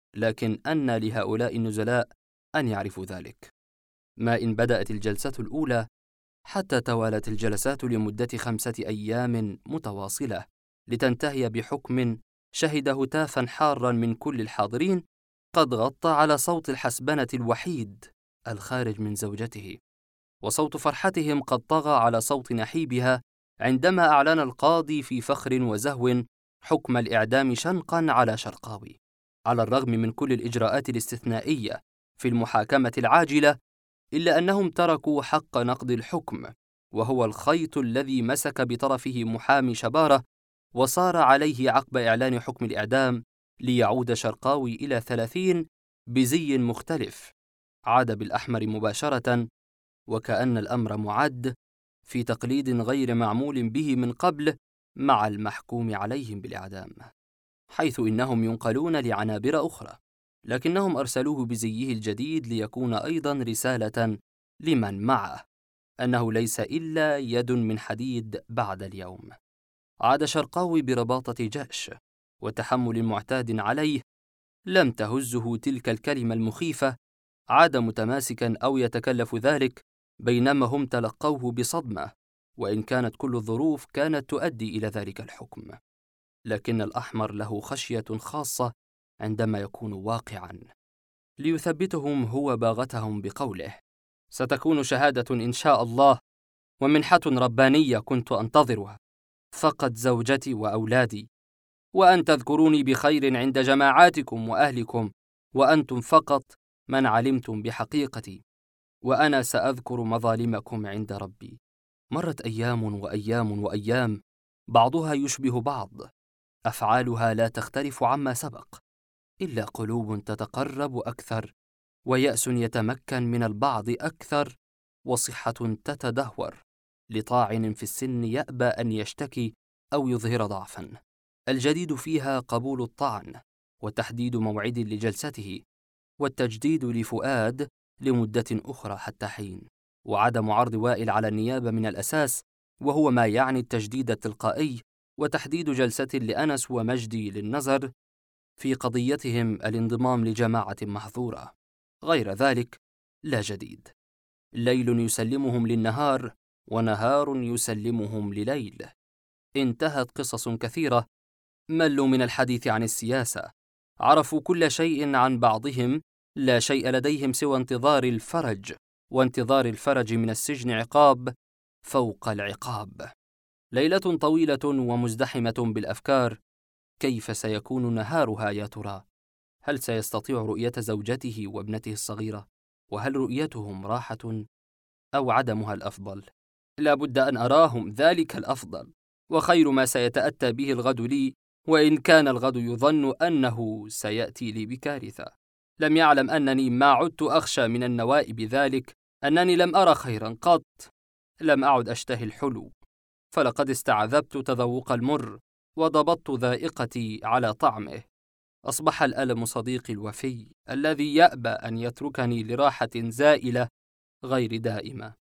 لكن أن لهؤلاء النزلاء أن يعرفوا ذلك؟ ما إن بدأت الجلسة الأولى حتى توالت الجلسات لمدة 5 أيام متواصلة، لتنتهي بحكم شهد هتافا حارا من كل الحاضرين قد غطى على صوت الحسبنة الوحيد الخارج من زوجته، وصوت فرحتهم قد طغى على صوت نحيبها عندما أعلن القاضي في فخر وزهو حكم الإعدام شنقا على شرقاوي. على الرغم من كل الإجراءات الاستثنائية في المحاكمة العاجلة، إلا أنهم تركوا حق نقض الحكم، وهو الخيط الذي مسك بطرفه محامي شبارة وصار عليه عقب إعلان حكم الإعدام، ليعود شرقاوي إلى 30 بزي مختلف، عاد بالأحمر مباشرة، وكأن الأمر معد في تقليد غير معمول به من قبل مع المحكوم عليهم بالإعدام، حيث إنهم ينقلون لعنابر أخرى، لكنهم أرسلوه بزيه الجديد ليكون أيضا رسالة لمن معه أنه ليس إلا يد من حديد بعد اليوم. عاد شرقاوي برباطة جأش وتحمل معتاد عليه، لم تهزه تلك الكلمة المخيفة، عاد متماسكا أو يتكلف ذلك، بينما هم تلقوه بصدمة، وإن كانت كل الظروف كانت تؤدي إلى ذلك الحكم. لكن الأحمر له خشية خاصة عندما يكون واقعا، ليثبتهم هو باغتهم بقوله: ستكون شهادة إن شاء الله، ومنحة ربانية كنت أنتظرها، فقد زوجتي وأولادي، وأن تذكروني بخير عند جماعاتكم وأهلكم، وأنتم فقط من علمتم بحقيقتي، وأنا سأذكر مظالمكم عند ربي. مرت أيام وأيام وأيام، بعضها يشبه بعض، أفعالها لا تختلف عما سبق، إلا قلوب تتقرب أكثر، ويأس يتمكن من البعض أكثر، وصحة تتدهور، لطاعن في السن يأبى أن يشتكي أو يظهر ضعفا. الجديد فيها قبول الطعن، وتحديد موعد لجلسته، والتجديد لفؤاد لمدة أخرى حتى حين، وعدم عرض وائل على النيابة من الأساس، وهو ما يعني التجديد التلقائي، وتحديد جلسة لأنس ومجدي للنظر في قضيتهم الانضمام لجماعة محظورة. غير ذلك لا جديد. ليل يسلمهم للنهار، ونهار يسلمهم لليل. انتهت قصص كثيرة، ملوا من الحديث عن السياسة، عرفوا كل شيء عن بعضهم، لا شيء لديهم سوى انتظار الفرج، وانتظار الفرج من السجن عقاب فوق العقاب. ليلة طويلة ومزدحمة بالأفكار. كيف سيكون نهارها يا ترى؟ هل سيستطيع رؤية زوجته وابنته الصغيرة؟ وهل رؤيتهم راحة أو عدمها الأفضل؟ لا بد أن أراهم، ذلك الأفضل، وخير ما سيتأتى به الغد لي، وإن كان الغد يظن أنه سيأتي لي بكارثة. لم يعلم أنني ما عدت أخشى من النوائب ذلك، أنني لم أرى خيرا قط، لم أعد أشتهي الحلو، فلقد استعذبت تذوق المر، وضبطت ذائقتي على طعمه. أصبح الألم صديقي الوفي الذي يأبى أن يتركني لراحة زائلة غير دائمة.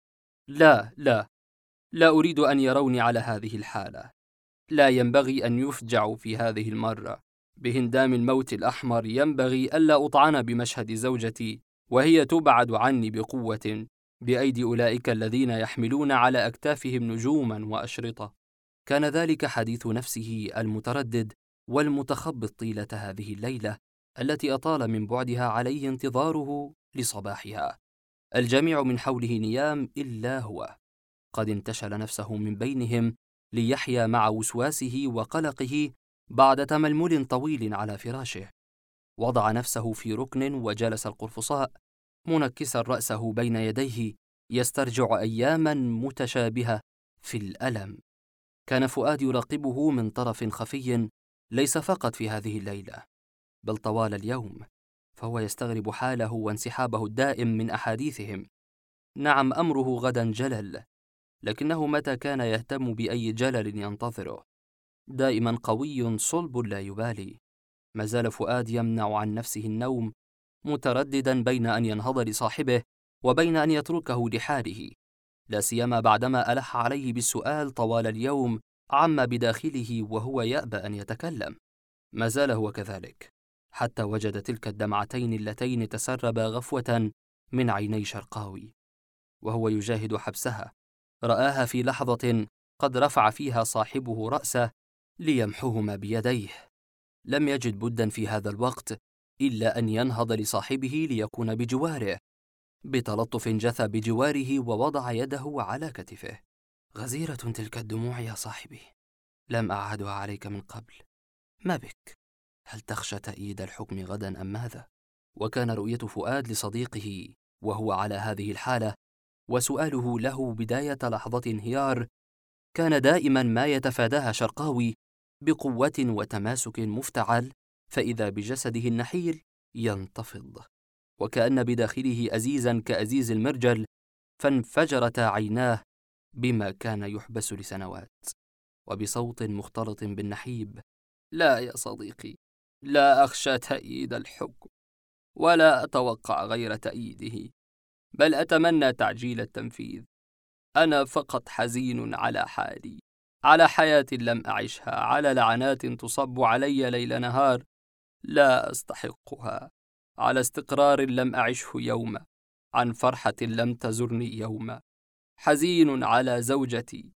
لا أريد أن يروني على هذه الحالة. لا ينبغي أن يفجعوا في هذه المرة. بهندام الموت الأحمر ينبغي ألا أطعن بمشهد زوجتي وهي تبعد عني بقوة بأيدي أولئك الذين يحملون على أكتافهم نجوما وأشرطة. كان ذلك حديث نفسه المتردد والمتخبط طيلة هذه الليلة التي أطال من بعدها عليه انتظاره لصباحها. الجميع من حوله نيام إلا هو. قد انتشل نفسه من بينهم ليحيا مع وسواسه وقلقه بعد تململ طويل على فراشه. وضع نفسه في ركن وجلس القرفصاء منكسا رأسه بين يديه يسترجع أياما متشابهة في الألم. كان فؤاد يراقبه من طرف خفي، ليس فقط في هذه الليلة بل طوال اليوم، فهو يستغرب حاله وانسحابه الدائم من أحاديثهم. نعم، أمره غدا جلل، لكنه متى كان يهتم بأي جلل ينتظره؟ دائما قوي صلب لا يبالي. ما زال فؤاد يمنع عن نفسه النوم، مترددا بين أن ينهض لصاحبه وبين أن يتركه لحاله، لا سيما بعدما ألح عليه بالسؤال طوال اليوم عما بداخله وهو يأبى أن يتكلم. ما زال هو كذلك، حتى وجد تلك الدمعتين اللتين تسربا غفوة من عيني شرقاوي وهو يجاهد حبسها. رآها في لحظة قد رفع فيها صاحبه رأسه ليمحوهما بيديه. لم يجد بدا في هذا الوقت إلا أن ينهض لصاحبه ليكون بجواره. بتلطف جثى بجواره ووضع يده على كتفه. غزيرة تلك الدموع يا صاحبي، لم أعهدها عليك من قبل. ما بك؟ هل تخشى تأييد الحكم غدا أم ماذا؟ وكان رؤية فؤاد لصديقه وهو على هذه الحالة وسؤاله له بداية لحظة انهيار كان دائما ما يتفاداها شرقاوي بقوة وتماسك مفتعل، فإذا بجسده النحيل ينتفض وكأن بداخله أزيزا كأزيز المرجل، فانفجرتا عيناه بما كان يحبس لسنوات. وبصوت مختلط بالنحيب: لا يا صديقي، لا أخشى تأييد الحكم، ولا أتوقع غير تأييده، بل أتمنى تعجيل التنفيذ. أنا فقط حزين على حالي، على حياة لم أعشها، على لعنات تصب علي ليل نهار لا أستحقها، على استقرار لم أعشه يوما، عن فرحة لم تزرني يوما. حزين على زوجتي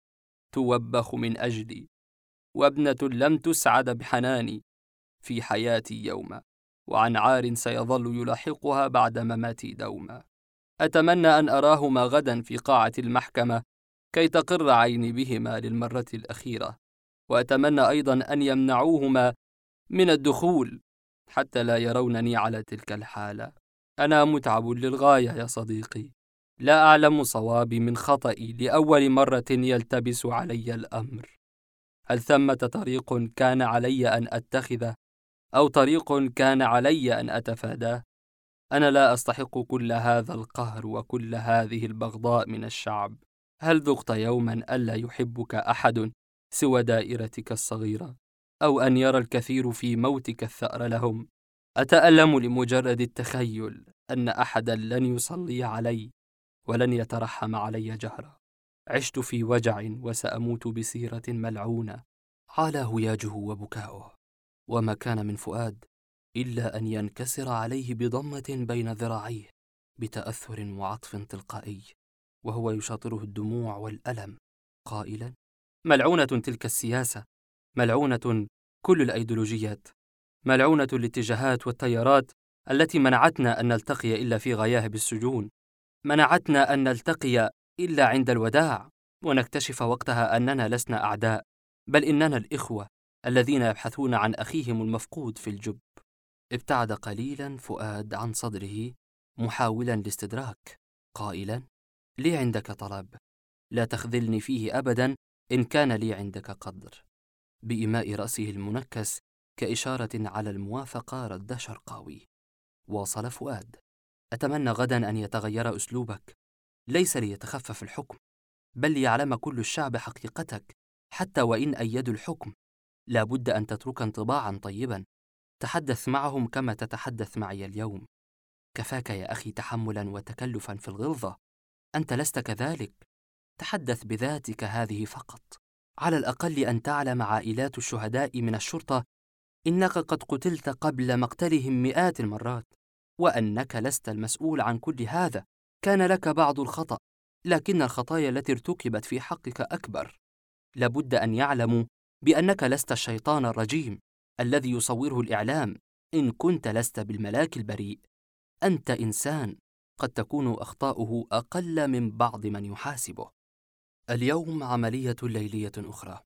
توبخ من أجلي، وابنة لم تسعد بحناني في حياتي يوما، وعن عار سيظل يلاحقها بعد مماتي دوما. أتمنى أن أراهما غدا في قاعة المحكمة كي تقر عيني بهما للمرة الأخيرة، وأتمنى أيضا أن يمنعوهما من الدخول حتى لا يرونني على تلك الحالة. أنا متعب للغاية يا صديقي، لا أعلم صوابي من خطئي لأول مرة يلتبس علي الأمر. هل ثمة طريق كان علي أن أتخذه أو طريق كان علي أن أتفاداه؟ أنا لا أستحق كل هذا القهر وكل هذه البغضاء من الشعب. هل ذقت يوما ألا يحبك أحد سوى دائرتك الصغيرة؟ أو أن يرى الكثير في موتك الثأر لهم. أتألم لمجرد التخيل أن أحدا لن يصلي علي ولن يترحم علي جهرا. عشت في وجع وسأموت بسيرة ملعونة على هياجه وبكاؤه، وما كان من فؤاد إلا أن ينكسر عليه بضمة بين ذراعيه بتأثر وعطف تلقائي، وهو يشاطره الدموع والألم قائلا: ملعونة تلك السياسة، ملعونة كل الأيديولوجيات، ملعونة الاتجاهات والتيارات التي منعتنا أن نلتقي إلا في غياهب السجون، منعتنا أن نلتقي إلا عند الوداع، ونكتشف وقتها أننا لسنا أعداء، بل إننا الإخوة الذين يبحثون عن أخيهم المفقود في الجب. ابتعد قليلا فؤاد عن صدره محاولا الاستدراك قائلا: لي عندك طلب، لا تخذلني فيه أبدا إن كان لي عندك قدر. بإيماء رأسه المنكس كإشارة على الموافقة رد شرقاوي. واصل فؤاد: أتمنى غدا أن يتغير أسلوبك، ليس ليتخفف الحكم، بل ليعلم كل الشعب حقيقتك. حتى وإن أيدوا الحكم لا بد أن تترك انطباعا طيبا، تحدث معهم كما تتحدث معي اليوم. كفاك يا أخي تحملا وتكلفا في الغلظة، أنت لست كذلك، تحدث بذاتك هذه فقط. على الأقل أن تعلم عائلات الشهداء من الشرطة إنك قد قتلت قبل مقتلهم مئات المرات، وأنك لست المسؤول عن كل هذا. كان لك بعض الخطأ، لكن الخطايا التي ارتكبت في حقك أكبر. لابد أن يعلموا بأنك لست الشيطان الرجيم الذي يصوره الإعلام. إن كنت لست بالملاك البريء، أنت إنسان قد تكون أخطاؤه أقل من بعض من يحاسبه. اليوم عملية ليلية أخرى،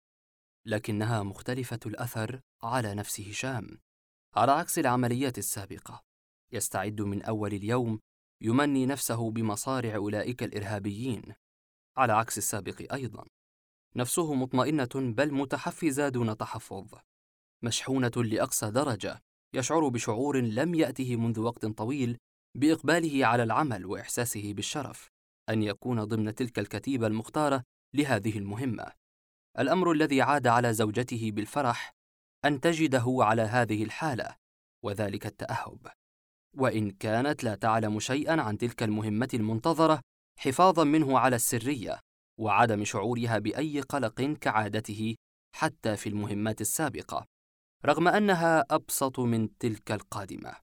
لكنها مختلفة الأثر على نفس هشام. على عكس العمليات السابقة، يستعد من أول اليوم يمني نفسه بمصارع أولئك الإرهابيين. على عكس السابق أيضا، نفسه مطمئنة بل متحفزة دون تحفظ، مشحونة لأقصى درجة، يشعر بشعور لم يأته منذ وقت طويل بإقباله على العمل وإحساسه بالشرف أن يكون ضمن تلك الكتيبة المختارة لهذه المهمة. الأمر الذي عاد على زوجته بالفرح أن تجده على هذه الحالة، وذلك التأهب، وإن كانت لا تعلم شيئا عن تلك المهمة المنتظرة، حفاظا منه على السرية وعدم شعورها بأي قلق كعادته حتى في المهمات السابقة، رغم أنها أبسط من تلك القادمة.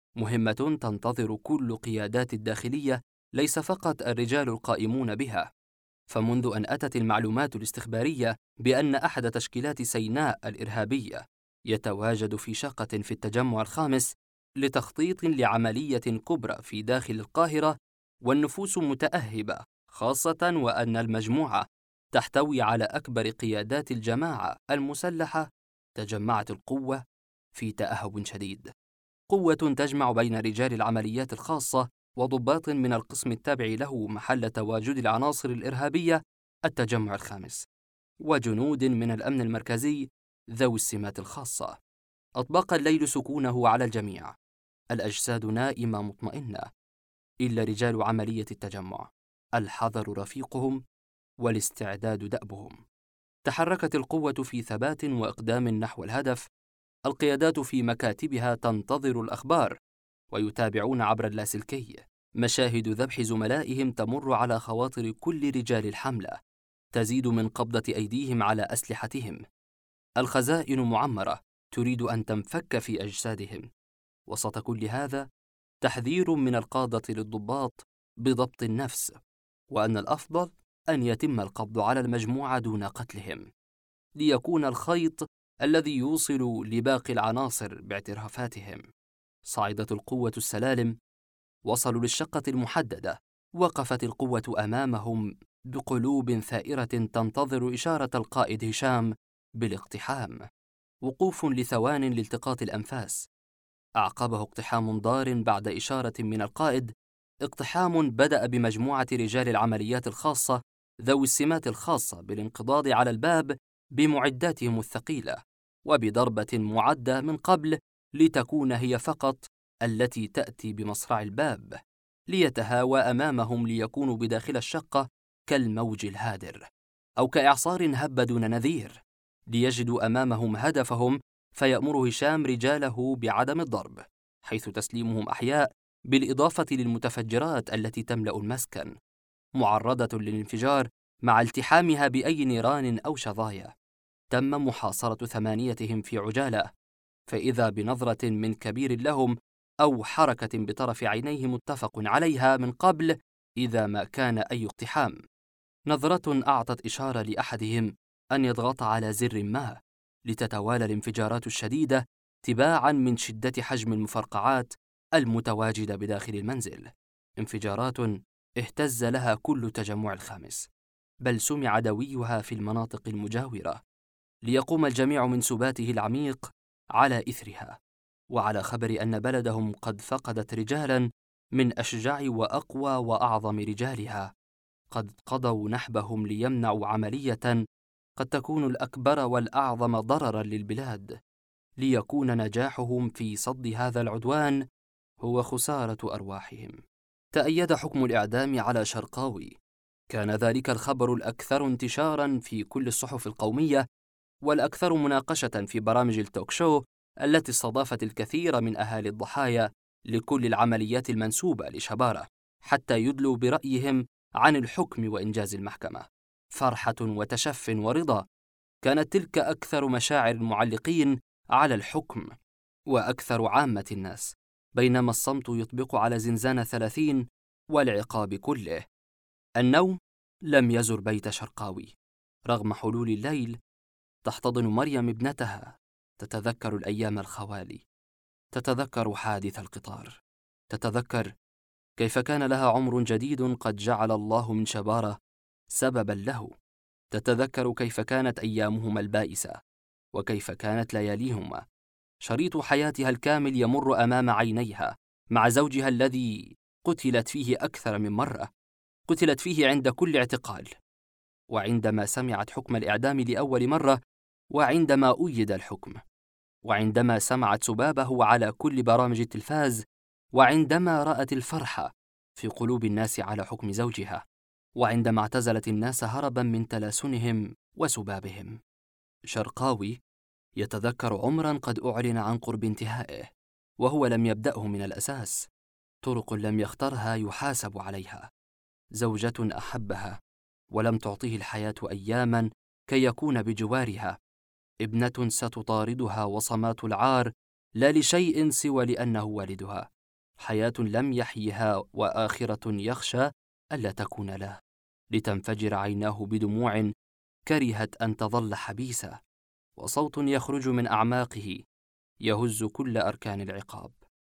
مهمة تنتظر كل قيادات الداخلية، ليس فقط الرجال القائمون بها. فمنذ أن أتت المعلومات الاستخبارية بأن أحد تشكيلات سيناء الإرهابية يتواجد في شقة في التجمع الخامس لتخطيط لعملية كبرى في داخل القاهرة، والنفوس متأهبة، خاصة وأن المجموعة تحتوي على أكبر قيادات الجماعة المسلحة، تجمعت القوة في تأهب شديد. قوة تجمع بين رجال العمليات الخاصة وضباط من القسم التابع له محل تواجد العناصر الإرهابية التجمع الخامس، وجنود من الأمن المركزي ذوي السمات الخاصة. أطبق الليل سكونه على الجميع، الأجساد نائمة مطمئنة، إلا رجال عملية التجمع، الحذر رفيقهم والاستعداد دأبهم. تحركت القوة في ثبات وإقدام نحو الهدف، القيادات في مكاتبها تنتظر الأخبار ويتابعون عبر اللاسلكي. مشاهد ذبح زملائهم تمر على خواطر كل رجال الحملة، تزيد من قبضة أيديهم على أسلحتهم. الخزائن معمرة تريد أن تنفك في أجسادهم. وسط كل هذا، تحذير من القادة للضباط بضبط النفس، وأن الأفضل أن يتم القبض على المجموعة دون قتلهم، ليكون الخيط الذي يوصل لباقي العناصر باعترافاتهم. صعدت القوة السلالم، وصلوا للشقة المحددة. وقفت القوة أمامهم بقلوب ثائرة تنتظر إشارة القائد هشام بالاقتحام. وقوف لثوان لالتقاط الأنفاس، أعقبه اقتحام ضار بعد إشارة من القائد. اقتحام بدأ بمجموعة رجال العمليات الخاصة ذوي السمات الخاصة بالانقضاض على الباب بمعداتهم الثقيلة، وبضربة معدة من قبل لتكون هي فقط التي تأتي بمصرع الباب، ليتهاوى أمامهم ليكونوا بداخل الشقة كالموج الهادر، أو كإعصار هب دون نذير. ليجدوا أمامهم هدفهم، فيأمر هشام رجاله بعدم الضرب، حيث تسليمهم أحياء بالإضافة للمتفجرات التي تملأ المسكن، معرضة للانفجار مع التحامها بأي نيران أو شظايا. تم محاصرة 8 في عجالة، فإذا بنظرة من كبير لهم أو حركة بطرف عينيه متفق عليها من قبل إذا ما كان أي اقتحام. نظرة أعطت إشارة لأحدهم أن يضغط على زر ما، لتتوالى الانفجارات الشديدة تباعاً من شدة حجم المفرقعات المتواجدة بداخل المنزل، انفجارات اهتز لها كل تجمع الخامس، بل سمع دويها في المناطق المجاورة، ليقوم الجميع من سباته العميق على إثرها، وعلى خبر أن بلدهم قد فقدت رجالاً من أشجع وأقوى وأعظم رجالها، قد قضوا نحبهم ليمنعوا عملية قد تكون الأكبر والأعظم ضرراً للبلاد، ليكون نجاحهم في صد هذا العدوان هو خسارة أرواحهم. تأيد حكم الإعدام على شرقاوي. كان ذلك الخبر الأكثر انتشاراً في كل الصحف القومية، والأكثر مناقشة في برامج التوك شو التي استضافت الكثير من أهالي الضحايا لكل العمليات المنسوبة لشبارة، حتى يدلوا برأيهم عن الحكم وإنجاز المحكمة. فرحة وتشف ورضا كانت تلك أكثر مشاعر المعلقين على الحكم وأكثر عامة الناس، بينما الصمت يطبق على زنزانة 30 والعقاب كله. النوم لم يزر بيت شرقاوي رغم حلول الليل. تحتضن مريم ابنتها، تتذكر الأيام الخوالي، تتذكر حادث القطار، تتذكر كيف كان لها عمر جديد قد جعل الله من شبارة سببا له، تتذكر كيف كانت أيامهما البائسة، وكيف كانت لياليهما. شريط حياتها الكامل يمر أمام عينيها مع زوجها الذي قتلت فيه أكثر من مرة، قتلت فيه عند كل اعتقال، وعندما سمعت حكم الإعدام لأول مرة، وعندما أيد الحكم، وعندما سمعت سبابه على كل برامج التلفاز، وعندما رأت الفرحة في قلوب الناس على حكم زوجها، وعندما اعتزلت الناس هربا من تلاسنهم وسبابهم. شرقاوي يتذكر عمرا قد أعلن عن قرب انتهائه، وهو لم يبدأه من الأساس، طرق لم يخترها يحاسب عليها، زوجة أحبها ولم تعطيه الحياة أياما كي يكون بجوارها، ابنة ستطاردها وصمات العار لا لشيء سوى لأنه والدها، حياة لم يحيها وآخرة يخشى ألا تكون له، لتنفجر عيناه بدموع كرهت أن تظل حبيسة، وصوت يخرج من أعماقه يهز كل أركان العقاب،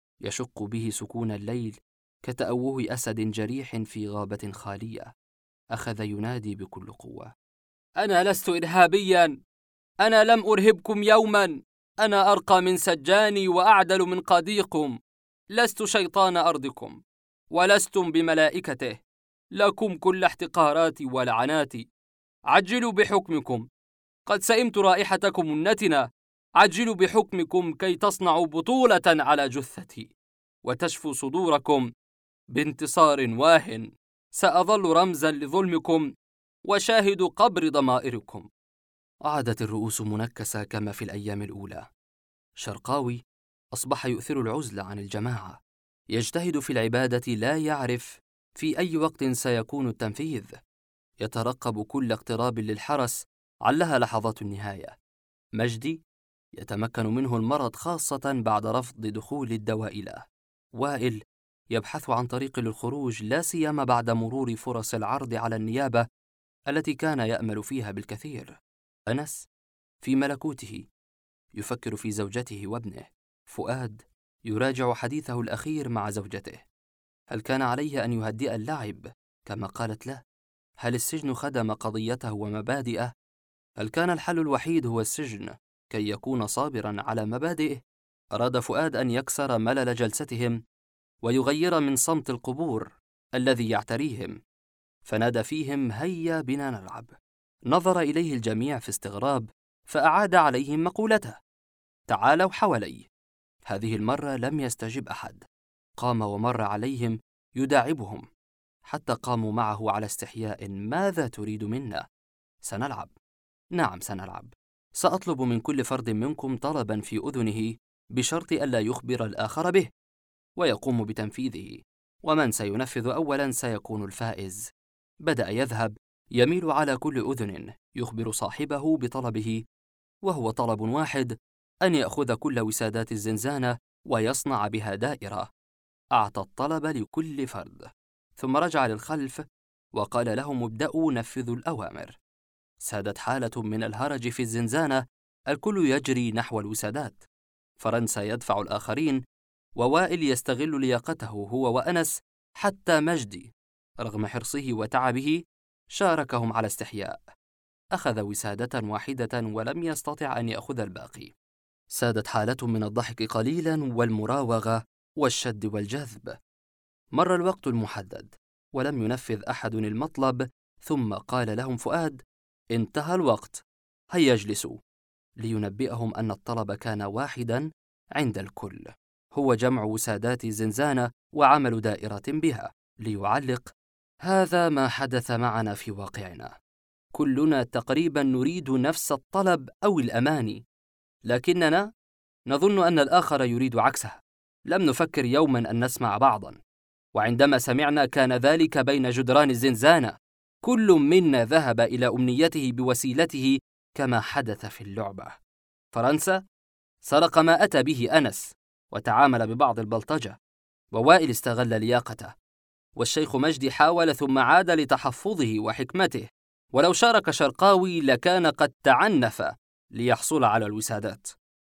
يشق به سكون الليل كتأوه أسد جريح في غابة خالية. أخذ ينادي بكل قوة: أنا لست إرهابياً، أنا لم أرهبكم يوماً، أنا أرقى من سجاني وأعدل من قاضيكم، لست شيطان أرضكم ولستم بملائكته، لكم كل احتقاراتي ولعناتي، عجلوا بحكمكم، قد سئمت رائحتكم النتنة، عجلوا بحكمكم كي تصنعوا بطولة على جثتي وتشفوا صدوركم بانتصار واهن، سأظل رمزاً لظلمكم وشاهد قبر ضمائركم. عادت الرؤوس منكسة كما في الأيام الأولى. شرقاوي أصبح يؤثر العزلة عن الجماعة، يجتهد في العبادة، لا يعرف في أي وقت سيكون التنفيذ، يترقب كل اقتراب للحرس علها لحظات النهاية. مجدي يتمكن منه المرض خاصة بعد رفض دخول الدواء له. وائل يبحث عن طريق للخروج، لا سيما بعد مرور فرص العرض على النيابة التي كان يأمل فيها بالكثير. أنس في ملكوته يفكر في زوجته وابنه. فؤاد يراجع حديثه الأخير مع زوجته. هل كان عليه أن يهدئ اللعب كما قالت له؟ هل السجن خدم قضيته ومبادئه؟ هل كان الحل الوحيد هو السجن كي يكون صابراً على مبادئه؟ أراد فؤاد أن يكسر ملل جلستهم ويغير من صمت القبور الذي يعتريهم، فنادى فيهم: هيا بنا نلعب. نظر إليه الجميع في استغراب، فأعاد عليهم مقولته: تعالوا حولي. هذه المرة لم يستجب أحد. قام ومر عليهم يداعبهم، حتى قاموا معه على استحياء: ماذا تريد منا؟ سنلعب. نعم سنلعب. سأطلب من كل فرد منكم طلبا في أذنه بشرط ألا يخبر الآخر به، ويقوم بتنفيذه، ومن سينفذ أولا سيكون الفائز. بدأ يذهب يميل على كل أذن يخبر صاحبه بطلبه، وهو طلب واحد: أن يأخذ كل وسادات الزنزانة ويصنع بها دائرة. أعطى الطلب لكل فرد، ثم رجع للخلف وقال لهم: ابدأوا نفذوا الأوامر. سادت حالة من الهرج في الزنزانة، الكل يجري نحو الوسادات. فرنسا يدفع الآخرين، ووائل يستغل لياقته هو وأنس، حتى مجدي رغم حرصه وتعبه شاركهم على استحياء. أخذ وسادة واحدة ولم يستطع أن يأخذ الباقي. سادت حالة من الضحك قليلا والمراوغة والشد والجذب. مر الوقت المحدد ولم ينفذ أحد المطلب، ثم قال لهم فؤاد: انتهى الوقت، هيا اجلسوا، لينبئهم أن الطلب كان واحدا عند الكل، هو جمع وسادات زنزانة وعمل دائرة بها. ليعلق: هذا ما حدث معنا في واقعنا، كلنا تقريبا نريد نفس الطلب أو الأماني، لكننا نظن أن الآخر يريد عكسه. لم نفكر يوما أن نسمع بعضا، وعندما سمعنا كان ذلك بين جدران الزنزانة، كل منا ذهب إلى أمنيته بوسيلته كما حدث في اللعبة. فرنسا سرق ما أتى به أنس وتعامل ببعض البلطجة، ووائل استغل لياقته، والشيخ مجدي حاول ثم عاد لتحفظه وحكمته، ولو شارك شرقاوي لكان قد تعنف ليحصل على الوسادات.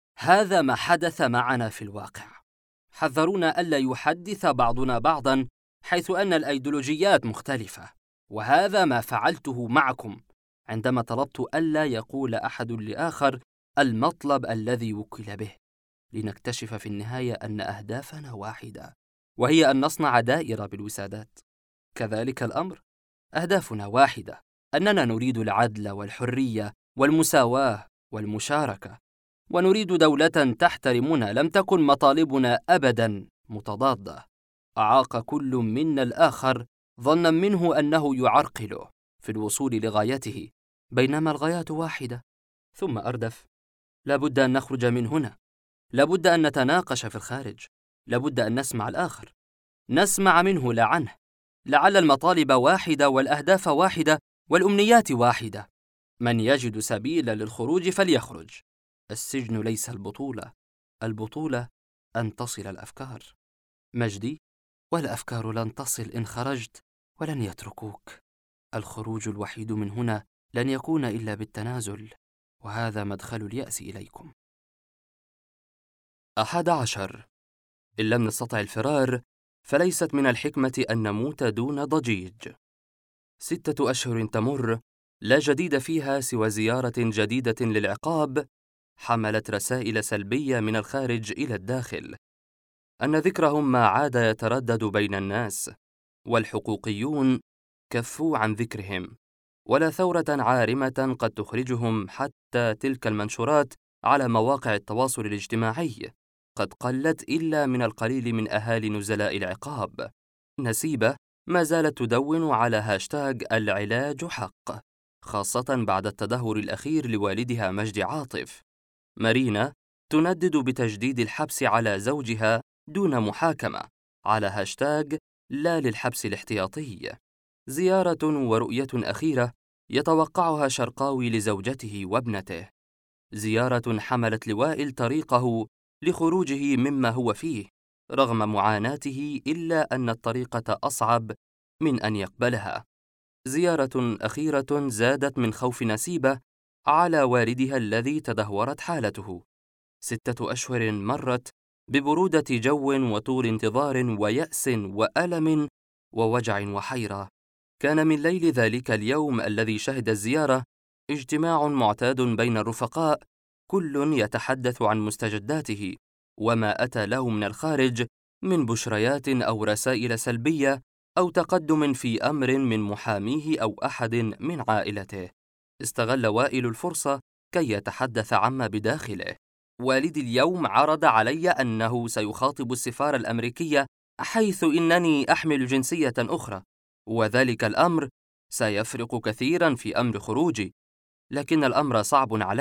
هذا ما حدث معنا في الواقع. حذرونا ألا يحدث بعضنا بعضا حيث أن الأيديولوجيات مختلفة، وهذا ما فعلته معكم عندما طلبت ألا يقول أحد لآخر المطلب الذي وكل به، لنكتشف في النهاية أن أهدافنا واحدة، وهي أن نصنع دائرة بالوسادات. كذلك الأمر، أهدافنا واحدة، أننا نريد العدل والحرية والمساواة والمشاركة، ونريد دولة تحترمنا. لم تكن مطالبنا أبدا متضادة. أعاق كل منا الآخر ظنا منه أنه يعرقله في الوصول لغايته، بينما الغايات واحدة. ثم أردف: لابد أن نخرج من هنا، لابد أن نتناقش في الخارج، لابد أن نسمع الآخر، نسمع منه لا عنه. لعل المطالب واحدة والأهداف واحدة والأمنيات واحدة. من يجد سبيلا للخروج فليخرج. السجن ليس البطولة، البطولة أن تصل الأفكار. مجدي: والأفكار لن تصل إن خرجت، ولن يتركوك. الخروج الوحيد من هنا لن يكون إلا بالتنازل، وهذا مدخل اليأس إليكم. 11. إن لم نستطع الفرار فليست من الحكمة أن نموت دون ضجيج. 6 أشهر تمر، لا جديد فيها سوى زيارة جديدة للعقاب حملت رسائل سلبية من الخارج إلى الداخل، أن ذكرهم ما عاد يتردد بين الناس، والحقوقيون كفوا عن ذكرهم، ولا ثورة عارمة قد تخرجهم. حتى تلك المنشورات على مواقع التواصل الاجتماعي قد قلت إلا من القليل من أهالي نزلاء العقاب. نسيبة ما زالت تدون على هاشتاج العلاج حق، خاصة بعد التدهور الأخير لوالدها مجدي عاطف. مارينا تندد بتجديد الحبس على زوجها دون محاكمة على هاشتاج لا للحبس الاحتياطي. زيارة ورؤية أخيرة يتوقعها شرقاوي لزوجته وابنته، زيارة حملت لوائل طريقه لخروجه مما هو فيه رغم معاناته، إلا أن الطريقة أصعب من أن يقبلها. زيارة أخيرة زادت من خوف نسيبة على والدها الذي تدهورت حالته. 6 أشهر مرت ببرودة جو وطول انتظار ويأس وألم ووجع وحيرة. كان من ليل ذلك اليوم الذي شهد الزيارة اجتماع معتاد بين الرفقاء، كل يتحدث عن مستجداته وما أتى له من الخارج من بشريات أو رسائل سلبية أو تقدم في أمر من محاميه أو أحد من عائلته. استغل وائل الفرصة كي يتحدث عما بداخله. والدي اليوم عرض علي أنه سيخاطب السفارة الأمريكية حيث إنني أحمل جنسية أخرى، وذلك الأمر سيفرق كثيرا في أمر خروجي، لكن الأمر صعب علي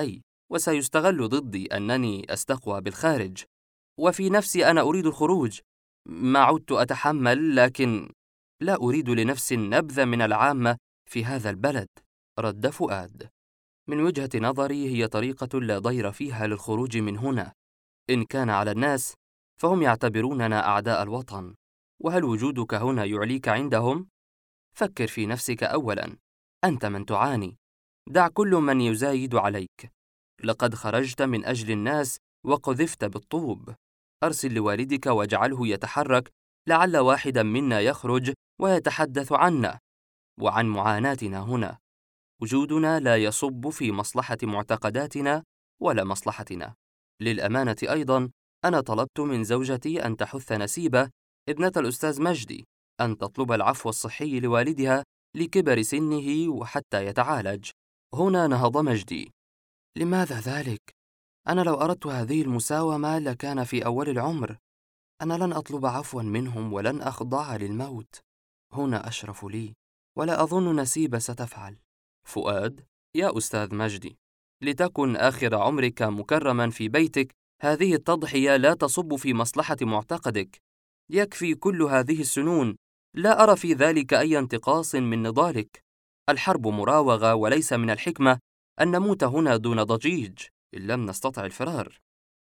وسيستغل ضدي أنني أستقوى بالخارج، وفي نفسي أنا أريد الخروج. ما عدت أتحمل، لكن لا أريد لنفسي النبذ من العامة في هذا البلد. رد فؤاد: من وجهة نظري هي طريقة لا ضير فيها للخروج من هنا. إن كان على الناس فهم يعتبروننا أعداء الوطن، وهل وجودك هنا يعليك عندهم؟ فكر في نفسك أولاً، أنت من تعاني. دع كل من يزايد عليك. لقد خرجت من أجل الناس وقذفت بالطوب. أرسل لوالدك واجعله يتحرك، لعل واحدا منا يخرج ويتحدث عنا وعن معاناتنا هنا. وجودنا لا يصب في مصلحة معتقداتنا ولا مصلحتنا. للأمانة أيضا، أنا طلبت من زوجتي أن تحث نسيبة ابنة الأستاذ مجدي أن تطلب العفو الصحي لوالدها لكبر سنه وحتى يتعالج. هنا نهض مجدي: لماذا ذلك؟ أنا لو أردت هذه المساومة لكان في أول العمر. أنا لن أطلب عفوا منهم ولن أخضع للموت. هنا أشرف لي، ولا أظن نسيبة ستفعل. فؤاد: يا أستاذ مجدي، لتكن آخر عمرك مكرما في بيتك، هذه التضحية لا تصب في مصلحة معتقدك. يكفي كل هذه السنون، لا أرى في ذلك أي انتقاص من نضالك. الحرب مراوغة، وليس من الحكمة أن نموت هنا دون ضجيج إن لم نستطع الفرار.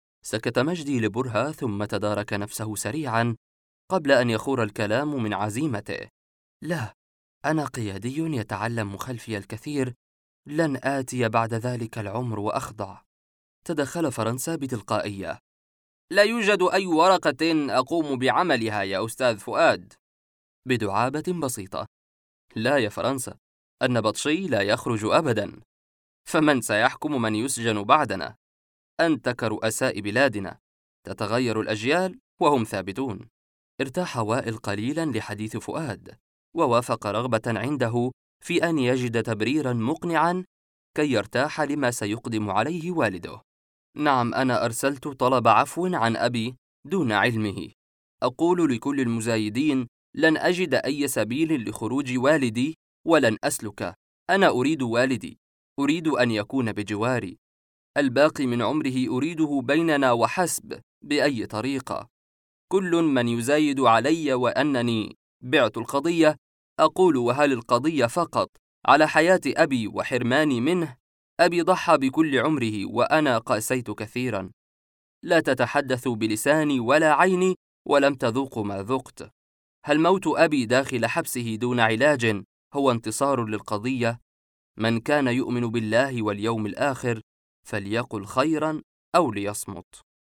سكت مجدي لبرهة، ثم تدارك نفسه سريعا قبل أن يخور الكلام من عزيمته: لا، أنا قيادي يتعلم خلفي الكثير، لن آتي بعد ذلك العمر وأخضع. تدخل فرنسا بتلقائية: لا يوجد أي ورقة أقوم بعملها يا أستاذ فؤاد. بدعابة بسيطة: لا يا فرنسا، النبطشي لا يخرج أبدا. فمن سيحكم من يسجن بعدنا؟ أنت كرؤساء بلادنا، تتغير الأجيال وهم ثابتون. ارتاح وائل قليلا لحديث فؤاد، ووافق رغبة عنده في أن يجد تبريرا مقنعا كي يرتاح لما سيقدم عليه والده. نعم، أنا أرسلت طلب عفو عن أبي دون علمه. أقول لكل المزايدين: لن أجد أي سبيل لخروج والدي ولن أسلك. أنا أريد والدي، أريد أن يكون بجواري. الباقي من عمره أريده بيننا وحسب، بأي طريقة. كل من يزايد علي وأنني بعت القضية، أقول: وهل القضية فقط على حياة أبي وحرماني منه؟ أبي ضحى بكل عمره وأنا قاسيت كثيرا. لا تتحدثوا بلساني ولا عيني ولم تذوقوا ما ذقت. هل موت أبي داخل حبسه دون علاج هو انتصار للقضية؟ من كان يؤمن بالله واليوم الآخر فليقل خيرا أو ليصمت.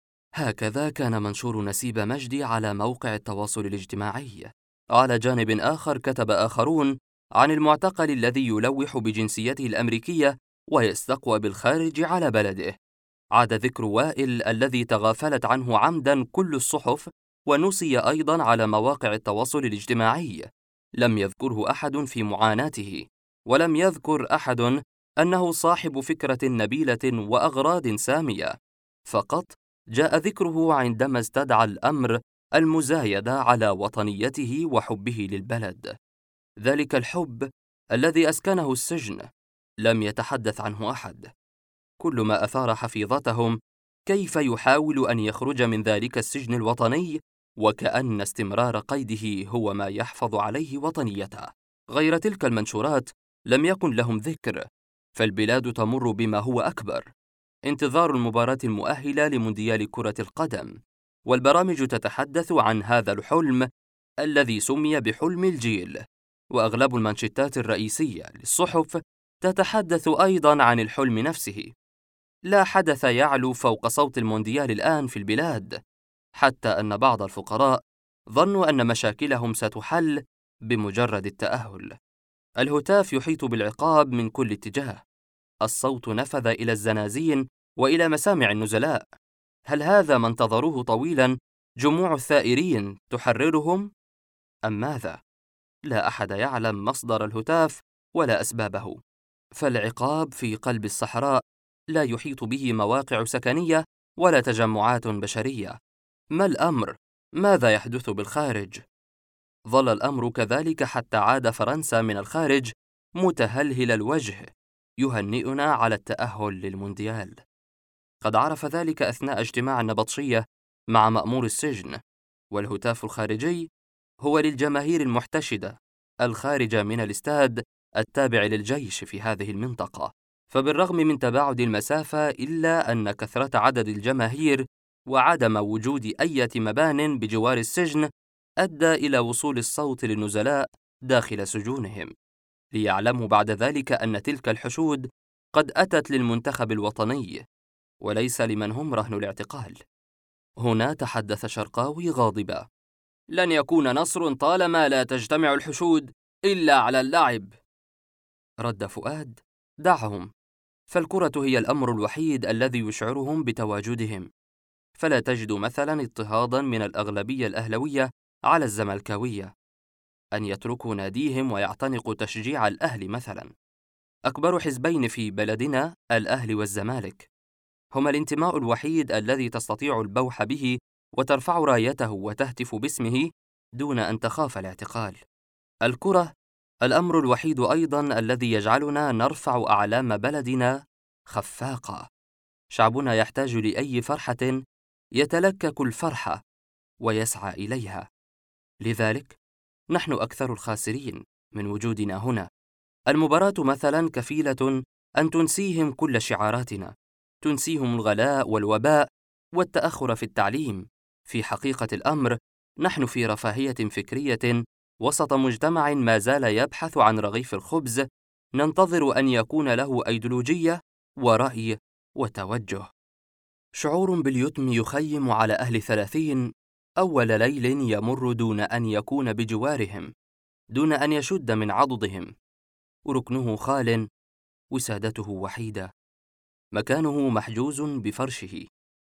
هكذا كان منشور نسيب مجدي على موقع التواصل الاجتماعي. على جانب آخر، كتب آخرون عن المعتقل الذي يلوح بجنسيته الأمريكية ويستقوى بالخارج على بلده. عاد ذكر وائل الذي تغافلت عنه عمدا كل الصحف، ونسي أيضا على مواقع التواصل الاجتماعي. لم يذكره أحد في معاناته، ولم يذكر أحد أنه صاحب فكرة نبيلة وأغراض سامية. فقط جاء ذكره عندما استدعى الأمر المزايدة على وطنيته وحبه للبلد، ذلك الحب الذي أسكنه السجن. لم يتحدث عنه أحد. كل ما أثار حفيظتهم كيف يحاول أن يخرج من ذلك السجن الوطني، وكأن استمرار قيده هو ما يحفظ عليه وطنيته. غير تلك المنشورات لم يكن لهم ذكر، فالبلاد تمر بما هو أكبر: انتظار المباراة المؤهلة لمونديال كرة القدم، والبرامج تتحدث عن هذا الحلم الذي سمي بحلم الجيل. وأغلب المانشيتات الرئيسية للصحف تتحدث أيضا عن الحلم نفسه. لا حدث يعلو فوق صوت المونديال الآن في البلاد، حتى أن بعض الفقراء ظنوا أن مشاكلهم ستحل بمجرد التأهل. الهتاف يحيط بالعقاب من كل اتجاه. الصوت نفذ إلى الزنازين وإلى مسامع النزلاء. هل هذا ما انتظروه طويلا جموع الثائرين تحررهم؟ أم ماذا؟ لا أحد يعلم مصدر الهتاف ولا أسبابه. فالعقاب في قلب الصحراء لا يحيط به مواقع سكنية ولا تجمعات بشرية. ما الأمر؟ ماذا يحدث بالخارج؟ ظل الأمر كذلك حتى عاد فرنسا من الخارج متهلهل الوجه يهنئنا على التأهل للمونديال. قد عرف ذلك أثناء اجتماع النبطشية مع مأمور السجن، والهتاف الخارجي هو للجماهير المحتشدة الخارجة من الاستاد التابع للجيش في هذه المنطقة. فبالرغم من تباعد المسافة إلا أن كثرة عدد الجماهير وعدم وجود أي مبان بجوار السجن أدى إلى وصول الصوت للنزلاء داخل سجونهم، ليعلموا بعد ذلك أن تلك الحشود قد أتت للمنتخب الوطني وليس لمن هم رهن الاعتقال. هنا تحدث شرقاوي غاضبا: لن يكون نصر طالما لا تجتمع الحشود إلا على اللعب. رد فؤاد: دعهم، فالكرة هي الأمر الوحيد الذي يشعرهم بتواجدهم، فلا تجد مثلا اضطهادا من الأغلبية الأهلوية على الزملكاوية أن يتركوا ناديهم ويعتنقوا تشجيع الأهلي مثلا. أكبر حزبين في بلدنا الأهلي والزمالك هما الانتماء الوحيد الذي تستطيع البوح به وترفع رايته وتهتف باسمه دون أن تخاف الاعتقال. الكرة الأمر الوحيد أيضا الذي يجعلنا نرفع أعلام بلدنا خفاقة. شعبنا يحتاج لأي فرحة يتلكك الفرحة ويسعى إليها، لذلك نحن أكثر الخاسرين من وجودنا هنا. المباراة مثلا كفيلة أن تنسيهم كل شعاراتنا، تنسيهم الغلاء والوباء والتأخر في التعليم. في حقيقة الأمر نحن في رفاهية فكرية وسط مجتمع ما زال يبحث عن رغيف الخبز، ننتظر أن يكون له أيديولوجية ورأي وتوجه. شعور باليتم يخيم على أهل 30 أول ليل يمر دون أن يكون بجوارهم، دون أن يشد من عضدهم. ركنه خال، وسادته وحيدة، مكانه محجوز بفرشه.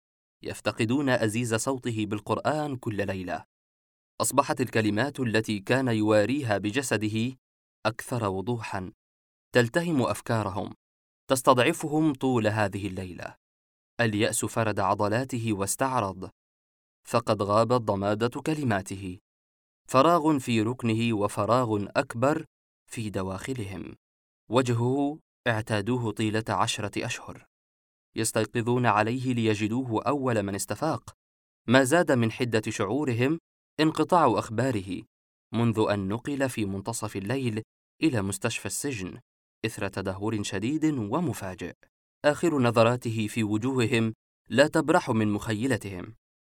يفتقدون أزيز صوته بالقرآن كل ليلة. أصبحت الكلمات التي كان يواريها بجسده أكثر وضوحاً، تلتهم أفكارهم، تستضعفهم طول هذه الليلة. اليأس فرد عضلاته واستعرض، فقد غابت ضمادة كلماته. فراغ في ركنه وفراغ أكبر في دواخلهم. وجهه اعتادوه طيلة 10 أشهر، يستيقظون عليه ليجدوه أول من استفاق. ما زاد من حدة شعورهم انقطاع أخباره منذ أن نقل في منتصف الليل إلى مستشفى السجن إثر تدهور شديد ومفاجئ. آخر نظراته في وجوههم لا تبرح من مخيلتهم.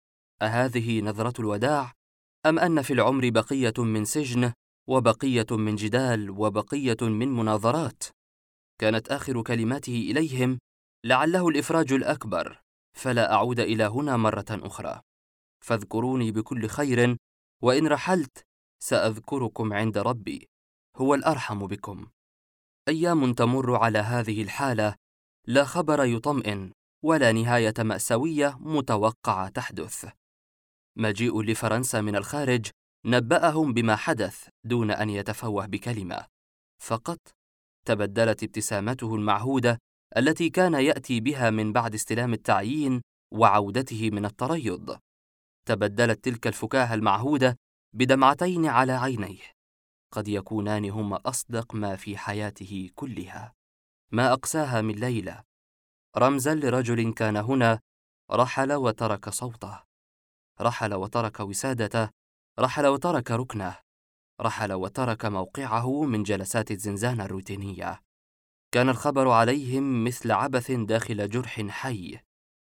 أهذه نظرة الوداع، أم أن في العمر بقية من سجن وبقية من جدال وبقية من مناظرات؟ كانت آخر كلماته إليهم: لعله الإفراج الأكبر، فلا أعود إلى هنا مرة أخرى، فاذكروني بكل خير، وإن رحلت سأذكركم عند ربي، هو الأرحم بكم. أيام تمر على هذه الحالة، لا خبر يطمئن ولا نهاية مأساوية متوقعة تحدث. مجيء لفرنسا من الخارج نبأهم بما حدث دون أن يتفوه بكلمة، فقط تبدلت ابتسامته المعهودة التي كان يأتي بها من بعد استلام التعيين وعودته من التريض. تبدلت تلك الفكاهة المعهودة بدمعتين على عينيه، قد يكونان هما أصدق ما في حياته كلها. ما أقساها من ليلة، رمزا لرجل كان هنا، رحل وترك صوته، رحل وترك وسادته، رحل وترك ركنه، رحل وترك موقعه من جلسات الزنزانة الروتينية. كان الخبر عليهم مثل عبث داخل جرح حي.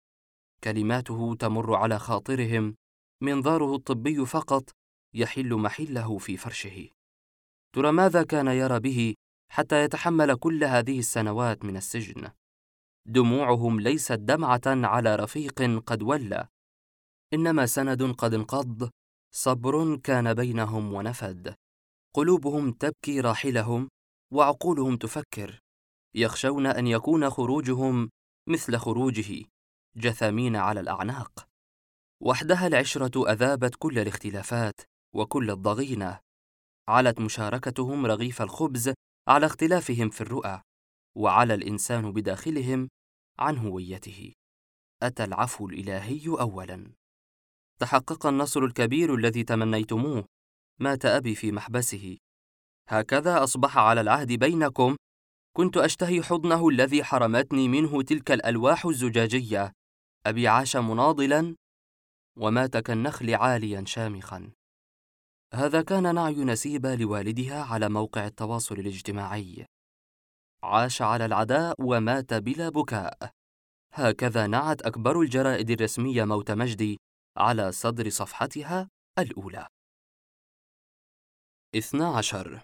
كلماته تمر على خاطرهم، منظاره الطبي فقط يحل محله في فرشه. ترى ماذا كان يرى به حتى يتحمل كل هذه السنوات من السجن؟ دموعهم ليست دمعة على رفيق قد ولى، إنما سند قد انقض، صبر كان بينهم ونفد. قلوبهم تبكي راحلهم، وعقولهم تفكر، يخشون أن يكون خروجهم مثل خروجه، جثامين على الأعناق. وحدها العشرة أذابت كل الاختلافات وكل الضغينة. علت مشاركتهم رغيف الخبز على اختلافهم في الرؤى، وعلى الإنسان بداخلهم عن هويته. أتى العفو الإلهي أولاً. تحقق النصر الكبير الذي تمنيتموه. مات أبي في محبسه. هكذا أصبح على العهد بينكم. كنت أشتهي حضنه الذي حرمتني منه تلك الألواح الزجاجية أبي عاش مناضلا ومات كالنخل عاليا شامخا. هذا كان نعي نسيبة لوالدها على موقع التواصل الاجتماعي. عاش على العداء ومات بلا بكاء. هكذا نعت أكبر الجرائد الرسمية موت مجدي على صدر صفحتها الأولى. 12.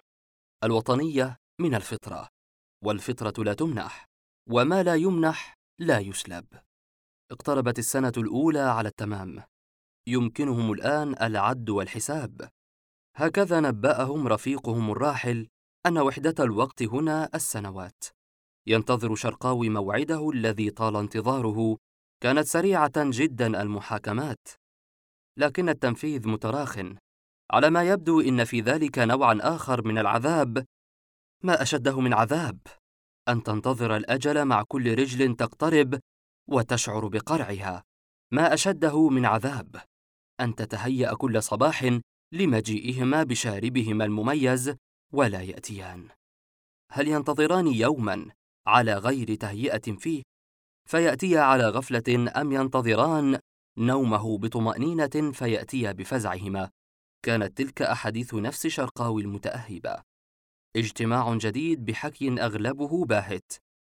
الوطنية من الفطرة، والفطرة لا تمنح، وما لا يمنح لا يسلب. اقتربت السنة الأولى على التمام، يمكنهم الآن العد والحساب. هكذا نبأهم رفيقهم الراحل أن وحدة الوقت هنا السنوات. ينتظر شرقاوي موعده الذي طال انتظاره. كانت سريعة جدا المحاكمات، لكن التنفيذ متراخٍ. على ما يبدو إن في ذلك نوعا آخر من العذاب. ما أشده من عذاب أن تنتظر الأجل مع كل رجل تقترب وتشعر بقرعها. ما أشده من عذاب أن تتهيأ كل صباح لمجيئهما بشاربهما المميز ولا يأتيان. هل ينتظران يوما على غير تهيئة فيه فيأتي على غفلة، أم ينتظران نومه بطمأنينة فيأتي بفزعهما؟ كانت تلك أحاديث نفس شرقاوي المتأهبة. اجتماع جديد بحكي أغلبه باهت،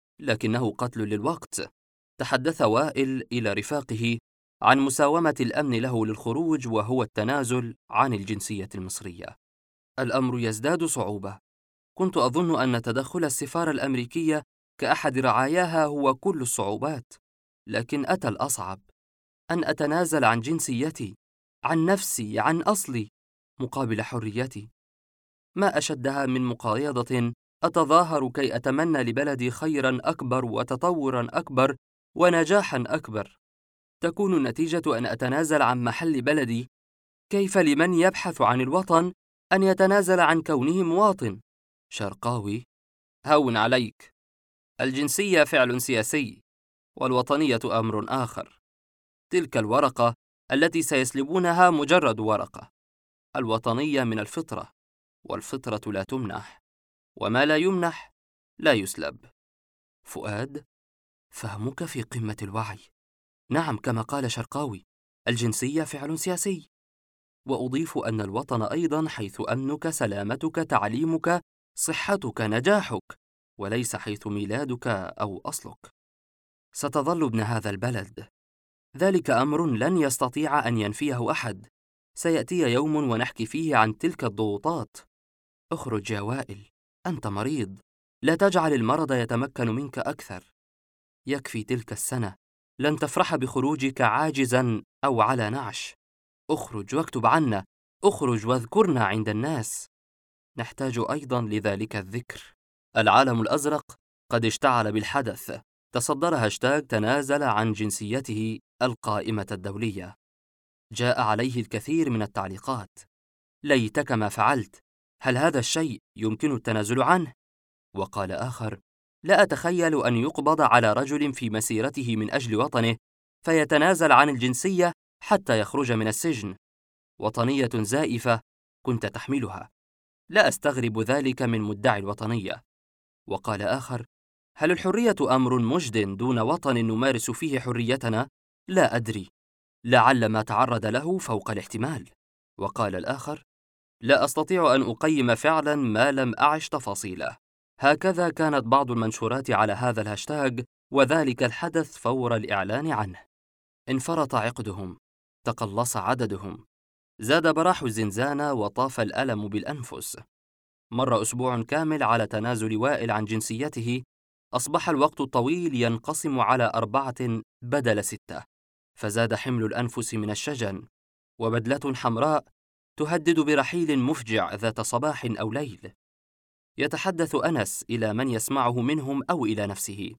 لكنه قتل للوقت. تحدث وائل إلى رفاقه عن مساومة الأمن له للخروج، وهو التنازل عن الجنسية المصرية. الأمر يزداد صعوبة. كنت أظن أن تدخل السفارة الأمريكية كأحد رعاياها هو كل الصعوبات، لكن أتى الأصعب، أن أتنازل عن جنسيتي، عن نفسي، عن أصلي، مقابل حريتي. ما أشدها من مقايضة أتظاهر كي أتمنى لبلدي خيراً أكبر وتطوراً أكبر ونجاحاً أكبر. تكون النتيجة أن أتنازل عن محل بلدي. كيف لمن يبحث عن الوطن أن يتنازل عن كونه مواطن؟ شرقاوي: هون عليك، الجنسية فعل سياسي، والوطنية أمر آخر. تلك الورقة التي سيسلبونها مجرد ورقة. الوطنية من الفطرة، والفطرة لا تمنح، وما لا يمنح لا يسلب. فؤاد: فهمك في قمة الوعي. نعم، كما قال شرقاوي، الجنسية فعل سياسي. وأضيف أن الوطن أيضا حيث أمنك، سلامتك، تعليمك، صحتك، نجاحك، وليس حيث ميلادك أو أصلك. ستظل ابن هذا البلد. ذلك أمر لن يستطيع أن ينفيه أحد. سيأتي يوم ونحكي فيه عن تلك الضغوطات. اخرج يا وائل، أنت مريض، لا تجعل المرض يتمكن منك أكثر. يكفي تلك السنة، لن تفرح بخروجك عاجزا أو على نعش. اخرج واكتب عنا، اخرج واذكرنا عند الناس. نحتاج أيضا لذلك الذكر. العالم الأزرق قد اشتعل بالحدث. تصدر هاشتاج تنازل عن جنسيته القائمة الدولية. جاء عليه الكثير من التعليقات: ليتك ما فعلت، هل هذا الشيء يمكن التنازل عنه؟ وقال آخر: لا أتخيل أن يقبض على رجل في مسيرته من أجل وطنه فيتنازل عن الجنسية حتى يخرج من السجن. وطنية زائفة كنت تحملها. لا أستغرب ذلك من مدعي الوطنية. وقال آخر: هل الحرية أمر مجد دون وطن نمارس فيه حريتنا؟ لا أدري، لعل ما تعرض له فوق الاحتمال. وقال الآخر: لا أستطيع أن أقيم فعلا ما لم أعش تفاصيله. هكذا كانت بعض المنشورات على هذا الهاشتاج، وذلك الحدث فور الإعلان عنه. انفرط عقدهم، تقلص عددهم، زاد براح الزنزانة، وطاف الألم بالأنفس. مر أسبوع كامل على تنازل وائل عن جنسيته. أصبح الوقت الطويل ينقسم على 4 بدل 6، فزاد حمل الأنفس من الشجن، وبدلة حمراء تهدد برحيل مفجع ذات صباح أو ليل. يتحدث أنس إلى من يسمعه منهم أو إلى نفسه: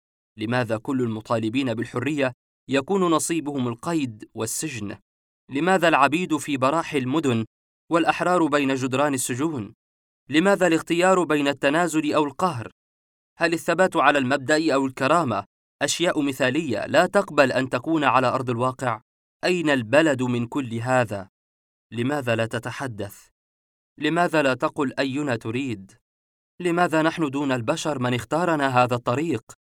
لماذا كل المطالبين بالحرية يكون نصيبهم القيد والسجن؟ لماذا العبيد في براحي المدن والأحرار بين جدران السجون؟ لماذا الاختيار بين التنازل أو القهر؟ هل الثبات على المبدأ أو الكرامة أشياء مثالية لا تقبل أن تكون على أرض الواقع؟ أين البلد من كل هذا؟ لماذا لا تتحدث؟ لماذا لا تقل أينا تريد؟ لماذا نحن دون البشر من اختارنا هذا الطريق؟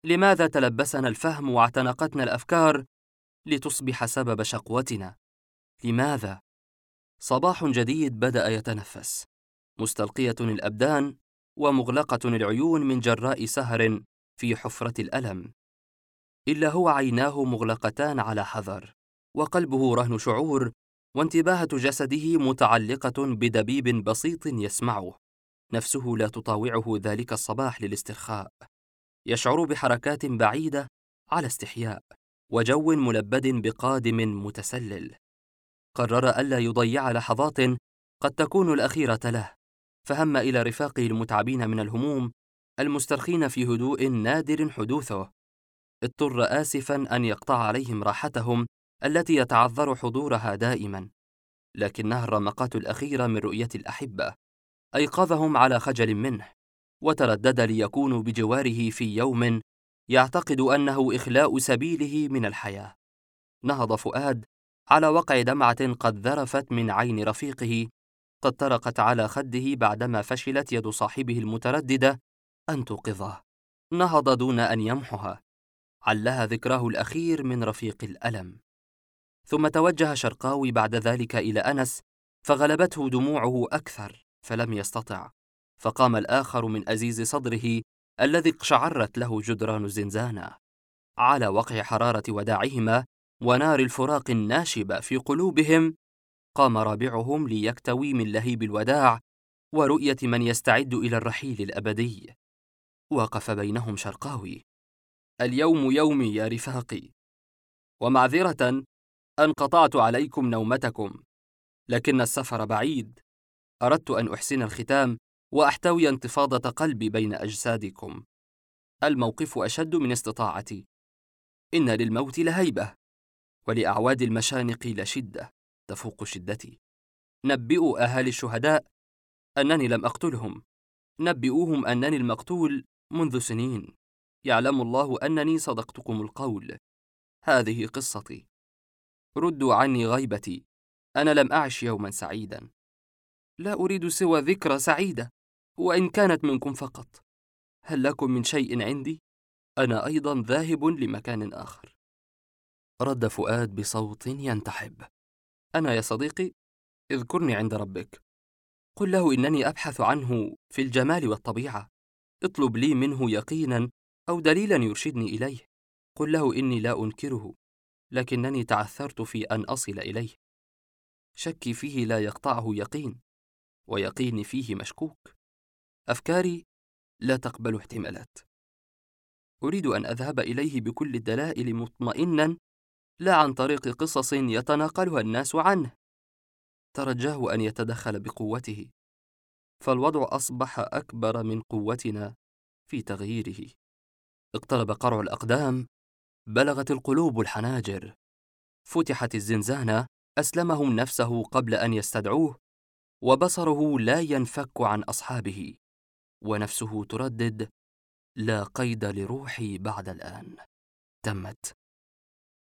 لماذا تلبسنا الفهم واعتنقتنا الأفكار لتصبح سبب شقوتنا؟ لماذا؟ صباح جديد بدأ يتنفس، مستلقية الأبدان ومغلقة العيون من جراء سهر في حفرة الألم. إلا هو عيناه مغلقتان على حذر، وقلبه رهن شعور، وانتباهة جسده متعلقة بدبيب بسيط يسمعه. نفسه لا تطاوعه ذلك الصباح للاسترخاء. يشعر بحركات بعيدة على استحياء، وجو ملبد بقادم متسلل. قرر ألا يضيع لحظات قد تكون الأخيرة له، فهم إلى رفاقه المتعبين من الهموم المسترخين في هدوء نادر حدوثه. اضطر آسفا أن يقطع عليهم راحتهم التي يتعذر حضورها دائما، لكنها الرمقات الأخيرة من رؤية الأحبة أيقظهم على خجل منه، وتردد ليكونوا بجواره في يوم يعتقد أنه إخلاء سبيله من الحياة. نهض فؤاد على وقع دمعة قد ذرفت من عين رفيقه، قد طرقت على خده بعدما فشلت يد صاحبه المترددة أن توقظه. نهض دون أن يمحها، علها ذكراه الأخير من رفيق الألم. ثم توجه شرقاوي بعد ذلك إلى أنس، فغلبته دموعه أكثر فلم يستطع، فقام الآخر من أزيز صدره الذي اقشعرت له جدران الزنزانة. على وقع حرارة وداعهما ونار الفراق الناشبة في قلوبهم، قام رابعهم ليكتوي من لهيب الوداع ورؤية من يستعد إلى الرحيل الأبدي. وقف بينهم شرقاوي: اليوم يومي يا رفاقي، ومعذرة أن قطعت عليكم نومتكم، لكن السفر بعيد. أردت أن أحسن الختام وأحتوي انتفاضة قلبي بين أجسادكم. الموقف أشد من استطاعتي. إن للموت لهيبة، ولأعواد المشانق لشدة تفوق شدتي. نبئوا أهالي الشهداء أنني لم أقتلهم، نبئوهم أنني المقتول منذ سنين. يعلم الله أنني صدقتكم القول. هذه قصتي. ردوا عني غيبتي. أنا لم أعش يوما سعيدا. لا أريد سوى ذكرى سعيدة، وإن كانت منكم فقط. هل لكم من شيء عندي؟ أنا أيضا ذاهب لمكان آخر. رد فؤاد بصوت ينتحب: أنا يا صديقي، اذكرني عند ربك. قل له إنني أبحث عنه في الجمال والطبيعة. اطلب لي منه يقينا أو دليلا يرشدني إليه. قل له إني لا أنكره، لكنني تعثرت في أن أصل إليه. شكي فيه لا يقطعه يقين، ويقيني فيه مشكوك. أفكاري لا تقبل احتمالات. أريد أن أذهب إليه بكل الدلائل مطمئنا، لا عن طريق قصص يتناقلها الناس عنه. ترجاه أن يتدخل بقوته، فالوضع أصبح أكبر من قوتنا في تغييره. اقترب قرع الأقدام، بلغت القلوب الحناجر، فتحت الزنزانة، أسلمهم نفسه قبل أن يستدعوه، وبصره لا ينفك عن أصحابه، ونفسه تردد: لا قيد لروحي بعد الآن. تمت.